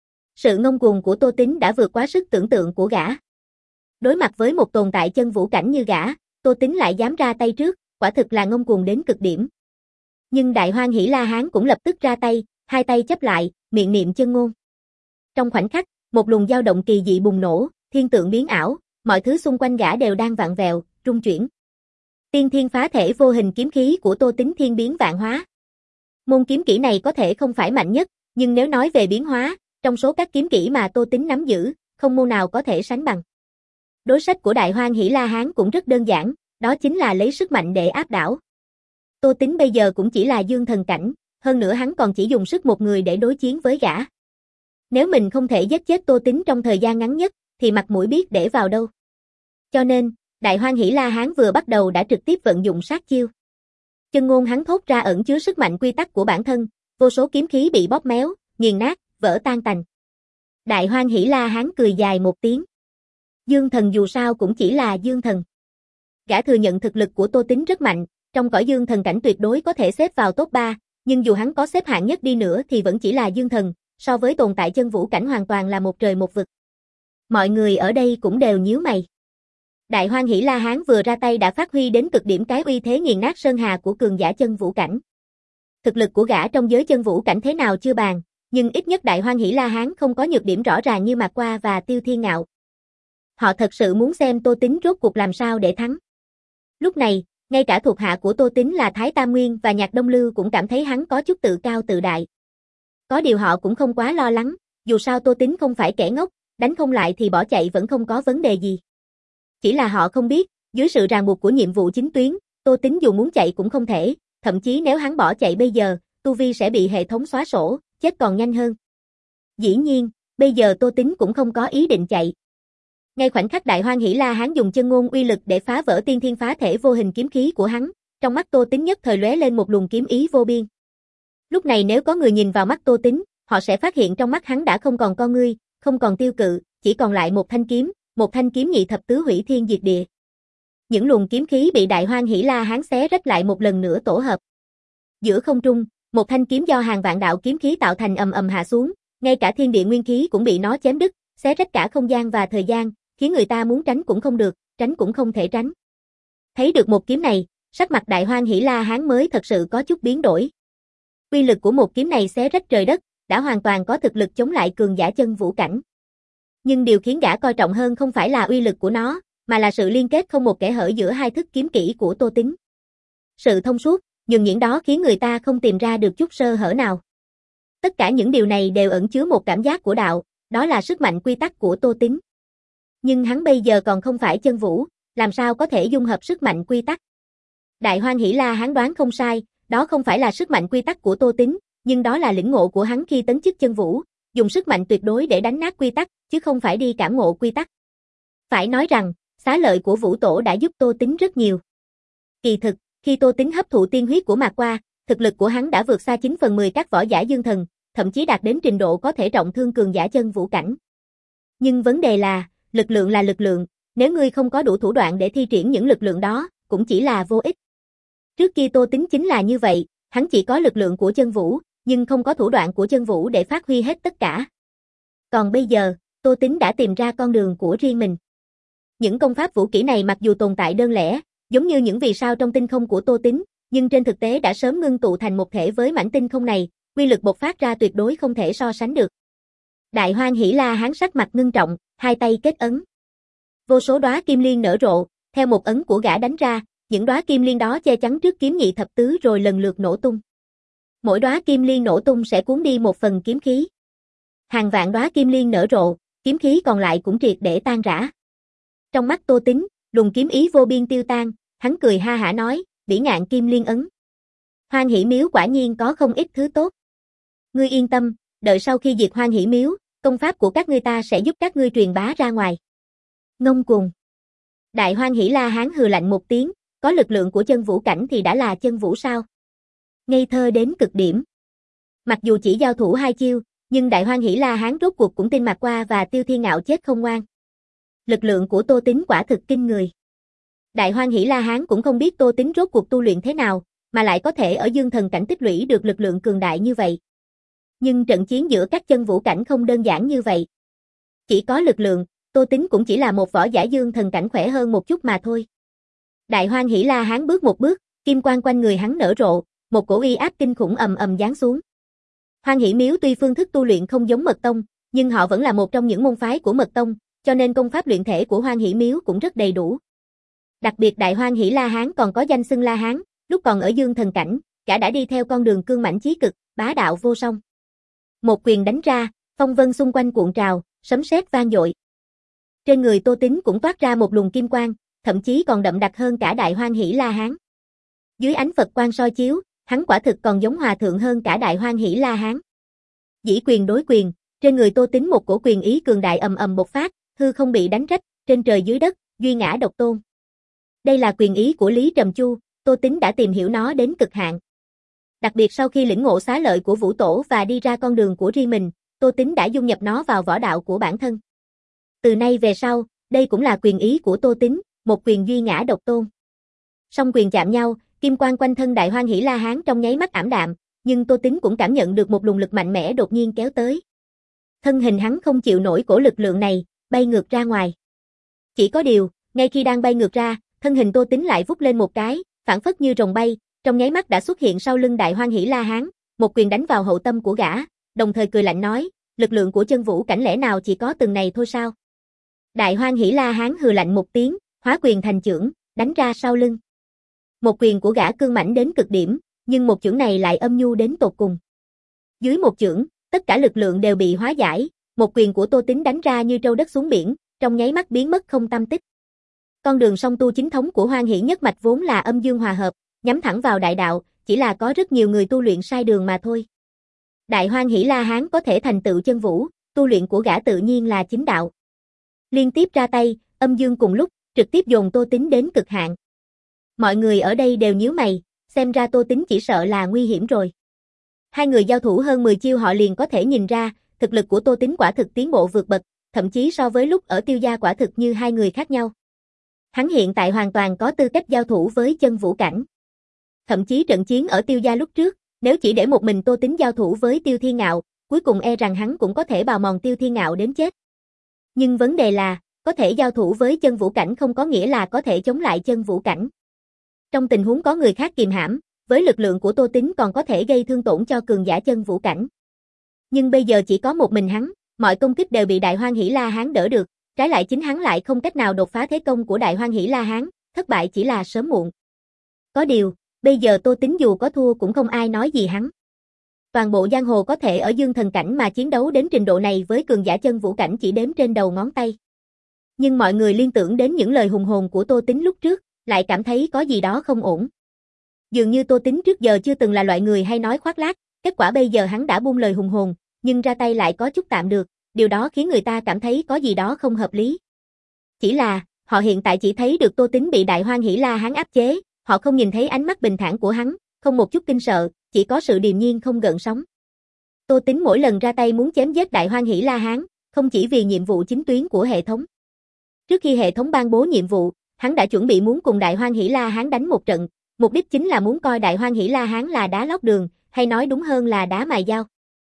Sự ngông cuồng của Tô Tín đã vượt quá sức tưởng tượng của gã. Đối mặt với một tồn tại chân vũ cảnh như gã, Tô Tín lại dám ra tay trước, quả thực là ngông cuồng đến cực điểm. Nhưng Đại Hoan Hỷ La Hán cũng lập tức ra tay, hai tay chấp lại, miệng niệm chân ngôn. Trong khoảnh khắc, một luồng dao động kỳ dị bùng nổ, thiên tượng biến ảo, mọi thứ xung quanh gã đều đang vặn vẹo, rung chuyển. Tiên thiên phá thể vô hình kiếm khí của Tô Tín thiên biến vạn hóa. Môn kiếm kỹ này có thể không phải mạnh nhất, nhưng nếu nói về biến hóa, trong số các kiếm kỹ mà Tô Tín nắm giữ, không môn nào có thể sánh bằng. Đối sách của Đại Hoan Hỷ La Hán cũng rất đơn giản, đó chính là lấy sức mạnh để áp đảo. Tô Tín bây giờ cũng chỉ là dương thần cảnh, hơn nữa hắn còn chỉ dùng sức một người để đối chiến với gã. Nếu mình không thể giết chết Tô Tín trong thời gian ngắn nhất, thì mặt mũi biết để vào đâu. Cho nên, Đại Hoan Hỷ La Hán vừa bắt đầu đã trực tiếp vận dụng sát chiêu. Chân ngôn hắn thốt ra ẩn chứa sức mạnh quy tắc của bản thân, vô số kiếm khí bị bóp méo, nghiền nát, vỡ tan tành. Đại Hoan Hỷ La Hán cười dài một tiếng. Dương thần dù sao cũng chỉ là dương thần. Gã thừa nhận thực lực của Tô Tín rất mạnh, trong cõi dương thần cảnh tuyệt đối có thể xếp vào top ba, nhưng dù hắn có xếp hạng nhất đi nữa thì vẫn chỉ là dương thần, so với tồn tại chân vũ cảnh hoàn toàn là một trời một vực. Mọi người ở đây cũng đều nhíu mày. Đại Hoan Hỷ La Hán vừa ra tay đã phát huy đến cực điểm cái uy thế nghiền nát sơn hà của cường giả chân vũ cảnh. Thực lực của gã trong giới chân vũ cảnh thế nào chưa bàn, nhưng ít nhất Đại Hoan Hỷ La Hán không có nhược điểm rõ ràng như Mạc Qua và Tiêu Thiên Ngạo. Họ thật sự muốn xem Tô Tín rốt cuộc làm sao để thắng. Lúc này, ngay cả thuộc hạ của Tô Tín là Thái Tam Nguyên và Nhạc Đông Lưu cũng cảm thấy hắn có chút tự cao tự đại. Có điều họ cũng không quá lo lắng, dù sao Tô Tín không phải kẻ ngốc, đánh không lại thì bỏ chạy vẫn không có vấn đề gì. Chỉ là họ không biết, dưới sự ràng buộc của nhiệm vụ chính tuyến, Tô Tín dù muốn chạy cũng không thể, thậm chí nếu hắn bỏ chạy bây giờ, tu vi sẽ bị hệ thống xóa sổ, chết còn nhanh hơn. Dĩ nhiên, bây giờ Tô Tín cũng không có ý định chạy. Ngay khoảnh khắc Đại Hoan Hỷ La Hán dùng chân ngôn uy lực để phá vỡ tiên thiên phá thể vô hình kiếm khí của hắn, trong mắt Tô Tín nhất thời lóe lên một luồng kiếm ý vô biên. Lúc này nếu có người nhìn vào mắt Tô Tín, họ sẽ phát hiện trong mắt hắn đã không còn con ngươi, không còn tiêu cự, chỉ còn lại một thanh kiếm, một thanh kiếm nhị thập tứ hủy thiên diệt địa. Những luồng kiếm khí bị Đại Hoan Hỷ La Hán xé rách lại một lần nữa tổ hợp. Giữa không trung, một thanh kiếm do hàng vạn đạo kiếm khí tạo thành ầm ầm hạ xuống, ngay cả thiên địa nguyên khí cũng bị nó chém đứt, xé rách cả không gian và thời gian, khiến người ta muốn tránh cũng không được, tránh cũng không thể tránh. Thấy được một kiếm này, sắc mặt Đại Hoan Hỷ La Hán mới thật sự có chút biến đổi. Uy lực của một kiếm này xé rách trời đất, đã hoàn toàn có thực lực chống lại cường giả chân vũ cảnh. Nhưng điều khiến gã coi trọng hơn không phải là uy lực của nó, mà là sự liên kết không một kẽ hở giữa hai thức kiếm kỹ của Tô Tín. Sự thông suốt, nhuần nhuyễn đó khiến người ta không tìm ra được chút sơ hở nào. Tất cả những điều này đều ẩn chứa một cảm giác của đạo, đó là sức mạnh quy tắc của Tô Tín. Nhưng hắn bây giờ còn không phải chân vũ, làm sao có thể dung hợp sức mạnh quy tắc. Đại Hoan Hỷ La Hán đoán không sai, đó không phải là sức mạnh quy tắc của Tô Tín, nhưng đó là lĩnh ngộ của hắn khi tấn chức chân vũ, dùng sức mạnh tuyệt đối để đánh nát quy tắc, chứ không phải đi cảm ngộ quy tắc. Phải nói rằng, xá lợi của Vũ Tổ đã giúp Tô Tín rất nhiều. Kỳ thực, khi Tô Tín hấp thụ tiên huyết của Mạc Qua, thực lực của hắn đã vượt xa chín phần mười các võ giả dương thần, thậm chí đạt đến trình độ có thể trọng thương cường giả chân vũ cảnh. Nhưng vấn đề là, lực lượng là lực lượng, nếu ngươi không có đủ thủ đoạn để thi triển những lực lượng đó, cũng chỉ là vô ích. Trước kia Tô Tín chính là như vậy, hắn chỉ có lực lượng của chân vũ, nhưng không có thủ đoạn của chân vũ để phát huy hết tất cả. Còn bây giờ, Tô Tính đã tìm ra con đường của riêng mình. Những công pháp vũ kỹ này mặc dù tồn tại đơn lẻ, giống như những vì sao trong tinh không của Tô Tính, nhưng trên thực tế đã sớm ngưng tụ thành một thể với mảnh tinh không này, uy lực bộc phát ra tuyệt đối không thể so sánh được. Đại Hoan Hỷ La Hán sắc mặt ngưng trọng, hai tay kết ấn. Vô số đóa kim liên nở rộ, theo một ấn của gã đánh ra, những đóa kim liên đó che chắn trước kiếm nhị thập tứ rồi lần lượt nổ tung. Mỗi đóa kim liên nổ tung sẽ cuốn đi một phần kiếm khí. Hàng vạn đóa kim liên nở rộ, kiếm khí còn lại cũng triệt để tan rã. Trong mắt Tô Tính, luồng kiếm ý vô biên tiêu tan, hắn cười ha hả nói, bỉ ngạn kim liên ấn. Hoan Hỷ Miếu quả nhiên có không ít thứ tốt. Ngươi yên tâm, đợi sau khi diệt Hoan Hỷ Miếu, công pháp của các ngươi ta sẽ giúp các ngươi truyền bá ra ngoài. Ngông cuồng. Đại Hoan Hỷ La Hán hừ lạnh một tiếng, có lực lượng của chân vũ cảnh thì đã là chân vũ sao? Ngây thơ đến cực điểm. Mặc dù chỉ giao thủ hai chiêu, nhưng Đại Hoan Hỷ La Hán rốt cuộc cũng tin Mạc Qua và Tiêu Thiên Ngạo chết không ngoan. Lực lượng của Tô Tính quả thực kinh người. Đại Hoan Hỷ La Hán cũng không biết Tô Tính rốt cuộc tu luyện thế nào, mà lại có thể ở dương thần cảnh tích lũy được lực lượng cường đại như vậy. Nhưng trận chiến giữa các chân vũ cảnh không đơn giản như vậy. Chỉ có lực lượng, Tô Tính cũng chỉ là một võ giả dương thần cảnh khỏe hơn một chút mà thôi. Đại Hoan Hỷ La Hán bước một bước, kim quang quanh người hắn nở rộ, một cổ uy áp kinh khủng ầm ầm giáng xuống. Hoan Hỷ Miếu tuy phương thức tu luyện không giống Mật Tông, nhưng họ vẫn là một trong những môn phái của Mật Tông, cho nên công pháp luyện thể của Hoan Hỷ Miếu cũng rất đầy đủ. Đặc biệt Đại Hoan Hỷ La Hán còn có danh xưng La Hán, lúc còn ở dương thần cảnh, cả đã đi theo con đường cương mãnh chí cực, bá đạo vô song. Một quyền đánh ra, phong vân xung quanh cuộn trào, sấm sét vang dội. Trên người Tô Tính cũng toát ra một luồng kim quang, thậm chí còn đậm đặc hơn cả Đại Hoan Hỷ La Hán. Dưới ánh Phật quang soi chiếu, hắn quả thực còn giống hòa thượng hơn cả Đại Hoan Hỷ La Hán. Dĩ quyền đối quyền, trên người Tô Tính một cổ quyền ý cường đại ầm ầm bộc phát, hư không bị đánh rách, trên trời dưới đất, duy ngã độc tôn. Đây là quyền ý của Lý Trầm Chu, Tô Tính đã tìm hiểu nó đến cực hạn. Đặc biệt sau khi lĩnh ngộ xá lợi của Vũ Tổ và đi ra con đường của riêng mình, Tô Tính đã dung nhập nó vào võ đạo của bản thân. Từ nay về sau, đây cũng là quyền ý của Tô Tính, một quyền duy ngã độc tôn. Song quyền chạm nhau, kim quang quanh thân Đại Hoan Hỷ La Hán trong nháy mắt ảm đạm, nhưng Tô Tính cũng cảm nhận được một luồng lực mạnh mẽ đột nhiên kéo tới. Thân hình hắn không chịu nổi cổ lực lượng này, bay ngược ra ngoài. Chỉ có điều, ngay khi đang bay ngược ra, thân hình Tô Tính lại vút lên một cái, phảng phất như rồng bay, trong nháy mắt đã xuất hiện sau lưng Đại Hoan Hỷ La Hán, một quyền đánh vào hậu tâm của gã, đồng thời cười lạnh nói, lực lượng của chân vũ cảnh lẽ nào chỉ có từng này thôi sao? Đại Hoan Hỷ La Hán hừ lạnh một tiếng, hóa quyền thành chưởng, đánh ra sau lưng. Một quyền của gã cương mãnh đến cực điểm, nhưng một chưởng này lại âm nhu đến tột cùng. Dưới một chưởng, tất cả lực lượng đều bị hóa giải, một quyền của Tô Tính đánh ra như trâu đất xuống biển, trong nháy mắt biến mất không tăm tích. Con đường song tu chính thống của Hoan Hỷ nhất mạch vốn là âm dương hòa hợp, nhắm thẳng vào đại đạo, chỉ là có rất nhiều người tu luyện sai đường mà thôi. Đại Hoan Hỷ La Hán có thể thành tựu chân vũ, tu luyện của gã tự nhiên là chính đạo. Liên tiếp ra tay, âm dương cùng lúc, trực tiếp dồn Tô Tính đến cực hạn. Mọi người ở đây đều nhíu mày, xem ra Tô Tính chỉ sợ là nguy hiểm rồi. Hai người giao thủ hơn mười chiêu họ liền có thể nhìn ra, thực lực của Tô Tính quả thực tiến bộ vượt bậc, thậm chí so với lúc ở Tiêu gia quả thực như hai người khác nhau. Hắn hiện tại hoàn toàn có tư cách giao thủ với chân vũ cảnh. Thậm chí trận chiến ở Tiêu gia lúc trước, nếu chỉ để một mình Tô Tính giao thủ với Tiêu Thiên Ngạo, cuối cùng e rằng hắn cũng có thể bào mòn Tiêu Thiên Ngạo đến chết. Nhưng vấn đề là, có thể giao thủ với chân vũ cảnh không có nghĩa là có thể chống lại chân vũ cảnh. Trong tình huống có người khác kìm hãm, với lực lượng của Tô Tính còn có thể gây thương tổn cho cường giả chân vũ cảnh. Nhưng bây giờ chỉ có một mình hắn, mọi công kích đều bị Đại Hoan Hỷ La Hán đỡ được, trái lại chính hắn lại không cách nào đột phá thế công của Đại Hoan Hỷ La Hán, thất bại chỉ là sớm muộn. Có điều, bây giờ Tô Tính dù có thua cũng không ai nói gì hắn. Toàn bộ giang hồ có thể ở dương thần cảnh mà chiến đấu đến trình độ này với cường giả chân vũ cảnh chỉ đếm trên đầu ngón tay. Nhưng mọi người liên tưởng đến những lời hùng hồn của Tô Tính lúc trước, lại cảm thấy có gì đó không ổn. Dường như Tô Tính trước giờ chưa từng là loại người hay nói khoác lác, kết quả bây giờ hắn đã buông lời hùng hồn, nhưng ra tay lại có chút tạm được, điều đó khiến người ta cảm thấy có gì đó không hợp lý. Chỉ là, họ hiện tại chỉ thấy được Tô Tính bị Đại Hoan Hỷ La Hán áp chế, họ không nhìn thấy ánh mắt bình thản của hắn, không một chút kinh sợ, chỉ có sự điềm nhiên không gợn sóng. Tô Tính mỗi lần ra tay muốn chém giết Đại Hoan Hỷ La Hán, không chỉ vì nhiệm vụ chính tuyến của hệ thống. Trước khi hệ thống ban bố nhiệm vụ, hắn đã chuẩn bị muốn cùng Đại Hoan Hỷ La Hán đánh một trận, mục đích chính là muốn coi Đại Hoan Hỷ La Hán là đá lót đường, hay nói đúng hơn là đá mài dao.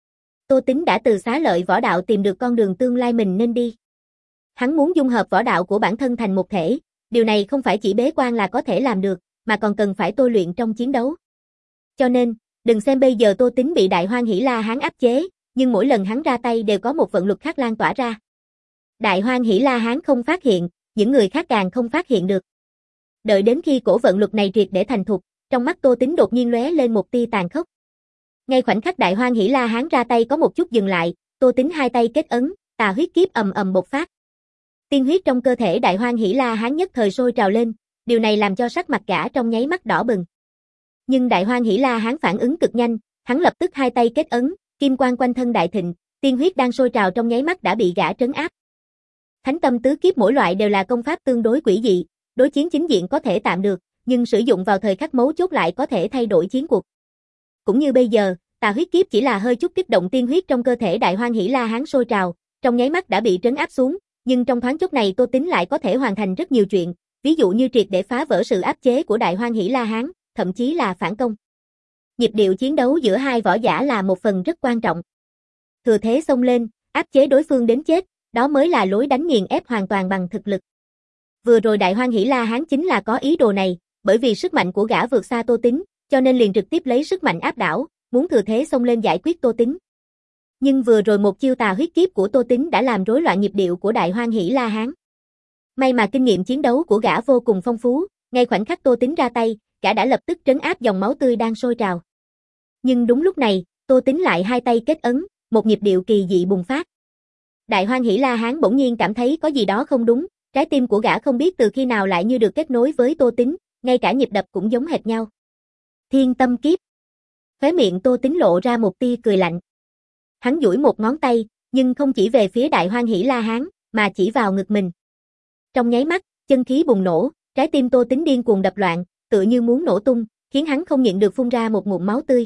Tô Tín đã từ xá lợi võ đạo tìm được con đường tương lai mình nên đi. Hắn muốn dung hợp võ đạo của bản thân thành một thể, điều này không phải chỉ bế quan là có thể làm được, mà còn cần phải tôi luyện trong chiến đấu. Cho nên, đừng xem bây giờ Tô Tín bị Đại Hoan Hỷ La Hán áp chế, nhưng mỗi lần hắn ra tay đều có một vận luật khác lan tỏa ra. Đại Hoan Hỷ La Hán không phát hiện, những người khác càng không phát hiện được. Đợi đến khi cổ vận luật này triệt để thành thục, trong mắt Tô Tín đột nhiên lóe lên một tia tàn khốc. Ngay khoảnh khắc Đại Hoan Hỷ La Hán ra tay có một chút dừng lại, Tô Tín hai tay kết ấn, tà huyết kiếp ầm ầm bộc phát. Tiên huyết trong cơ thể Đại Hoan Hỷ La Hán nhất thời sôi trào lên, điều này làm cho sắc mặt gã trong nháy mắt đỏ bừng. Nhưng Đại Hoan Hỷ La Hán phản ứng cực nhanh, hắn lập tức hai tay kết ấn, kim quang quanh thân đại thịnh, tiên huyết đang sôi trào trong nháy mắt đã bị gã trấn áp. Thánh tâm tứ kiếp mỗi loại đều là công pháp tương đối quỷ dị, đối chiến chính diện có thể tạm được, nhưng sử dụng vào thời khắc mấu chốt lại có thể thay đổi chiến cuộc. Cũng như bây giờ, tà huyết kiếp chỉ là hơi chút kích động tiên huyết trong cơ thể Đại Hoan Hỷ La Hán sôi trào, trong nháy mắt đã bị trấn áp xuống, nhưng trong thoáng chốc này Tô Tín lại có thể hoàn thành rất nhiều chuyện, ví dụ như triệt để phá vỡ sự áp chế của Đại Hoan Hỷ La Hán, thậm chí là phản công. Nhịp điệu chiến đấu giữa hai võ giả là một phần rất quan trọng. Thừa thế xông lên, áp chế đối phương đến chết, đó mới là lối đánh nghiền ép hoàn toàn bằng thực lực. Vừa rồi Đại Hoan Hỷ La Hán chính là có ý đồ này, bởi vì sức mạnh của gã vượt xa Tô Tín, cho nên liền trực tiếp lấy sức mạnh áp đảo, muốn thừa thế xông lên giải quyết Tô Tín. Nhưng vừa rồi một chiêu tà huyết kiếp của Tô Tín đã làm rối loạn nhịp điệu của Đại Hoan Hỷ La Hán. May mà kinh nghiệm chiến đấu của gã vô cùng phong phú, ngay khoảnh khắc Tô Tín ra tay, gã đã lập tức trấn áp dòng máu tươi đang sôi trào. Nhưng đúng lúc này, Tô Tín lại hai tay kết ấn, một nhịp điệu kỳ dị bùng phát. Đại Hoan Hỷ La Hán bỗng nhiên cảm thấy có gì đó không đúng, trái tim của gã không biết từ khi nào lại như được kết nối với Tô Tín, ngay cả nhịp đập cũng giống hệt nhau. Thiên tâm kiếp. Khóe miệng Tô Tín lộ ra một tia cười lạnh. Hắn duỗi một ngón tay, nhưng không chỉ về phía Đại Hoan Hỷ La Hán, mà chỉ vào ngực mình. Trong nháy mắt, chân khí bùng nổ, trái tim Tô Tín điên cuồng đập loạn, tựa như muốn nổ tung, khiến hắn không nhịn được phun ra một ngụm máu tươi.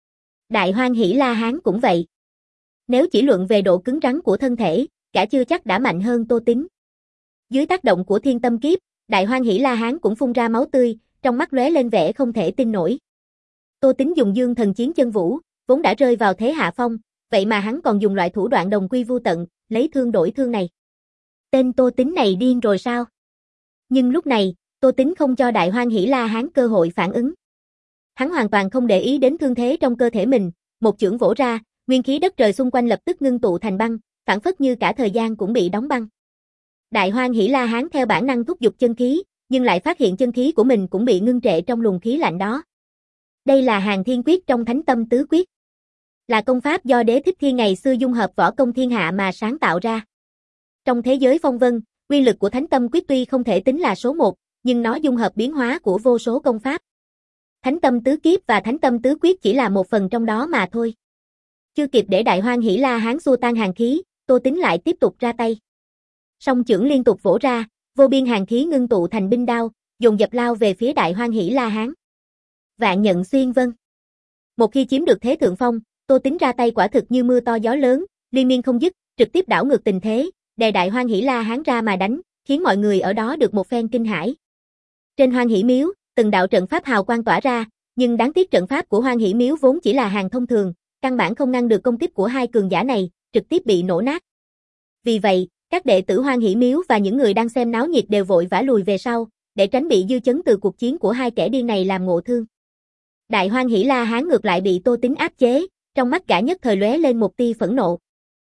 Đại Hoan Hỷ La Hán cũng vậy. Nếu chỉ luận về độ cứng rắn của thân thể, gã chưa chắc đã mạnh hơn Tô Tín. Dưới tác động của thiên tâm kiếp, Đại Hoan Hỷ La Hán cũng phun ra máu tươi, trong mắt lóe lên vẻ không thể tin nổi. Tô Tín dùng Dương Thần Chiến Chân Vũ, vốn đã rơi vào thế hạ phong, vậy mà hắn còn dùng loại thủ đoạn đồng quy vu tận, lấy thương đổi thương này. Tên Tô Tín này điên rồi sao? Nhưng lúc này, Tô Tín không cho Đại Hoan Hỷ La Hán cơ hội phản ứng. Hắn hoàn toàn không để ý đến thương thế trong cơ thể mình, một chưởng vỗ ra, nguyên khí đất trời xung quanh lập tức ngưng tụ thành băng, phản phất như cả thời gian cũng bị đóng băng. Đại Hoan Hỷ La Hán theo bản năng thúc giục chân khí, nhưng lại phát hiện chân khí của mình cũng bị ngưng trệ trong luồng khí lạnh đó. Đây là Hàn Thiên Quyết trong Thánh Tâm Tứ Quyết. Là công pháp do Đế Thích Thiên ngày xưa dung hợp võ công thiên hạ mà sáng tạo ra. Trong thế giới phong vân, uy lực của Thánh Tâm Quyết tuy không thể tính là số một, nhưng nó dung hợp biến hóa của vô số công pháp. Thánh Tâm Tứ Kiếp và Thánh Tâm Tứ Quyết chỉ là một phần trong đó mà thôi. Chưa kịp để Đại Hoan Hỷ La Hán xua tan hàn khí, Tô Tín lại tiếp tục ra tay. Song chưởng liên tục vỗ ra, vô biên hàn khí ngưng tụ thành binh đao, dồn dập lao về phía Đại Hoan Hỷ La Hán. Vạn nhận xuyên vân. Một khi chiếm được thế thượng phong, Tô Tín ra tay quả thực như mưa to gió lớn, liên miên không dứt, trực tiếp đảo ngược tình thế, đè Đại Hoan Hỷ La Hán ra mà đánh, khiến mọi người ở đó được một phen kinh hãi. Trên Hoan Hỷ Miếu, từng đạo trận pháp hào quang tỏa ra, nhưng đáng tiếc trận pháp của Hoan Hỷ Miếu vốn chỉ là hàng thông thường, căn bản không ngăn được công kích của hai cường giả này, trực tiếp bị nổ nát. Vì vậy, các đệ tử Hoan Hỷ Miếu và những người đang xem náo nhiệt đều vội vã lùi về sau, để tránh bị dư chấn từ cuộc chiến của hai kẻ điên này làm ngộ thương. Đại Hoan Hỷ La Hán ngược lại bị Tô Tín áp chế, trong mắt gã nhất thời lóe lên một tia phẫn nộ.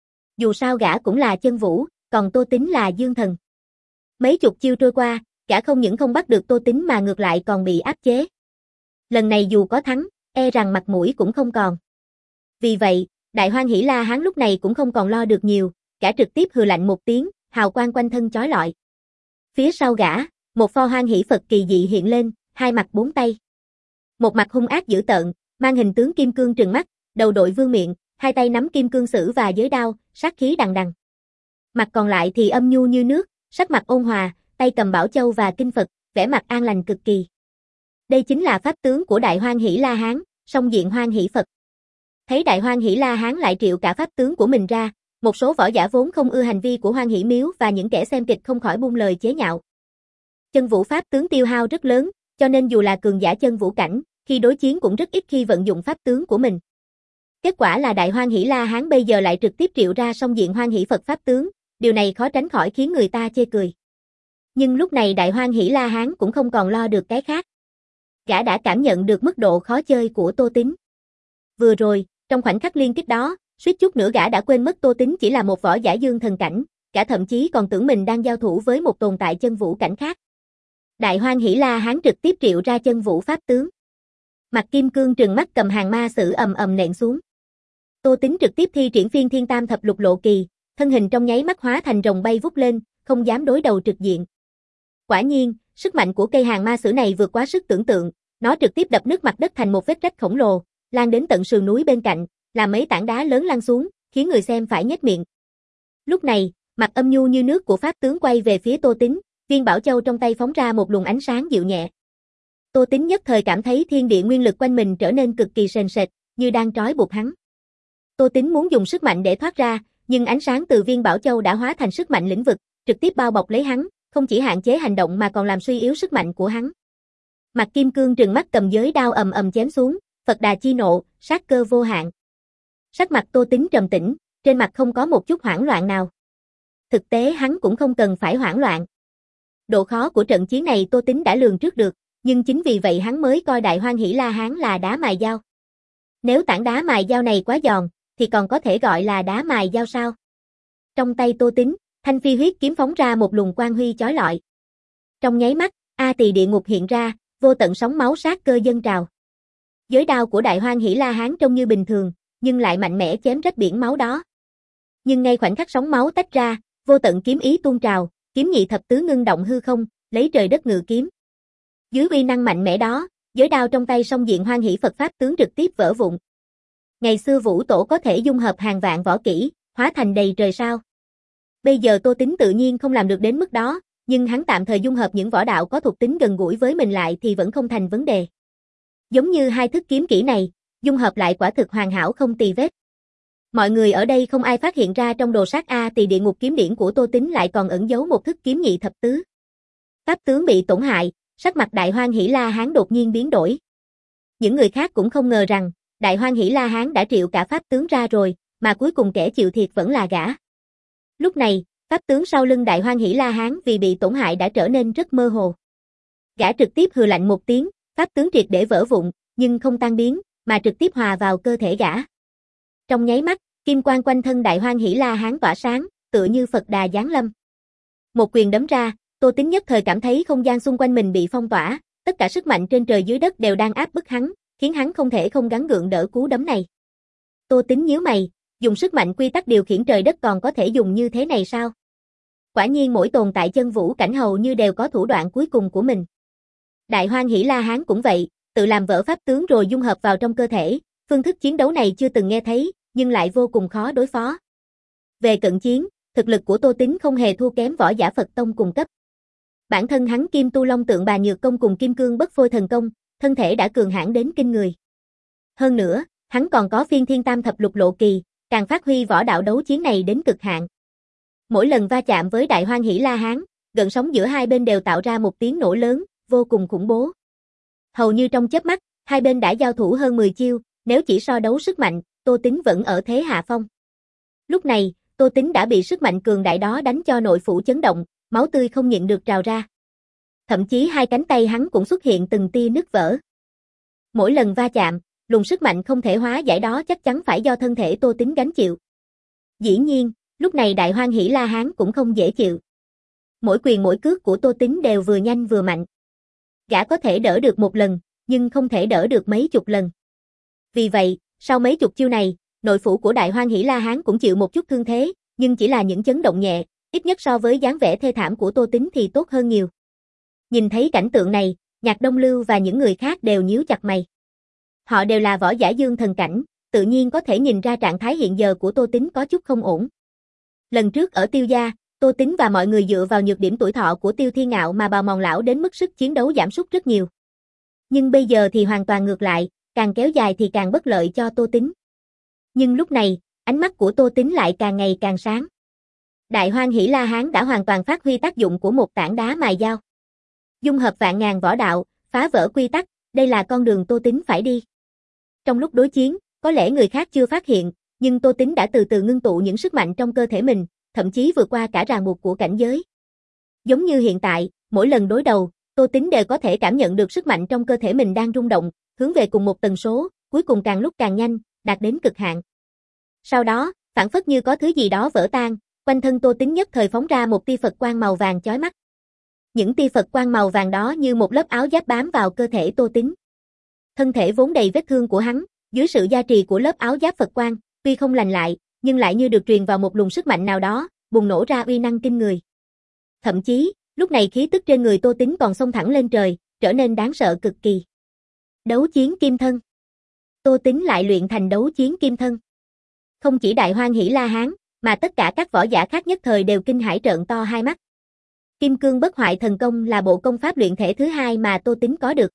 Dù sao gã cũng là chân vũ, còn Tô Tín là dương thần. Mấy chục chiêu trôi qua, gã không những không bắt được Tô Tín mà ngược lại còn bị áp chế. Lần này dù có thắng, e rằng mặt mũi cũng không còn. Vì vậy, Đại Hoan Hỷ La Hán lúc này cũng không còn lo được nhiều, gã trực tiếp hừ lạnh một tiếng, hào quang quanh thân chói lọi. Phía sau gã, một pho Hoan Hỷ Phật kỳ dị hiện lên, hai mặt bốn tay. Một mặt hung ác dữ tợn, mang hình tướng kim cương trừng mắt, đầu đội vương miện, hai tay nắm kim cương sử và giới đao, sát khí đằng đằng. Mặt còn lại thì âm nhu như nước, sắc mặt ôn hòa, tay cầm bảo châu và kinh Phật, vẻ mặt an lành cực kỳ. Đây chính là pháp tướng của Đại Hoan Hỷ La Hán, song diện Hoan Hỷ Phật. Thấy Đại Hoan Hỷ La Hán lại triệu cả pháp tướng của mình ra, một số võ giả vốn không ưa hành vi của Hoan Hỷ Miếu và những kẻ xem kịch không khỏi buông lời chế nhạo. Chân vũ pháp tướng tiêu hao rất lớn, cho nên dù là cường giả chân vũ cảnh, khi đối chiến cũng rất ít khi vận dụng pháp tướng của mình. Kết quả là Đại Hoan Hỷ La Hán bây giờ lại trực tiếp triệu ra song diện Hoan Hỷ Phật Pháp tướng, điều này khó tránh khỏi khiến người ta chê cười. Nhưng lúc này Đại Hoan Hỷ La Hán cũng không còn lo được cái khác. Gã đã cảm nhận được mức độ khó chơi của Tô Tín. Vừa rồi, trong khoảnh khắc liên kích đó, suýt chút nữa gã đã quên mất Tô Tín chỉ là một võ giả dương thần cảnh, gã thậm chí còn tưởng mình đang giao thủ với một tồn tại chân vũ cảnh khác. Đại Hoan Hỷ La Hán trực tiếp triệu ra chân vũ pháp tướng. Mặt Kim Cương trừng mắt cầm hàng ma sử ầm ầm nện xuống. Tô Tín trực tiếp thi triển phiên thiên tam thập lục lộ kỳ, thân hình trong nháy mắt hóa thành rồng bay vút lên, không dám đối đầu trực diện. Quả nhiên, sức mạnh của cây hàng ma sử này vượt quá sức tưởng tượng, nó trực tiếp đập nứt mặt đất thành một vết rách khổng lồ, lan đến tận sườn núi bên cạnh, làm mấy tảng đá lớn lăn xuống, khiến người xem phải nhếch miệng. Lúc này, mặt âm nhu như nước của pháp tướng quay về phía Tô Tín, viên bảo châu trong tay phóng ra một luồng ánh sáng dịu nhẹ. Tô Tín nhất thời cảm thấy thiên địa nguyên lực quanh mình trở nên cực kỳ sền sệt, như đang trói buộc hắn. Tô Tín muốn dùng sức mạnh để thoát ra, nhưng ánh sáng từ viên bảo châu đã hóa thành sức mạnh lĩnh vực, trực tiếp bao bọc lấy hắn, không chỉ hạn chế hành động mà còn làm suy yếu sức mạnh của hắn. Mặt Kim Cương trừng mắt cầm giới đao ầm ầm chém xuống, Phật Đà chi nộ, sát cơ vô hạn. Sắc mặt Tô Tín trầm tĩnh, trên mặt không có một chút hoảng loạn nào. Thực tế hắn cũng không cần phải hoảng loạn. Độ khó của trận chiến này Tô Tín đã lường trước được, nhưng chính vì vậy hắn mới coi Đại Hoan Hỷ La Hán là đá mài dao. Nếu tảng đá mài dao này quá giòn, thì còn có thể gọi là đá mài dao sao? Trong tay Tô Tín, thanh phi huyết kiếm phóng ra một luồng quang huy chói lọi. Trong nháy mắt, A Tỳ địa ngục hiện ra, vô tận sóng máu sát cơ dâng trào. Giới đao của Đại Hoan Hỷ La Hán trông như bình thường, nhưng lại mạnh mẽ chém rách biển máu đó. Nhưng ngay khoảnh khắc sóng máu tách ra, vô tận kiếm ý tuôn trào, kiếm nhị thập tứ ngưng động hư không, lấy trời đất ngự kiếm. Dưới uy năng mạnh mẽ đó, giới đao trong tay song diện Hoan Hỷ Phật Pháp tướng trực tiếp vỡ vụn. Ngày xưa Vũ Tổ có thể dung hợp hàng vạn võ kỹ, hóa thành đầy trời sao. Bây giờ Tô Tín tự nhiên không làm được đến mức đó, nhưng hắn tạm thời dung hợp những võ đạo có thuộc tính gần gũi với mình lại thì vẫn không thành vấn đề. Giống như hai thức kiếm kỹ này, dung hợp lại quả thực hoàn hảo không tì vết. Mọi người ở đây không ai phát hiện ra trong đồ sát A Tỳ địa ngục kiếm điển của Tô Tín lại còn ẩn giấu một thức kiếm nhị thập tứ. Pháp tướng bị tổn hại, sắc mặt Đại Hoan Hỷ La Hán đột nhiên biến đổi. Những người khác cũng không ngờ rằng, Đại Hoan Hỷ La Hán đã triệu cả pháp tướng ra rồi, mà cuối cùng kẻ chịu thiệt vẫn là gã. Lúc này, pháp tướng sau lưng Đại Hoan Hỷ La Hán vì bị tổn hại đã trở nên rất mơ hồ. Gã trực tiếp hừ lạnh một tiếng, pháp tướng triệt để vỡ vụn, nhưng không tan biến, mà trực tiếp hòa vào cơ thể gã. Trong nháy mắt, kim quang quanh thân Đại Hoan Hỷ La Hán tỏa sáng, tựa như Phật Đà giáng lâm. Một quyền đấm ra, Tô Tín nhất thời cảm thấy không gian xung quanh mình bị phong tỏa, tất cả sức mạnh trên trời dưới đất đều đang áp bức hắn, khiến hắn không thể không gắng gượng đỡ cú đấm này. Tô Tín nhíu mày, dùng sức mạnh quy tắc điều khiển trời đất còn có thể dùng như thế này sao? Quả nhiên mỗi tồn tại chân vũ cảnh hầu như đều có thủ đoạn cuối cùng của mình. Đại Hoan Hỷ La Hán cũng vậy, tự làm vỡ pháp tướng rồi dung hợp vào trong cơ thể, phương thức chiến đấu này chưa từng nghe thấy, nhưng lại vô cùng khó đối phó. Về cận chiến, thực lực của Tô Tín không hề thua kém võ giả Phật tông cùng cấp. Bản thân hắn Kim Tu Long Tượng Bà Nhược Công cùng Kim Cương Bất Phôi Thần Công, thân thể đã cường hãn đến kinh người. Hơn nữa, hắn còn có phiên thiên tam thập lục lộ kỳ, càng phát huy võ đạo đấu chiến này đến cực hạn. Mỗi lần va chạm với Đại Hoan Hỷ La Hán, gợn sóng giữa hai bên đều tạo ra một tiếng nổ lớn, vô cùng khủng bố. Hầu như trong chớp mắt, hai bên đã giao thủ hơn mười chiêu, nếu chỉ so đấu sức mạnh, Tô Tín vẫn ở thế hạ phong. Lúc này, Tô Tín đã bị sức mạnh cường đại đó đánh cho nội phủ chấn động, máu tươi không nhịn được trào ra. Thậm chí hai cánh tay hắn cũng xuất hiện từng tia nứt vỡ. Mỗi lần va chạm, luồng sức mạnh không thể hóa giải đó chắc chắn phải do thân thể Tô Tín gánh chịu. Dĩ nhiên, lúc này Đại Hoan Hỷ La Hán cũng không dễ chịu. Mỗi quyền mỗi cước của Tô Tín đều vừa nhanh vừa mạnh. Gã có thể đỡ được một lần, nhưng không thể đỡ được mấy chục lần. Vì vậy, sau mấy chục chiêu này, nội phủ của Đại Hoan Hỷ La Hán cũng chịu một chút thương thế, nhưng chỉ là những chấn động nhẹ, ít nhất so với dáng vẻ thê thảm của Tô Tín thì tốt hơn nhiều. Nhìn thấy cảnh tượng này, Nhạc Đông Lưu và những người khác đều nhíu chặt mày. Họ đều là võ giả dương thần cảnh, tự nhiên có thể nhìn ra trạng thái hiện giờ của Tô Tín có chút không ổn. Lần trước ở Tiêu gia, Tô Tín và mọi người dựa vào nhược điểm tuổi thọ của Tiêu Thiên Ngạo mà bào mòn lão đến mức sức chiến đấu giảm sút rất nhiều. Nhưng bây giờ thì hoàn toàn ngược lại, càng kéo dài thì càng bất lợi cho Tô Tín. Nhưng lúc này, ánh mắt của Tô Tín lại càng ngày càng sáng. Đại Hoan Hỷ La Hán đã hoàn toàn phát huy tác dụng của một tảng đá mài dao. Dung hợp vạn ngàn võ đạo, phá vỡ quy tắc, đây là con đường Tô Tín phải đi. Trong lúc đối chiến, Có lẽ người khác chưa phát hiện, nhưng Tô Tính đã từ từ ngưng tụ những sức mạnh trong cơ thể mình, thậm chí vượt qua cả ràng buộc của cảnh giới. Giống như hiện tại, mỗi lần đối đầu, Tô Tính đều có thể cảm nhận được sức mạnh trong cơ thể mình đang rung động, hướng về cùng một tần số, cuối cùng càng lúc càng nhanh, đạt đến cực hạn. Sau đó, phảng phất như có thứ gì đó vỡ tan, quanh thân Tô Tính nhất thời phóng ra một tia Phật quang màu vàng chói mắt. Những tia Phật quang màu vàng đó như một lớp áo giáp bám vào cơ thể Tô Tính. Thân thể vốn đầy vết thương của hắn, dưới sự gia trì của lớp áo giáp Phật quang, tuy không lành lại, nhưng lại như được truyền vào một luồng sức mạnh nào đó, bùng nổ ra uy năng kinh người. Thậm chí, lúc này khí tức trên người Tô Tính còn xông thẳng lên trời, trở nên đáng sợ cực kỳ. Đấu chiến kim thân. Tô Tính lại luyện thành đấu chiến kim thân. Không chỉ Đại Hoan Hỷ La Hán, mà tất cả các võ giả khác nhất thời đều kinh hãi trợn to hai mắt. Kim cương bất hoại thần công là bộ công pháp luyện thể thứ hai mà Tô Tính có được.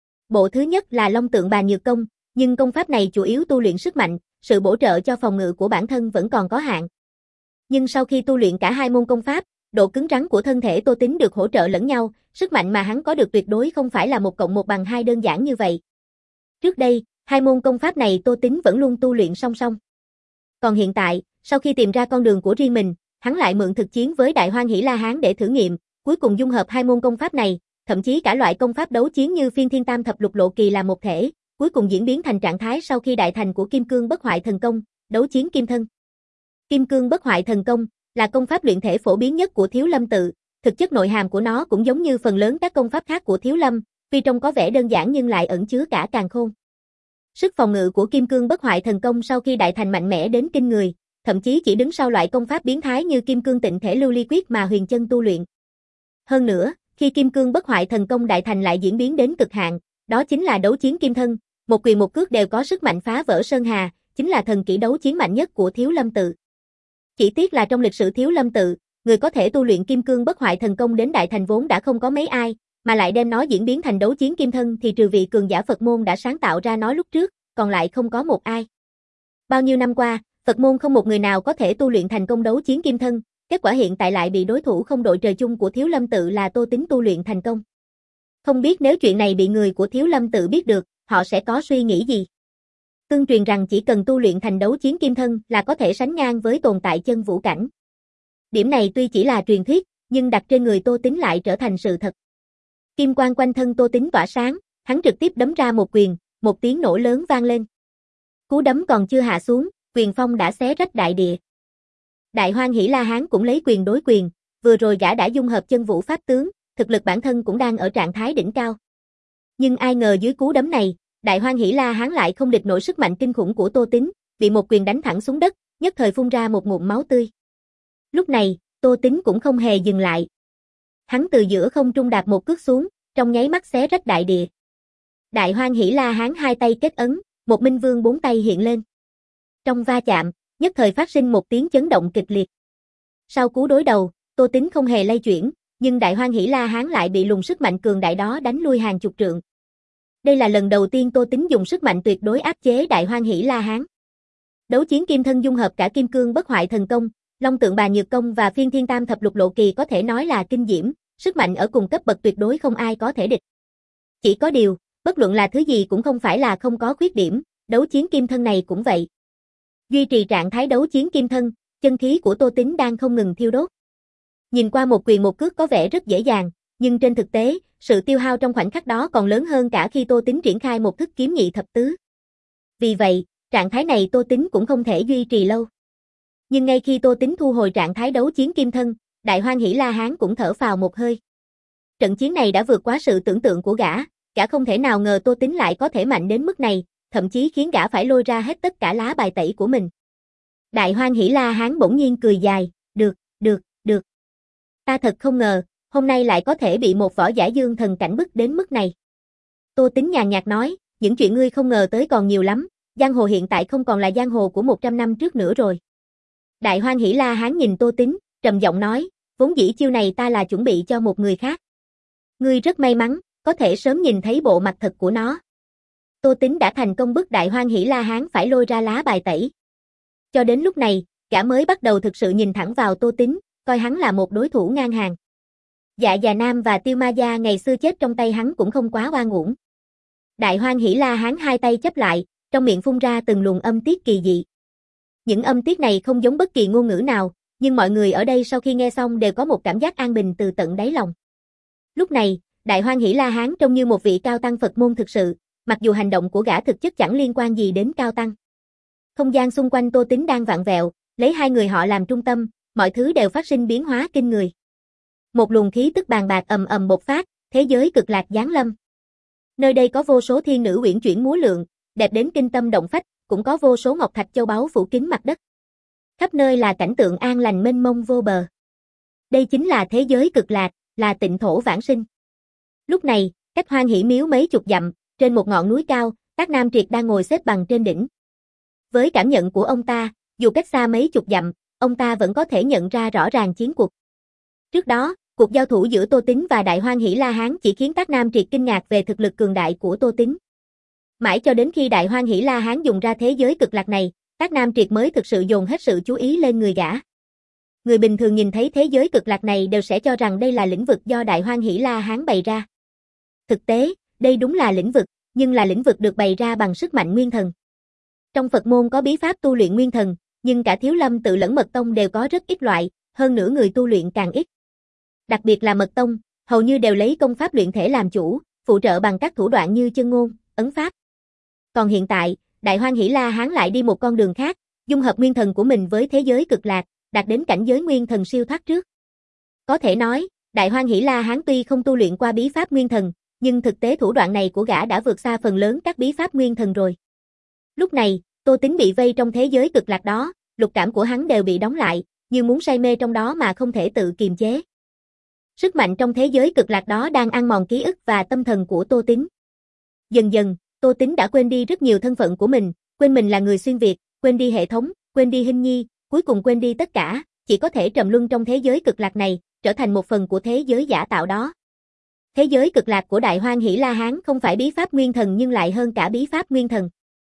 Bộ thứ nhất là Long Tượng Bàn Nhược Công, nhưng công pháp này chủ yếu tu luyện sức mạnh, sự bổ trợ cho phòng ngự của bản thân vẫn còn có hạn. Nhưng sau khi tu luyện cả hai môn công pháp, độ cứng rắn của thân thể Tô Tính được hỗ trợ lẫn nhau, sức mạnh mà hắn có được tuyệt đối không phải là một cộng một bằng hai đơn giản như vậy. Trước đây, hai môn công pháp này Tô Tính vẫn luôn tu luyện song song. Còn hiện tại, sau khi tìm ra con đường của riêng mình, hắn lại mượn thực chiến với Đại Hoan Hỷ La Hán để thử nghiệm, cuối cùng dung hợp hai môn công pháp này, thậm chí cả loại công pháp đấu chiến như Phiên Thiên Tam Thập Lục Lộ Kỳ là một thể, cuối cùng diễn biến thành trạng thái sau khi đại thành của Kim Cương Bất Hoại Thần Công, đấu chiến kim thân. Kim Cương Bất Hoại Thần Công là công pháp luyện thể phổ biến nhất của Thiếu Lâm tự, thực chất nội hàm của nó cũng giống như phần lớn các công pháp khác của Thiếu Lâm, tuy trông có vẻ đơn giản nhưng lại ẩn chứa cả càn khôn. Sức phòng ngự của Kim Cương Bất Hoại Thần Công sau khi đại thành mạnh mẽ đến kinh người, thậm chí chỉ đứng sau loại công pháp biến thái như Kim Cương Tịnh Thể Lưu Ly Quyết mà Huyền Chân tu luyện. Hơn nữa, khi Kim Cương Bất Hoại Thần Công đại thành lại diễn biến đến cực hạn, đó chính là đấu chiến kim thân, một quyền một cước đều có sức mạnh phá vỡ sơn hà, chính là thần kỹ đấu chiến mạnh nhất của Thiếu Lâm tự. Chỉ tiếc là trong lịch sử Thiếu Lâm tự, người có thể tu luyện Kim Cương Bất Hoại Thần Công đến đại thành vốn đã không có mấy ai, mà lại đem nó diễn biến thành đấu chiến kim thân thì trừ vị cường giả Phật môn đã sáng tạo ra nó lúc trước, còn lại không có một ai. Bao nhiêu năm qua, Phật môn không một người nào có thể tu luyện thành công đấu chiến kim thân, kết quả hiện tại lại bị đối thủ không đội trời chung của Thiếu Lâm tự là Tô Tính tu luyện thành công. Không biết nếu chuyện này bị người của Thiếu Lâm tự biết được, họ sẽ có suy nghĩ gì? Tương truyền rằng chỉ cần tu luyện thành đấu chiến kim thân là có thể sánh ngang với tồn tại chân vũ cảnh. Điểm này tuy chỉ là truyền thuyết, nhưng đặt trên người Tô Tính lại trở thành sự thật. Kim quang quanh thân Tô Tính tỏa sáng, hắn trực tiếp đấm ra một quyền, một tiếng nổ lớn vang lên. Cú đấm còn chưa hạ xuống, quyền phong đã xé rách đại địa. Đại Hoan Hỷ La Hán cũng lấy quyền đối quyền, vừa rồi gã đã dung hợp chân vũ pháp tướng, thực lực bản thân cũng đang ở trạng thái đỉnh cao. Nhưng ai ngờ dưới cú đấm này, Đại Hoan Hỷ La Hán lại không địch nổi sức mạnh kinh khủng của Tô Tính, bị một quyền đánh thẳng xuống đất, nhất thời phun ra một ngụm máu tươi. Lúc này, Tô Tính cũng không hề dừng lại. Hắn từ giữa không trung đạp một cước xuống, trong nháy mắt xé rách đại địa. Đại Hoan Hỷ La Hán hai tay kết ấn, một minh vương bốn tay hiện lên. Trong va chạm, nhất thời phát sinh một tiếng chấn động kịch liệt. Sau cú đối đầu, Tô Tính không hề lay chuyển, nhưng Đại Hoan Hỷ La Hán lại bị luồng sức mạnh cường đại đó đánh lui hàng chục trượng. Đây là lần đầu tiên Tô Tính dùng sức mạnh tuyệt đối áp chế Đại Hoan Hỷ La Hán. Đấu chiến kim thân dung hợp cả Kim Cương Bất Hoại Thần Công, Long Tượng Bàn Nhược Công và Phiên Thiên Tam Thập Lục Lộ Kỳ có thể nói là kinh diễm, sức mạnh ở cùng cấp bậc tuyệt đối không ai có thể địch. Chỉ có điều, bất luận là thứ gì cũng không phải là không có khuyết điểm, đấu chiến kim thân này cũng vậy. Duy trì trạng thái đấu chiến kim thân, chân khí của Tô Tính đang không ngừng thiêu đốt. Nhìn qua một quyền một cước có vẻ rất dễ dàng, nhưng trên thực tế, sự tiêu hao trong khoảnh khắc đó còn lớn hơn cả khi Tô Tính triển khai một thức kiếm nhị thập tứ. Vì vậy, trạng thái này Tô Tính cũng không thể duy trì lâu. Nhưng ngay khi Tô Tính thu hồi trạng thái đấu chiến kim thân, Đại Hoan Hỷ La Hán cũng thở phào một hơi. Trận chiến này đã vượt quá sự tưởng tượng của gã, gã không thể nào ngờ Tô Tính lại có thể mạnh đến mức này, thậm chí khiến gã phải lôi ra hết tất cả lá bài tẩy của mình. Đại Hoan Hỷ La Hán bỗng nhiên cười dài, được, được, được. Ta thật không ngờ, hôm nay lại có thể bị một võ giả dương thần cảnh bức đến mức này. Tô Tính nhàn nhạt nói, những chuyện ngươi không ngờ tới còn nhiều lắm, giang hồ hiện tại không còn là giang hồ của một trăm năm trước nữa rồi. Đại Hoan Hỷ La Hán nhìn Tô Tính, trầm giọng nói, vốn dĩ chiêu này ta là chuẩn bị cho một người khác. Ngươi rất may mắn, có thể sớm nhìn thấy bộ mặt thật của nó. Tô Tính đã thành công bức Đại Hoan Hỷ La Hán phải lôi ra lá bài tẩy. Cho đến lúc này, gã mới bắt đầu thực sự nhìn thẳng vào Tô Tính, coi hắn là một đối thủ ngang hàng. Dạ Già Nam và Tiêu Ma Gia ngày xưa chết trong tay hắn cũng không quá oan uổng. Đại Hoan Hỷ La Hán hai tay chấp lại, trong miệng phun ra từng luồng âm tiết kỳ dị. Những âm tiết này không giống bất kỳ ngôn ngữ nào, nhưng mọi người ở đây sau khi nghe xong đều có một cảm giác an bình từ tận đáy lòng. Lúc này, Đại Hoan Hỷ La Hán trông như một vị cao tăng Phật môn thực sự, mặc dù hành động của gã thực chất chẳng liên quan gì đến cao tăng. Không gian xung quanh Tô Tính đang vặn vẹo, lấy hai người họ làm trung tâm, mọi thứ đều phát sinh biến hóa kinh người. Một luồng khí tức bàn bạc ầm ầm bộc phát, thế giới cực lạc giáng lâm. Nơi đây có vô số thiên nữ uyển chuyển múa lượn, đẹp đến kinh tâm động phách, cũng có vô số ngọc thạch châu báu phủ kín mặt đất. Khắp nơi là cảnh tượng an lành mênh mông vô bờ. Đây chính là thế giới cực lạc, là tịnh thổ vãng sinh. Lúc này, cách Hoan Hỷ miếu mấy chục dặm, trên một ngọn núi cao, Tác Nam Triệt đang ngồi xếp bằng trên đỉnh. Với cảm nhận của ông ta, dù cách xa mấy chục dặm, ông ta vẫn có thể nhận ra rõ ràng chiến cuộc. Trước đó, cuộc giao thủ giữa Tô Tính và Đại Hoan Hỷ La Hán chỉ khiến Tác Nam Triệt kinh ngạc về thực lực cường đại của Tô Tính. Mãi cho đến khi Đại Hoan Hỷ La Hán dùng ra thế giới cực lạc này, Tác Nam Triệt mới thực sự dồn hết sự chú ý lên người gã. Người bình thường nhìn thấy thế giới cực lạc này đều sẽ cho rằng đây là lĩnh vực do Đại Hoan Hỷ La Hán bày ra. Thực tế, đây đúng là lĩnh vực, nhưng là lĩnh vực được bày ra bằng sức mạnh nguyên thần. Trong Phật môn có bí pháp tu luyện nguyên thần, nhưng cả Thiếu Lâm Tự lẫn Mật Tông đều có rất ít loại, hơn nữa người tu luyện càng ít. Đặc biệt là Mật Tông, hầu như đều lấy công pháp luyện thể làm chủ, phụ trợ bằng các thủ đoạn như chân ngôn, ấn pháp. Còn hiện tại, Đại Hoan Hỷ La Hán lại đi một con đường khác, dung hợp nguyên thần của mình với thế giới cực lạc, đạt đến cảnh giới nguyên thần siêu thoát trước. Có thể nói, Đại Hoan Hỷ La Hán tuy không tu luyện qua bí pháp nguyên thần, nhưng thực tế thủ đoạn này của gã đã vượt xa phần lớn các bí pháp nguyên thần rồi. Lúc này, Tô Tính bị vây trong thế giới cực lạc đó, lục cảm của hắn đều bị đóng lại, như muốn say mê trong đó mà không thể tự kiềm chế. Sức mạnh trong thế giới cực lạc đó đang ăn mòn ký ức và tâm thần của Tô Tính. Dần dần, Tô Tính đã quên đi rất nhiều thân phận của mình, quên mình là người xuyên Việt, quên đi hệ thống, quên đi Hinh Nhi, cuối cùng quên đi tất cả, chỉ có thể trầm luân trong thế giới cực lạc này, trở thành một phần của thế giới giả tạo đó. Thế giới cực lạc của Đại Hoan Hỷ La Hán không phải bí pháp nguyên thần nhưng lại hơn cả bí pháp nguyên thần.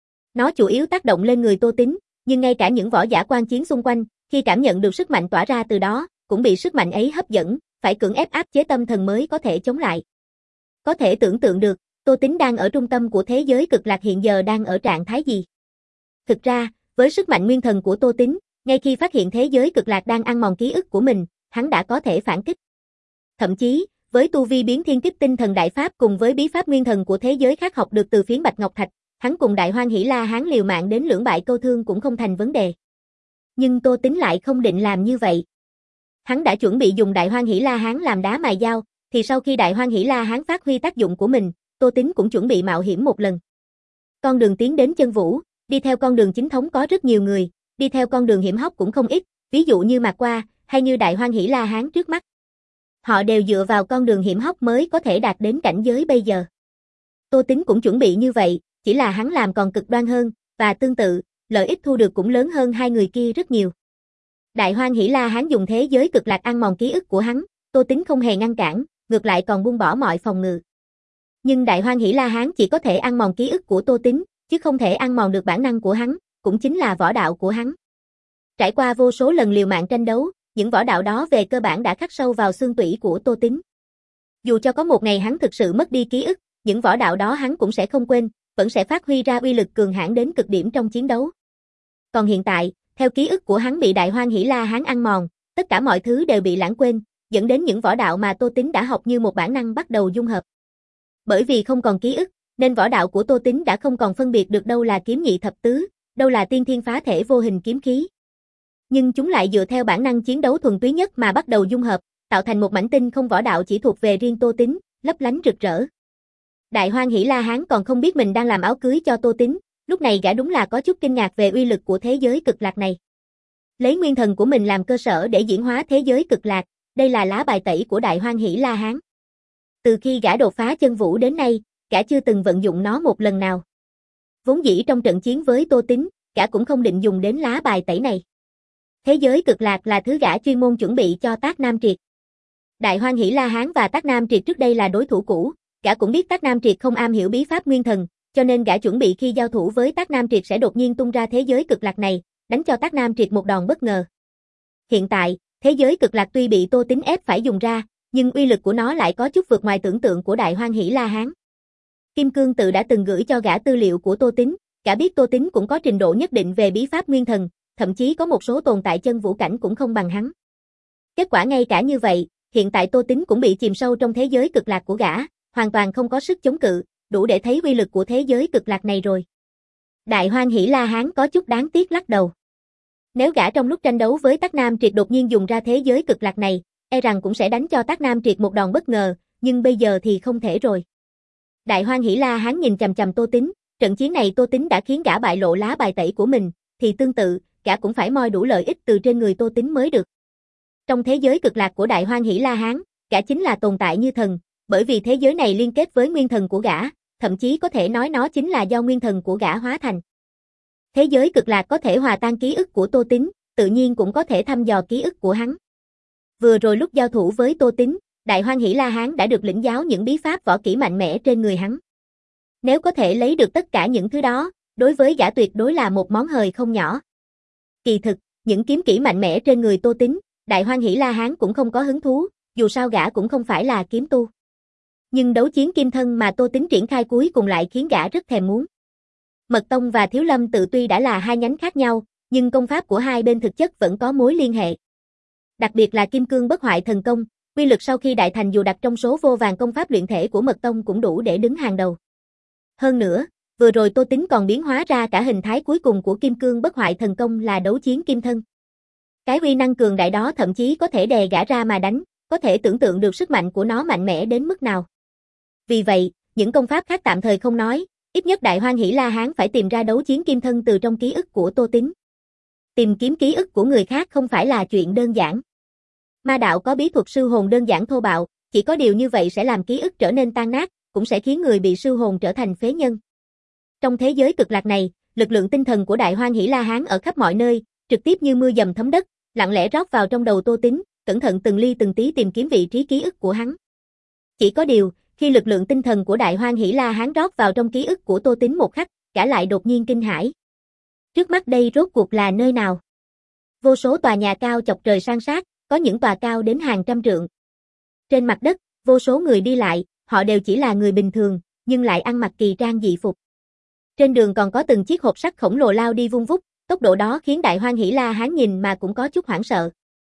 Nó chủ yếu tác động lên người Tô Tính, nhưng ngay cả những võ giả quan chiến xung quanh, khi cảm nhận được sức mạnh tỏa ra từ đó, cũng bị sức mạnh ấy hấp dẫn, phải cưỡng ép áp chế tâm thần mới có thể chống lại. Có thể tưởng tượng được, Tô Tính đang ở trung tâm của thế giới cực lạc hiện giờ đang ở trạng thái gì. Thực ra, với sức mạnh nguyên thần của Tô Tính, ngay khi phát hiện thế giới cực lạc đang ăn mòn ký ức của mình, hắn đã có thể phản kích. Thậm chí, với tu vi biến thiên kích tinh thần đại pháp cùng với bí pháp nguyên thần của thế giới khác học được từ phiến Bạch Ngọc Thạch, hắn cùng Đại Hoan Hỷ La Hán liều mạng đến lưỡng bại câu thương cũng không thành vấn đề. Nhưng Tô Tính lại không định làm như vậy. Hắn đã chuẩn bị dùng Đại Hoan Hỷ La Hán làm đá mài dao, thì sau khi Đại Hoan Hỷ La Hán phát huy tác dụng của mình, Tô Tính cũng chuẩn bị mạo hiểm một lần. Con đường tiến đến chân vũ, đi theo con đường chính thống có rất nhiều người, đi theo con đường hiểm hóc cũng không ít, ví dụ như Mạc Qua, hay như Đại Hoan Hỷ La Hán trước mắt. Họ đều dựa vào con đường hiểm hóc mới có thể đạt đến cảnh giới bây giờ. Tô Tính cũng chuẩn bị như vậy, chỉ là hắn làm còn cực đoan hơn, và tương tự, lợi ích thu được cũng lớn hơn hai người kia rất nhiều. Đại Hoan Hỷ La Hán dùng thế giới cực lạc ăn mòn ký ức của hắn, Tô Tính không hề ngăn cản, ngược lại còn buông bỏ mọi phòng ngự. Nhưng Đại Hoan Hỷ La Hán chỉ có thể ăn mòn ký ức của Tô Tính, chứ không thể ăn mòn được bản năng của hắn, cũng chính là võ đạo của hắn. Trải qua vô số lần liều mạng tranh đấu, những võ đạo đó về cơ bản đã khắc sâu vào xương tủy của Tô Tính. Dù cho có một ngày hắn thực sự mất đi ký ức, những võ đạo đó hắn cũng sẽ không quên, vẫn sẽ phát huy ra uy lực cường hãn đến cực điểm trong chiến đấu. Còn hiện tại, theo ký ức của hắn bị Đại Hoan Hỷ La Hán ăn mòn, tất cả mọi thứ đều bị lãng quên, dẫn đến những võ đạo mà Tô Tính đã học như một bản năng bắt đầu dung hợp. Bởi vì không còn ký ức, nên võ đạo của Tô Tính đã không còn phân biệt được đâu là kiếm nhị thập tứ, đâu là tiên thiên phá thể vô hình kiếm khí. Nhưng chúng lại dựa theo bản năng chiến đấu thuần túy nhất mà bắt đầu dung hợp, tạo thành một mảnh tinh không võ đạo chỉ thuộc về riêng Tô Tính, lấp lánh rực rỡ. Đại Hoan Hỷ La Hán còn không biết mình đang làm áo cưới cho Tô Tính, lúc này gã đúng là có chút kinh ngạc về uy lực của thế giới cực lạc này. Lấy nguyên thần của mình làm cơ sở để diễn hóa thế giới cực lạc, đây là lá bài tẩy của Đại Hoan Hỷ La Hán. Từ khi gã đột phá chân vũ đến nay, gã chưa từng vận dụng nó một lần nào. Vốn dĩ trong trận chiến với Tô Tính, gã cũng không định dùng đến lá bài tẩy này. Thế giới cực lạc là thứ gã chuyên môn chuẩn bị cho Tác Nam Triệt. Đại Hoan Hỷ La Hán và Tác Nam Triệt trước đây là đối thủ cũ, gã cũng biết Tác Nam Triệt không am hiểu bí pháp nguyên thần, cho nên gã chuẩn bị khi giao thủ với Tác Nam Triệt sẽ đột nhiên tung ra thế giới cực lạc này, đánh cho Tác Nam Triệt một đòn bất ngờ. Hiện tại, thế giới cực lạc tuy bị Tô Tính ép phải dùng ra, nhưng uy lực của nó lại có chút vượt ngoài tưởng tượng của Đại Hoan Hỷ La Hán. Kim Cương Tự đã từng gửi cho gã tư liệu của Tô Tính, gã biết Tô Tín cũng có trình độ nhất định về bí pháp nguyên thần, thậm chí có một số tồn tại chân vũ cảnh cũng không bằng hắn. Kết quả ngay cả như vậy, hiện tại Tô Tín cũng bị chìm sâu trong thế giới cực lạc của gã, hoàn toàn không có sức chống cự, đủ để thấy uy lực của thế giới cực lạc này rồi. Đại Hoan Hỷ La Hán có chút đáng tiếc lắc đầu. Nếu gã trong lúc tranh đấu với Tắc Nam Triệt đột nhiên dùng ra thế giới cực lạc này, e rằng cũng sẽ đánh cho Tắc Nam Triệt một đòn bất ngờ, nhưng bây giờ thì không thể rồi. Đại Hoan Hỷ La Hán nhìn chằm chằm Tô Tín, trận chiến này Tô Tín đã khiến gã bại lộ lá bài tẩy của mình, thì tương tự, gã cũng phải moi đủ lợi ích từ trên người Tô Tín mới được. Trong thế giới cực lạc của Đại Hoan Hỷ La Hán, gã chính là tồn tại như thần, bởi vì thế giới này liên kết với nguyên thần của gã, thậm chí có thể nói nó chính là do nguyên thần của gã hóa thành. Thế giới cực lạc có thể hòa tan ký ức của Tô Tín, tự nhiên cũng có thể thăm dò ký ức của hắn. Vừa rồi lúc giao thủ với Tô Tín, Đại Hoan Hỷ La Hán đã được lĩnh giáo những bí pháp võ kỹ mạnh mẽ trên người hắn. Nếu có thể lấy được tất cả những thứ đó, đối với gã tuyệt đối là một món hời không nhỏ. Kỳ thực, những kiếm kỹ mạnh mẽ trên người Tô Tín, Đại Hoan Hỷ La Hán cũng không có hứng thú, dù sao gã cũng không phải là kiếm tu. Nhưng đấu chiến kim thân mà Tô Tín triển khai cuối cùng lại khiến gã rất thèm muốn. Mật Tông và Thiếu Lâm Tự tuy đã là hai nhánh khác nhau, nhưng công pháp của hai bên thực chất vẫn có mối liên hệ. Đặc biệt là Kim Cương Bất Hoại Thần Công, uy lực sau khi đại thành dù đặt trong số vô vàn công pháp luyện thể của Mật Tông cũng đủ để đứng hàng đầu. Hơn nữa, vừa rồi Tô Tín còn biến hóa ra cả hình thái cuối cùng của Kim Cương Bất Hoại Thần Công là đấu chiến kim thân. Cái uy năng cường đại đó thậm chí có thể đè gã ra mà đánh, có thể tưởng tượng được sức mạnh của nó mạnh mẽ đến mức nào. Vì vậy, những công pháp khác tạm thời không nói, ít nhất Đại Hoan Hỷ La Hán phải tìm ra đấu chiến kim thân từ trong ký ức của Tô Tín. Tìm kiếm ký ức của người khác không phải là chuyện đơn giản. Ma đạo có bí thuật sư hồn đơn giản thô bạo, chỉ có điều như vậy sẽ làm ký ức trở nên tan nát, cũng sẽ khiến người bị sư hồn trở thành phế nhân. Trong thế giới cực lạc này, lực lượng tinh thần của Đại Hoan Hỷ La Hán ở khắp mọi nơi, trực tiếp như mưa dầm thấm đất, lặng lẽ rót vào trong đầu Tô Tín, cẩn thận từng ly từng tí tìm kiếm vị trí ký ức của hắn. Chỉ có điều, khi lực lượng tinh thần của Đại Hoan Hỷ La Hán rót vào trong ký ức của Tô Tín một khắc, gã lại đột nhiên kinh hãi. Trước mắt đây rốt cuộc là nơi nào? Vô số tòa nhà cao chọc trời san sát, có những tòa cao đến hàng trăm trượng. Trên mặt đất, vô số người đi lại, họ đều chỉ là người bình thường, nhưng lại ăn mặc kỳ trang dị phục. Trên đường còn có từng chiếc hộp sắt khổng lồ lao đi vung vút, tốc độ đó khiến Đại Hoan Hỷ La Hán nhìn mà cũng có chút hoảng sợ.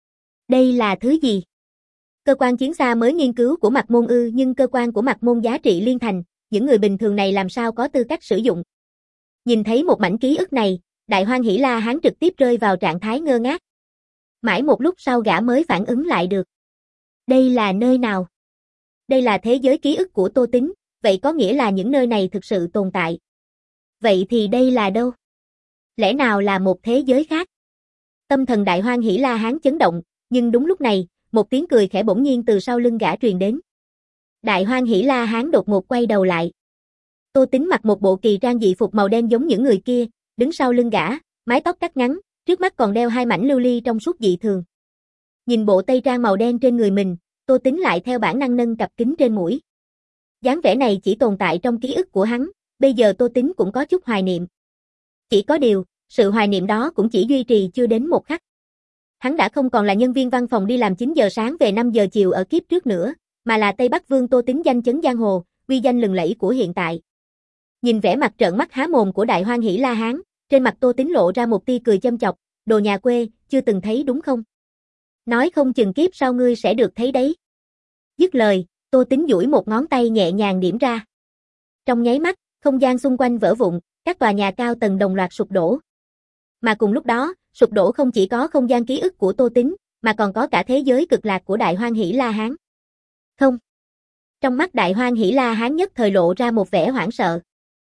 Đây là thứ gì? Cơ quan chiến xa mới nghiên cứu của Mạc Môn ư, nhưng cơ quan của Mạc Môn giá trị liên thành, những người bình thường này làm sao có tư cách sử dụng. Nhìn thấy một mảnh ký ức này, Đại Hoan Hỷ La Hán trực tiếp rơi vào trạng thái ngơ ngác. Mãi một lúc sau gã mới phản ứng lại được. Đây là nơi nào? Đây là thế giới ký ức của Tô Tín, vậy có nghĩa là những nơi này thực sự tồn tại. Vậy thì đây là đâu? Lẽ nào là một thế giới khác? Tâm thần Đại Hoan Hỷ La Hán chấn động, nhưng đúng lúc này, một tiếng cười khẽ bỗng nhiên từ sau lưng gã truyền đến. Đại Hoan Hỷ La Hán đột ngột quay đầu lại. Tô Tín mặc một bộ kỳ trang dị phục màu đen giống những người kia, đứng sau lưng gã, mái tóc cắt ngắn, trước mắt còn đeo hai mảnh lưu ly trong suốt dị thường. Nhìn bộ tây trang màu đen trên người mình, Tô Tín lại theo bản năng nâng cặp kính trên mũi. Dáng vẻ này chỉ tồn tại trong ký ức của hắn, bây giờ Tô Tín cũng có chút hoài niệm. Chỉ có điều, sự hoài niệm đó cũng chỉ duy trì chưa đến một khắc. Hắn đã không còn là nhân viên văn phòng đi làm chín giờ sáng về năm giờ chiều ở kiếp trước nữa, mà là Tây Bắc Vương Tô Tín danh chấn giang hồ, uy danh lừng lẫy của hiện tại. Nhìn vẻ mặt trợn mắt há mồm của Đại Hoan Hỷ La Hán, trên mặt Tô Tín lộ ra một tia cười châm chọc, đồ nhà quê, chưa từng thấy đúng không? Nói không chừng kiếp sau ngươi sẽ được thấy đấy. Dứt lời, Tô Tín duỗi một ngón tay nhẹ nhàng điểm ra. Trong nháy mắt, không gian xung quanh vỡ vụn, các tòa nhà cao tầng đồng loạt sụp đổ. Mà cùng lúc đó, sụp đổ không chỉ có không gian ký ức của Tô Tín, mà còn có cả thế giới cực lạc của Đại Hoan Hỷ La Hán. Không. Trong mắt Đại Hoan Hỷ La Hán nhất thời lộ ra một vẻ hoảng sợ.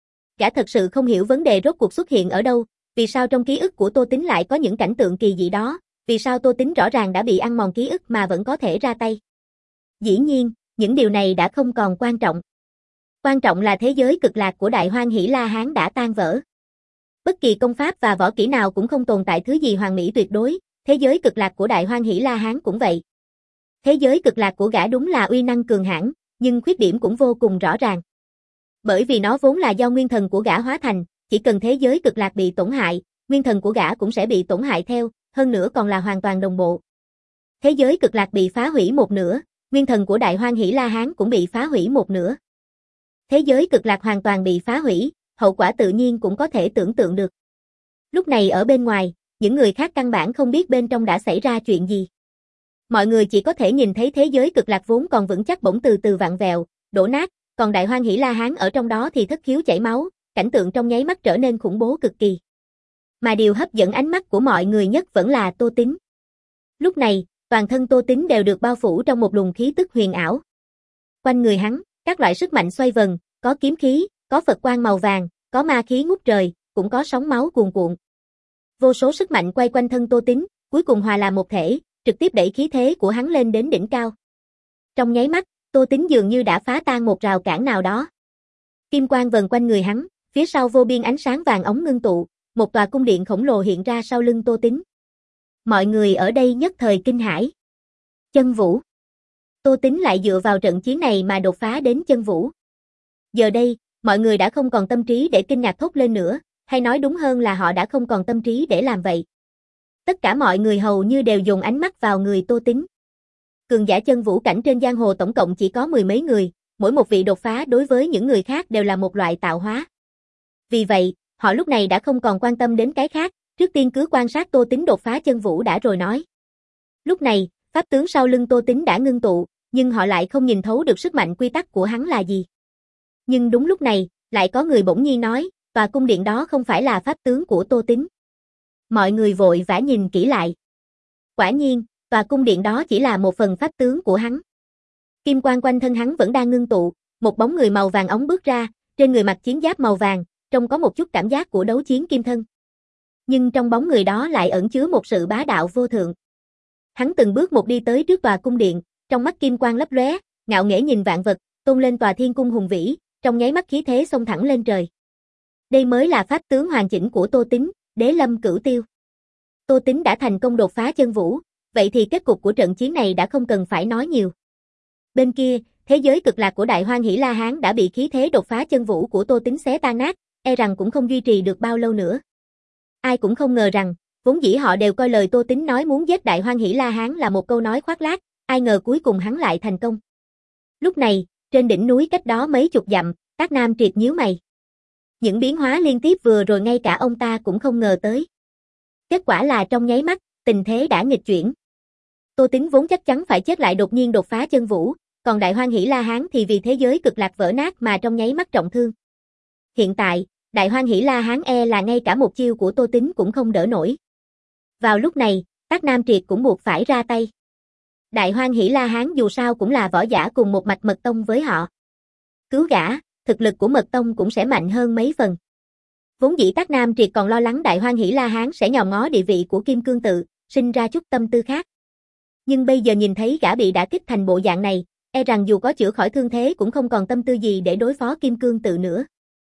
Gã thật sự không hiểu vấn đề rốt cuộc xuất hiện ở đâu, vì sao trong ký ức của Tô Tín lại có những cảnh tượng kỳ dị đó, vì sao Tô Tín rõ ràng đã bị ăn mòn ký ức mà vẫn có thể ra tay. Dĩ nhiên, những điều này đã không còn quan trọng. Quan trọng là thế giới cực lạc của Đại Hoan Hỷ La Hán đã tan vỡ. Bất kỳ công pháp và võ kỹ nào cũng không tồn tại thứ gì hoàn mỹ tuyệt đối, thế giới cực lạc của Đại Hoan Hỷ La Hán cũng vậy. Thế giới cực lạc của gã đúng là uy năng cường hãn, nhưng khuyết điểm cũng vô cùng rõ ràng. Bởi vì nó vốn là do nguyên thần của gã hóa thành, chỉ cần thế giới cực lạc bị tổn hại, nguyên thần của gã cũng sẽ bị tổn hại theo, hơn nữa còn là hoàn toàn đồng bộ. Thế giới cực lạc bị phá hủy một nửa, nguyên thần của Đại Hoan Hỷ La Hán cũng bị phá hủy một nửa. Thế giới cực lạc hoàn toàn bị phá hủy, hậu quả tự nhiên cũng có thể tưởng tượng được. Lúc này ở bên ngoài, những người khác căn bản không biết bên trong đã xảy ra chuyện gì. Mọi người chỉ có thể nhìn thấy thế giới cực lạc vốn còn vững chắc bỗng từ từ vặn vẹo, đổ nát, còn Đại Hoan Hỷ La Hán ở trong đó thì thất khiếu chảy máu, cảnh tượng trong nháy mắt trở nên khủng bố cực kỳ. Mà điều hấp dẫn ánh mắt của mọi người nhất vẫn là Tô Tín. Lúc này, toàn thân Tô Tín đều được bao phủ trong một luồng khí tức huyền ảo. Quanh người hắn, các loại sức mạnh xoay vần, có kiếm khí, có Phật quang màu vàng, có ma khí ngút trời, cũng có sóng máu cuồn cuộn. Vô số sức mạnh quay quanh thân Tô Tín, cuối cùng hòa làm một thể, trực tiếp đẩy khí thế của hắn lên đến đỉnh cao. Trong nháy mắt, Tô Tín dường như đã phá tan một rào cản nào đó. Kim quang vần quanh người hắn, phía sau vô biên ánh sáng vàng ống ngưng tụ, một tòa cung điện khổng lồ hiện ra sau lưng Tô Tín. Mọi người ở đây nhất thời kinh hãi. Chân vũ. Tô Tín lại dựa vào trận chiến này mà đột phá đến chân vũ. Giờ đây, mọi người đã không còn tâm trí để kinh ngạc thốt lên nữa, hay nói đúng hơn là họ đã không còn tâm trí để làm vậy. Tất cả mọi người hầu như đều dùng ánh mắt vào người Tô Tín. Cường giả chân vũ cảnh trên giang hồ tổng cộng chỉ có mười mấy người, mỗi một vị đột phá đối với những người khác đều là một loại tạo hóa. Vì vậy, họ lúc này đã không còn quan tâm đến cái khác, trước tiên cứ quan sát Tô Tín đột phá chân vũ đã rồi nói. Lúc này, pháp tướng sau lưng Tô Tín đã ngưng tụ, nhưng họ lại không nhìn thấu được sức mạnh quy tắc của hắn là gì. Nhưng đúng lúc này, lại có người bỗng nhiên nói, tòa cung điện đó không phải là pháp tướng của Tô Tín. Mọi người vội vã nhìn kỹ lại. Quả nhiên, tòa cung điện đó chỉ là một phần pháp tướng của hắn. Kim quang quanh thân hắn vẫn đang ngưng tụ, một bóng người màu vàng óng bước ra, trên người mặc chiến giáp màu vàng, trông có một chút cảm giác của đấu chiến kim thân. Nhưng trong bóng người đó lại ẩn chứa một sự bá đạo vô thượng. Hắn từng bước một đi tới trước tòa cung điện, trong mắt kim quang lấp lóe, ngạo nghễ nhìn vạn vật, tôn lên tòa thiên cung hùng vĩ, trong nháy mắt khí thế xông thẳng lên trời. Đây mới là pháp tướng hoàn chỉnh của Tô Tín, Đế Lâm Cửu Tiêu. Tô Tín đã thành công đột phá chân vũ, vậy thì kết cục của trận chiến này đã không cần phải nói nhiều. Bên kia, thế giới cực lạc của Đại Hoan Hỷ La Hán đã bị khí thế đột phá chân vũ của Tô Tín xé tan nát, e rằng cũng không duy trì được bao lâu nữa. Ai cũng không ngờ rằng, vốn dĩ họ đều coi lời Tô Tín nói muốn giết Đại Hoan Hỷ La Hán là một câu nói khoác lác, ai ngờ cuối cùng hắn lại thành công. Lúc này, trên đỉnh núi cách đó mấy chục dặm, Tác Nam Triệt nhíu mày. Những biến hóa liên tiếp vừa rồi ngay cả ông ta cũng không ngờ tới. Kết quả là trong nháy mắt, tình thế đã nghịch chuyển. Tô Tín vốn chắc chắn phải chết lại đột nhiên đột phá chân vũ, còn Đại Hoan Hỷ La Hán thì vì thế giới cực lạc vỡ nát mà trong nháy mắt trọng thương. Hiện tại, Đại Hoan Hỷ La Hán e là ngay cả một chiêu của Tô Tín cũng không đỡ nổi. Vào lúc này, Tác Nam Triệt cũng buộc phải ra tay. Đại Hoan Hỷ La Hán dù sao cũng là võ giả cùng một mạch mật tông với họ. Cứu gã, thực lực của mật tông cũng sẽ mạnh hơn mấy phần. Vốn dĩ Tác Nam Triệt còn lo lắng Đại Hoan Hỷ La Hán sẽ nhòm ngó địa vị của Kim Cương Tự, sinh ra chút tâm tư khác. Nhưng bây giờ nhìn thấy gã bị đả kích thành bộ dạng này, e rằng dù có chữa khỏi thương thế cũng không còn tâm tư gì để đối phó Kim Cương Tự nữa.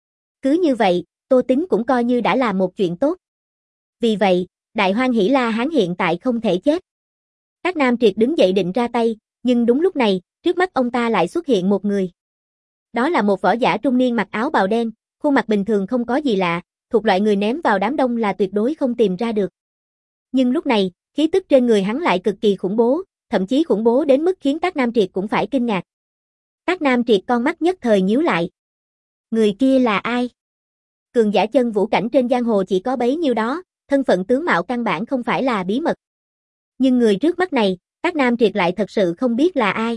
Cứ như vậy, Tô Tín cũng coi như đã làm một chuyện tốt. Vì vậy, Đại Hoan Hỷ La Hán hiện tại không thể chết. Tác Nam Triệt đứng dậy định ra tay, nhưng đúng lúc này, trước mắt ông ta lại xuất hiện một người. Đó là một võ giả trung niên mặc áo bào đen, khuôn mặt bình thường không có gì lạ, thuộc loại người ném vào đám đông là tuyệt đối không tìm ra được. Nhưng lúc này, khí tức trên người hắn lại cực kỳ khủng bố, thậm chí khủng bố đến mức khiến Tác Nam Triệt cũng phải kinh ngạc. Tác Nam Triệt con mắt nhất thời nhíu lại. Người kia là ai? Cường giả chân vũ cảnh trên giang hồ chỉ có bấy nhiêu đó, thân phận tướng mạo căn bản không phải là bí mật. Nhưng người trước mắt này, Tác Nam Triệt lại thật sự không biết là ai.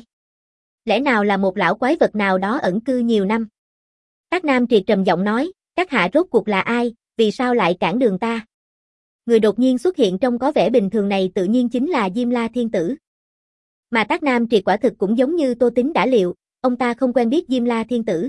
Lẽ nào là một lão quái vật nào đó ẩn cư nhiều năm? Tác Nam Triệt trầm giọng nói, các hạ rốt cuộc là ai, vì sao lại cản đường ta? Người đột nhiên xuất hiện trông có vẻ bình thường này tự nhiên chính là Diêm La Thiên Tử. Mà Tác Nam Triệt quả thực cũng giống như Tô Tín đã liệu, ông ta không quen biết Diêm La Thiên Tử.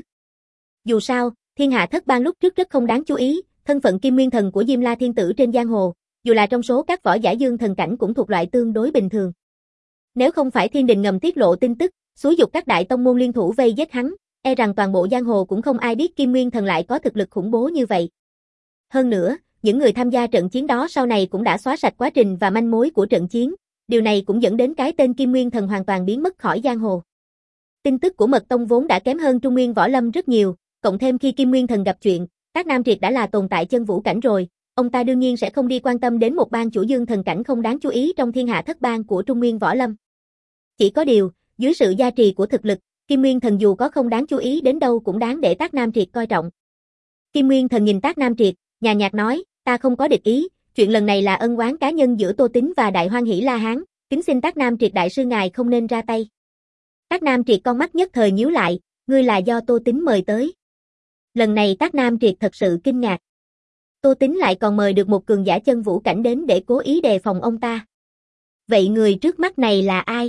Dù sao, thiên hạ thất bang lúc trước rất không đáng chú ý, thân phận Kim Nguyên Thần của Diêm La Thiên Tử trên giang hồ, dù là trong số các võ giả dương thần cảnh cũng thuộc loại tương đối bình thường. Nếu không phải thiên đình ngầm tiết lộ tin tức, xúi dục các đại tông môn liên thủ vây giết hắn, e rằng toàn bộ giang hồ cũng không ai biết Kim Nguyên Thần lại có thực lực khủng bố như vậy. Hơn nữa, những người tham gia trận chiến đó sau này cũng đã xóa sạch quá trình và manh mối của trận chiến, điều này cũng dẫn đến cái tên Kim Nguyên Thần hoàn toàn biến mất khỏi giang hồ. Tin tức của Mật Tông vốn đã kém hơn Trung Nguyên Võ Lâm rất nhiều, cộng thêm khi Kim Nguyên Thần gặp chuyện, Tác Nam Triệt đã là tồn tại chân vũ cảnh rồi, ông ta đương nhiên sẽ không đi quan tâm đến một bang chủ dương thần cảnh không đáng chú ý trong thiên hạ thất bang của Trung Nguyên Võ Lâm. Chỉ có điều, dưới sự gia trì của thực lực, Kim Nguyên Thần dù có không đáng chú ý đến đâu cũng đáng để Tác Nam Triệt coi trọng. Kim Nguyên Thần nhìn Tác Nam Triệt, nhàn nhạt nói, ta không có địch ý, chuyện lần này là ân oán cá nhân giữa Tô Tín và Đại Hoan Hỷ La Hán, kính xin Tác Nam Triệt đại sư ngài không nên ra tay. Tác Nam Triệt con mắt nhất thời nhíu lại, ngươi là do Tô Tín mời tới. Lần này Tác Nam Triệt thật sự kinh ngạc. Tô Tín lại còn mời được một cường giả chân vũ cảnh đến để cố ý đề phòng ông ta. Vậy người trước mắt này là ai?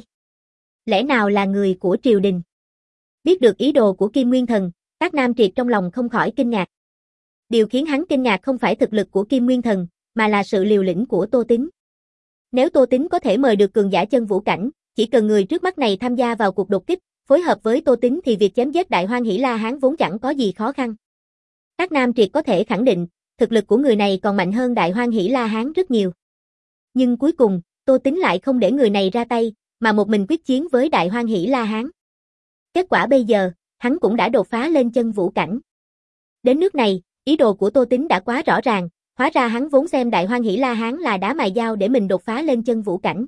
Lẽ nào là người của triều đình? Biết được ý đồ của Kim Nguyên Thần, Tác Nam Triệt trong lòng không khỏi kinh ngạc. Điều khiến hắn kinh ngạc không phải thực lực của Kim Nguyên Thần, mà là sự liều lĩnh của Tô Tín. Nếu Tô Tín có thể mời được cường giả chân vũ cảnh, chỉ cần người trước mắt này tham gia vào cuộc đột kích, phối hợp với Tô Tín thì việc chém giết Đại Hoan Hỷ La Hán vốn chẳng có gì khó khăn. Tác Nam Triệt có thể khẳng định, thực lực của người này còn mạnh hơn Đại Hoan Hỷ La Hán rất nhiều. Nhưng cuối cùng, Tô Tín lại không để người này ra tay, mà một mình quyết chiến với Đại Hoan Hỷ La Hán. Kết quả bây giờ, hắn cũng đã đột phá lên chân vũ cảnh. Đến nước này, ý đồ của Tô Tín đã quá rõ ràng, hóa ra hắn vốn xem Đại Hoan Hỷ La Hán là đá mài dao để mình đột phá lên chân vũ cảnh.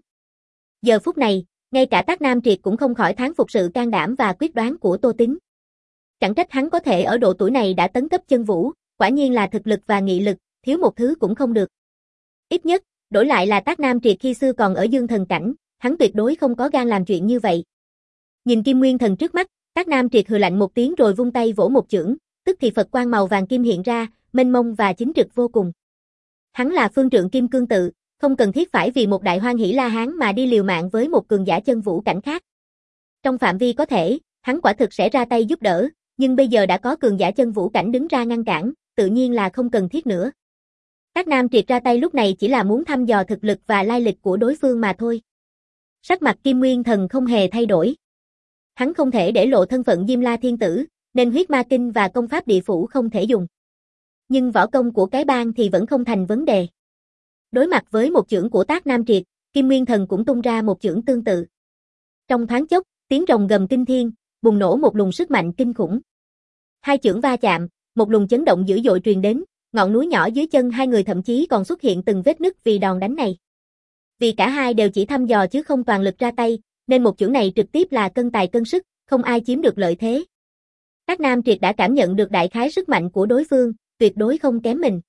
Giờ phút này, ngay cả Tác Nam Triệt cũng không khỏi thán phục sự can đảm và quyết đoán của Tô Tín. Chẳng trách hắn có thể ở độ tuổi này đã tấn cấp chân vũ, quả nhiên là thực lực và nghị lực, thiếu một thứ cũng không được. Ít nhất, đổi lại là Tác Nam Triệt khi xưa còn ở dương thần cảnh, hắn tuyệt đối không có gan làm chuyện như vậy. Nhìn Kim Nguyên Thần trước mắt, Tác Nam Triệt hừ lạnh một tiếng rồi vung tay vỗ một chưởng, tức thì Phật quang màu vàng kim hiện ra, mênh mông và chính trực vô cùng. Hắn là phương trượng kim cương tự, không cần thiết phải vì một Đại Hoan Hỷ La Hán mà đi liều mạng với một cường giả chân vũ cảnh khác. Trong phạm vi có thể, hắn quả thực sẽ ra tay giúp đỡ, nhưng bây giờ đã có cường giả chân vũ cảnh đứng ra ngăn cản, tự nhiên là không cần thiết nữa. Tác Nam Triệt ra tay lúc này chỉ là muốn thăm dò thực lực và lai lịch của đối phương mà thôi. Sắc mặt Kim Nguyên Thần không hề thay đổi. Hắn không thể để lộ thân phận Diêm La Thiên Tử, nên huyết ma kinh và công pháp địa phủ không thể dùng. Nhưng võ công của cái bang thì vẫn không thành vấn đề. Đối mặt với một chưởng của Tác Nam Triệt, Kim Nguyên Thần cũng tung ra một chưởng tương tự. Trong thoáng chốc, tiếng rồng gầm kinh thiên, bùng nổ một luồng sức mạnh kinh khủng. Hai chưởng va chạm, một luồng chấn động dữ dội truyền đến, ngọn núi nhỏ dưới chân hai người thậm chí còn xuất hiện từng vết nứt vì đòn đánh này. Vì cả hai đều chỉ thăm dò chứ không toàn lực ra tay, nên một chưởng này trực tiếp là cân tài cân sức, không ai chiếm được lợi thế. Tác Nam Triệt đã cảm nhận được đại khái sức mạnh của đối phương, tuyệt đối không kém mình.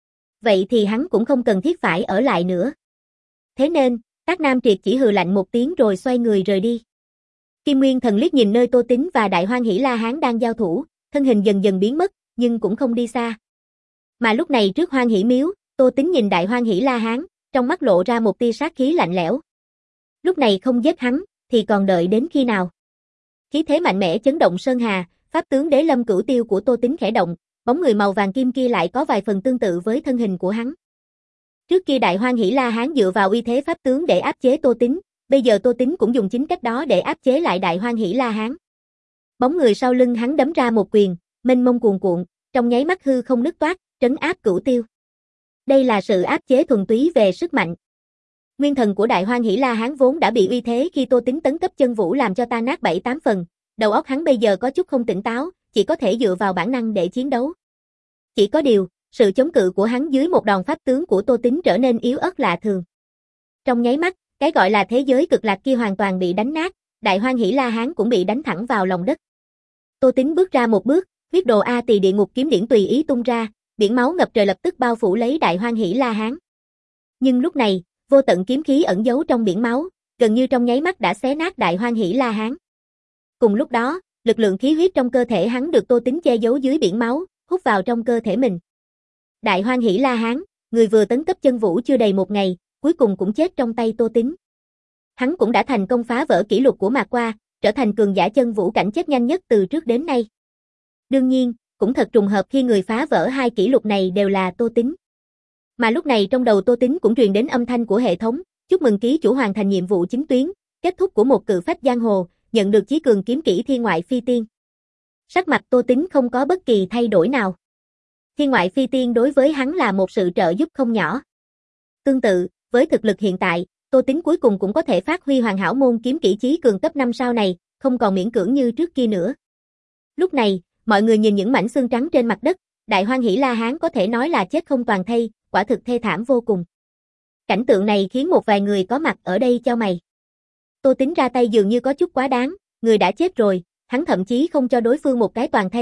Vậy thì hắn cũng không cần thiết phải ở lại nữa. Thế nên, Tác Nam Triệt chỉ hừ lạnh một tiếng rồi xoay người rời đi. Kim Nguyên Thần liếc nhìn nơi Tô Tín và Đại Hoan Hỷ La Hán đang giao thủ, thân hình dần dần biến mất, nhưng cũng không đi xa. Mà lúc này trước Hoan Hỷ Miếu, Tô Tín nhìn Đại Hoan Hỷ La Hán, trong mắt lộ ra một tia sát khí lạnh lẽo. Lúc này không giết hắn, thì còn đợi đến khi nào? Khí thế mạnh mẽ chấn động sơn hà, pháp tướng Đế Lâm Cửu Tiêu của Tô Tín khẽ động, bóng người màu vàng kim kia lại có vài phần tương tự với thân hình của hắn. Trước kia Đại Hoan Hỷ La Hán dựa vào uy thế pháp tướng để áp chế Tô Tín, bây giờ Tô Tín cũng dùng chính cách đó để áp chế lại Đại Hoan Hỷ La Hán. Bóng người sau lưng hắn đấm ra một quyền, mênh mông cuồn cuộn, trong nháy mắt hư không nứt toát, trấn áp Cửu Tiêu. Đây là sự áp chế thuần túy về sức mạnh. Nguyên thần của Đại Hoan Hỷ La Hán vốn đã bị uy thế khi Tô Tín tấn cấp chân vũ làm cho ta nát bảy tám phần, đầu óc hắn bây giờ có chút không tỉnh táo, chỉ có thể dựa vào bản năng để chiến đấu. Chỉ có điều, sự chống cự của hắn dưới một đòn pháp tướng của Tô Tín trở nên yếu ớt lạ thường. Trong nháy mắt, cái gọi là thế giới cực lạc kia hoàn toàn bị đánh nát, Đại Hoan Hỷ La Hán cũng bị đánh thẳng vào lòng đất. Tô Tín bước ra một bước, huyết đồ A Tỳ địa ngục kiếm điển tùy ý tung ra, biển máu ngập trời lập tức bao phủ lấy Đại Hoan Hỷ La Hán. Nhưng lúc này, vô tận kiếm khí ẩn giấu trong biển máu, gần như trong nháy mắt đã xé nát Đại Hoan Hỷ La Hán. Cùng lúc đó, lực lượng khí huyết trong cơ thể hắn được Tô Tín che giấu dưới biển máu, hút vào trong cơ thể mình. Đại Hoan Hỷ La Hán, người vừa tấn cấp chân vũ chưa đầy một ngày, cuối cùng cũng chết trong tay Tô Tín. Hắn cũng đã thành công phá vỡ kỷ lục của Mạc Qua, trở thành cường giả chân vũ cảnh chết nhanh nhất từ trước đến nay. Đương nhiên, cũng thật trùng hợp khi người phá vỡ hai kỷ lục này đều là Tô Tín. Mà lúc này trong đầu Tô Tín cũng truyền đến âm thanh của hệ thống, chúc mừng ký chủ hoàn thành nhiệm vụ chính tuyến, kết thúc của một cự phách giang hồ, nhận được chí cường kiếm kỹ thiên ngoại phi tiên. Sắc mặt Tô Tín không có bất kỳ thay đổi nào. Thiên ngoại phi tiên đối với hắn là một sự trợ giúp không nhỏ. Tương tự, với thực lực hiện tại, Tô Tín cuối cùng cũng có thể phát huy hoàn hảo môn kiếm kỹ chí cường cấp năm sau này, không còn miễn cưỡng như trước kia nữa. Lúc này, mọi người nhìn những mảnh xương trắng trên mặt đất, Đại Hoan Hỷ La Hán có thể nói là chết không toàn thây, quả thực thê thảm vô cùng. Cảnh tượng này khiến một vài người có mặt ở đây chau mày. Tô Tín ra tay dường như có chút quá đáng, người đã chết rồi, hắn thậm chí không cho đối phương một cái toàn thây,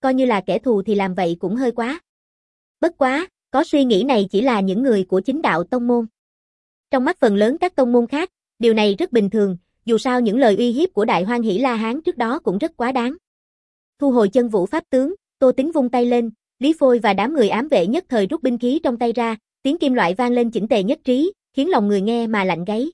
coi như là kẻ thù thì làm vậy cũng hơi quá. Bất quá, có suy nghĩ này chỉ là những người của chính đạo tông môn. Trong mắt phần lớn các tông môn khác, điều này rất bình thường, dù sao những lời uy hiếp của Đại Hoan Hỷ La Hán trước đó cũng rất quá đáng. Thu hồi chân vũ pháp tướng, Tô Tín vung tay lên, Lý Phôi và đám người ám vệ nhất thời rút binh khí trong tay ra, tiếng kim loại vang lên chỉnh tề nhất trí, khiến lòng người nghe mà lạnh gáy.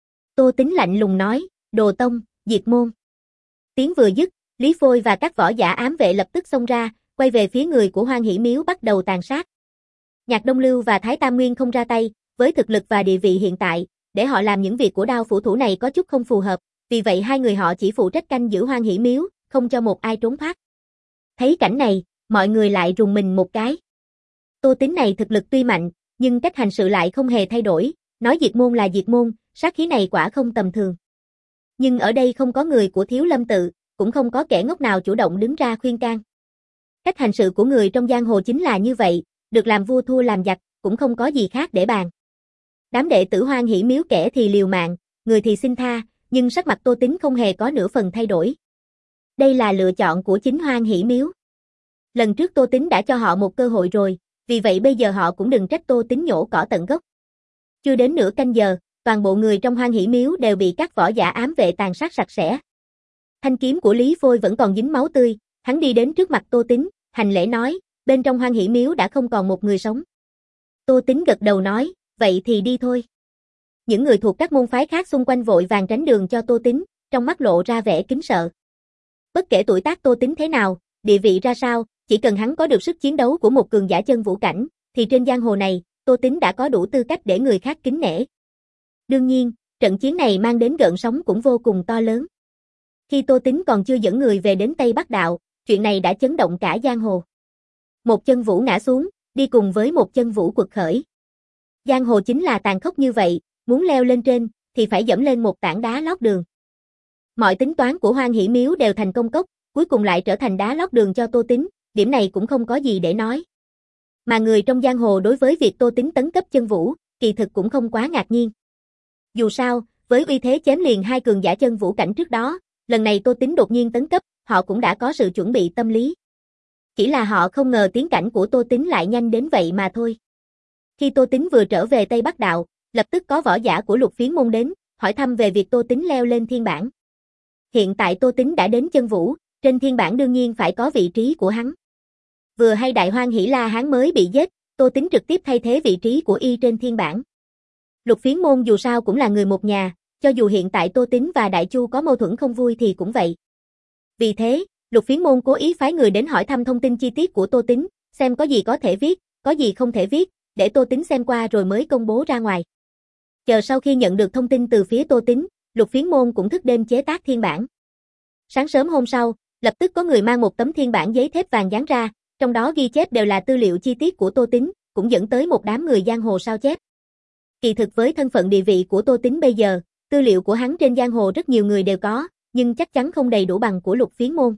Tô Tín lạnh lùng nói, đồ tông, diệt môn. Tiếng vừa dứt, Lý Phôi và các võ giả ám vệ lập tức xông ra, quay về phía người của Hoan Hỷ Miếu bắt đầu tàn sát. Nhạc Đông Lưu và Thái Tam Nguyên không ra tay, với thực lực và địa vị hiện tại, để họ làm những việc của đao phủ thủ này có chút không phù hợp, vì vậy hai người họ chỉ phụ trách canh giữ Hoan Hỷ Miếu, không cho một ai trốn thoát. Thấy cảnh này, mọi người lại rùng mình một cái. Tô Tín này thực lực tuy mạnh, nhưng cách hành sự lại không hề thay đổi, nói diệt môn là diệt môn, sát khí này quả không tầm thường. Nhưng ở đây không có người của Thiếu Lâm tự, cũng không có kẻ ngốc nào chủ động đứng ra khuyên can. Cách hành sự của người trong giang hồ chính là như vậy, được làm vua thua làm giặc, cũng không có gì khác để bàn. Đám đệ tử Hoan Hỷ Miếu kẻ thì liều mạng, người thì xin tha, nhưng sắc mặt Tô Tín không hề có nửa phần thay đổi. Đây là lựa chọn của chính Hoan Hỷ Miếu. Lần trước Tô Tín đã cho họ một cơ hội rồi, vì vậy bây giờ họ cũng đừng trách Tô Tín nhổ cỏ tận gốc. Chưa đến nửa canh giờ, toàn bộ người trong Hoan Hỷ Miếu đều bị các võ giả ám vệ tàn sát sạch sẽ. Thanh kiếm của Lý Phôi vẫn còn dính máu tươi, hắn đi đến trước mặt Tô Tín, hành lễ nói, bên trong Hoan Hỷ Miếu đã không còn một người sống. Tô Tín gật đầu nói, vậy thì đi thôi. Những người thuộc các môn phái khác xung quanh vội vàng tránh đường cho Tô Tín, trong mắt lộ ra vẻ kính sợ. Bất kể tuổi tác Tô Tín thế nào, địa vị ra sao, chỉ cần hắn có được sức chiến đấu của một cường giả chân vũ cảnh, thì trên giang hồ này, Tô Tín đã có đủ tư cách để người khác kính nể. Đương nhiên, trận chiến này mang đến gợn sóng cũng vô cùng to lớn. Khi Tô Tín còn chưa dẫn người về đến Tây Bắc Đạo, chuyện này đã chấn động cả giang hồ. Một chân vũ ngã xuống, đi cùng với một chân vũ quật khởi. Giang hồ chính là tàn khốc như vậy, muốn leo lên trên, thì phải dẫm lên một tảng đá lót đường. Mọi tính toán của Hoan Hỷ Miếu đều thành công cốc, cuối cùng lại trở thành đá lót đường cho Tô Tín, điểm này cũng không có gì để nói. Mà người trong giang hồ đối với việc Tô Tín tấn cấp chân vũ, kỳ thực cũng không quá ngạc nhiên. Dù sao, với uy thế chém liền hai cường giả chân vũ cảnh trước đó, lần này Tô Tín đột nhiên tấn cấp, họ cũng đã có sự chuẩn bị tâm lý. Chỉ là họ không ngờ tiến cảnh của Tô Tín lại nhanh đến vậy mà thôi. Khi Tô Tín vừa trở về Tây Bắc Đạo, lập tức có võ giả của Lục Phiến môn đến, hỏi thăm về việc Tô Tín leo lên thiên bảng. Hiện tại Tô Tín đã đến chân vũ, trên thiên bảng đương nhiên phải có vị trí của hắn. Vừa hay Đại Hoan Hỷ La Hán mới bị giết, Tô Tín trực tiếp thay thế vị trí của y trên thiên bảng. Lục Phiến môn dù sao cũng là người một nhà, cho dù hiện tại Tô Tín và Đại Chu có mâu thuẫn không vui thì cũng vậy. Vì thế, Lục Phiến môn cố ý phái người đến hỏi thăm thông tin chi tiết của Tô Tín, xem có gì có thể viết, có gì không thể viết, để Tô Tín xem qua rồi mới công bố ra ngoài. Chờ sau khi nhận được thông tin từ phía Tô Tín, Lục Phiến môn cũng thức đêm chế tác thiên bảng. Sáng sớm hôm sau, lập tức có người mang một tấm thiên bảng giấy thép vàng dán ra, trong đó ghi chép đều là tư liệu chi tiết của Tô Tín, cũng dẫn tới một đám người giang hồ sao chép. Kỳ thực với thân phận địa vị của Tô Tín bây giờ, tư liệu của hắn trên giang hồ rất nhiều người đều có, nhưng chắc chắn không đầy đủ bằng của Lục Phiến môn.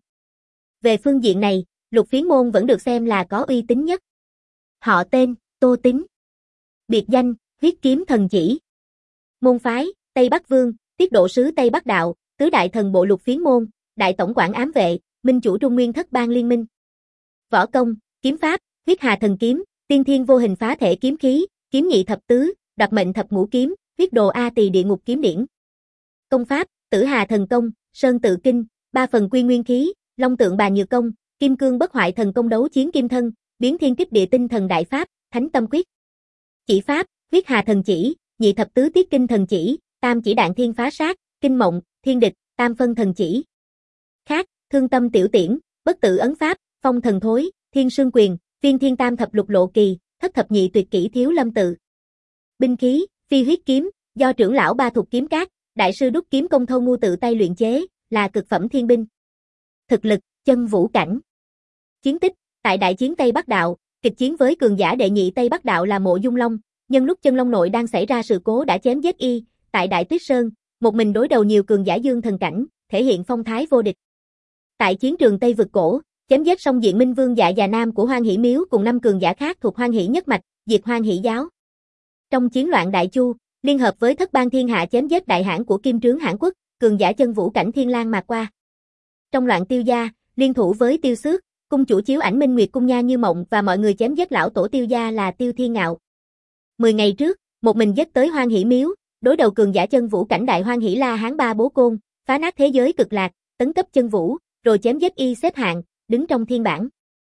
Về phương diện này, Lục Phiến môn vẫn được xem là có uy tín nhất. Họ tên, Tô Tín. Biệt danh, huyết kiếm thần chỉ. Môn phái, Tây Bắc Vương, tiết độ sứ Tây Bắc Đạo, tứ đại thần bộ Lục Phiến môn, đại tổng quản ám vệ, minh chủ Trung Nguyên thất bang liên minh. Võ công, kiếm pháp, huyết hà thần kiếm, tiên thiên vô hình phá thể kiếm khí, kiếm nhị thập tứ, đoạt mệnh thập ngũ kiếm, huyết đồ A Tỳ địa ngục kiếm điển. Công pháp, tử hà thần công, sơn tự kinh, ba phần quy nguyên khí, long tượng bà nhược công, kim cương bất hoại thần công đấu chiến kim thân, biến thiên kích địa tinh thần đại pháp, thánh tâm quyết. Chỉ pháp, huyết hà thần chỉ, nhị thập tứ tiết kinh thần chỉ, tam chỉ đạn thiên phá sát, kinh mộng, thiên địch, tam phân thần chỉ. Khác, thương tâm tiểu tiễn, bất tử ấn pháp, phong thần thối, thiên sương quyền, viên thiên tam thập lục lộ kỳ, thất thập nhị tuyệt kỹ thiếu lâm tự. Binh khí, phi huyết kiếm, do trưởng lão Ba Thục kiếm cát, đại sư đúc kiếm công Thâu Ngu tự tay luyện chế, là cực phẩm thiên binh. Thực lực, chân vũ cảnh. Chiến tích, tại đại chiến Tây Bắc Đạo, kịch chiến với cường giả đệ nhị Tây Bắc Đạo là Mộ Dung Long, nhân lúc chân Long nội đang xảy ra sự cố đã chém giết y, tại Đại Tuyết Sơn, một mình đối đầu nhiều cường giả dương thần cảnh, thể hiện phong thái vô địch. Tại chiến trường Tây vực cổ, chém giết xong Diện Minh Vương Dạ Già Nam của Hoan Hỷ Miếu cùng năm cường giả khác thuộc Hoan Hỷ nhất mạch, diệt Hoan Hỷ giáo. Trong chiến loạn Đại Chu, liên hợp với thất bang thiên hạ chém giết đại hãn của Kim Trướng Hãn quốc, cường giả chân vũ cảnh Thiên Lang Mạc Qua. Trong loạn Tiêu gia, liên thủ với Tiêu Xước, cung chủ chiếu ảnh Minh Nguyệt cung Nha Như Mộng và mọi người chém giết lão tổ Tiêu gia là Tiêu Thiên Ngạo. Mười ngày trước, một mình giết tới Hoang Hỷ Miếu, đối đầu cường giả chân vũ cảnh đại Hoang Hỷ La Hán ba bố côn, phá nát thế giới cực lạc, tấn cấp chân vũ, rồi chém giết y xếp hạng, đứng trong thiên bảng.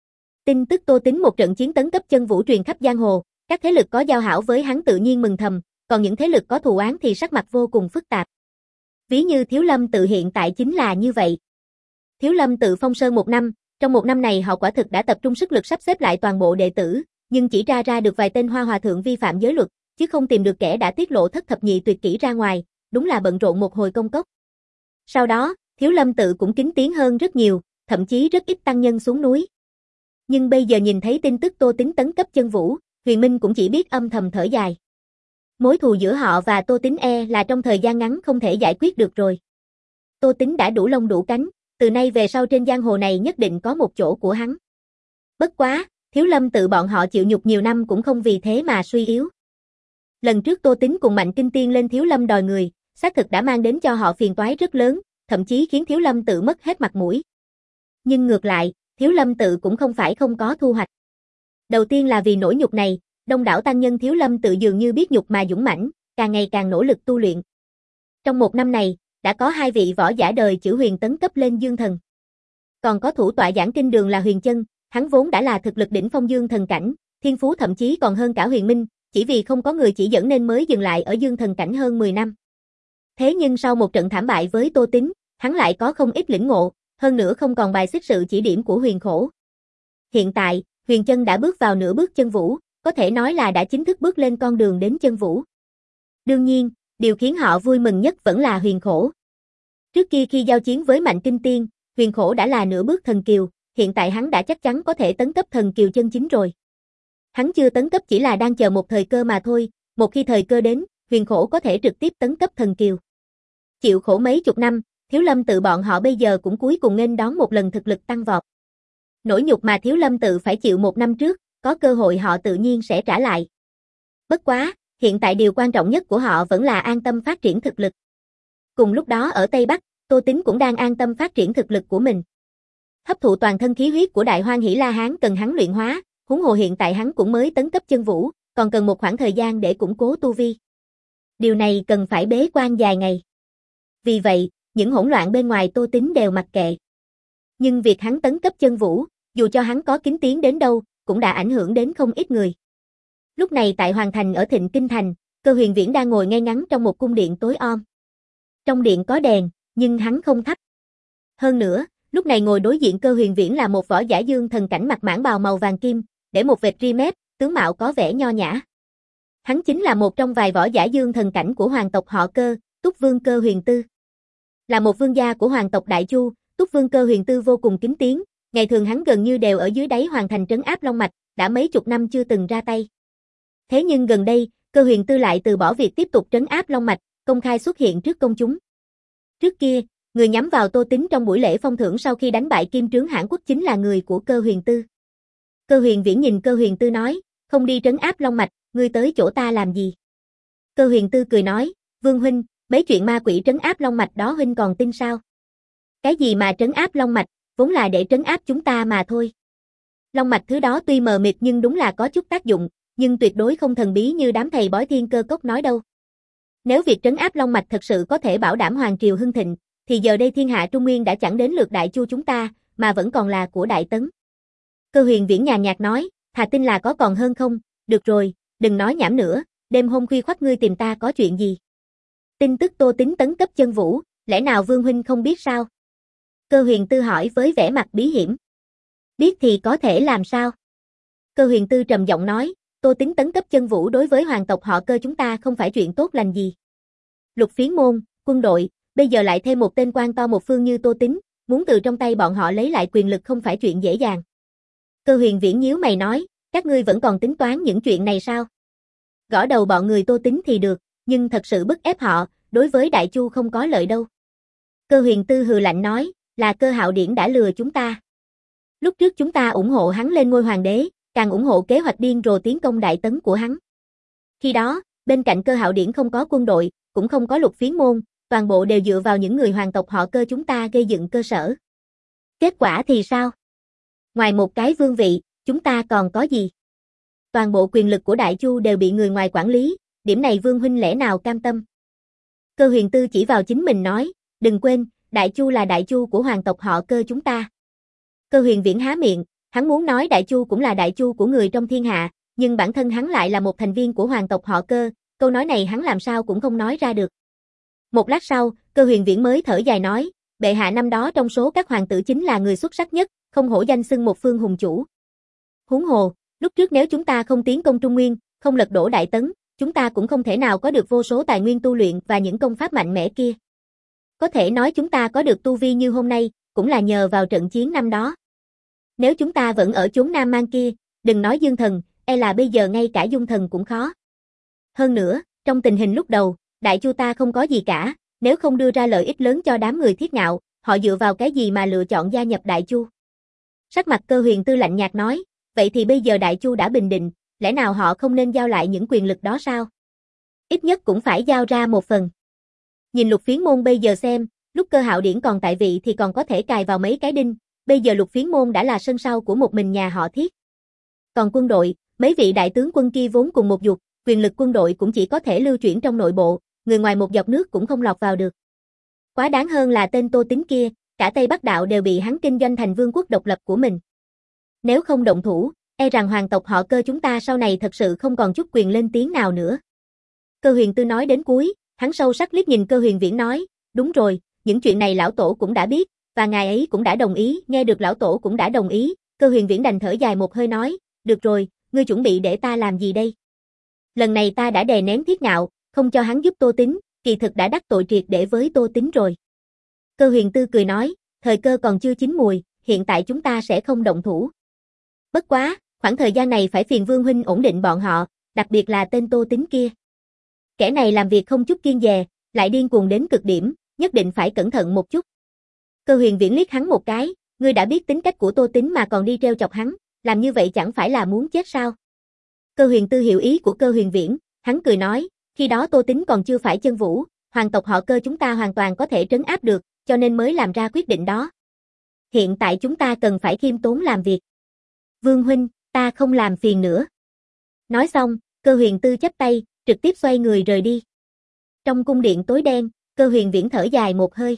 Tin tức Tô Tín một trận chiến tấn cấp chân vũ truyền khắp giang hồ, các thế lực có giao hảo với hắn tự nhiên mừng thầm, còn những thế lực có thù oán thì sắc mặt vô cùng phức tạp. Ví như Thiếu Lâm tự hiện tại chính là như vậy. Thiếu Lâm tự phong sơn một năm, trong một năm này họ quả thực đã tập trung sức lực sắp xếp lại toàn bộ đệ tử, nhưng chỉ tra ra được vài tên hoa hòa thượng vi phạm giới luật, chứ không tìm được kẻ đã tiết lộ thất thập nhị tuyệt kỹ ra ngoài, đúng là bận rộn một hồi công cốc. Sau đó, Thiếu Lâm tự cũng kín tiếng hơn rất nhiều, thậm chí rất ít tăng nhân xuống núi. Nhưng bây giờ nhìn thấy tin tức Tô Tín tấn cấp chân vũ, Huyền Minh cũng chỉ biết âm thầm thở dài. Mối thù giữa họ và Tô Tín e là trong thời gian ngắn không thể giải quyết được rồi. Tô Tín đã đủ lông đủ cánh, từ nay về sau trên giang hồ này nhất định có một chỗ của hắn. Bất quá, Thiếu Lâm tự bọn họ chịu nhục nhiều năm cũng không vì thế mà suy yếu. Lần trước Tô Tín cùng Mạnh Kinh Tiên lên Thiếu Lâm đòi người, xác thực đã mang đến cho họ phiền toái rất lớn, thậm chí khiến Thiếu Lâm tự mất hết mặt mũi. Nhưng ngược lại, Thiếu Lâm tự cũng không phải không có thu hoạch. Đầu tiên là vì nỗi nhục này, đông đảo tăng nhân Thiếu Lâm tự dường như biết nhục mà dũng mãnh, càng ngày càng nỗ lực tu luyện. Trong một năm này, đã có hai vị võ giả đời chữ Huyền tấn cấp lên dương thần. Còn có thủ tọa giảng kinh đường là Huyền Chân, hắn vốn đã là thực lực đỉnh phong dương thần cảnh, thiên phú thậm chí còn hơn cả Huyền Minh, chỉ vì không có người chỉ dẫn nên mới dừng lại ở dương thần cảnh hơn mười năm. Thế nhưng sau một trận thảm bại với Tô Tín, hắn lại có không ít lĩnh ngộ, hơn nữa không còn bài xích sự chỉ điểm của Huyền Khổ. Hiện tại, Huyền Chân đã bước vào nửa bước chân vũ, có thể nói là đã chính thức bước lên con đường đến chân vũ. Đương nhiên, điều khiến họ vui mừng nhất vẫn là Huyền Khổ. Trước kia khi giao chiến với Mạnh Kinh Tiên, Huyền Khổ đã là nửa bước thần kiều, hiện tại hắn đã chắc chắn có thể tấn cấp thần kiều chân chính rồi. Hắn chưa tấn cấp chỉ là đang chờ một thời cơ mà thôi, một khi thời cơ đến, Huyền Khổ có thể trực tiếp tấn cấp thần kiều. Chịu khổ mấy chục năm, Thiếu Lâm tự bọn họ bây giờ cũng cuối cùng nghênh đón một lần thực lực tăng vọt. Nỗi nhục mà Thiếu Lâm tự phải chịu một năm trước, có cơ hội họ tự nhiên sẽ trả lại. Bất quá, hiện tại điều quan trọng nhất của họ vẫn là an tâm phát triển thực lực. Cùng lúc đó ở Tây Bắc, Tô Tín cũng đang an tâm phát triển thực lực của mình. Hấp thụ toàn thân khí huyết của đại Hoang Hỷ La Hán cần hắn luyện hóa, huống hồ hiện tại hắn cũng mới tấn cấp chân vũ, còn cần một khoảng thời gian để củng cố tu vi. Điều này cần phải bế quan dài ngày. Vì vậy, những hỗn loạn bên ngoài Tô Tín đều mặc kệ. Nhưng việc hắn tấn cấp chân vũ, dù cho hắn có kính tiếng đến đâu, cũng đã ảnh hưởng đến không ít người. Lúc này tại Hoàng Thành ở Thịnh Kinh Thành, Cơ Huyền Viễn đang ngồi ngay ngắn trong một cung điện tối om. Trong điện có đèn, nhưng hắn không thắp. Hơn nữa, lúc này ngồi đối diện Cơ Huyền Viễn là một võ giả dương thần cảnh mặc mãng bào màu vàng kim, để một vệt ri mép, tướng mạo có vẻ nho nhã. Hắn chính là một trong vài võ giả dương thần cảnh của hoàng tộc họ Cơ, Túc Vương Cơ Huyền Tư. Là một vương gia của hoàng tộc Đại Chu, Túc Vương Cơ Huyền Tư vô cùng kính tiếng, ngày thường hắn gần như đều ở dưới đáy Hoàng Thành trấn áp Long Mạch, đã mấy chục năm chưa từng ra tay. Thế nhưng gần đây, Cơ Huyền Tư lại từ bỏ việc tiếp tục trấn áp Long Mạch, công khai xuất hiện trước công chúng. Trước kia, người nhắm vào Tô Tín trong buổi lễ phong thưởng sau khi đánh bại Kim Trướng Hãn Quốc chính là người của Cơ Huyền Tư. Cơ Huyền Viễn nhìn Cơ Huyền Tư nói, không đi trấn áp Long Mạch, ngươi tới chỗ ta làm gì? Cơ Huyền Tư cười nói, Vương huynh, mấy chuyện ma quỷ trấn áp Long Mạch đó huynh còn tin sao? Cái gì mà trấn áp Long Mạch, vốn là để trấn áp chúng ta mà thôi. Long Mạch thứ đó tuy mờ mịt nhưng đúng là có chút tác dụng, nhưng tuyệt đối không thần bí như đám thầy bói Thiên Cơ Cốc nói đâu. Nếu việc trấn áp Long Mạch thật sự có thể bảo đảm hoàng triều hưng thịnh, thì giờ đây thiên hạ Trung Nguyên đã chẳng đến lượt Đại Chu chúng ta, mà vẫn còn là của Đại Tấn. Cơ Huyền Viễn nhàn nhạt nói, thà tin là có còn hơn không, được rồi, đừng nói nhảm nữa, đêm hôm khuya khoắt ngươi tìm ta có chuyện gì? Tin tức Tô Tín tấn cấp chân vũ, lẽ nào Vương huynh không biết sao? Cơ Huyền Tư hỏi với vẻ mặt bí hiểm. Biết thì có thể làm sao? Cơ Huyền Tư trầm giọng nói, Tô Tín tấn cấp chân vũ đối với hoàng tộc họ Cơ chúng ta không phải chuyện tốt lành gì. Lục Phiến môn, quân đội, bây giờ lại thêm một tên quan to một phương như Tô Tín, muốn từ trong tay bọn họ lấy lại quyền lực không phải chuyện dễ dàng. Cơ Huyền Viễn nhíu mày nói, các ngươi vẫn còn tính toán những chuyện này sao? Gõ đầu bọn người Tô Tín thì được, nhưng thật sự bức ép họ, đối với Đại Chu không có lợi đâu. Cơ Huyền Tư hừ lạnh nói, là Cơ Hạo Điển đã lừa chúng ta. Lúc trước chúng ta ủng hộ hắn lên ngôi hoàng đế, càng ủng hộ kế hoạch điên rồ tiến công Đại Tấn của hắn. Khi đó, bên cạnh Cơ Hạo Điển không có quân đội, cũng không có Lục Phiến môn, toàn bộ đều dựa vào những người hoàng tộc họ Cơ chúng ta gây dựng cơ sở. Kết quả thì sao? Ngoài một cái vương vị, chúng ta còn có gì? Toàn bộ quyền lực của Đại Chu đều bị người ngoài quản lý, điểm này Vương huynh lẽ nào cam tâm? Cơ Huyền Tư chỉ vào chính mình nói, đừng quên, Đại Chu là Đại Chu của hoàng tộc họ Cơ chúng ta. Cơ Huyền Viễn há miệng, hắn muốn nói Đại Chu cũng là Đại Chu của người trong thiên hạ, nhưng bản thân hắn lại là một thành viên của hoàng tộc họ Cơ, câu nói này hắn làm sao cũng không nói ra được. Một lát sau, Cơ Huyền Viễn mới thở dài nói, bệ hạ năm đó trong số các hoàng tử chính là người xuất sắc nhất, không hổ danh xưng một phương hùng chủ. Huống hồ, lúc trước nếu chúng ta không tiến công Trung Nguyên, không lật đổ Đại Tấn, chúng ta cũng không thể nào có được vô số tài nguyên tu luyện và những công pháp mạnh mẽ kia. Có thể nói chúng ta có được tu vi như hôm nay, cũng là nhờ vào trận chiến năm đó. Nếu chúng ta vẫn ở chốn Nam Man kia, đừng nói Dương Thần, e là bây giờ ngay cả Dung Thần cũng khó. Hơn nữa, trong tình hình lúc đầu, Đại Chu ta không có gì cả, nếu không đưa ra lợi ích lớn cho đám người Thiết Ngạo, họ dựa vào cái gì mà lựa chọn gia nhập Đại Chu? Sắc mặt Cơ Huyền Tư lạnh nhạt nói, vậy thì bây giờ Đại Chu đã bình định, lẽ nào họ không nên giao lại những quyền lực đó sao? Ít nhất cũng phải giao ra một phần. Nhìn Lục Phiến Môn bây giờ xem, lúc Cơ Hạo Điển còn tại vị thì còn có thể cài vào mấy cái đinh, bây giờ Lục Phiến Môn đã là sân sau của một mình nhà họ Thiết. Còn quân đội, mấy vị đại tướng quân kia vốn cùng một dục, quyền lực quân đội cũng chỉ có thể lưu chuyển trong nội bộ, người ngoài một giọt nước cũng không lọt vào được. Quá đáng hơn là tên Tô Tín kia, cả Tây Bắc Đạo đều bị hắn kinh doanh thành vương quốc độc lập của mình. Nếu không động thủ, e rằng hoàng tộc họ Cơ chúng ta sau này thật sự không còn chút quyền lên tiếng nào nữa. Cơ Huyền Tư nói đến cuối, hắn sâu sắc liếc nhìn Cơ Huyền Viễn nói, đúng rồi, những chuyện này lão tổ cũng đã biết, và ngài ấy cũng đã đồng ý, nghe được lão tổ cũng đã đồng ý, Cơ Huyền Viễn đành thở dài một hơi nói, được rồi, ngươi chuẩn bị để ta làm gì đây? Lần này ta đã đè nén Thiết Ngạo, không cho hắn giúp Tô Tín, kỳ thực đã đắc tội triệt để với Tô Tín rồi. Cơ Huyền Tư cười nói, thời cơ còn chưa chín mùi, hiện tại chúng ta sẽ không động thủ. Bất quá, khoảng thời gian này phải phiền Vương huynh ổn định bọn họ, đặc biệt là tên Tô Tín kia. Kẻ này làm việc không chút kiêng dè, lại điên cuồng đến cực điểm, nhất định phải cẩn thận một chút. Cơ Huyền Viễn liếc hắn một cái, ngươi đã biết tính cách của Tô Tín mà còn đi treo chọc hắn, làm như vậy chẳng phải là muốn chết sao? Cơ Huyền Tư hiểu ý của Cơ Huyền Viễn, hắn cười nói, khi đó Tô Tín còn chưa phải chân vũ, hoàng tộc họ Cơ chúng ta hoàn toàn có thể trấn áp được, cho nên mới làm ra quyết định đó. Hiện tại chúng ta cần phải khiêm tốn làm việc. Vương huynh, ta không làm phiền nữa. Nói xong, Cơ Huyền Tư chắp tay, trực tiếp xoay người rời đi. Trong cung điện tối đen, Cơ Huyền Viễn thở dài một hơi.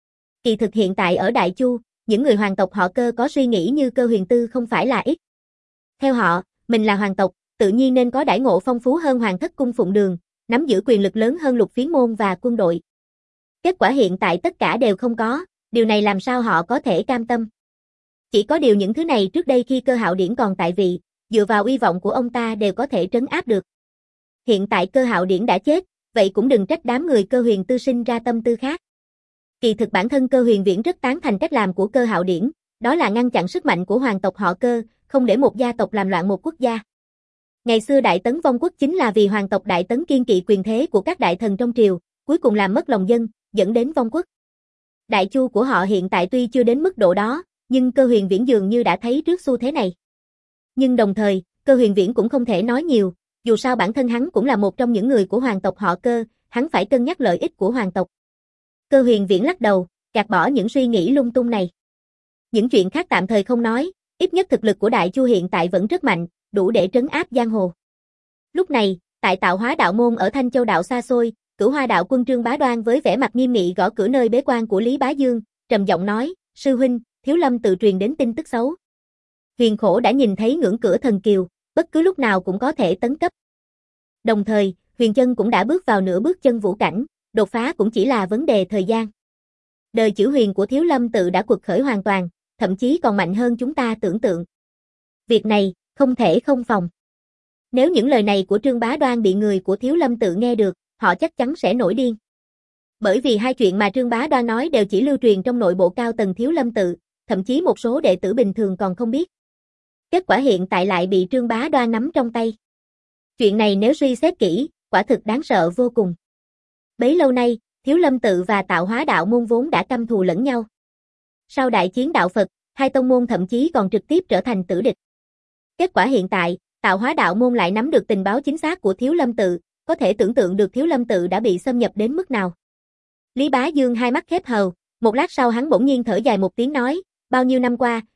Kỳ thực hiện tại ở Đại Chu, những người hoàng tộc họ Cơ có suy nghĩ như Cơ Huyền Tư không phải là ít. Theo họ, mình là hoàng tộc, tự nhiên nên có đãi ngộ phong phú hơn hoàng thất cung phụng đường, nắm giữ quyền lực lớn hơn Lục Phiến Môn và quân đội. Kết quả hiện tại tất cả đều không có, điều này làm sao họ có thể cam tâm. Chỉ có điều những thứ này trước đây khi Cơ Hạo Điển còn tại vị, dựa vào uy vọng của ông ta đều có thể trấn áp được. Hiện tại Cơ Hạo Điển đã chết, vậy cũng đừng trách đám người Cơ Huyền Tư sinh ra tâm tư khác. Kỳ thực bản thân Cơ Huyền Viễn rất tán thành cách làm của Cơ Hạo Điển, đó là ngăn chặn sức mạnh của hoàng tộc họ Cơ, không để một gia tộc làm loạn một quốc gia. Ngày xưa Đại Tấn vong quốc chính là vì hoàng tộc Đại Tấn kiên kỵ quyền thế của các đại thần trong triều, cuối cùng làm mất lòng dân, dẫn đến vong quốc. Đại Chu của họ hiện tại tuy chưa đến mức độ đó, nhưng Cơ Huyền Viễn dường như đã thấy trước xu thế này. Nhưng đồng thời, Cơ Huyền Viễn cũng không thể nói nhiều, dù sao bản thân hắn cũng là một trong những người của hoàng tộc họ Cơ, hắn phải cân nhắc lợi ích của hoàng tộc. Cơ Huyền Viễn lắc đầu, gạt bỏ những suy nghĩ lung tung này. Những chuyện khác tạm thời không nói, ít nhất thực lực của Đại Chu hiện tại vẫn rất mạnh, đủ để trấn áp giang hồ. Lúc này, tại Tạo Hóa Đạo Môn ở Thanh Châu Đạo xa xôi, Cửu Hoa Đạo quân Trương Bá Đoan với vẻ mặt nghiêm nghị gõ cửa nơi bế quan của Lý Bá Dương, trầm giọng nói, sư huynh, Thiếu Lâm tự truyền đến tin tức xấu. Huyền Khổ đã nhìn thấy ngưỡng cửa thần kiều, bất cứ lúc nào cũng có thể tấn cấp. Đồng thời, Huyền Chân cũng đã bước vào nửa bước chân vũ cảnh, đột phá cũng chỉ là vấn đề thời gian. Đời chữ huyền của Thiếu Lâm tự đã quật khởi hoàn toàn, thậm chí còn mạnh hơn chúng ta tưởng tượng. Việc này, không thể không phòng. Nếu những lời này của Trương Bá Đoan bị người của Thiếu Lâm tự nghe được, họ chắc chắn sẽ nổi điên. Bởi vì hai chuyện mà Trương Bá Đoan nói đều chỉ lưu truyền trong nội bộ cao tầng Thiếu Lâm tự, thậm chí một số đệ tử bình thường còn không biết. Kết quả hiện tại lại bị Trương Bá Đoan nắm trong tay. Chuyện này nếu suy xét kỹ, quả thực đáng sợ vô cùng. Bấy lâu nay, Thiếu Lâm tự và Tạo Hóa Đạo môn vốn đã căm thù lẫn nhau. Sau đại chiến đạo Phật, hai tông môn thậm chí còn trực tiếp trở thành tử địch. Kết quả hiện tại, Tạo Hóa Đạo môn lại nắm được tình báo chính xác của Thiếu Lâm tự, có thể tưởng tượng được Thiếu Lâm tự đã bị xâm nhập đến mức nào. Lý Bá Dương hai mắt khép hờ, một lát sau hắn bỗng nhiên thở dài một tiếng nói, bao nhiêu năm qua,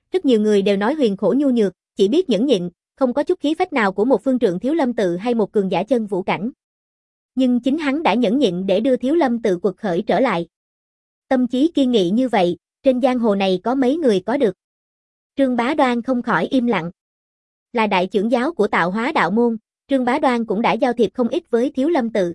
rất nhiều người đều nói Huyền Khổ nhu nhược, chỉ biết nhẫn nhịn, không có chút khí phách nào của một phương trượng Thiếu Lâm Tự hay một cường giả chân vũ cảnh. Nhưng chính hắn đã nhẫn nhịn để đưa Thiếu Lâm Tự quật khởi trở lại. Tâm trí kiên nghị như vậy, trên giang hồ này có mấy người có được. Trương Bá Đoan không khỏi im lặng. Là đại trưởng giáo của Tạo Hóa Đạo Môn, Trương Bá Đoan cũng đã giao thiệp không ít với Thiếu Lâm Tự.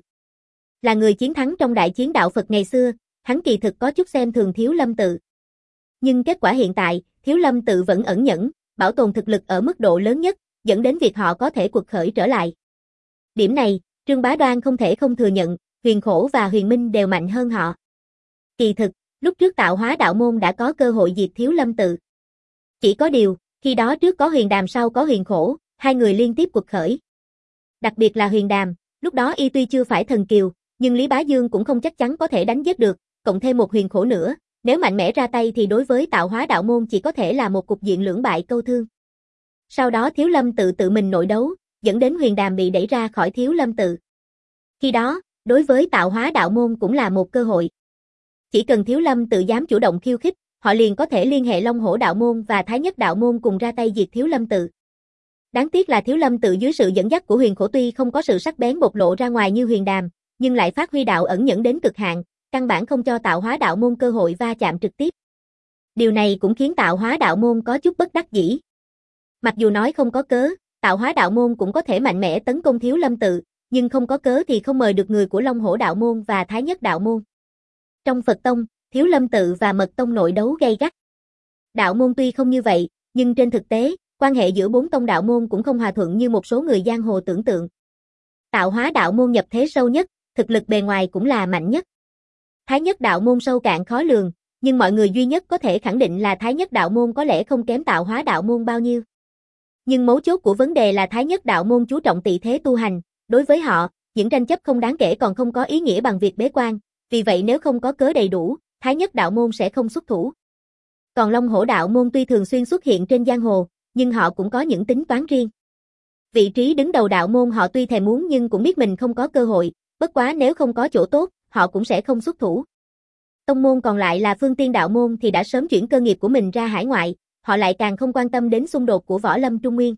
Là người chiến thắng trong đại chiến đạo Phật ngày xưa, hắn kỳ thực có chút xem thường Thiếu Lâm Tự. Nhưng kết quả hiện tại, Thiếu Lâm Tự vẫn ẩn nhẫn, bảo tồn thực lực ở mức độ lớn nhất, dẫn đến việc họ có thể quật khởi trở lại. Điểm này, Trương Bá Đoan không thể không thừa nhận, Huyền Khổ và Huyền Minh đều mạnh hơn họ. Kỳ thực, lúc trước Tạo Hóa Đạo Môn đã có cơ hội diệt Thiếu Lâm Tự. Chỉ có điều, khi đó trước có Huyền Đàm sau có Huyền Khổ, hai người liên tiếp quật khởi. Đặc biệt là Huyền Đàm, lúc đó y tuy chưa phải thần kiều, nhưng Lý Bá Dương cũng không chắc chắn có thể đánh giết được, cộng thêm một Huyền Khổ nữa, nếu mạnh mẽ ra tay thì đối với Tạo Hóa Đạo Môn chỉ có thể là một cục diện lưỡng bại câu thương. Sau đó Thiếu Lâm Tự tự mình nội đấu, dẫn đến Huyền Đàm bị đẩy ra khỏi Thiếu Lâm Tự. Khi đó, đối với Tạo Hóa Đạo Môn cũng là một cơ hội. Chỉ cần Thiếu Lâm Tự dám chủ động khiêu khích, họ liền có thể liên hệ Long Hổ Đạo Môn và Thái Nhất Đạo Môn cùng ra tay diệt Thiếu Lâm Tự. Đáng tiếc là Thiếu Lâm Tự dưới sự dẫn dắt của Huyền Khổ tuy không có sự sắc bén bộc lộ ra ngoài như Huyền Đàm, nhưng lại phát huy đạo ẩn nhẫn đến cực hạn, căn bản không cho Tạo Hóa Đạo Môn cơ hội va chạm trực tiếp. Điều này cũng khiến Tạo Hóa Đạo Môn có chút bất đắc dĩ. Mặc dù nói không có cớ, Tạo Hóa Đạo Môn cũng có thể mạnh mẽ tấn công Thiếu Lâm Tự, nhưng không có cớ thì không mời được người của Long Hổ Đạo Môn và Thái Nhất Đạo Môn. Trong Phật Tông, Thiếu Lâm Tự và Mật Tông nội đấu gay gắt. Đạo môn tuy không như vậy, nhưng trên thực tế, quan hệ giữa bốn tông đạo môn cũng không hòa thuận như một số người giang hồ tưởng tượng. Tạo Hóa Đạo Môn nhập thế sâu nhất, thực lực bề ngoài cũng là mạnh nhất. Thái Nhất Đạo Môn sâu cạn khó lường, nhưng mọi người duy nhất có thể khẳng định là Thái Nhất Đạo Môn có lẽ không kém Tạo Hóa Đạo Môn bao nhiêu. Nhưng mấu chốt của vấn đề là Thái Nhất Đạo Môn chú trọng tị thế tu hành, đối với họ, những tranh chấp không đáng kể còn không có ý nghĩa bằng việc bế quan, vì vậy nếu không có cớ đầy đủ, Thái Nhất Đạo Môn sẽ không xuất thủ. Còn Long Hổ Đạo Môn tuy thường xuyên xuất hiện trên giang hồ, nhưng họ cũng có những tính toán riêng. Vị trí đứng đầu đạo môn họ tuy thèm muốn nhưng cũng biết mình không có cơ hội, bất quá nếu không có chỗ tốt, họ cũng sẽ không xuất thủ. Tông môn còn lại là Phương Tiên Đạo Môn thì đã sớm chuyển cơ nghiệp của mình ra hải ngoại, họ lại càng không quan tâm đến xung đột của Võ Lâm Trung Nguyên.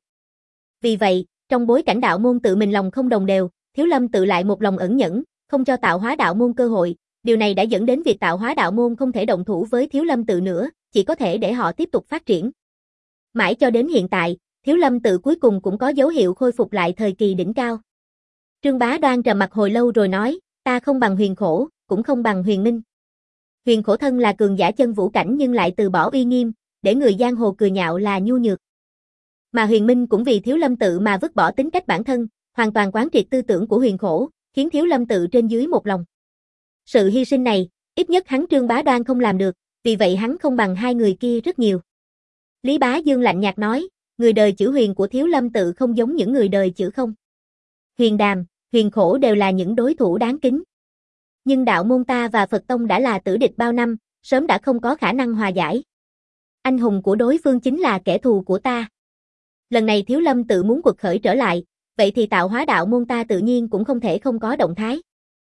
Vì vậy, trong bối cảnh đạo môn tự mình lòng không đồng đều, Thiếu Lâm Tự lại một lòng ẩn nhẫn, không cho Tạo Hóa Đạo Môn cơ hội, điều này đã dẫn đến việc Tạo Hóa Đạo Môn không thể động thủ với Thiếu Lâm Tự nữa, chỉ có thể để họ tiếp tục phát triển. Mãi cho đến hiện tại, Thiếu Lâm Tự cuối cùng cũng có dấu hiệu khôi phục lại thời kỳ đỉnh cao. Trương Bá Đoan trầm mặt hồi lâu rồi nói, ta không bằng Huyền Khổ, cũng không bằng Huyền Minh. Huyền Khổ thân là cường giả chân vũ cảnh nhưng lại từ bỏ uy nghiêm, để người giang hồ cười nhạo là nhu nhược. Mà Huyền Minh cũng vì Thiếu Lâm Tự mà vứt bỏ tính cách bản thân, hoàn toàn quán triệt tư tưởng của Huyền Khổ, khiến Thiếu Lâm Tự trên dưới một lòng. Sự hy sinh này, ít nhất hắn Trương Bá Đoan không làm được, vì vậy hắn không bằng hai người kia rất nhiều. Lý Bá Dương lạnh nhạt nói, người đời chữ Huyền của Thiếu Lâm Tự không giống những người đời chữ Không. Huyền Đàm, Huyền Khổ đều là những đối thủ đáng kính. Nhưng đạo môn ta và Phật Tông đã là tử địch bao năm, sớm đã không có khả năng hòa giải. Anh hùng của đối phương chính là kẻ thù của ta. Lần này Thiếu Lâm Tự muốn quật khởi trở lại, vậy thì Tạo Hóa Đạo Môn ta tự nhiên cũng không thể không có động thái.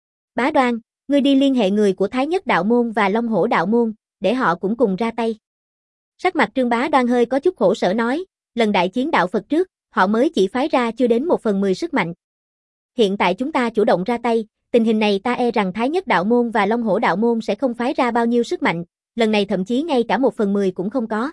Bá Đoan, ngươi đi liên hệ người của Thái Nhất Đạo Môn và Long Hổ Đạo Môn, để họ cũng cùng ra tay. Sắc mặt Trương Bá Đoan hơi có chút khổ sở nói, lần đại chiến đạo Phật trước, họ mới chỉ phái ra chưa đến một phần mười sức mạnh. Hiện tại chúng ta chủ động ra tay, tình hình này ta e rằng Thái Nhất Đạo Môn và Long Hổ Đạo Môn sẽ không phái ra bao nhiêu sức mạnh, lần này thậm chí ngay cả một phần mười cũng không có.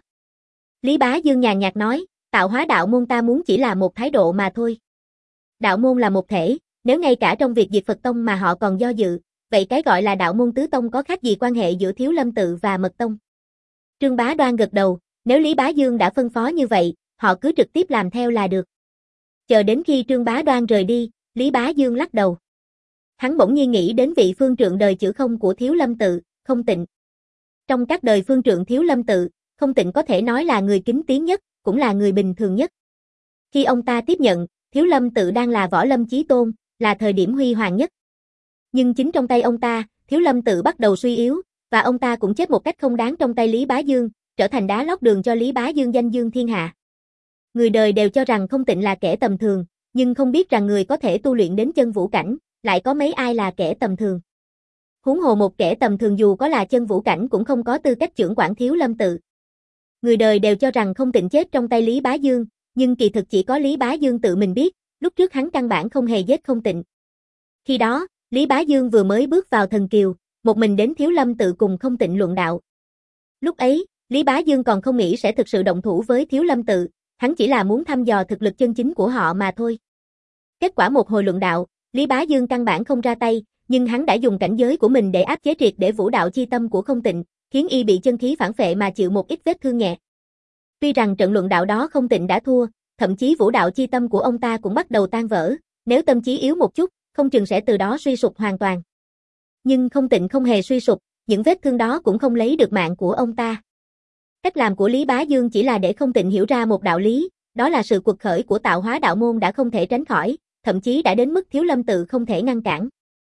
Lý Bá Dương nhàn nhạt nói, Tạo Hóa Đạo Môn ta muốn chỉ là một thái độ mà thôi. Đạo môn là một thể, nếu ngay cả trong việc diệt Phật Tông mà họ còn do dự, vậy cái gọi là đạo môn tứ tông có khác gì quan hệ giữa Thiếu Lâm Tự và Mật Tông? Trương Bá Đoan gật đầu, nếu Lý Bá Dương đã phân phó như vậy, họ cứ trực tiếp làm theo là được. Chờ đến khi Trương Bá Đoan rời đi, Lý Bá Dương lắc đầu. Hắn bỗng nhiên nghĩ đến vị phương trượng đời chữ Không của Thiếu Lâm Tự, Không Tịnh. Trong các đời phương trượng Thiếu Lâm Tự, Không Tịnh có thể nói là người kính tiếng nhất, cũng là người bình thường nhất. Khi ông ta tiếp nhận, Thiếu Lâm Tự đang là võ lâm chí tôn, là thời điểm huy hoàng nhất. Nhưng chính trong tay ông ta, Thiếu Lâm Tự bắt đầu suy yếu, và ông ta cũng chết một cách không đáng trong tay Lý Bá Dương, trở thành đá lót đường cho Lý Bá Dương danh dương thiên hạ. Người đời đều cho rằng Không Tịnh là kẻ tầm thường, nhưng không biết rằng người có thể tu luyện đến chân vũ cảnh, lại có mấy ai là kẻ tầm thường. Huống hồ một kẻ tầm thường dù có là chân vũ cảnh cũng không có tư cách chưởng quản Thiếu Lâm Tự. Người đời đều cho rằng Không Tịnh chết trong tay Lý Bá Dương, nhưng kỳ thực chỉ có Lý Bá Dương tự mình biết, lúc trước hắn căn bản không hề giết Không Tịnh. Khi đó, Lý Bá Dương vừa mới bước vào Thần Kiều, một mình đến Thiếu Lâm tự cùng Không Tịnh luận đạo. Lúc ấy, Lý Bá Dương còn không nghĩ sẽ thực sự động thủ với Thiếu Lâm tự, hắn chỉ là muốn thăm dò thực lực chân chính của họ mà thôi. Kết quả một hồi luận đạo, Lý Bá Dương căn bản không ra tay, nhưng hắn đã dùng cảnh giới của mình để áp chế triệt để vũ đạo chi tâm của Không Tịnh, khiến y bị chân khí phản phệ mà chịu một ít vết thương nhẹ. Tuy rằng trận luận đạo đó Không Tịnh đã thua, thậm chí vũ đạo chi tâm của ông ta cũng bắt đầu tan vỡ, nếu tâm trí yếu một chút, không chừng sẽ từ đó suy sụp hoàn toàn. Nhưng Không Tịnh không hề suy sụp, những vết thương đó cũng không lấy được mạng của ông ta. Cách làm của Lý Bá Dương chỉ là để Không Tịnh hiểu ra một đạo lý, đó là sự quật khởi của tạo hóa đạo môn đã không thể tránh khỏi, thậm chí đã đến mức Thiếu Lâm tự không thể ngăn cản.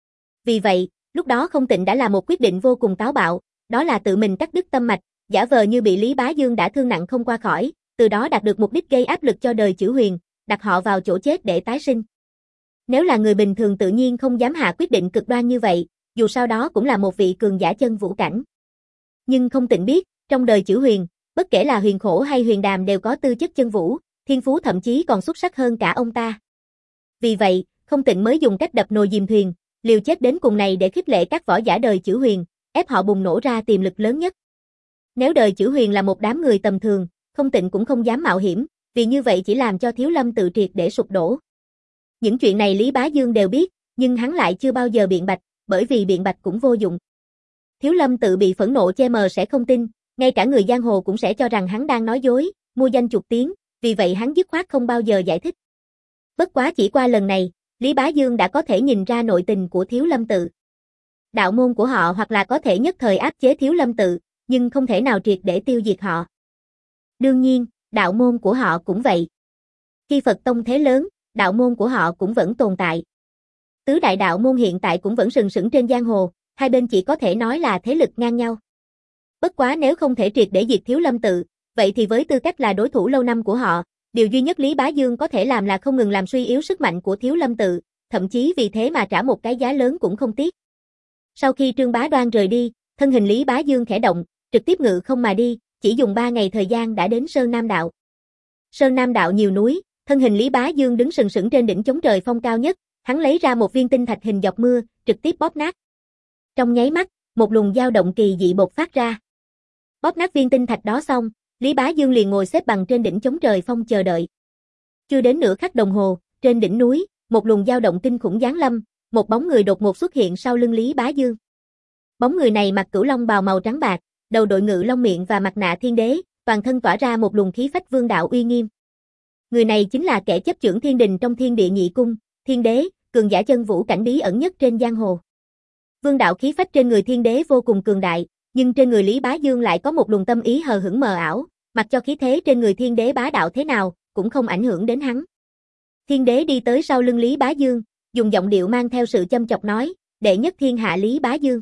Vì vậy, lúc đó Không Tịnh đã làm một quyết định vô cùng táo bạo, đó là tự mình cắt đứt tâm mạch, giả vờ như bị Lý Bá Dương đã thương nặng không qua khỏi, từ đó đạt được mục đích gây áp lực cho đời Chữ Huyền, đặt họ vào chỗ chết để tái sinh. Nếu là người bình thường tự nhiên không dám hạ quyết định cực đoan như vậy, dù sao đó cũng là một vị cường giả chân vũ cảnh. Nhưng Không Tịnh biết, trong đời Chữ Huyền, bất kể là Huyền Khổ hay Huyền Đàm đều có tư chất chân vũ, thiên phú thậm chí còn xuất sắc hơn cả ông ta. Vì vậy, Không Tịnh mới dùng cách đập nồi dìm thuyền, liều chết đến cùng này để khích lệ các võ giả đời Chữ Huyền, ép họ bùng nổ ra tiềm lực lớn nhất. Nếu đời Chữ Huyền là một đám người tầm thường, Không Tịnh cũng không dám mạo hiểm, vì như vậy chỉ làm cho Thiếu Lâm tự triệt để sụp đổ. Những chuyện này Lý Bá Dương đều biết, nhưng hắn lại chưa bao giờ biện bạch, bởi vì biện bạch cũng vô dụng. Thiếu Lâm tự bị phẫn nộ che mờ sẽ không tin, ngay cả người giang hồ cũng sẽ cho rằng hắn đang nói dối, mua danh chuộc tiếng, vì vậy hắn dứt khoát không bao giờ giải thích. Bất quá chỉ qua lần này, Lý Bá Dương đã có thể nhìn ra nội tình của Thiếu Lâm tự. Đạo môn của họ hoặc là có thể nhất thời áp chế Thiếu Lâm tự, nhưng không thể nào triệt để tiêu diệt họ. Đương nhiên, đạo môn của họ cũng vậy. Khi Phật tông thế lớn, đạo môn của họ cũng vẫn tồn tại. Tứ đại đạo môn hiện tại cũng vẫn sừng sững trên giang hồ, hai bên chỉ có thể nói là thế lực ngang nhau. Bất quá nếu không thể triệt để diệt Thiếu Lâm tự, vậy thì với tư cách là đối thủ lâu năm của họ, điều duy nhất Lý Bá Dương có thể làm là không ngừng làm suy yếu sức mạnh của Thiếu Lâm tự, thậm chí vì thế mà trả một cái giá lớn cũng không tiếc. Sau khi Trương Bá Đoan rời đi, thân hình Lý Bá Dương khẽ động, trực tiếp ngự không mà đi, chỉ dùng ba ngày thời gian đã đến Sơn Nam Đạo. Sơn Nam Đạo nhiều núi, thân hình Lý Bá Dương đứng sừng sững trên đỉnh chống trời phong cao nhất, hắn lấy ra một viên tinh thạch hình giọt mưa, trực tiếp bóp nát. Trong nháy mắt, một luồng dao động kỳ dị bộc phát ra. Bóp nát viên tinh thạch đó xong, Lý Bá Dương liền ngồi xếp bằng trên đỉnh chống trời phong chờ đợi. Chưa đến nửa khắc đồng hồ, trên đỉnh núi, một luồng dao động kinh khủng giáng lâm, một bóng người đột ngột xuất hiện sau lưng Lý Bá Dương. Bóng người này mặc cửu long bào màu trắng bạc, đầu đội ngự long miệng và mặt nạ thiên đế, toàn thân tỏa ra một luồng khí phách vương đạo uy nghiêm. Người này chính là kẻ chấp chưởng thiên đình trong Thiên Địa Nhị Cung, Thiên Đế, cường giả chân vũ cảnh bí ẩn nhất trên giang hồ. Vương đạo khí phách trên người Thiên Đế vô cùng cường đại, nhưng trên người Lý Bá Dương lại có một luồng tâm ý hờ hững mờ ảo, mặc cho khí thế trên người Thiên Đế bá đạo thế nào, cũng không ảnh hưởng đến hắn. Thiên Đế đi tới sau lưng Lý Bá Dương, dùng giọng điệu mang theo sự châm chọc nói, đệ nhất thiên hạ Lý Bá Dương.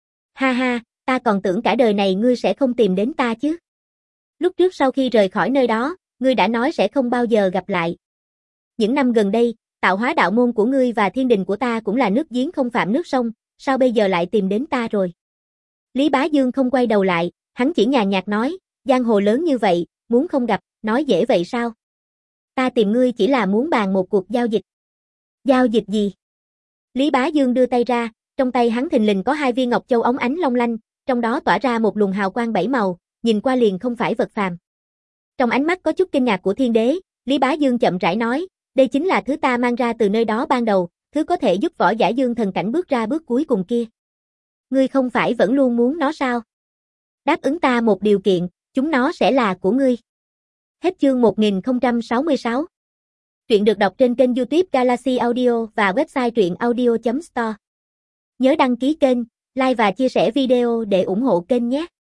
Ha ha, ta còn tưởng cả đời này ngươi sẽ không tìm đến ta chứ. Lúc trước sau khi rời khỏi nơi đó, ngươi đã nói sẽ không bao giờ gặp lại. Những năm gần đây, tạo hóa đạo môn của ngươi và thiên đình của ta cũng là nước giếng không phạm nước sông, sao bây giờ lại tìm đến ta rồi? Lý Bá Dương không quay đầu lại, hắn chỉ nhàn nhạt nói, giang hồ lớn như vậy, muốn không gặp, nói dễ vậy sao? Ta tìm ngươi chỉ là muốn bàn một cuộc giao dịch. Giao dịch gì? Lý Bá Dương đưa tay ra, trong tay hắn thình lình có hai viên ngọc châu óng ánh long lanh, trong đó tỏa ra một luồng hào quang bảy màu, nhìn qua liền không phải vật phàm. Trong ánh mắt có chút kinh ngạc của Thiên Đế, Lý Bá Dương chậm rãi nói, đây chính là thứ ta mang ra từ nơi đó ban đầu, thứ có thể giúp võ giả dương thần cảnh bước ra bước cuối cùng kia. Ngươi không phải vẫn luôn muốn nó sao? Đáp ứng ta một điều kiện, chúng nó sẽ là của ngươi. Hết chương một nghìn không trăm sáu mươi sáu. Truyện được đọc trên kênh YouTube Galaxy Audio và website truyện audio chấm store. Nhớ đăng ký kênh, like và chia sẻ video để ủng hộ kênh nhé.